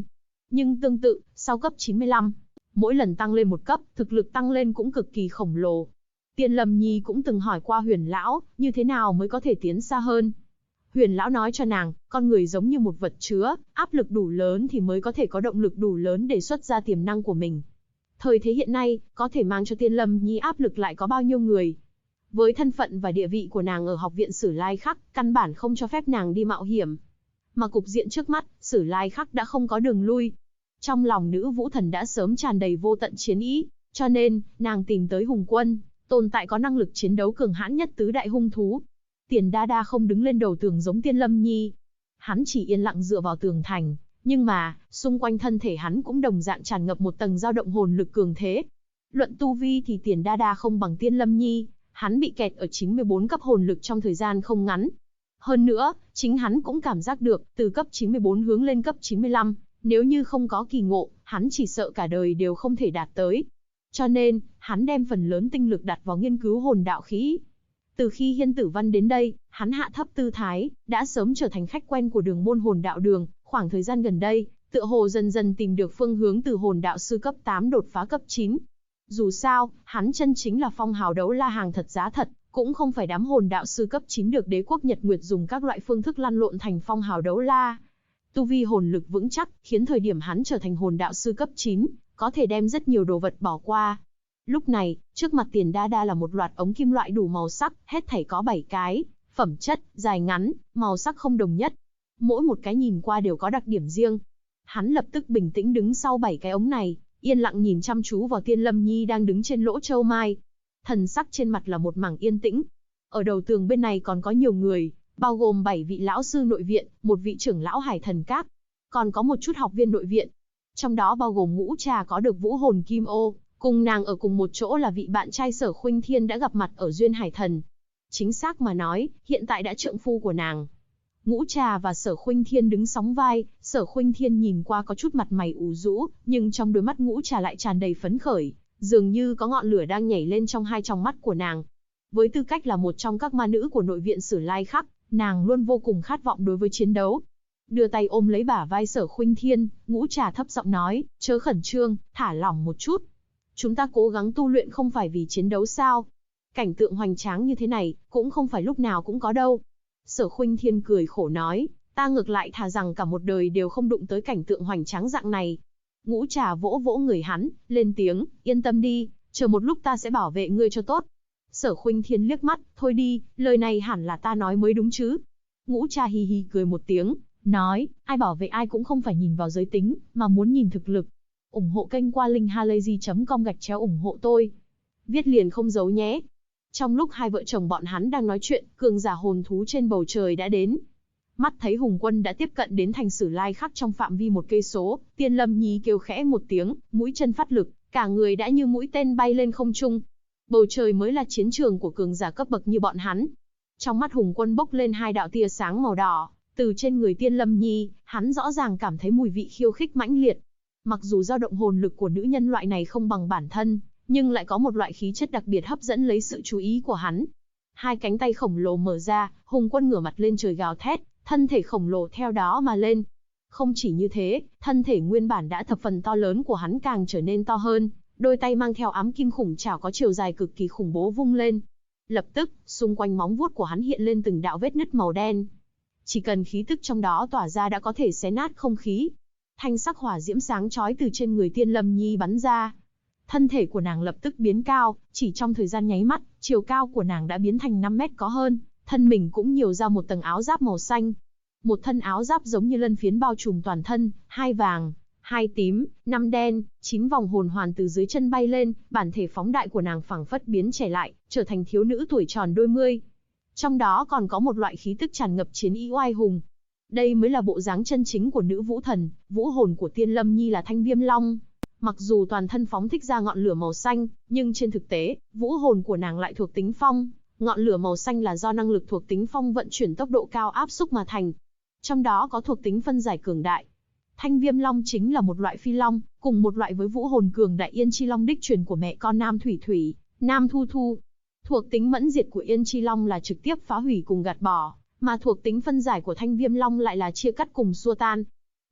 Nhưng tương tự, sau cấp 95, mỗi lần tăng lên một cấp, thực lực tăng lên cũng cực kỳ khổng lồ. Tiên Lâm Nhi cũng từng hỏi qua Huyền Lão, như thế nào mới có thể tiến xa hơn. Huyền Lão nói cho nàng, con người giống như một vật chứa, áp lực đủ lớn thì mới có thể có động lực đủ lớn để xuất ra tiềm năng của mình. Thời thế hiện nay, có thể mang cho Tiên Lâm Nhi áp lực lại có bao nhiêu người. Với thân phận và địa vị của nàng ở học viện Sử Lai Khắc, căn bản không cho phép nàng đi mạo hiểm. Mà cục diện trước mắt, Sử Lai Khắc đã không có đường lui. Trong lòng nữ vũ thần đã sớm tràn đầy vô tận chiến ý, cho nên, nàng tìm tới Hùng Quân, tồn tại có năng lực chiến đấu cường hãn nhất tứ đại hung thú. Tiền Đa Đa không đứng lên đầu tường giống Tiên Lâm Nhi. Hắn chỉ yên lặng dựa vào tường thành, nhưng mà, xung quanh thân thể hắn cũng đồng dạng tràn ngập một tầng dao động hồn lực cường thế. Luận tu vi thì Tiền Đa Đa không bằng Tiên Lâm Nhi, hắn bị kẹt ở 94 cấp hồn lực trong thời gian không ngắn. Hơn nữa, chính hắn cũng cảm giác được, từ cấp 94 hướng lên cấp 95, nếu như không có kỳ ngộ, hắn chỉ sợ cả đời đều không thể đạt tới. Cho nên, hắn đem phần lớn tinh lực đặt vào nghiên cứu hồn đạo khí. Từ khi Hiên Tử Văn đến đây, hắn hạ thấp tư thái, đã sớm trở thành khách quen của đường môn hồn đạo đường, khoảng thời gian gần đây, tựa hồ dần dần tìm được phương hướng từ hồn đạo sư cấp 8 đột phá cấp 9. Dù sao, hắn chân chính là phong hào đấu la hàng thật giá thật, cũng không phải đám hồn đạo sư cấp 9 được đế quốc Nhật Nguyệt dùng các loại phương thức lăn lộn thành phong hào đấu la. Tu vi hồn lực vững chắc, khiến thời điểm hắn trở thành hồn đạo sư cấp 9, có thể đem rất nhiều đồ vật bỏ qua. Lúc này, trước mặt Tiền Đa Đa là một loạt ống kim loại đủ màu sắc, hết thảy có 7 cái, phẩm chất, dài ngắn, màu sắc không đồng nhất. Mỗi một cái nhìn qua đều có đặc điểm riêng. Hắn lập tức bình tĩnh đứng sau 7 cái ống này, yên lặng nhìn chăm chú vào Tiên Lâm Nhi đang đứng trên lỗ châu mai. Thần sắc trên mặt là một mảng yên tĩnh. Ở đầu tường bên này còn có nhiều người, bao gồm 7 vị lão sư nội viện, một vị trưởng lão Hải Thần Các, còn có một chút học viên nội viện. Trong đó bao gồm Ngũ Trà có được vũ hồn Kim Ô, cùng nàng ở cùng một chỗ là vị bạn trai Sở Khuynh Thiên đã gặp mặt ở Duyên Hải Thần. Chính xác mà nói, hiện tại đã trượng phu của nàng. Ngũ Trà và Sở Khuynh Thiên đứng sóng vai, Sở Khuynh Thiên nhìn qua có chút mặt mày ủ rũ, nhưng trong đôi mắt Ngũ Trà lại tràn đầy phấn khởi, dường như có ngọn lửa đang nhảy lên trong hai tròng mắt của nàng. Với tư cách là một trong các ma nữ của nội viện Sử Lai Khắc, nàng luôn vô cùng khát vọng đối với chiến đấu. Đưa tay ôm lấy bả vai Sở Khuynh Thiên, Ngũ Trà thấp giọng nói, chớ khẩn trương, thả lỏng một chút. Chúng ta cố gắng tu luyện không phải vì chiến đấu sao? Cảnh tượng hoành tráng như thế này, cũng không phải lúc nào cũng có đâu. Sở Khuynh Thiên cười khổ nói, ta ngược lại thà rằng cả một đời đều không đụng tới cảnh tượng hoành tráng dạng này. Ngũ Trà vỗ vỗ người hắn, lên tiếng, yên tâm đi, chờ một lúc ta sẽ bảo vệ ngươi cho tốt. Sở Khuynh Thiên liếc mắt, thôi đi, lời này hẳn là ta nói mới đúng chứ. Ngũ Trà hì hì cười một tiếng, nói, ai bảo vệ ai cũng không phải nhìn vào giới tính, mà muốn nhìn thực lực. Ủng hộ kênh qua linkhalazy.com/ủng hộ tôi. Viết liền không giấu nhé. Trong lúc hai vợ chồng bọn hắn đang nói chuyện, cường giả hồn thú trên bầu trời đã đến. Mắt thấy Hùng Quân đã tiếp cận đến thành Sử Lai Khắc trong phạm vi 1 cây số, Tiên Lâm Nhi kêu khẽ một tiếng, mũi chân phát lực, cả người đã như mũi tên bay lên không trung. Bầu trời mới là chiến trường của cường giả cấp bậc như bọn hắn. Trong mắt Hùng Quân bốc lên 2 đạo tia sáng màu đỏ, từ trên người Tiên Lâm Nhi, hắn rõ ràng cảm thấy mùi vị khiêu khích mãnh liệt. Mặc dù dao động hồn lực của nữ nhân loại này không bằng bản thân, nhưng lại có một loại khí chất đặc biệt hấp dẫn lấy sự chú ý của hắn. 2 cánh tay khổng lồ mở ra, Hùng Quân ngửa mặt lên trời gào thét, thân thể khổng lồ theo đó mà lên. Không chỉ như thế, thân thể nguyên bản đã thập phần to lớn của hắn càng trở nên to hơn, đôi tay mang theo ám kim khủng trảo có chiều dài cực kỳ khủng bố vung lên. Lập tức, xung quanh móng vuốt của hắn hiện lên từng đạo vết nứt màu đen. Chỉ cần khí tức trong đó tỏa ra đã có thể xé nát không khí. Thanh sắc hỏa diễm sáng chói từ trên người Tiên Lâm Nhi bắn ra. Thân thể của nàng lập tức biến cao, chỉ trong thời gian nháy mắt, chiều cao của nàng đã biến thành 5 mét có hơn, thân mình cũng nhiều ra một tầng áo giáp màu xanh. Một thân áo giáp giống như lân phiến bao trùm toàn thân, 2 vàng, 2 tím, 5 đen, 9 vòng hồn hoàn từ dưới chân bay lên, bản thể phóng đại của nàng phảng phất biến trẻ lại, trở thành thiếu nữ tuổi tròn đôi mươi. Trong đó còn có một loại khí tức tràn ngập chiến ý oai hùng. Đây mới là bộ dáng chân chính của nữ vũ thần, vũ hồn của Tiên Lâm Nhi là Thanh Viêm Long. Mặc dù toàn thân phóng thích ra ngọn lửa màu xanh, nhưng trên thực tế, vũ hồn của nàng lại thuộc tính phong. Ngọn lửa màu xanh là do năng lực thuộc tính phong vận chuyển tốc độ cao áp xúc mà thành. Trong đó có thuộc tính phân giải cường đại. Thanh Viêm Long chính là một loại phi long, cùng một loại với vũ hồn cường đại Yên Chi Long đích truyền của mẹ con Nam Thủy Thủy, Nam Thu Thu. Thuộc tính mẫn diệt của Yên Chi Long là trực tiếp phá hủy cùng gạt bỏ, mà thuộc tính phân giải của Thanh Viêm Long lại là chia cắt cùng xua tan.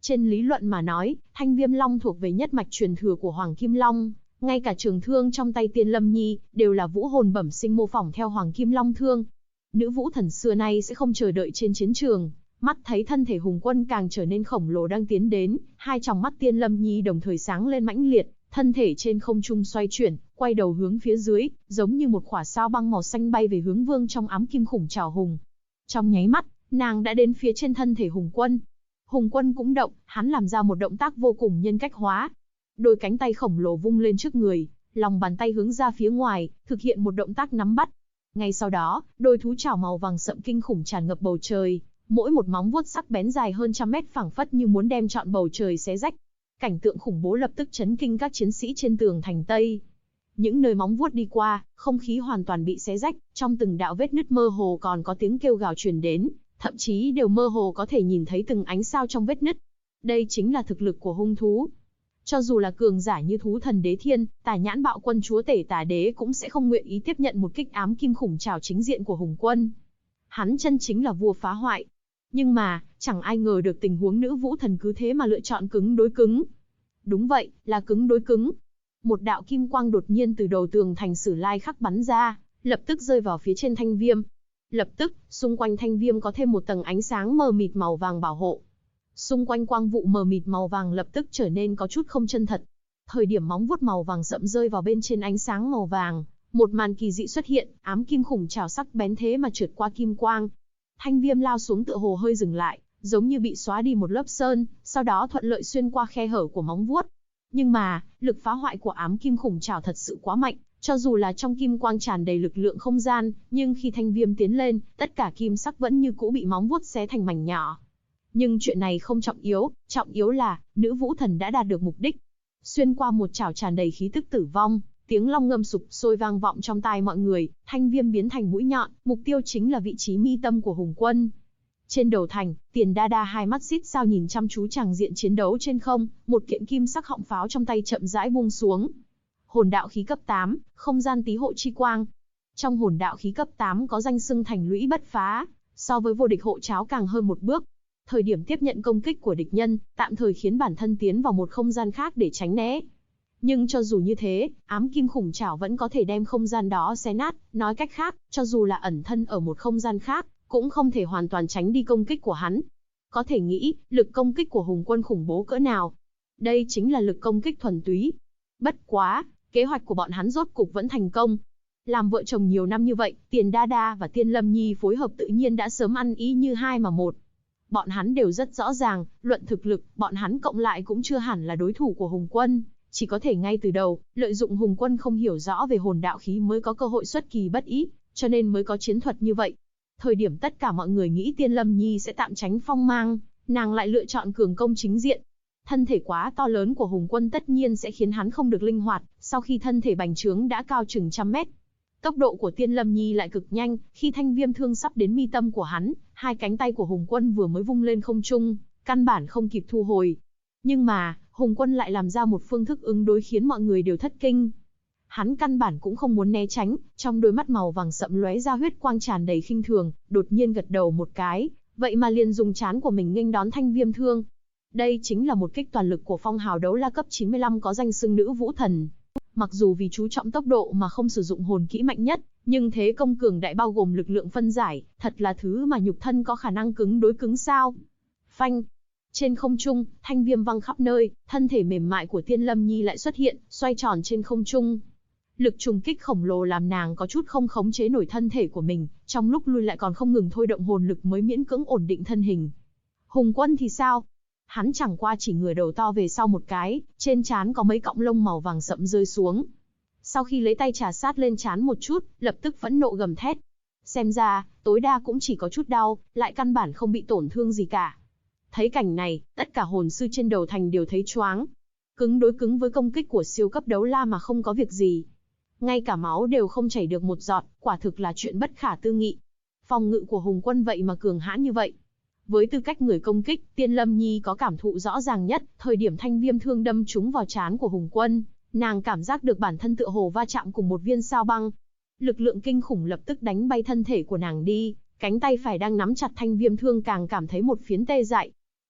Trên lý luận mà nói, Thanh Viêm Long thuộc về nhất mạch truyền thừa của Hoàng Kim Long, ngay cả trường thương trong tay Tiên Lâm Nhi đều là vũ hồn bẩm sinh mô phỏng theo Hoàng Kim Long thương. Nữ vũ thần xưa nay sẽ không chờ đợi trên chiến trường, mắt thấy thân thể Hùng Quân càng trở nên khổng lồ đang tiến đến, hai tròng mắt Tiên Lâm Nhi đồng thời sáng lên mãnh liệt, thân thể trên không trung xoay chuyển, quay đầu hướng phía dưới, giống như một khỏa sao băng màu xanh bay về hướng Vương trong ám kim khủng trảo hùng. Trong nháy mắt, nàng đã đến phía trên thân thể Hùng Quân. Hùng Quân cũng động, hắn làm ra một động tác vô cùng nhân cách hóa. Đôi cánh tay khổng lồ vung lên trước người, lòng bàn tay hướng ra phía ngoài, thực hiện một động tác nắm bắt. Ngay sau đó, đôi thú chảo màu vàng sậm kinh khủng tràn ngập bầu trời, mỗi một móng vuốt sắc bén dài hơn trăm mét phảng phất như muốn đem trọn bầu trời xé rách. Cảnh tượng khủng bố lập tức chấn kinh các chiến sĩ trên tường thành Tây. Những nơi móng vuốt đi qua, không khí hoàn toàn bị xé rách, trong từng đạo vết nứt mơ hồ còn có tiếng kêu gào truyền đến, thậm chí đều mơ hồ có thể nhìn thấy từng ánh sao trong vết nứt. Đây chính là thực lực của hung thú. Cho dù là cường giả như thú thần Đế Thiên, Tà Nhãn Bạo Quân chúa tể Tà Đế cũng sẽ không nguyện ý tiếp nhận một kích ám kim khủng trảo chính diện của Hùng Quân. Hắn chân chính là vua phá hoại. Nhưng mà, chẳng ai ngờ được tình huống nữ vũ thần cứ thế mà lựa chọn cứng đối cứng. Đúng vậy, là cứng đối cứng. Một đạo kim quang đột nhiên từ đầu tường thành Sử Lai Khắc bắn ra, lập tức rơi vào phía trên Thanh Viêm. Lập tức, xung quanh Thanh Viêm có thêm một tầng ánh sáng mờ mịt màu vàng bảo hộ. Xung quanh quang vụ mờ mịt màu vàng lập tức trở nên có chút không chân thật. Thời điểm móng vuốt màu vàng sậm rơi vào bên trên ánh sáng màu vàng, một màn kỳ dị xuất hiện, ám kim khủng trảo sắc bén thế mà trượt qua kim quang. Thanh Viêm lao xuống tựa hồ hơi dừng lại, giống như bị xóa đi một lớp sơn, sau đó thuận lợi xuyên qua khe hở của móng vuốt. Nhưng mà, lực phá hoại của ám kim khủng trảo thật sự quá mạnh, cho dù là trong kim quang tràn đầy lực lượng không gian, nhưng khi Thanh Viêm tiến lên, tất cả kim sắc vẫn như cũ bị móng vuốt xé thành mảnh nhỏ. Nhưng chuyện này không trọng yếu là, nữ vũ thần đã đạt được mục đích. Xuyên qua một chảo tràn đầy khí tức tử vong, tiếng long ngâm sục sôi vang vọng trong tai mọi người, Thanh Viêm biến thành mũi nhọn, mục tiêu chính là vị trí mi tâm của Hùng Quân. Trên đầu thành, Tiền Đa Đa hai mắt xít sao nhìn chăm chú tràng diện chiến đấu trên không, một kiện kim sắc họng pháo trong tay chậm rãi buông xuống. Hồn đạo khí cấp 8, không gian tí hộ chi quang. Trong hồn đạo khí cấp 8 có danh xưng thành lũy bất phá, so với vô địch hộ cháo càng hơn một bước. Thời điểm tiếp nhận công kích của địch nhân, tạm thời khiến bản thân tiến vào một không gian khác để tránh né. Nhưng cho dù như thế, ám kim khủng trảo vẫn có thể đem không gian đó xé nát, nói cách khác, cho dù là ẩn thân ở một không gian khác, cũng không thể hoàn toàn tránh đi công kích của hắn. Có thể nghĩ, lực công kích của Hùng Quân khủng bố cỡ nào. Đây chính là lực công kích thuần túy. Bất quá, kế hoạch của bọn hắn rốt cục vẫn thành công. Làm vợ chồng nhiều năm như vậy, Tiền Đa Đa và Tiên Lâm Nhi phối hợp tự nhiên đã sớm ăn ý như hai mà một. Bọn hắn đều rất rõ ràng, luận thực lực, bọn hắn cộng lại cũng chưa hẳn là đối thủ của Hùng Quân, chỉ có thể ngay từ đầu, lợi dụng Hùng Quân không hiểu rõ về hồn đạo khí mới có cơ hội xuất kỳ bất ý, cho nên mới có chiến thuật như vậy. Thời điểm tất cả mọi người nghĩ Tiên Lâm Nhi sẽ tạm tránh phong mang, nàng lại lựa chọn cường công chính diện. Thân thể quá to lớn của Hùng Quân tất nhiên sẽ khiến hắn không được linh hoạt, sau khi thân thể bành trướng đã cao chừng trăm mét. Tốc độ của Tiên Lâm Nhi lại cực nhanh, khi Thanh Viêm thương sắp đến mi tâm của hắn, hai cánh tay của Hùng Quân vừa mới vung lên không trung, căn bản không kịp thu hồi. Nhưng mà, Hùng Quân lại làm ra một phương thức ứng đối khiến mọi người đều thất kinh. Hắn căn bản cũng không muốn né tránh, trong đôi mắt màu vàng sậm lóe ra huyết quang tràn đầy khinh thường, đột nhiên gật đầu một cái, vậy mà liền dùng trán của mình nghênh đón Thanh Viêm thương. Đây chính là một kích toàn lực của phong hào đấu la cấp 95 có danh xưng nữ vũ thần. Mặc dù vì chú trọng tốc độ mà không sử dụng hồn kỹ mạnh nhất, nhưng thế công cường đại bao gồm lực lượng phân giải, thật là thứ mà nhục thân có khả năng cứng đối cứng sao. Phanh. Trên không trung, Thanh Viêm văng khắp nơi, thân thể mềm mại của Tiên Lâm Nhi lại xuất hiện, xoay tròn trên không trung. Lực trùng kích khổng lồ làm nàng có chút không khống chế nổi thân thể của mình, trong lúc lui lại còn không ngừng thôi động hồn lực mới miễn cưỡng ổn định thân hình. Hùng Quân thì sao? Hắn chẳng qua chỉ ngửa đầu to về sau một cái, trên trán có mấy cọng lông màu vàng sậm rơi xuống. Sau khi lấy tay trà sát lên trán một chút, lập tức phẫn nộ gầm thét. Xem ra, tối đa cũng chỉ có chút đau, lại căn bản không bị tổn thương gì cả. Thấy cảnh này, tất cả hồn sư trên đầu thành đều thấy choáng. Cứng đối cứng với công kích của siêu cấp đấu la mà không có việc gì. Ngay cả máu đều không chảy được một giọt, quả thực là chuyện bất khả tư nghị. Phòng ngự của Hùng Quân vậy mà cường hãn như vậy. Với tư cách người công kích, Tiên Lâm Nhi có cảm thụ rõ ràng nhất, thời điểm Thanh Viêm thương đâm trúng vào trán của Hùng Quân, nàng cảm giác được bản thân tựa hồ va chạm cùng một viên sao băng. Lực lượng kinh khủng lập tức đánh bay thân thể của nàng đi, cánh tay phải đang nắm chặt Thanh Viêm thương càng cảm thấy một phiến tê dại.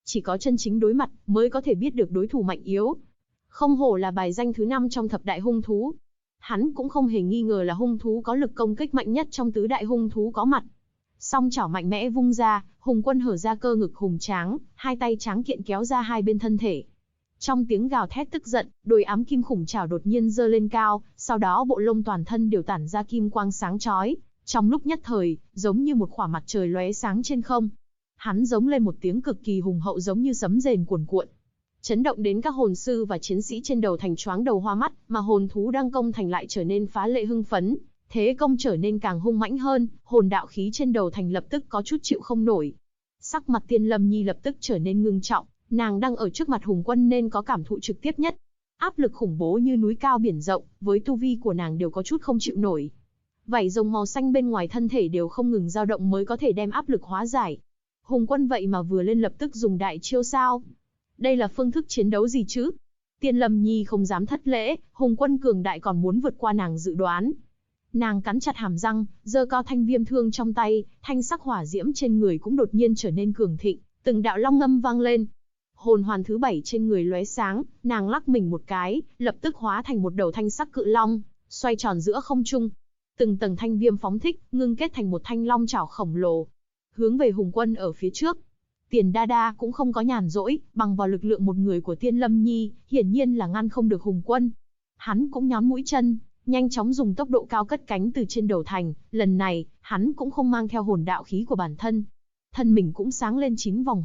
Chỉ có chân chính đối mặt mới có thể biết được đối thủ mạnh yếu. Không hổ là bài danh thứ 5 trong thập đại hung thú. Hắn cũng không hề nghi ngờ là hung thú có lực công kích mạnh nhất trong tứ đại hung thú có mặt. Song chảo mạnh mẽ vung ra, Hùng Quân hở ra cơ ngực hùng tráng, hai tay tráng kiện kéo ra hai bên thân thể. Trong tiếng gào thét tức giận, đôi ám kim khủng chảo đột nhiên giơ lên cao, sau đó bộ lông toàn thân đều tản ra kim quang sáng chói, trong lúc nhất thời, giống như một khỏa mặt trời lóe sáng trên không. Hắn giống lên một tiếng cực kỳ hùng hậu giống như sấm rền cuồn cuộn, chấn động đến các hồn sư và chiến sĩ trên đầu thành choáng đầu hoa mắt, mà hồn thú đang công thành lại trở nên phá lệ hưng phấn, thế công trở nên càng hung mãnh hơn, hồn đạo khí trên đầu thành lập tức có chút chịu không nổi. Sắc mặt Tiên Lâm Nhi lập tức trở nên ngưng trọng, nàng đang ở trước mặt Hùng Quân nên có cảm thụ trực tiếp nhất. Áp lực khủng bố như núi cao biển rộng, với tu vi của nàng đều có chút không chịu nổi. Vảy rồng màu xanh bên ngoài thân thể đều không ngừng dao động mới có thể đem áp lực hóa giải. Hùng Quân vậy mà vừa lên lập tức dùng đại chiêu sao? Đây là phương thức chiến đấu gì chứ? Tiên Lâm Nhi không dám thất lễ, Hùng Quân cường đại còn muốn vượt qua nàng dự đoán. Nàng cắn chặt hàm răng, giơ cao thanh viêm thương trong tay, thanh sắc hỏa diễm trên người cũng đột nhiên trở nên cường thịnh, từng đạo long ngâm vang lên. Hồn hoàn thứ 7 trên người lóe sáng, nàng lắc mình một cái, lập tức hóa thành một đầu thanh sắc cự long, xoay tròn giữa không trung. Từng tầng thanh viêm phóng thích, ngưng kết thành một thanh long chảo khổng lồ, hướng về Hùng Quân ở phía trước. Tiền Đa Đa cũng không có nhàn rỗi, bằng vào lực lượng một người của Tiên Lâm Nhi, hiển nhiên là ngăn không được Hùng Quân. Hắn cũng nhón mũi chân, nhanh chóng dùng tốc độ cao cất cánh từ trên đầu thành, lần này, hắn cũng không mang theo hồn đạo khí của bản thân. Thân mình cũng sáng lên 9 vòng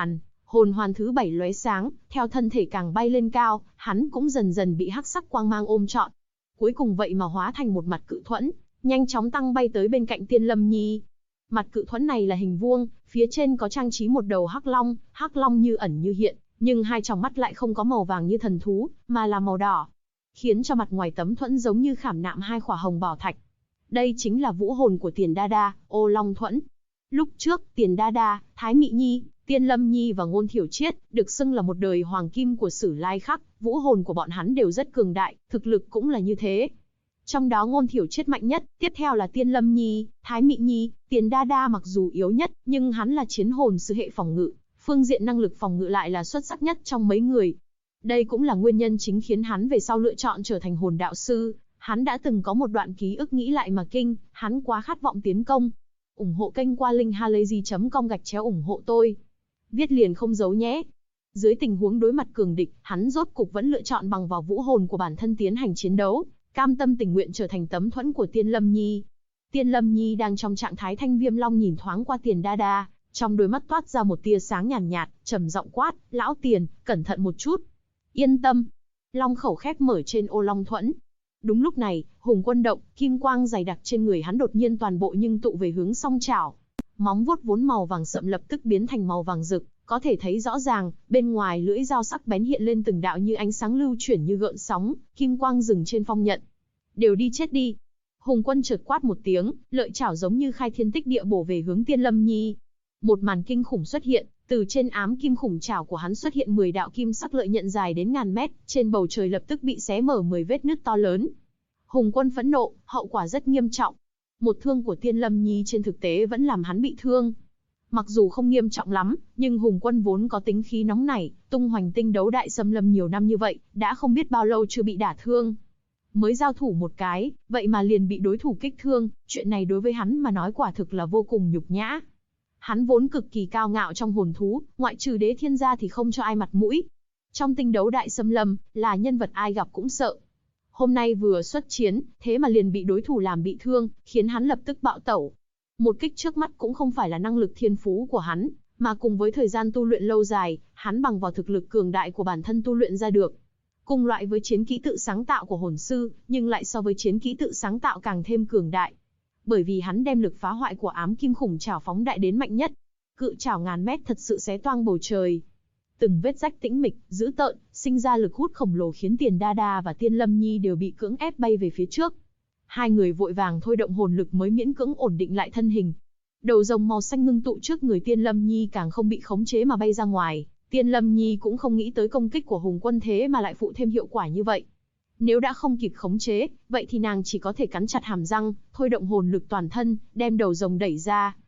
hồn hoàn thứ 7 lóe sáng, theo thân thể càng bay lên cao, hắn cũng dần dần bị hắc sắc quang mang ôm trọn. Cuối cùng vậy mà hóa thành một mặt cự thuẫn, nhanh chóng tăng bay tới bên cạnh Tiên Lâm Nhi. Mặt cự thuẫn này là hình vuông, phía trên có trang trí một đầu hắc long như ẩn như hiện, nhưng hai tròng mắt lại không có màu vàng như thần thú, mà là màu đỏ, khiến cho mặt ngoài tấm thuẫn giống như khảm nạm hai khỏa hồng bảo thạch. Đây chính là vũ hồn của Tiền Đa Đa, Ô Long Thuẫn. Lúc trước, Tiền Đa Đa, Thái Mị Nhi, Tiên Lâm Nhi và Ngôn Thiểu Triết được xưng là một đời hoàng kim của Sử Lai Khắc, vũ hồn của bọn hắn đều rất cường đại, thực lực cũng là như thế. Trong đó Ngôn Thiểu Triết mạnh nhất, tiếp theo là Tiên Lâm Nhi, Thái Mị Nhi, Tiền Đa Đa mặc dù yếu nhất, nhưng hắn là chiến hồn sư hệ phòng ngự, phương diện năng lực phòng ngự lại là xuất sắc nhất trong mấy người. Đây cũng là nguyên nhân chính khiến hắn về sau lựa chọn trở thành hồn đạo sư. Hắn đã từng có một đoạn ký ức nghĩ lại mà kinh, hắn quá khát vọng tiến công. Ủng hộ kênh qua link halayzi.com/ủng hộ tôi. Viết liền không giấu nhé. Dưới tình huống đối mặt cường địch, hắn rốt cục vẫn lựa chọn bằng vào vũ hồn của bản thân tiến hành chiến đấu, cam tâm tình nguyện trở thành tấm thuẫn của Tiên Lâm Nhi. Tiên Lâm Nhi đang trong trạng thái thanh viêm long nhìn thoáng qua Tiền Đa Đa, trong đôi mắt toát ra một tia sáng nhàn nhạt, trầm giọng quát, lão Tiền, cẩn thận một chút. Yên tâm. Long khẩu khép mở trên ô long thuẫn. Đúng lúc này, Hùng Quân động, kim quang dày đặc trên người hắn đột nhiên toàn bộ nhưng tụ về hướng song chảo. Móng vuốt vốn màu vàng sậm lập tức biến thành màu vàng rực, có thể thấy rõ ràng, bên ngoài lưỡi dao sắc bén hiện lên từng đạo như ánh sáng lưu chuyển như gợn sóng, kim quang dừng trên phong nhận. Đều đi chết đi. Hùng Quân chợt quát một tiếng, lợi chảo giống như khai thiên tích địa bổ về hướng Tiên Lâm Nhi. Một màn kinh khủng xuất hiện, từ trên ám kim khủng chảo của hắn xuất hiện 10 đạo kim sắc lợi nhận dài đến ngàn mét, trên bầu trời lập tức bị xé mở 10 vết nứt to lớn. Hùng Quân phẫn nộ, hậu quả rất nghiêm trọng. Một thương của Tiên Lâm Nhi trên thực tế vẫn làm hắn bị thương. Mặc dù không nghiêm trọng lắm, nhưng Hùng Quân vốn có tính khí nóng nảy, tung hoành tinh đấu đại xâm lâm nhiều năm như vậy, đã không biết bao lâu chưa bị đả thương. Mới giao thủ một cái, vậy mà liền bị đối thủ kích thương, chuyện này đối với hắn mà nói quả thực là vô cùng nhục nhã. Hắn vốn cực kỳ cao ngạo trong hồn thú, ngoại trừ Đế Thiên gia thì không cho ai mặt mũi. Trong tinh đấu đại xâm lâm, là nhân vật ai gặp cũng sợ. Hôm nay vừa xuất chiến, thế mà liền bị đối thủ làm bị thương, khiến hắn lập tức bạo tẩu. Một kích trước mắt cũng không phải là năng lực thiên phú của hắn, mà cùng với thời gian tu luyện lâu dài, hắn bằng vào thực lực cường đại của bản thân tu luyện ra được. Cùng loại với chiến kỹ tự sáng tạo của hồn sư, nhưng lại so với chiến kỹ tự sáng tạo càng thêm cường đại. Bởi vì hắn đem lực phá hoại của ám kim khủng chảo phóng đại đến mạnh nhất. Cự chảo ngàn mét thật sự xé toang bầu trời. Từng vết rách tĩnh mịch, dữ tợn, sinh ra lực hút khổng lồ khiến Tiền Đa Đa và Tiên Lâm Nhi đều bị cưỡng ép bay về phía trước. Hai người vội vàng thôi động hồn lực mới miễn cưỡng ổn định lại thân hình. Đầu rồng màu xanh ngưng tụ trước người Tiên Lâm Nhi càng không bị khống chế mà bay ra ngoài. Tiên Lâm Nhi cũng không nghĩ tới công kích của Hùng Quân thế mà lại phụ thêm hiệu quả như vậy. Nếu đã không kịp khống chế, vậy thì nàng chỉ có thể cắn chặt hàm răng, thôi động hồn lực toàn thân, đem đầu rồng đẩy ra.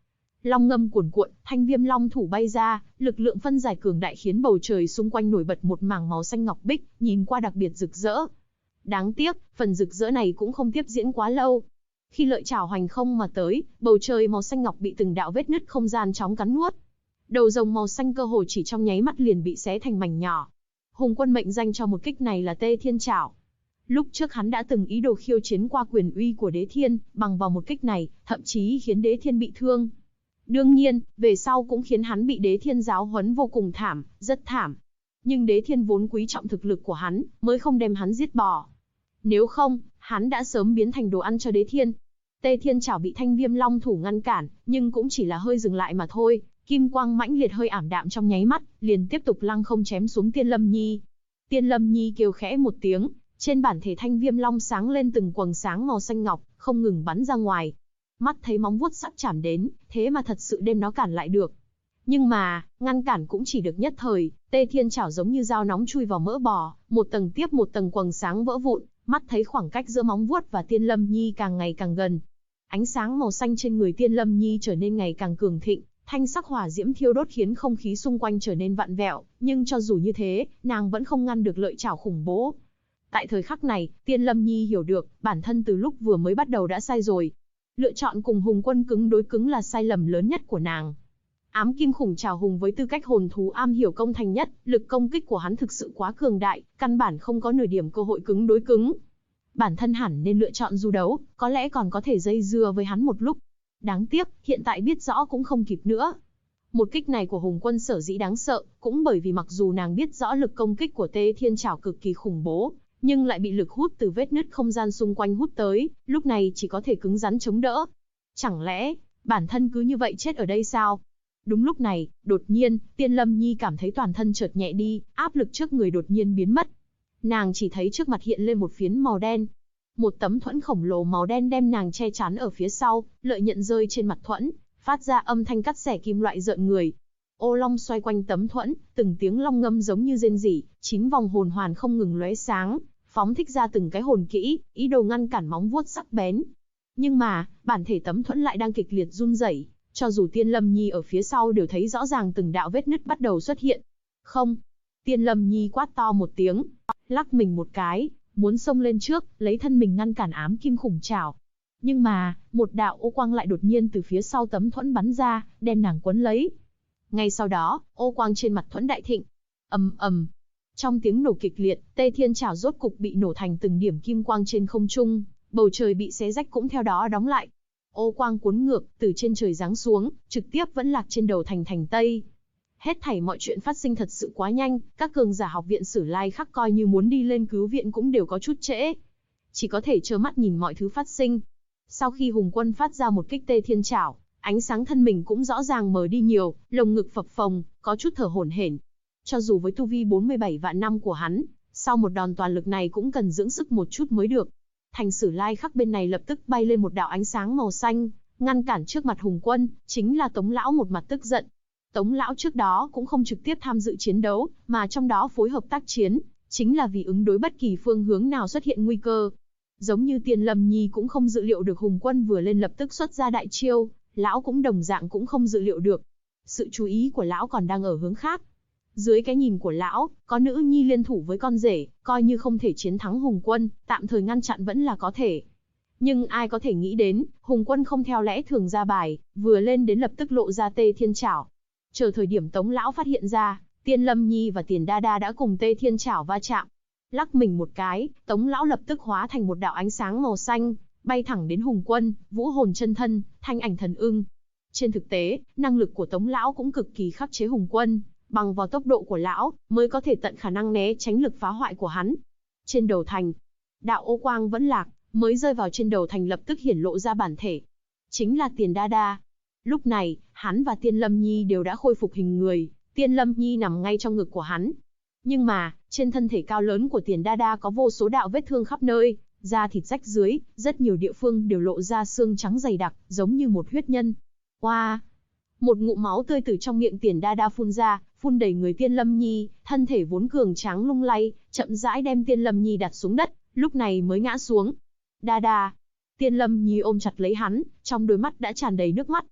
Long ngâm cuồn cuộn, thanh viêm long thủ bay ra, lực lượng phân giải cường đại khiến bầu trời xung quanh nổi bật một mảng màu xanh ngọc bích, nhìn qua đặc biệt rực rỡ. Đáng tiếc, phần rực rỡ này cũng không tiếp diễn quá lâu. Khi lợi chảo hoành không mà tới, bầu trời màu xanh ngọc bị từng đạo vết nứt không gian chóng cắn nuốt. Đầu rồng màu xanh cơ hồ chỉ trong nháy mắt liền bị xé thành mảnh nhỏ. Hùng Quân mệnh danh cho một kích này là Tê Thiên Chảo. Lúc trước hắn đã từng ý đồ khiêu chiến qua quyền uy của Đế Thiên, bằng vào một kích này, thậm chí khiến Đế Thiên bị thương. Đương nhiên, về sau cũng khiến hắn bị Đế Thiên giáo huấn vô cùng thảm, rất thảm. Nhưng Đế Thiên vốn quý trọng thực lực của hắn, mới không đem hắn giết bỏ. Nếu không, hắn đã sớm biến thành đồ ăn cho Đế Thiên. Tê Thiên Chảo bị thanh viêm long thủ ngăn cản, nhưng cũng chỉ là hơi dừng lại mà thôi. Kim quang mãnh liệt hơi ảm đạm trong nháy mắt, liền tiếp tục lăng không chém xuống Tiên Lâm Nhi. Tiên Lâm Nhi kêu khẽ một tiếng, trên bản thể thanh viêm long sáng lên từng quầng sáng màu xanh ngọc, không ngừng bắn ra ngoài. Mắt thấy móng vuốt sắc chạm đến, thế mà thật sự đem nó cản lại được. Nhưng mà, ngăn cản cũng chỉ được nhất thời, Tê Thiên Chảo giống như dao nóng chui vào mỡ bò, một tầng tiếp một tầng quầng sáng vỡ vụn, mắt thấy khoảng cách giữa móng vuốt và Tiên Lâm Nhi càng ngày càng gần. Ánh sáng màu xanh trên người Tiên Lâm Nhi trở nên ngày càng cường thịnh, thanh sắc hỏa diễm thiêu đốt khiến không khí xung quanh trở nên vặn vẹo, nhưng cho dù như thế, nàng vẫn không ngăn được lợi chảo khủng bố. Tại thời khắc này, Tiên Lâm Nhi hiểu được, bản thân từ lúc vừa mới bắt đầu đã sai rồi. Lựa chọn cùng Hùng Quân cứng đối cứng là sai lầm lớn nhất của nàng. Ám kim khủng trảo hùng với tư cách hồn thú am hiểu công thành nhất, lực công kích của hắn thực sự quá cường đại, căn bản không có nửa điểm cơ hội cứng đối cứng. Bản thân hẳn nên lựa chọn du đấu, có lẽ còn có thể dây dưa với hắn một lúc. Đáng tiếc, hiện tại biết rõ cũng không kịp nữa. Một kích này của Hùng Quân sở dĩ đáng sợ, cũng bởi vì mặc dù nàng biết rõ lực công kích của Tê Thiên Chảo cực kỳ khủng bố, nhưng lại bị lực hút từ vết nứt không gian xung quanh hút tới, lúc này chỉ có thể cứng rắn chống đỡ. Chẳng lẽ, bản thân cứ như vậy chết ở đây sao? Đúng lúc này, đột nhiên, Tiên Lâm Nhi cảm thấy toàn thân chợt nhẹ đi, áp lực trước người đột nhiên biến mất. Nàng chỉ thấy trước mặt hiện lên một phiến màu đen. Một tấm thuẫn khổng lồ màu đen đem nàng che chắn ở phía sau, lợi nhận rơi trên mặt thuẫn, phát ra âm thanh cắt xẻ kim loại rợn người. Ô long xoay quanh tấm thuẫn, từng tiếng long ngâm giống như rên rỉ, 9 vòng hồn hoàn không ngừng lóe sáng, phóng thích ra từng cái hồn kỹ, ý đồ ngăn cản móng vuốt sắc bén. Nhưng mà, bản thể tấm thuẫn lại đang kịch liệt run rẩy, cho dù Tiên Lâm Nhi ở phía sau đều thấy rõ ràng từng đạo vết nứt bắt đầu xuất hiện. Không! Tiên Lâm Nhi quát to một tiếng, lắc mình một cái, muốn xông lên trước, lấy thân mình ngăn cản ám kim khủng trảo. Nhưng mà, một đạo ô quang lại đột nhiên từ phía sau tấm thuẫn bắn ra, đem nàng quấn lấy. Ngay sau đó, ô quang trên mặt thuẫn đại thịnh. Ầm ầm. Trong tiếng nổ kịch liệt, Tê Thiên Chảo rốt cục bị nổ thành từng điểm kim quang trên không trung, bầu trời bị xé rách cũng theo đó đóng lại. Ô quang cuốn ngược, từ trên trời giáng xuống, trực tiếp vẫn lạc trên đầu thành Tây. Hết thảy mọi chuyện phát sinh thật sự quá nhanh, các cường giả học viện Sử Lai Khắc coi như muốn đi lên cứu viện cũng đều có chút trễ. Chỉ có thể trơ mắt nhìn mọi thứ phát sinh. Sau khi Hùng Quân phát ra một kích Tê Thiên Chảo, ánh sáng thân mình cũng rõ ràng mờ đi nhiều, lồng ngực phập phồng, có chút thở hổn hển. Cho dù với tu vi 47 vạn năm của hắn, sau một đòn toàn lực này cũng cần dưỡng sức một chút mới được. Thành Sử Lai Khắc bên này lập tức bay lên một đạo ánh sáng màu xanh, ngăn cản trước mặt Hùng Quân, chính là Tống lão một mặt tức giận. Tống lão trước đó cũng không trực tiếp tham dự chiến đấu, mà trong đó phối hợp tác chiến, chính là vì ứng đối bất kỳ phương hướng nào xuất hiện nguy cơ. Giống như Tiên Lâm Nhi cũng không dự liệu được Hùng Quân vừa lên lập tức xuất ra đại chiêu, lão cũng đồng dạng cũng không dự liệu được. Sự chú ý của lão còn đang ở hướng khác. Dưới cái nhìn của lão, có nữ nhi liên thủ với con rể, coi như không thể chiến thắng Hùng Quân, tạm thời ngăn chặn vẫn là có thể. Nhưng ai có thể nghĩ đến, Hùng Quân không theo lẽ thường ra bài, vừa lên đến lập tức lộ ra Tê Thiên Chảo. Chờ thời điểm Tống lão phát hiện ra, Tiên Lâm Nhi và Tiền Đa Đa đã cùng Tê Thiên Chảo va chạm. Lắc mình một cái, Tống lão lập tức hóa thành một đạo ánh sáng màu xanh, bay thẳng đến Hùng Quân, Vũ Hồn Chân Thân, Thanh Ảnh Thần Ưng. Trên thực tế, năng lực của Tống lão cũng cực kỳ khắc chế Hùng Quân, bằng vào tốc độ của lão, mới có thể tận khả năng né tránh lực phá hoại của hắn. Trên đầu thành, đạo ô quang vẫn lạc, mới rơi vào trên đầu thành lập tức hiển lộ ra bản thể. Chính là Tiền Đa Đa. Lúc này, hắn và Tiên Lâm Nhi đều đã khôi phục hình người, Tiên Lâm Nhi nằm ngay trong ngực của hắn. Nhưng mà, trên thân thể cao lớn của Tiền Đa Đa có vô số đạo vết thương khắp nơi, da thịt rách dưới, rất nhiều địa phương đều lộ ra xương trắng dày đặc, giống như một huyết nhân. Oa! Một ngụm máu tươi từ trong miệng Tiền Đa Đa phun ra, phun đầy người Tiên Lâm Nhi, thân thể vốn cường tráng lung lay, chậm rãi đem Tiên Lâm Nhi đặt xuống đất, lúc này mới ngã xuống. Đa Đa! Tiên Lâm Nhi ôm chặt lấy hắn, trong đôi mắt đã tràn đầy nước mắt.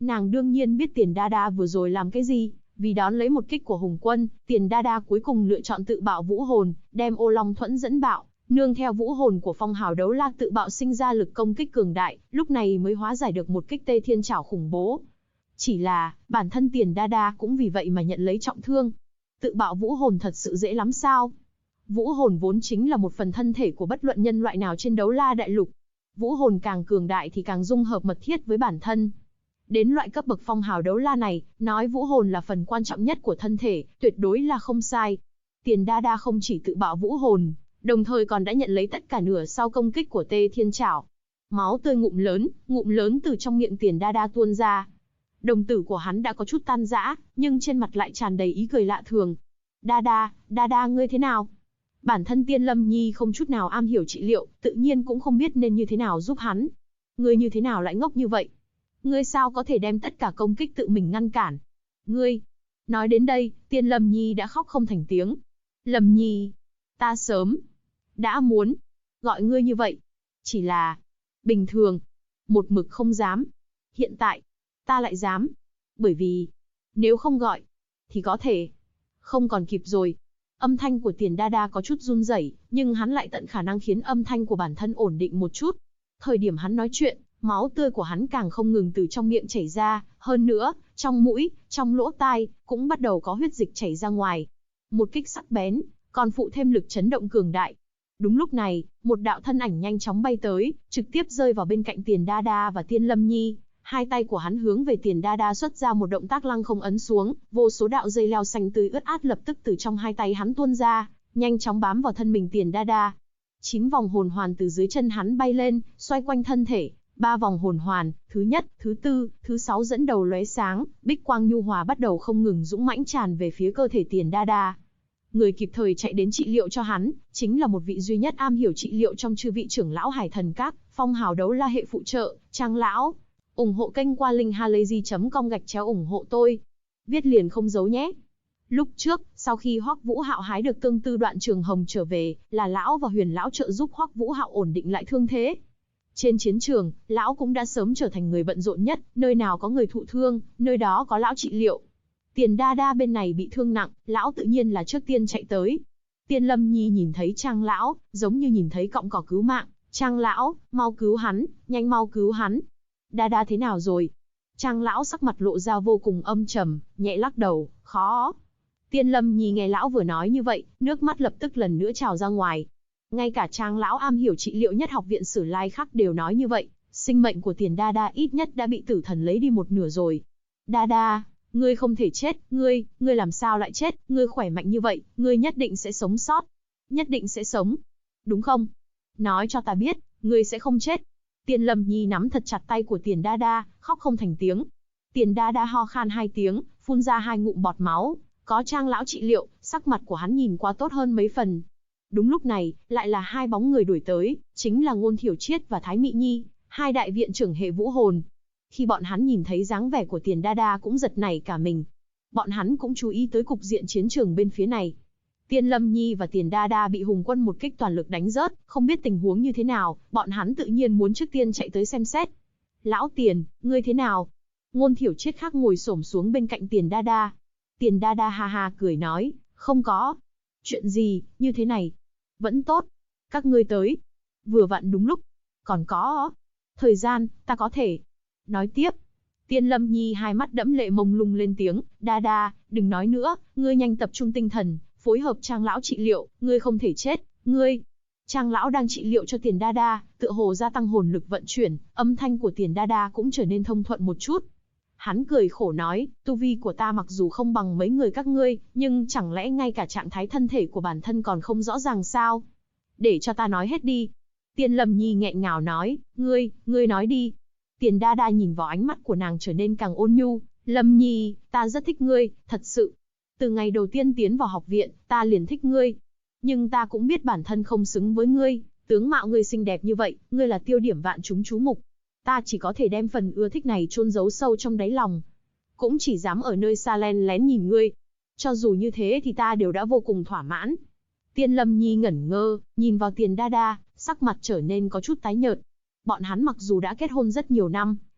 Nàng đương nhiên biết Tiền Đa Đa vừa rồi làm cái gì, vì đón lấy một kích của Hùng Quân, Tiền Đa Đa cuối cùng lựa chọn tự bạo vũ hồn, đem Ô Long Thuẫn dẫn bạo, nương theo vũ hồn của Phong Hào Đấu La tự bạo sinh ra lực công kích cường đại, lúc này mới hóa giải được một kích Tê Thiên Trảo khủng bố. Chỉ là, bản thân Tiền Đa Đa cũng vì vậy mà nhận lấy trọng thương. Tự bạo vũ hồn thật sự dễ lắm sao? Vũ hồn vốn chính là một phần thân thể của bất luận nhân loại nào trên Đấu La Đại Lục. Vũ hồn càng cường đại thì càng dung hợp mật thiết với bản thân. Đến loại cấp bậc Phong Hào Đấu La này, nói vũ hồn là phần quan trọng nhất của thân thể, tuyệt đối là không sai. Tiền Đa Đa không chỉ tự bạo vũ hồn, đồng thời còn đã nhận lấy tất cả nửa sau công kích của Tê Thiên Trảo. Máu tươi ngụm lớn từ trong miệng Tiền Đa Đa tuôn ra. Đồng tử của hắn đã có chút tan rã, nhưng trên mặt lại tràn đầy ý cười lạ thường. Đa Đa ngươi thế nào? Bản thân Tiên Lâm Nhi không chút nào am hiểu trị liệu, tự nhiên cũng không biết nên như thế nào giúp hắn. Ngươi như thế nào lại ngốc như vậy? Ngươi sao có thể đem tất cả công kích tự mình ngăn cản? Ngươi... Nói đến đây, Tiên Lâm Nhi đã khóc không thành tiếng. Lâm Nhi, ta sớm đã muốn gọi ngươi như vậy. Chỉ là... bình thường, một mực không dám. Hiện tại, ta lại dám. Bởi vì, nếu không gọi, thì có thể không còn kịp rồi. Âm thanh của Tiền Đa Đa có chút run rẩy, nhưng hắn lại tận khả năng khiến âm thanh của bản thân ổn định một chút. Thời điểm hắn nói chuyện, máu tươi của hắn càng không ngừng từ trong miệng chảy ra, hơn nữa, trong mũi, trong lỗ tai, cũng bắt đầu có huyết dịch chảy ra ngoài. Một kích sắc bén, còn phụ thêm lực chấn động cường đại. Đúng lúc này, một đạo thân ảnh nhanh chóng bay tới, trực tiếp rơi vào bên cạnh Tiền Đa Đa và Tiên Lâm Nhi. Hai tay của hắn hướng về Tiền Đa Đa xuất ra một động tác lăng không ấn xuống, vô số đạo dây leo xanh tươi ướt át lập tức từ trong hai tay hắn tuôn ra, nhanh chóng bám vào thân mình Tiền Đa Đa. 9 vòng hồn hoàn từ dưới chân hắn bay lên, xoay quanh thân thể, 3 vòng hồn hoàn, thứ nhất, thứ tư, thứ 6 dẫn đầu lóe sáng, bích quang nhu hòa bắt đầu không ngừng dũng mãnh tràn về phía cơ thể Tiền Đa Đa. Người kịp thời chạy đến trị liệu cho hắn, chính là một vị duy nhất am hiểu trị liệu trong chư vị trưởng lão Hải Thần Các, Phong Hào Đấu La hệ phụ trợ, Trang lão. Ủng hộ kênh qua linkhalazy.com/ủng hộ tôi. Viết liền không giấu nhé. Lúc trước, sau khi Hoắc Vũ Hạo hái được tương tư đoạn trường hồng trở về, là lão và Huyền lão trợ giúp Hoắc Vũ Hạo ổn định lại thương thế. Trên chiến trường, lão cũng đã sớm trở thành người bận rộn nhất, nơi nào có người thụ thương, nơi đó có lão trị liệu. Tiền Đa Đa bên này bị thương nặng, lão tự nhiên là trước tiên chạy tới. Tiên Lâm Nhi nhìn thấy Trang lão, giống như nhìn thấy cọng cỏ cứu mạng. Trang lão, mau cứu hắn, nhanh mau cứu hắn. Đa Đa thế nào rồi? Trang lão sắc mặt lộ ra vô cùng âm trầm, nhẹ lắc đầu, khó. Tiên Lâm Nhi nghe lão vừa nói như vậy, nước mắt lập tức lần nữa trào ra ngoài. Ngay cả Trang lão am hiểu trị liệu nhất học viện Sử Lai Khắc đều nói như vậy, sinh mệnh của Tiền Đa Đa ít nhất đã bị tử thần lấy đi một nửa rồi. Đa Đa, ngươi không thể chết, ngươi làm sao lại chết, ngươi khỏe mạnh như vậy, ngươi nhất định sẽ sống sót. Nhất định sẽ sống. Đúng không? Nói cho ta biết, ngươi sẽ không chết. Tiên Lâm Nhi nắm thật chặt tay của Tiền Đa Đa, khóc không thành tiếng. Tiền Đa Đa ho khan 2 tiếng, phun ra 2 ngụm bọt máu. Có Trang lão trị liệu, sắc mặt của hắn nhìn qua tốt hơn mấy phần. Đúng lúc này, lại là 2 bóng người đuổi tới, chính là Ngôn Thiểu Triết và Thái Mị Nhi, 2 đại viện trưởng hệ vũ hồn. Khi bọn hắn nhìn thấy dáng vẻ của Tiền Đa Đa cũng giật nảy cả mình. Bọn hắn cũng chú ý tới cục diện chiến trường bên phía này. Tiên Lâm Nhi và Tiền Đa Đa bị Hùng Quân một kích toàn lực đánh rớt, không biết tình huống như thế nào, bọn hắn tự nhiên muốn trước tiên chạy tới xem xét. Lão Tiền, ngươi thế nào? Ngôn Thiểu Triết khác ngồi xổm xuống bên cạnh Tiền Đa Đa. Tiền Đa Đa ha ha cười nói, không có. Chuyện gì, như thế này? Vẫn tốt. Các ngươi tới. Vừa vặn đúng lúc. Còn có thời gian, ta có thể. Nói tiếp. Tiên Lâm Nhi hai mắt đẫm lệ mông lung lên tiếng, Đa Đa, đừng nói nữa, ngươi nhanh tập trung tinh thần, phối hợp Trang lão trị liệu, ngươi không thể chết, ngươi. Trang lão đang trị liệu cho Tiền Đa Đa, tựa hồ gia tăng hồn lực vận chuyển, âm thanh của Tiền Đa Đa cũng trở nên thông thuận một chút. Hắn cười khổ nói, tu vi của ta mặc dù không bằng mấy người các ngươi, nhưng chẳng lẽ ngay cả trạng thái thân thể của bản thân còn không rõ ràng sao? Để cho ta nói hết đi. Tiên Lâm Nhi nghẹn ngào nói, ngươi nói đi. Tiền Đa Đa nhìn vào ánh mắt của nàng trở nên càng ôn nhu, Lâm Nhi, ta rất thích ngươi, thật sự. Từ ngày đầu tiên tiến vào học viện, ta liền thích ngươi. Nhưng ta cũng biết bản thân không xứng với ngươi, tướng mạo ngươi xinh đẹp như vậy, ngươi là tiêu điểm vạn chúng chú mục. Ta chỉ có thể đem phần ưa thích này chôn giấu sâu trong đáy lòng. Cũng chỉ dám ở nơi xa len lén nhìn ngươi. Cho dù như thế thì ta đều đã vô cùng thỏa mãn. Tiên Lâm Nhi ngẩn ngơ, nhìn vào Tiền Đa Đa, sắc mặt trở nên có chút tái nhợt. Bọn hắn mặc dù đã kết hôn rất nhiều năm,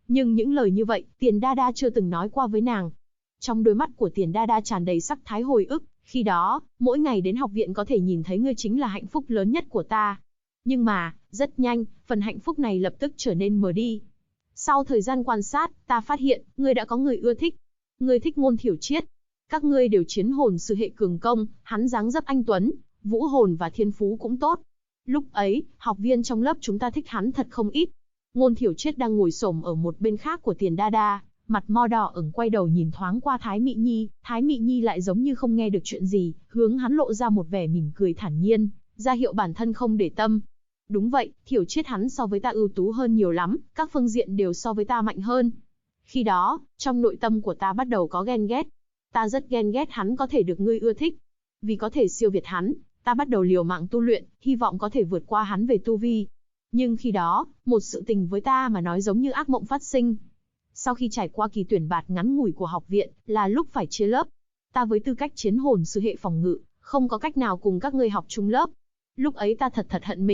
Nhưng những lời như vậy, Tiền Đa Đa chưa từng nói qua với nàng. Trong đôi mắt của Tiền Đa Đa tràn đầy sắc thái hồi ức, khi đó, mỗi ngày đến học viện có thể nhìn thấy ngươi chính là hạnh phúc lớn nhất của ta. Nhưng mà, rất nhanh, phần hạnh phúc này lập tức trở nên mờ đi. Sau thời gian quan sát, ta phát hiện, ngươi đã có người ưa thích. Ngươi thích Ngôn Thiểu Triết. Các ngươi đều chiến hồn sư hệ cường công, hắn dáng dấp anh tuấn, vũ hồn và thiên phú cũng tốt. Lúc ấy, học viên trong lớp chúng ta thích hắn thật không ít. Ngôn Thiểu Triết đang ngồi xổm ở một bên khác của Tiền Đa Đa, mặt mo đỏ ửng quay đầu nhìn thoáng qua Thái Mị Nhi, Thái Mị Nhi lại giống như không nghe được chuyện gì, hướng hắn lộ ra một vẻ mỉm cười thản nhiên, ra hiệu bản thân không để tâm. Đúng vậy, Thiểu Triết hắn so với ta ưu tú hơn nhiều lắm, các phương diện đều so với ta mạnh hơn. Khi đó, trong nội tâm của ta bắt đầu có ghen ghét. Ta rất ghen ghét hắn có thể được ngươi ưa thích. Vì có thể siêu việt hắn, ta bắt đầu liều mạng tu luyện, hy vọng có thể vượt qua hắn về tu vi. Nhưng khi đó, một sự tình với ta mà nói giống như ác mộng phát sinh. Sau khi trải qua kỳ tuyển bạt ngắn ngủi của học viện, là lúc phải chia lớp. Ta với tư cách chiến hồn sư hệ phòng ngự, không có cách nào cùng các ngươi học chung lớp. Lúc ấy ta thật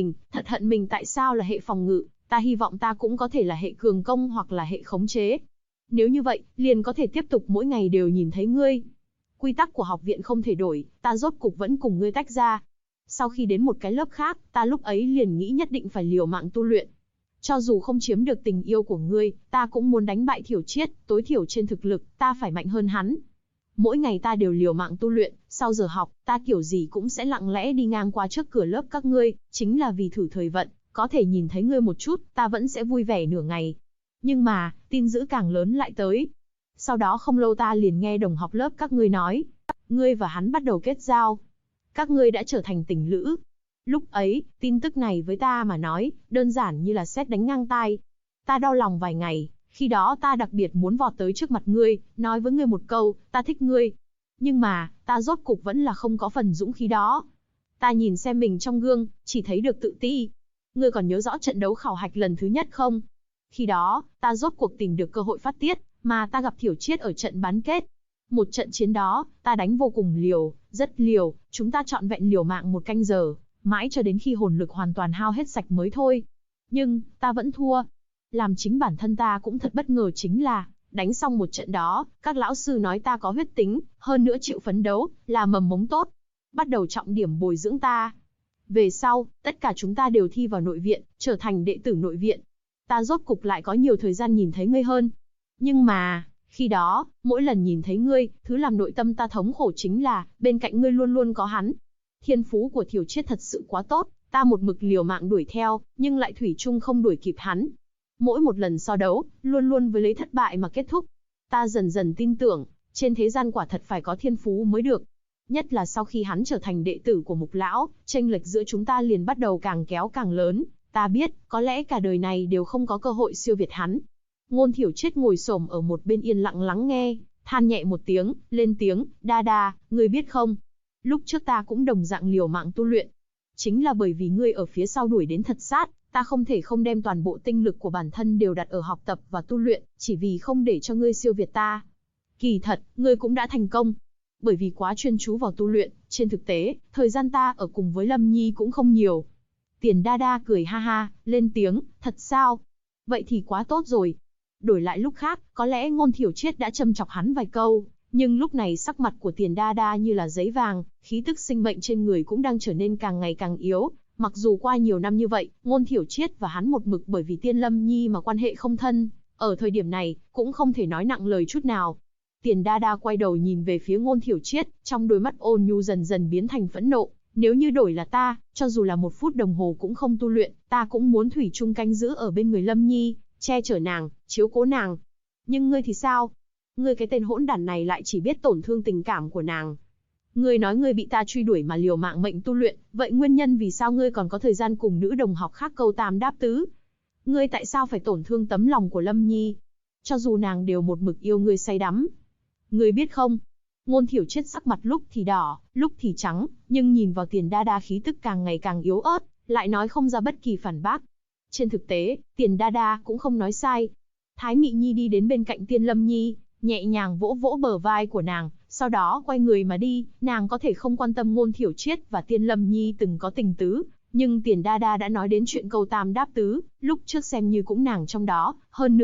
hận mình tại sao là hệ phòng ngự, ta hy vọng ta cũng có thể là hệ cường công hoặc là hệ khống chế. Nếu như vậy, liền có thể tiếp tục mỗi ngày đều nhìn thấy ngươi. Quy tắc của học viện không thể đổi, ta rốt cục vẫn cùng ngươi tách ra. Sau khi đến một cái lớp khác, ta lúc ấy liền nghĩ nhất định phải liều mạng tu luyện. Cho dù không chiếm được tình yêu của ngươi, ta cũng muốn đánh bại Thiểu Triết, tối thiểu trên thực lực, ta phải mạnh hơn hắn. Mỗi ngày ta đều liều mạng tu luyện, sau giờ học, ta kiểu gì cũng sẽ lặng lẽ đi ngang qua trước cửa lớp các ngươi, chính là vì thử thời vận, có thể nhìn thấy ngươi một chút, ta vẫn sẽ vui vẻ nửa ngày. Nhưng mà, tin dữ càng lớn lại tới. Sau đó không lâu ta liền nghe đồng học lớp các ngươi nói, ngươi và hắn bắt đầu kết giao. Các ngươi đã trở thành tình lữ. Lúc ấy, tin tức này với ta mà nói, đơn giản như là sét đánh ngang tai. Ta đau lòng vài ngày, khi đó ta đặc biệt muốn vọt tới trước mặt ngươi, nói với ngươi một câu, ta thích ngươi. Nhưng mà, ta rốt cục vẫn là không có phần dũng khí đó. Ta nhìn xem mình trong gương, chỉ thấy được tự ti. Ngươi còn nhớ rõ trận đấu khảo hạch lần thứ nhất không? Khi đó, ta rốt cuộc tìm được cơ hội phát tiết, mà ta gặp Thiểu Triết ở trận bán kết. Một trận chiến đó, ta đánh vô cùng liều, rất liều, chúng ta trọn vẹn liều mạng 1 canh giờ, mãi cho đến khi hồn lực hoàn toàn hao hết sạch mới thôi. Nhưng, ta vẫn thua. Làm chính bản thân ta cũng thật bất ngờ chính là, đánh xong một trận đó, các lão sư nói ta có huyết tính, hơn nữa chịu phấn đấu, là mầm mống tốt. Bắt đầu trọng điểm bồi dưỡng ta. Về sau, tất cả chúng ta đều thi vào nội viện, trở thành đệ tử nội viện. Ta rốt cục lại có nhiều thời gian nhìn thấy ngươi hơn. Nhưng mà, khi đó, mỗi lần nhìn thấy ngươi, thứ làm nội tâm ta thống khổ chính là, bên cạnh ngươi luôn luôn có hắn. Thiên phú của Thiểu Triết thật sự quá tốt, ta một mực liều mạng đuổi theo, nhưng lại thủy chung không đuổi kịp hắn. Mỗi một lần so đấu, luôn luôn với lấy thất bại mà kết thúc. Ta dần dần tin tưởng, trên thế gian quả thật phải có thiên phú mới được. Nhất là sau khi hắn trở thành đệ tử của Mục Lão, chênh lệch giữa chúng ta liền bắt đầu càng kéo càng lớn. Ta biết, có lẽ cả đời này đều không có cơ hội siêu việt hắn. Ngôn Thiểu Triết ngồi xổm ở một bên yên lặng lắng nghe, than nhẹ một tiếng, lên tiếng, Đa Đa, ngươi biết không? Lúc trước ta cũng đồng dạng liều mạng tu luyện. Chính là bởi vì ngươi ở phía sau đuổi đến thật sát, ta không thể không đem toàn bộ tinh lực của bản thân đều đặt ở học tập và tu luyện, chỉ vì không để cho ngươi siêu việt ta. Kỳ thật, ngươi cũng đã thành công. Bởi vì quá chuyên chú vào tu luyện, trên thực tế, thời gian ta ở cùng với Lâm Nhi cũng không nhiều. Tiền Đa Đa cười ha ha, lên tiếng, thật sao? Vậy thì quá tốt rồi. Đổi lại lúc khác, có lẽ Ngôn Thiểu Triết đã châm chọc hắn vài câu, nhưng lúc này sắc mặt của Tiền Đa Đa như là giấy vàng, khí tức sinh mệnh trên người cũng đang trở nên càng ngày càng yếu. Mặc dù qua nhiều năm như vậy, Ngôn Thiểu Triết và hắn một mực bởi vì Tiên Lâm Nhi mà quan hệ không thân, ở thời điểm này, cũng không thể nói nặng lời chút nào. Tiền Đa Đa quay đầu nhìn về phía Ngôn Thiểu Triết, trong đôi mắt ôn nhu dần dần biến thành phẫn nộ. Nếu như đổi là ta, cho dù là 1 phút đồng hồ cũng không tu luyện, ta cũng muốn thủy chung canh giữ ở bên người Lâm Nhi, che chở nàng, chiếu cố nàng. Nhưng ngươi thì sao? Ngươi cái tên hỗn đản này lại chỉ biết tổn thương tình cảm của nàng. Ngươi nói ngươi bị ta truy đuổi mà liều mạng mệnh tu luyện, vậy nguyên nhân vì sao ngươi còn có thời gian cùng nữ đồng học khác câu tam đáp tứ? Ngươi tại sao phải tổn thương tấm lòng của Lâm Nhi? Cho dù nàng đều một mực yêu ngươi say đắm. Ngươi biết không? Ngôn Thiểu Triết sắc mặt lúc thì đỏ, lúc thì trắng, nhưng nhìn vào Tiền Đa Đa khí tức càng ngày càng yếu ớt, lại nói không ra bất kỳ phản bác. Trên thực tế, Tiền Đa Đa cũng không nói sai. Thái Mị Nhi đi đến bên cạnh Tiên Lâm Nhi, nhẹ nhàng vỗ vỗ bờ vai của nàng, sau đó quay người mà đi. Nàng có thể không quan tâm Ngôn Thiểu Triết và Tiên Lâm Nhi từng có tình tứ, nhưng Tiền Đa Đa đã nói đến chuyện câu tam đáp tứ, lúc trước xem như cũng nàng trong đó. Hơn nữa,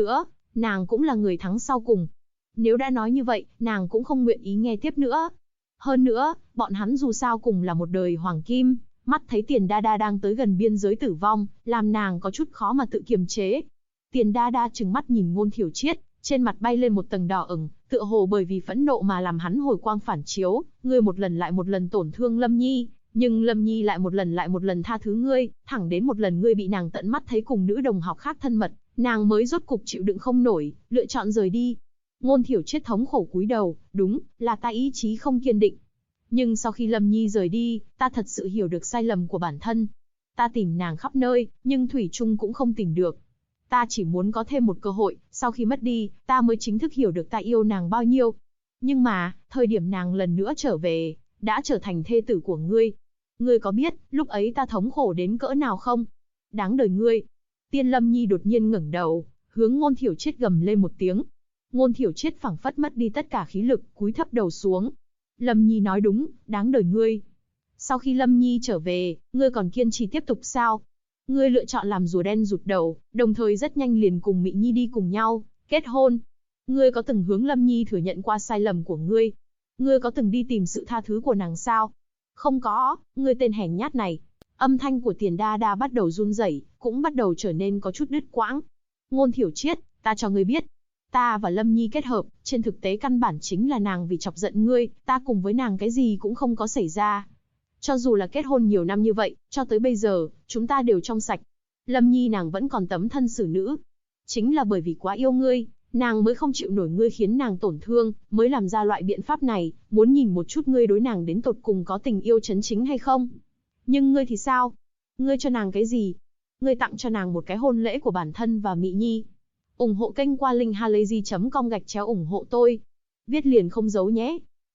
nàng cũng là người thắng sau cùng. Nếu đã nói như vậy, nàng cũng không nguyện ý nghe tiếp nữa. Hơn nữa, bọn hắn dù sao cùng là một đời hoàng kim, mắt thấy Tiền Đa Đa đang tới gần biên giới tử vong, làm nàng có chút khó mà tự kiềm chế. Tiền Đa Đa trừng mắt nhìn Ngôn Thiểu Triết, trên mặt bay lên một tầng đỏ ửng, tựa hồ bởi vì phẫn nộ mà làm hắn hồi quang phản chiếu, ngươi một lần lại một lần tổn thương Lâm Nhi, nhưng Lâm Nhi lại một lần tha thứ ngươi, thẳng đến một lần ngươi bị nàng tận mắt thấy cùng nữ đồng học khác thân mật, nàng mới rốt cục chịu đựng không nổi, lựa chọn rời đi. Ngôn Thiểu Triết thống khổ cúi đầu, đúng, là ta ý chí không kiên định. Nhưng sau khi Lâm Nhi rời đi, ta thật sự hiểu được sai lầm của bản thân. Ta tìm nàng khắp nơi, nhưng thủy chung cũng không tìm được. Ta chỉ muốn có thêm một cơ hội, sau khi mất đi, ta mới chính thức hiểu được ta yêu nàng bao nhiêu. Nhưng mà, thời điểm nàng lần nữa trở về, đã trở thành thê tử của ngươi. Ngươi có biết, lúc ấy ta thống khổ đến cỡ nào không? Đáng đời ngươi. Tiên Lâm Nhi đột nhiên ngẩng đầu, hướng Ngôn Thiểu Triết gầm lên một tiếng. Ngôn Thiểu Triết phảng phất mất đi tất cả khí lực, cúi thấp đầu xuống. Lâm Nhi nói đúng, đáng đời ngươi. Sau khi Lâm Nhi trở về, ngươi còn kiên trì tiếp tục sao? Ngươi lựa chọn làm rùa đen rụt đầu, đồng thời rất nhanh liền cùng Mị Nhi đi cùng nhau, kết hôn. Ngươi có từng hướng Lâm Nhi thừa nhận qua sai lầm của ngươi? Ngươi có từng đi tìm sự tha thứ của nàng sao? Không có, ngươi tên hèn nhát này. Âm thanh của Tiền Đa Đa bắt đầu run rẩy, cũng bắt đầu trở nên có chút đứt quãng. Ngôn Thiểu Triết, ta cho ngươi biết, ta và Lâm Nhi kết hợp, trên thực tế căn bản chính là nàng vì chọc giận ngươi, ta cùng với nàng cái gì cũng không có xảy ra. Cho dù là kết hôn nhiều năm như vậy, cho tới bây giờ, chúng ta đều trong sạch. Lâm Nhi nàng vẫn còn tấm thân xử nữ. Chính là bởi vì quá yêu ngươi, nàng mới không chịu nổi ngươi khiến nàng tổn thương, mới làm ra loại biện pháp này, muốn nhìn một chút ngươi đối nàng đến tột cùng có tình yêu chân chính hay không. Nhưng ngươi thì sao? Ngươi cho nàng cái gì? Ngươi tặng cho nàng một cái hôn lễ của bản thân và Mị Nhi. Ủng hộ kênh qua linkhalazy.com/ủng hộ tôi. Viết liền không giấu nhé.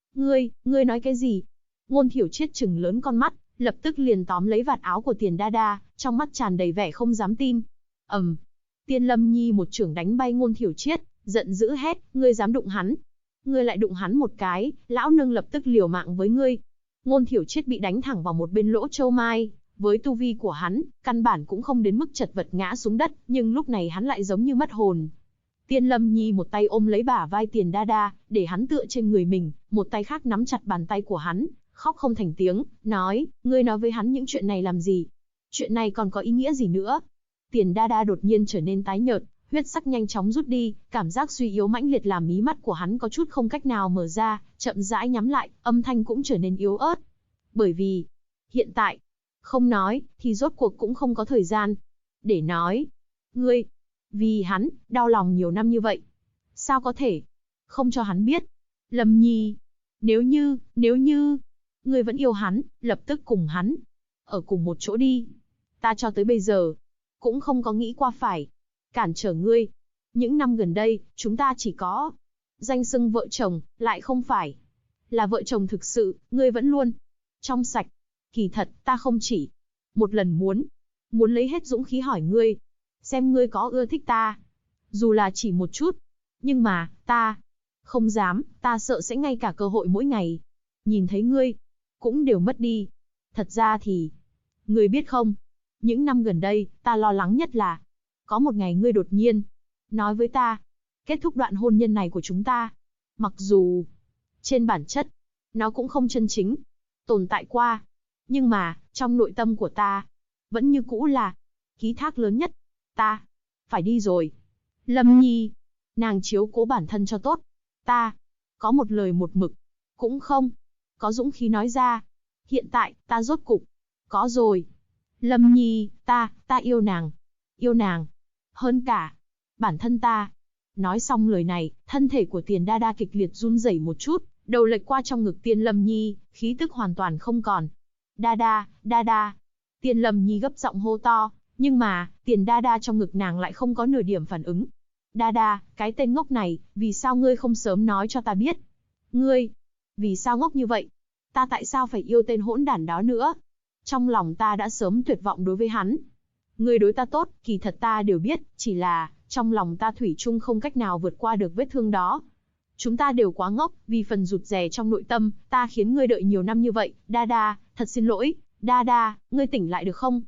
Ngươi nói cái gì? Ngôn Thiểu Triết trừng lớn con mắt, lập tức liền tóm lấy vạt áo của Tiền Đa Đa, trong mắt tràn đầy vẻ không dám tin. Tiên Lâm Nhi một chưởng đánh bay Ngôn Thiểu Triết, giận dữ hét, ngươi dám đụng hắn? Ngươi lại đụng hắn một cái, lão nương lập tức liều mạng với ngươi. Ngôn Thiểu Triết bị đánh thẳng vào một bên lỗ châu mai, với tu vi của hắn, căn bản cũng không đến mức chật vật ngã xuống đất, nhưng lúc này hắn lại giống như mất hồn. Tiên Lâm Nhi một tay ôm lấy bả vai Tiền Đa Đa, để hắn tựa trên người mình, một tay khác nắm chặt bàn tay của hắn, khóc không thành tiếng, nói, ngươi nói với hắn những chuyện này làm gì? Chuyện này còn có ý nghĩa gì nữa? Tiền Đa Đa đột nhiên trở nên tái nhợt, huyết sắc nhanh chóng rút đi, cảm giác suy yếu mãnh liệt làm mí mắt của hắn có chút không cách nào mở ra, chậm rãi nhắm lại, âm thanh cũng trở nên yếu ớt. Bởi vì, hiện tại, không nói, thì rốt cuộc cũng không có thời gian. Để nói, ngươi, vì hắn, đau lòng nhiều năm như vậy. Sao có thể, không cho hắn biết. Lâm Nhi, nếu như, ngươi vẫn yêu hắn, lập tức cùng hắn, ở cùng một chỗ đi. Ta cho tới bây giờ, cũng không có nghĩ qua phải cản trở ngươi. Những năm gần đây, chúng ta chỉ có danh xưng vợ chồng, lại không phải là vợ chồng thực sự, ngươi vẫn luôn trong sạch. Kỳ thật, ta không chỉ một lần muốn lấy hết dũng khí hỏi ngươi, xem ngươi có ưa thích ta, dù là chỉ một chút. Nhưng mà, ta không dám, ta sợ sẽ ngay cả cơ hội mỗi ngày nhìn thấy ngươi cũng đều mất đi. Thật ra thì, ngươi biết không, những năm gần đây, ta lo lắng nhất là có một ngày ngươi đột nhiên nói với ta, kết thúc đoạn hôn nhân này của chúng ta. Mặc dù, trên bản chất, nó cũng không chân chính tồn tại qua. Nhưng mà, trong nội tâm của ta, vẫn như cũ là ký thác lớn nhất. Ta phải đi rồi. Lâm Nhi, nàng chiếu cố bản thân cho tốt. Ta có một lời một mực, cũng không có dũng khí nói ra. Hiện tại, ta rốt cục có rồi. Lâm Nhi, ta yêu nàng. Yêu nàng hơn cả bản thân ta. Nói xong lời này, thân thể của Tiền Đa Đa kịch liệt run rẩy một chút, đầu lệch qua trong ngực Tiên Lâm Nhi, khí tức hoàn toàn không còn. Đa Đa. Tiên Lâm Nhi gấp giọng hô to, nhưng mà, Tiền Đa Đa trong ngực nàng lại không có nửa điểm phản ứng. Đa Đa, cái tên ngốc này, vì sao ngươi không sớm nói cho ta biết? Ngươi, vì sao ngốc như vậy? Ta tại sao phải yêu tên hỗn đản đó nữa? Trong lòng ta đã sớm tuyệt vọng đối với hắn. Ngươi đối ta tốt, kỳ thật ta đều biết, chỉ là, trong lòng ta thủy chung không cách nào vượt qua được vết thương đó. Chúng ta đều quá ngốc, vì phần rụt rè trong nội tâm, ta khiến ngươi đợi nhiều năm như vậy. Đa Đa, thật xin lỗi. Đa Đa, ngươi tỉnh lại được không?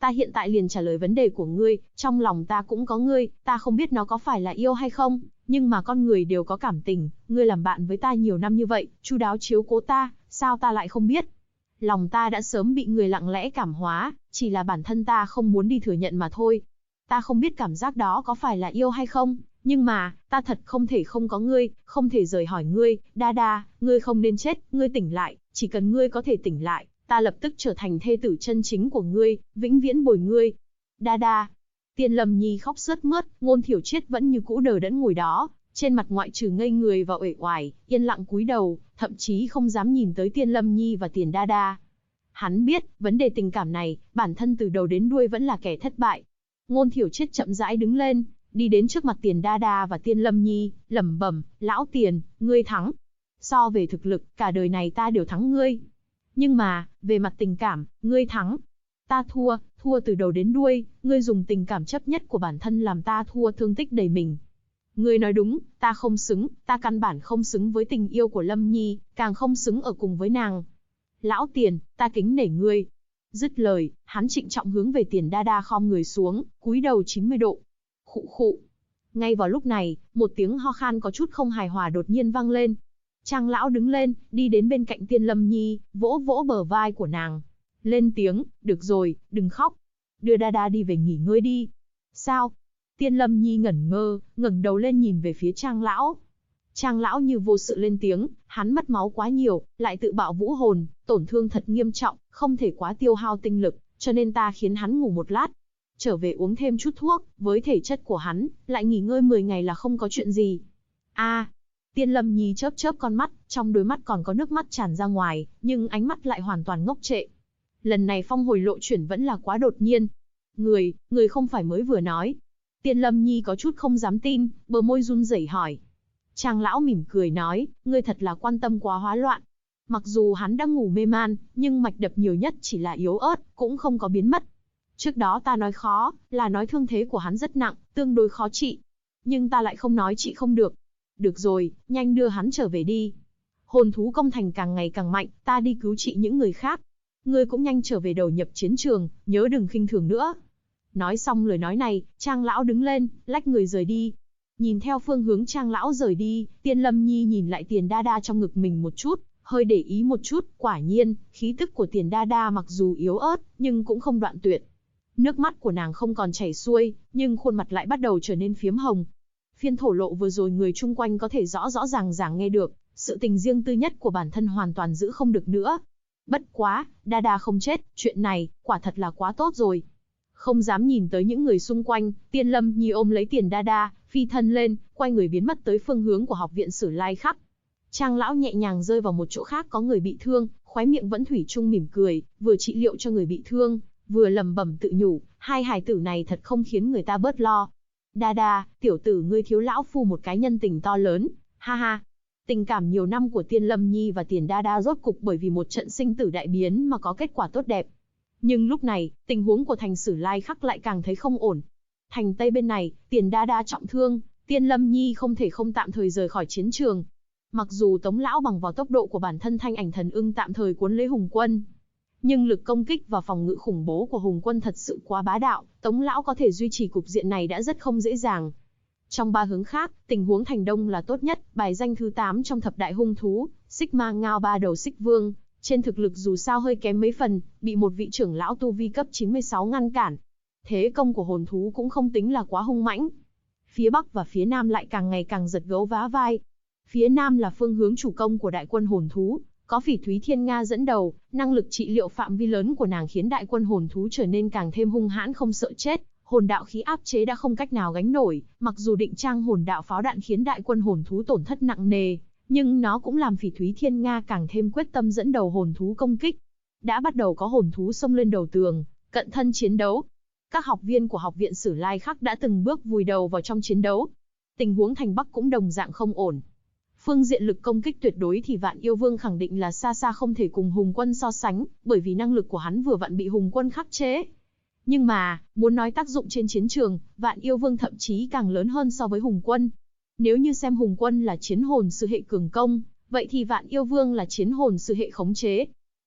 ta hiện tại liền trả lời vấn đề của ngươi, trong lòng ta cũng có ngươi, ta không biết nó có phải là yêu hay không, nhưng mà con người đều có cảm tình, ngươi làm bạn với ta nhiều năm như vậy, chu đáo chiếu cố ta, sao ta lại không biết? Lòng ta đã sớm bị người lặng lẽ cảm hóa, chỉ là bản thân ta không muốn đi thừa nhận mà thôi. Ta không biết cảm giác đó có phải là yêu hay không, nhưng mà, ta thật không thể không có ngươi, không thể rời hỏi ngươi, Đa Đa, ngươi không nên chết, ngươi tỉnh lại, chỉ cần ngươi có thể tỉnh lại, ta lập tức trở thành thê tử chân chính của ngươi, vĩnh viễn bồi ngươi. Đa Đa. Tiên Lâm Nhi khóc sướt mướt, Ngôn Thiểu Triết vẫn như cũ đờ đẫn ngồi đó, trên mặt ngoại trừ ngây người và uể oải, yên lặng cúi đầu, thậm chí không dám nhìn tới Tiên Lâm Nhi và Tiền Đa Đa. Hắn biết, vấn đề tình cảm này, bản thân từ đầu đến đuôi vẫn là kẻ thất bại. Ngôn Thiểu Triết chậm rãi đứng lên, đi đến trước mặt Tiền Đa Đa và Tiên Lâm Nhi, lẩm bẩm, lão Tiền, ngươi thắng. So về thực lực, cả đời này ta đều thắng ngươi. Nhưng mà, về mặt tình cảm, ngươi thắng. Ta thua, thua từ đầu đến đuôi, ngươi dùng tình cảm chấp nhất của bản thân làm ta thua thương tích đầy mình. Ngươi nói đúng, ta không xứng, ta căn bản không xứng với tình yêu của Lâm Nhi, càng không xứng ở cùng với nàng. Lão Tiền, ta kính nể ngươi. Dứt lời, hắn trịnh trọng hướng về Tiền Đa Đa khom người xuống, cúi đầu 90 độ. Khụ khụ. Ngay vào lúc này, một tiếng ho khan có chút không hài hòa đột nhiên vang lên. Trang lão đứng lên, đi đến bên cạnh Tiên Lâm Nhi, vỗ vỗ bờ vai của nàng. Lên tiếng, được rồi, đừng khóc. Đưa Đa Đa đi về nghỉ ngơi đi. Sao? Tiên Lâm Nhi ngẩn ngơ, ngẩng đầu lên nhìn về phía Trang lão. Trang lão như vô sự lên tiếng, hắn mất máu quá nhiều, lại tự bạo vũ hồn, tổn thương thật nghiêm trọng, không thể quá tiêu hao tinh lực, cho nên ta khiến hắn ngủ một lát. Trở về uống thêm chút thuốc, với thể chất của hắn, lại nghỉ ngơi 10 ngày là không có chuyện gì. Tiên Lâm Nhi chớp chớp con mắt, trong đôi mắt còn có nước mắt tràn ra ngoài, nhưng ánh mắt lại hoàn toàn ngốc trệ. Lần này phong hồi lộ chuyển vẫn là quá đột nhiên. Người không phải mới vừa nói. Tiên Lâm Nhi có chút không dám tin, bờ môi run rẩy hỏi. Trang lão mỉm cười nói, ngươi thật là quan tâm quá hóa loạn. Mặc dù hắn đang ngủ mê man, nhưng mạch đập nhiều nhất chỉ là yếu ớt, cũng không có biến mất. Trước đó ta nói khó, là nói thương thế của hắn rất nặng, tương đối khó trị. Nhưng ta lại không nói trị không được. Được rồi, nhanh đưa hắn trở về đi. Hồn thú công thành càng ngày càng mạnh, ta đi cứu trị những người khác. Ngươi cũng nhanh trở về đầu nhập chiến trường, nhớ đừng khinh thường nữa. Nói xong lời nói này, Trang lão đứng lên, lách người rời đi. Nhìn theo phương hướng Trang lão rời đi, Tiên Lâm Nhi nhìn lại Tiền Đa Đa trong ngực mình một chút, hơi để ý một chút, quả nhiên, khí tức của Tiền Đa Đa mặc dù yếu ớt, nhưng cũng không đoạn tuyệt. Nước mắt của nàng không còn chảy xuôi, nhưng khuôn mặt lại bắt đầu trở nên phiếm hồng. Phiên thổ lộ vừa rồi người chung quanh có thể rõ rõ ràng ràng nghe được, sự tình riêng tư nhất của bản thân hoàn toàn giữ không được nữa. Bất quá, Đa Đa không chết, chuyện này, quả thật là quá tốt rồi. Không dám nhìn tới những người xung quanh, Tiên Lâm Nhi ôm lấy Tiền Đa Đa, phi thân lên, quay người biến mất tới phương hướng của học viện Sử Lai Khắc. Trang lão nhẹ nhàng rơi vào một chỗ khác có người bị thương, khóe miệng vẫn thủy chung mỉm cười, vừa trị liệu cho người bị thương, vừa lẩm bẩm tự nhủ, hai hài tử này thật không khiến người ta bớt lo. Đa Đa, tiểu tử ngươi thiếu lão phu một cái nhân tình to lớn, ha ha. Tình cảm nhiều năm của Tiên Lâm Nhi và Tiền Đa Đa rốt cục bởi vì một trận sinh tử đại biến mà có kết quả tốt đẹp. Nhưng lúc này, tình huống của thành Sử Lai Khắc lại càng thấy không ổn. Thành Tây bên này, Tiền Đa Đa trọng thương, Tiên Lâm Nhi không thể không tạm thời rời khỏi chiến trường. Mặc dù Tống lão bằng vào tốc độ của bản thân Thanh Ảnh Thần Ưng tạm thời cuốn lấy Hùng Quân, nhưng lực công kích và phòng ngự khủng bố của Hùng Quân thật sự quá bá đạo, Tống lão có thể duy trì cục diện này đã rất không dễ dàng. Trong ba hướng khác, tình huống thành Đông là tốt nhất, bài danh thứ 8 trong thập đại hung thú, Xích Ma Ngao ba đầu Xích Vương, trên thực lực dù sao hơi kém mấy phần, bị một vị trưởng lão tu vi cấp 96 ngăn cản. Thế công của hồn thú cũng không tính là quá hung mãnh. Phía Bắc và phía Nam lại càng ngày càng giật gấu vá vai. Phía Nam là phương hướng chủ công của đại quân hồn thú, có Phỉ Thúy Thiên Nga dẫn đầu, năng lực trị liệu phạm vi lớn của nàng khiến đại quân hồn thú trở nên càng thêm hung hãn không sợ chết, hồn đạo khí áp chế đã không cách nào gánh nổi, mặc dù định trang hồn đạo pháo đạn khiến đại quân hồn thú tổn thất nặng nề, nhưng nó cũng làm Phỉ Thúy Thiên Nga càng thêm quyết tâm dẫn đầu hồn thú công kích. Đã bắt đầu có hồn thú xông lên đầu tường, cận thân chiến đấu. Các học viên của học viện Sử Lai Khắc đã từng bước vùi đầu vào trong chiến đấu. Tình huống thành Bắc cũng đồng dạng không ổn. Phương diện lực công kích tuyệt đối thì Vạn Yêu Vương khẳng định là xa xa không thể cùng Hùng Quân so sánh, bởi vì năng lực của hắn vừa vặn bị Hùng Quân khắc chế. Nhưng mà, muốn nói tác dụng trên chiến trường, Vạn Yêu Vương thậm chí càng lớn hơn so với Hùng Quân. Nếu như xem Hùng Quân là chiến hồn sư hệ cường công, vậy thì Vạn Yêu Vương là chiến hồn sư hệ khống chế.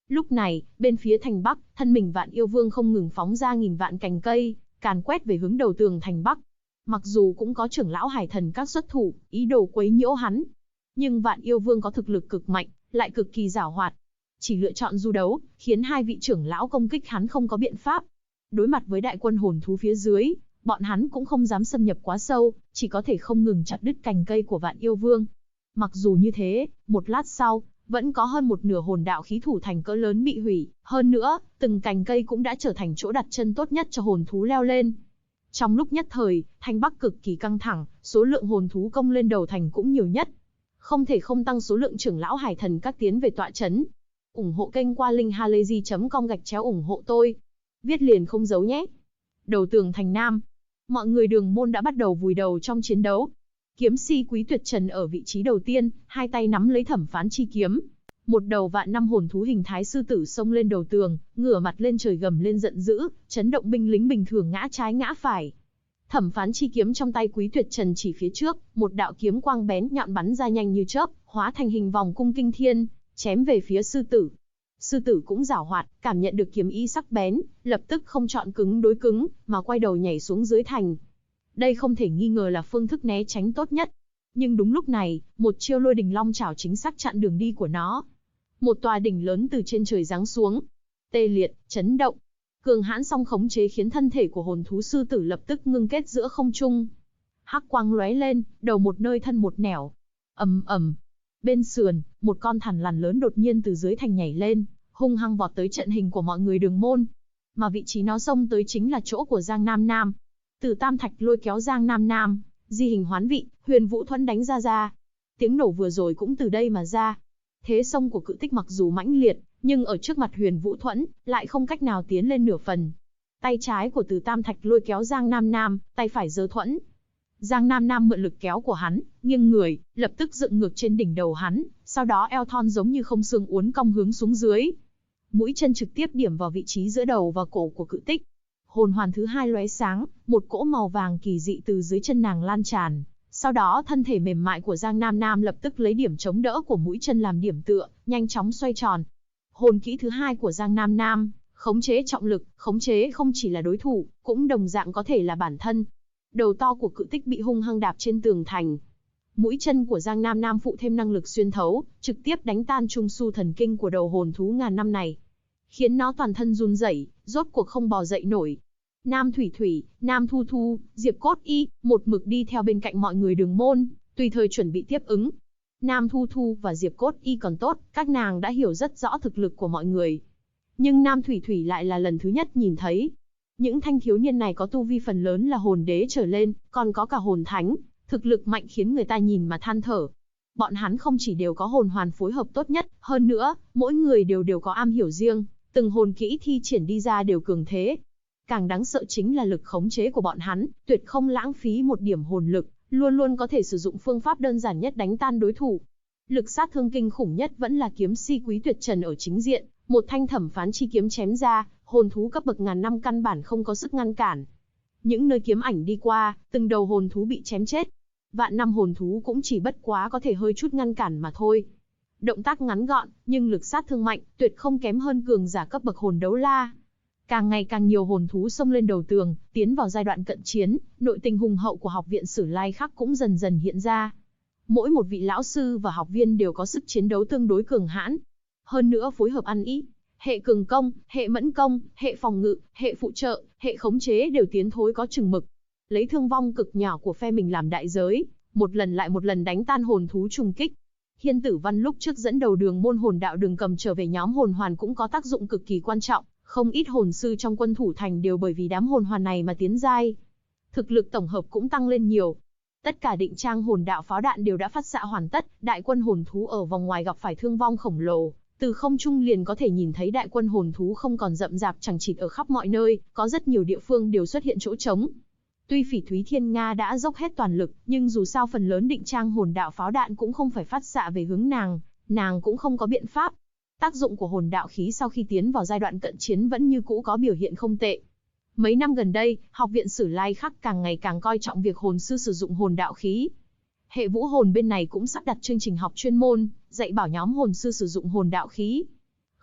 Lúc này, bên phía thành Bắc, thân mình Vạn Yêu Vương không ngừng phóng ra nghìn vạn cành cây, càn quét về hướng đầu tường thành Bắc. Mặc dù cũng có trưởng lão hải thần các xuất thủ, ý đồ quấy nhiễu hắn, nhưng Vạn Yêu Vương có thực lực cực mạnh, lại cực kỳ giảo hoạt. Chỉ lựa chọn du đấu, khiến hai vị trưởng lão công kích hắn không có biện pháp. Đối mặt với đại quân hồn thú phía dưới, bọn hắn cũng không dám xâm nhập quá sâu, chỉ có thể không ngừng chặt đứt cành cây của Vạn Yêu Vương. Mặc dù như thế, một lát sau, vẫn có hơn một nửa hồn đạo khí thủ thành cỡ lớn bị hủy, hơn nữa, từng cành cây cũng đã trở thành chỗ đặt chân tốt nhất cho hồn thú leo lên. Trong lúc nhất thời, thành Bắc cực kỳ căng thẳng, số lượng hồn thú công lên đầu thành cũng nhiều nhất. Không thể không tăng số lượng trưởng lão hải thần các tiến về tọa chấn. Ủng hộ kênh qua linkhalazy.com/ủng hộ tôi. Viết liền không giấu nhé. Đầu tường thành Nam, mọi người Đường Môn đã bắt đầu vùi đầu trong chiến đấu. Kiếm si Quý Tuyệt Trần ở vị trí đầu tiên, hai tay nắm lấy thẩm phán chi kiếm. Một đầu vạn năm hồn thú hình thái sư tử xông lên đầu tường, ngửa mặt lên trời gầm lên giận dữ, chấn động binh lính bình thường ngã trái ngã phải. Thẩm phán chi kiếm trong tay Quý Tuyệt Trần chỉ phía trước, một đạo kiếm quang bén nhọn bắn ra nhanh như chớp, hóa thành hình vòng cung kinh thiên, chém về phía sư tử. Sư tử cũng giảo hoạt, cảm nhận được kiếm ý sắc bén, lập tức không chọn cứng đối cứng, mà quay đầu nhảy xuống dưới thành. Đây không thể nghi ngờ là phương thức né tránh tốt nhất. Nhưng đúng lúc này, một chiêu Lôi Đình Long Chảo chính xác chặn đường đi của nó. Một tòa đỉnh lớn từ trên trời giáng xuống, tê liệt, chấn động. Cường hãn song khống chế khiến thân thể của hồn thú sư tử lập tức ngưng kết giữa không trung. Hắc quang lóe lên, đầu một nơi thân một nẻo. Ầm ầm. Bên sườn, một con thằn lằn lớn đột nhiên từ dưới thành nhảy lên, hung hăng vọt tới trận hình của mọi người Đường Môn. Mà vị trí nó xông tới chính là chỗ của Giang Nam Nam. Từ Tam Thạch lôi kéo Giang Nam Nam, di hình hoán vị, Huyền Vũ Thuẫn đánh ra. Tiếng nổ vừa rồi cũng từ đây mà ra. Thế xông của Cự Tích mặc dù mãnh liệt, nhưng ở trước mặt Huyền Vũ Thuẫn, lại không cách nào tiến lên nửa phần. Tay trái của Từ Tam Thạch lôi kéo Giang Nam Nam, tay phải giơ thuẫn. Giang Nam Nam mượn lực kéo của hắn, nghiêng người, lập tức dựng ngược trên đỉnh đầu hắn, sau đó eo thon giống như không xương uốn cong hướng xuống dưới. Mũi chân trực tiếp điểm vào vị trí giữa đầu và cổ của Cự Tích. Hồn hoàn thứ hai lóe sáng, một cỗ màu vàng kỳ dị từ dưới chân nàng lan tràn. Sau đó thân thể mềm mại của Giang Nam Nam lập tức lấy điểm chống đỡ của mũi chân làm điểm tựa, nhanh chóng xoay tròn. Hồn kỹ thứ hai của Giang Nam Nam, khống chế trọng lực, khống chế không chỉ là đối thủ, cũng đồng dạng có thể là bản thân. Đầu to của Cự Tích bị hung hăng đạp trên tường thành. Mũi chân của Giang Nam Nam phụ thêm năng lực xuyên thấu, trực tiếp đánh tan trung su thần kinh của đầu hồn thú ngàn năm này, khiến nó toàn thân run rẩy, rốt cuộc không bò dậy nổi. Nam Thủy Thủy, Nam Thu Thu, Diệp Cốt Y, một mực đi theo bên cạnh mọi người Đường Môn, tùy thời chuẩn bị tiếp ứng. Nam Thu Thu và Diệp Cốt Y còn tốt, các nàng đã hiểu rất rõ thực lực của mọi người. Nhưng Nam Thủy Thủy lại là lần thứ nhất nhìn thấy. Những thanh thiếu niên này có tu vi phần lớn là hồn đế trở lên, còn có cả hồn thánh, thực lực mạnh khiến người ta nhìn mà than thở. Bọn hắn không chỉ đều có hồn hoàn phối hợp tốt nhất, hơn nữa, mỗi người đều có am hiểu riêng, từng hồn kỹ thi triển đi ra đều cường thế. Càng đáng sợ chính là lực khống chế của bọn hắn, tuyệt không lãng phí một điểm hồn lực, luôn luôn có thể sử dụng phương pháp đơn giản nhất đánh tan đối thủ. Lực sát thương kinh khủng nhất vẫn là kiếm si Quý Tuyệt Trần ở chính diện, một thanh thẩm phán chi kiếm chém ra, hồn thú cấp bậc ngàn năm căn bản không có sức ngăn cản. Những nơi kiếm ảnh đi qua, từng đầu hồn thú bị chém chết. Vạn năm hồn thú cũng chỉ bất quá có thể hơi chút ngăn cản mà thôi. Động tác ngắn gọn, nhưng lực sát thương mạnh, tuyệt không kém hơn cường giả cấp bậc hồn đấu la. Càng ngày càng nhiều hồn thú xông lên đầu tường, tiến vào giai đoạn cận chiến, nội tình hùng hậu của học viện Sử Lai Khắc cũng dần dần hiện ra. Mỗi một vị lão sư và học viên đều có sức chiến đấu tương đối cường hãn. Hơn nữa phối hợp ăn ý, hệ cường công, hệ mẫn công, hệ phòng ngự, hệ phụ trợ, hệ khống chế đều tiến thối có chừng mực. Lấy thương vong cực nhỏ của phe mình làm đại giới, một lần lại một lần đánh tan hồn thú trùng kích. Hiên Tử Văn lúc trước dẫn đầu Đường Môn hồn đạo Đường Cầm trở về nhóm hồn hoàn cũng có tác dụng cực kỳ quan trọng, không ít hồn sư trong quân thủ thành đều bởi vì đám hồn hoàn này mà tiến giai. Thực lực tổng hợp cũng tăng lên nhiều. Tất cả định trang hồn đạo pháo đạn đều đã phát xạ hoàn tất, đại quân hồn thú ở vòng ngoài gặp phải thương vong khổng lồ. Từ không trung liền có thể nhìn thấy đại quân hồn thú không còn rậm rạp chằng chịt ở khắp mọi nơi, có rất nhiều địa phương đều xuất hiện chỗ trống. Tuy Phỉ Thúy Thiên Nga đã dốc hết toàn lực, nhưng dù sao phần lớn định trang hồn đạo pháo đạn cũng không phải phát xạ về hướng nàng cũng không có biện pháp. Tác dụng của hồn đạo khí sau khi tiến vào giai đoạn cận chiến vẫn như cũ có biểu hiện không tệ. Mấy năm gần đây, học viện Sử Lai Khắc càng ngày càng coi trọng việc hồn sư sử dụng hồn đạo khí. Hệ vũ hồn bên này cũng sắp đặt chương trình học chuyên môn, dạy bảo nhóm hồn sư sử dụng hồn đạo khí.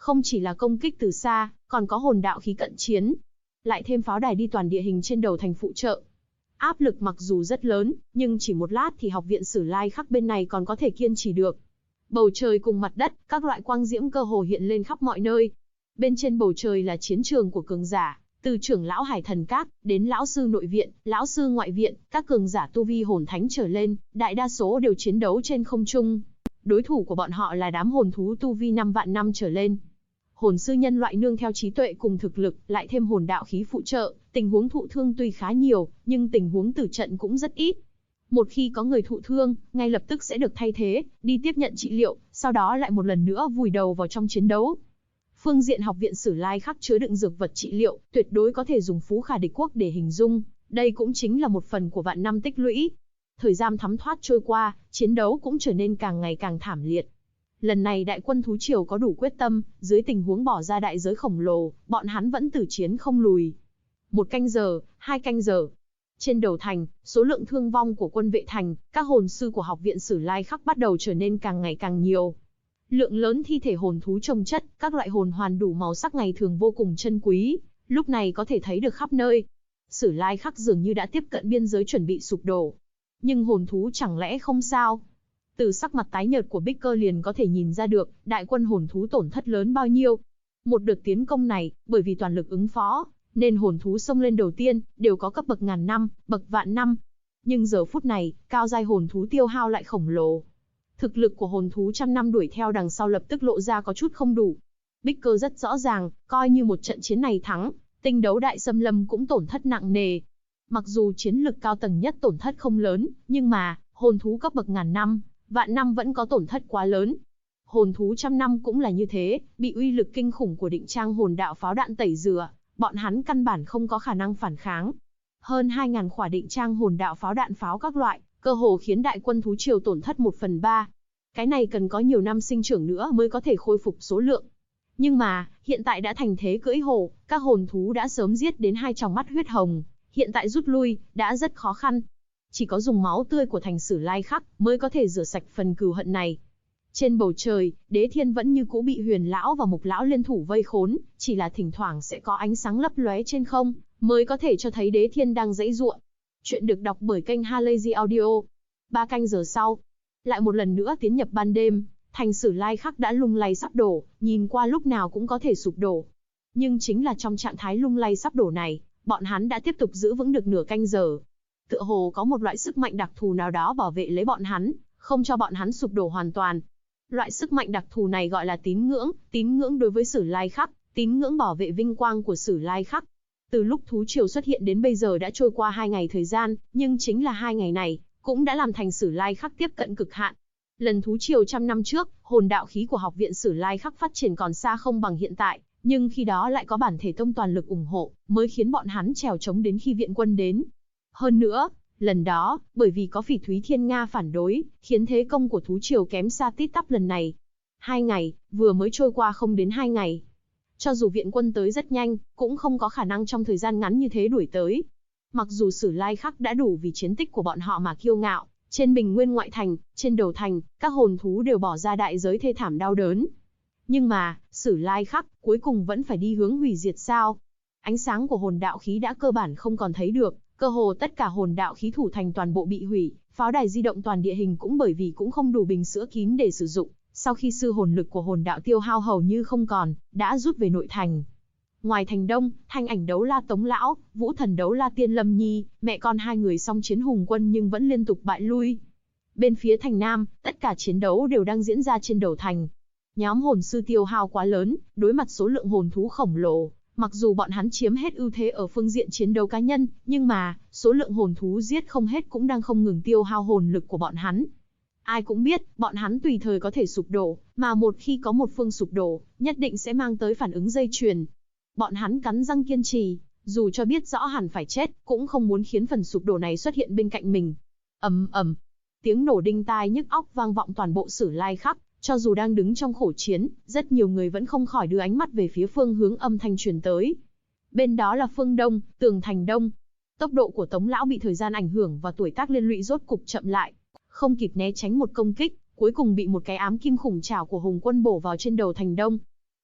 Không chỉ là công kích từ xa, còn có hồn đạo khí cận chiến. Lại thêm pháo đài đi toàn địa hình trên đầu thành phụ trợ. Áp lực mặc dù rất lớn, nhưng chỉ một lát thì học viện Sử Lai Khắc bên này còn có thể kiên trì được. Bầu trời cùng mặt đất, các loại quang diễm cơ hồ hiện lên khắp mọi nơi. Bên trên bầu trời là chiến trường của cường giả, từ trưởng lão Hải Thần Các, đến lão sư nội viện, lão sư ngoại viện, các cường giả tu vi hồn thánh trở lên, đại đa số đều chiến đấu trên không trung. Đối thủ của bọn họ là đám hồn thú tu vi 5 vạn năm trở lên. Hồn sư nhân loại nương theo trí tuệ cùng thực lực, lại thêm hồn đạo khí phụ trợ, tình huống thụ thương tuy khá nhiều, nhưng tình huống tử trận cũng rất ít. Một khi có người thụ thương, ngay lập tức sẽ được thay thế, đi tiếp nhận trị liệu, sau đó lại một lần nữa vùi đầu vào trong chiến đấu. Phương diện học viện Sử Lai Khắc chứa đựng dược vật trị liệu, tuyệt đối có thể dùng phú khả địch quốc để hình dung, đây cũng chính là một phần của vạn năm tích lũy. Thời gian thấm thoát trôi qua, chiến đấu cũng trở nên càng ngày càng thảm liệt. Lần này đại quân thú triều có đủ quyết tâm, dưới tình huống bỏ ra đại giới khổng lồ, bọn hắn vẫn tử chiến không lùi. 1 canh giờ, 2 canh giờ. Trên đầu thành, số lượng thương vong của quân vệ thành, các hồn sư của học viện Sử Lai Khắc bắt đầu trở nên càng ngày càng nhiều. Lượng lớn thi thể hồn thú chồng chất, các loại hồn hoàn đủ màu sắc ngày thường vô cùng chân quý, lúc này có thể thấy được khắp nơi. Sử Lai Khắc dường như đã tiếp cận biên giới chuẩn bị sụp đổ. Nhưng hồn thú chẳng lẽ không sao? Từ sắc mặt tái nhợt của Bích Cơ liền có thể nhìn ra được, đại quân hồn thú tổn thất lớn bao nhiêu. Một đợt tiến công này, bởi vì toàn lực ứng phó, nên hồn thú xông lên đầu tiên, đều có cấp bậc ngàn năm, bậc vạn năm. Nhưng giờ phút này, cao giai hồn thú tiêu hao lại khổng lồ. Thực lực của hồn thú trăm năm đuổi theo đằng sau lập tức lộ ra có chút không đủ. Bích Cơ rất rõ ràng, coi như một trận chiến này thắng, tinh đấu đại xâm lâm cũng tổn thất nặng nề. Mặc dù chiến lực cao tầng nhất tổn thất không lớn, nhưng mà, hồn thú cấp bậc ngàn năm, vạn năm vẫn có tổn thất quá lớn. Hồn thú trăm năm cũng là như thế, bị uy lực kinh khủng của định trang hồn đạo pháo đạn tẩy rửa, bọn hắn căn bản không có khả năng phản kháng. Hơn 2.000 khỏa định trang hồn đạo pháo đạn pháo các loại, cơ hồ khiến đại quân thú triều tổn thất 1/3. Cái này cần có nhiều năm sinh trưởng nữa mới có thể khôi phục số lượng. Nhưng mà, hiện tại đã thành thế cưỡi hổ, các hồn thú đã sớm giết đến 2 tròng mắt huyết hồng, hiện tại rút lui, đã rất khó khăn. Chỉ có dùng máu tươi của thành Sử Lai Khắc mới có thể rửa sạch phần cừu hận này. Trên bầu trời, Đế Thiên vẫn như cũ bị Huyền Lão và Mục Lão liên thủ vây khốn, chỉ là thỉnh thoảng sẽ có ánh sáng lấp lóe trên không, mới có thể cho thấy Đế Thiên đang giãy giụa. Chuyện được đọc bởi kênh Halazy Audio. 3 canh giờ sau, lại một lần nữa tiến nhập ban đêm, thành Sử Lai Khắc đã lung lay sắp đổ, nhìn qua lúc nào cũng có thể sụp đổ. Nhưng chính là trong trạng thái lung lay sắp đổ này, bọn hắn đã tiếp tục giữ vững được nửa canh giờ. Tựa hồ có một loại sức mạnh đặc thù nào đó bảo vệ lấy bọn hắn, không cho bọn hắn sụp đổ hoàn toàn. Loại sức mạnh đặc thù này gọi là tín ngưỡng đối với Sử Lai Khắc, tín ngưỡng bảo vệ vinh quang của Sử Lai Khắc. Từ lúc thú triều xuất hiện đến bây giờ đã trôi qua 2 ngày thời gian, nhưng chính là 2 ngày này, cũng đã làm thành Sử Lai Khắc tiếp cận cực hạn. Lần thú triều trăm năm trước, hồn đạo khí của học viện Sử Lai Khắc phát triển còn xa không bằng hiện tại, nhưng khi đó lại có bản thể tông toàn lực ủng hộ, mới khiến bọn hắn trèo trống đến khi viện quân đến. Hơn nữa, lần đó, bởi vì có Phỉ Thúy Thiên Nga phản đối, khiến thế công của thú triều kém xa tít tắp lần này. 2 ngày, vừa mới trôi qua không đến 2 ngày. Cho dù viện quân tới rất nhanh, cũng không có khả năng trong thời gian ngắn như thế đuổi tới. Mặc dù Sử Lai Khắc đã đủ vì chiến tích của bọn họ mà kiêu ngạo, trên bình nguyên ngoại thành, trên đầu thành, các hồn thú đều bỏ ra đại giới thê thảm đau đớn. Nhưng mà, Sử Lai Khắc cuối cùng vẫn phải đi hướng hủy diệt sao? Ánh sáng của hồn đạo khí đã cơ bản không còn thấy được, cơ hồ tất cả hồn đạo khí thủ thành toàn bộ bị hủy, pháo đài di động toàn địa hình cũng bởi vì cũng không đủ bình sữa kín để sử dụng. Sau khi sư hồn lực của hồn đạo tiêu hao hầu như không còn, đã rút về nội thành. Ngoài thành đông, Thanh Ảnh Đấu La Tống Lão, Vũ Thần Đấu La Tiên Lâm Nhi, mẹ con hai người song chiến hùng quân nhưng vẫn liên tục bại lui. Bên phía thành nam, tất cả chiến đấu đều đang diễn ra trên đầu thành. Nhóm hồn sư tiêu hao quá lớn, đối mặt số lượng hồn thú khổng lồ, mặc dù bọn hắn chiếm hết ưu thế ở phương diện chiến đấu cá nhân, nhưng mà, số lượng hồn thú giết không hết cũng đang không ngừng tiêu hao hồn lực của bọn hắn. Ai cũng biết, bọn hắn tùy thời có thể sụp đổ, mà một khi có một phương sụp đổ, nhất định sẽ mang tới phản ứng dây chuyền. Bọn hắn cắn răng kiên trì, dù cho biết rõ hẳn phải chết, cũng không muốn khiến phần sụp đổ này xuất hiện bên cạnh mình. Ầm ầm, tiếng nổ đinh tai nhức óc vang vọng toàn bộ Sử Lai Khắc, cho dù đang đứng trong khổ chiến, rất nhiều người vẫn không khỏi đưa ánh mắt về phía phương hướng âm thanh truyền tới. Bên đó là phương đông, tường thành đông. Tốc độ của Tống Lão bị thời gian ảnh hưởng và tuổi tác liên lụy rốt cục chậm lại, không kịp né tránh một công kích, cuối cùng bị một cái ám kim khủng trảo của Hùng Quân bổ vào trên đầu thành đông.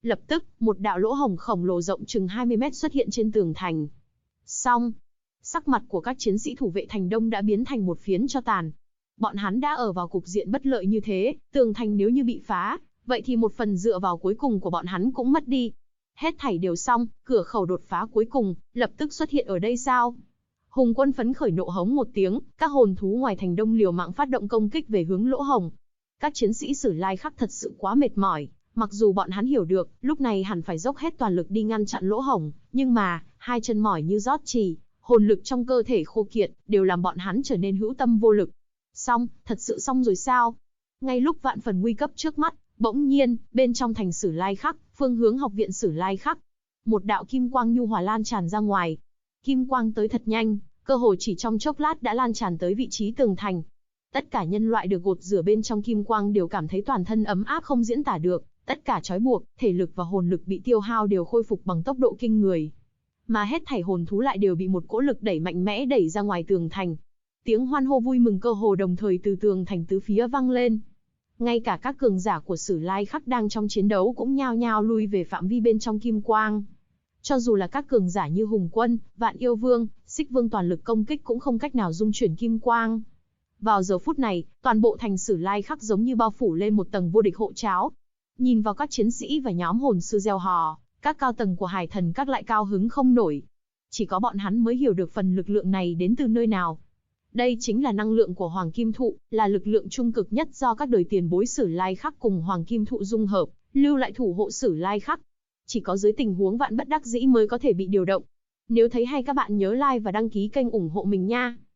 Lập tức, một đạo lỗ hổng khổng lồ rộng chừng 20 mét xuất hiện trên tường thành. Xong, sắc mặt của các chiến sĩ thủ vệ thành Đông đã biến thành một phiến tro tàn. Bọn hắn đã ở vào cục diện bất lợi như thế, tường thành nếu như bị phá, vậy thì một phần dựa vào cuối cùng của bọn hắn cũng mất đi. Hết thảy đều xong, cửa khẩu đột phá cuối cùng, lập tức xuất hiện ở đây sao? Hùng Quân phấn khởi nộ hống một tiếng, các hồn thú ngoài thành Đông liều mạng phát động công kích về hướng lỗ hổng. Các chiến sĩ Sử Lai Khắc thật sự quá mệt mỏi, mặc dù bọn hắn hiểu được, lúc này hẳn phải dốc hết toàn lực đi ngăn chặn lỗ hổng, nhưng mà, hai chân mỏi như rót trì, hồn lực trong cơ thể khô kiệt, đều làm bọn hắn trở nên hữu tâm vô lực. Xong, thật sự xong rồi sao? Ngay lúc vạn phần nguy cấp trước mắt, bỗng nhiên, bên trong thành Sử Lai Khắc, phương hướng học viện Sử Lai Khắc, một đạo kim quang nhu hòa lan tràn ra ngoài. Kim quang tới thật nhanh, cơ hồ chỉ trong chốc lát đã lan tràn tới vị trí tường thành. Tất cả nhân loại được gột rửa bên trong kim quang đều cảm thấy toàn thân ấm áp không diễn tả được, tất cả trói buộc, thể lực và hồn lực bị tiêu hao đều khôi phục bằng tốc độ kinh người. Mà hết thảy hồn thú lại đều bị một cỗ lực đẩy mạnh mẽ đẩy ra ngoài tường thành. Tiếng hoan hô vui mừng cơ hồ đồng thời từ tường thành tứ phía vang lên. Ngay cả các cường giả của Sử Lai Khắc đang trong chiến đấu cũng nhao nhao lui về phạm vi bên trong kim quang. Cho dù là các cường giả như Hùng Quân, Vạn Yêu Vương, Xích Vương toàn lực công kích cũng không cách nào dung chuyển kim quang. Vào giờ phút này, toàn bộ thành Sử Lai Khắc giống như bao phủ lên một tầng vô địch hộ tráo. Nhìn vào các chiến sĩ và nhóm hồn sư reo hò, các cao tầng của Hải Thần Các lại cao hứng không nổi. Chỉ có bọn hắn mới hiểu được phần lực lượng này đến từ nơi nào. Đây chính là năng lượng của Hoàng Kim Thụ, là lực lượng trung cực nhất do các đời tiền bối Sử Lai Khắc cùng Hoàng Kim Thụ dung hợp, lưu lại thủ hộ Sử Lai Khắc. Chỉ có dưới tình huống vạn bất đắc dĩ mới có thể bị điều động. Nếu thấy hay các bạn nhớ like và đăng ký kênh ủng hộ mình nha.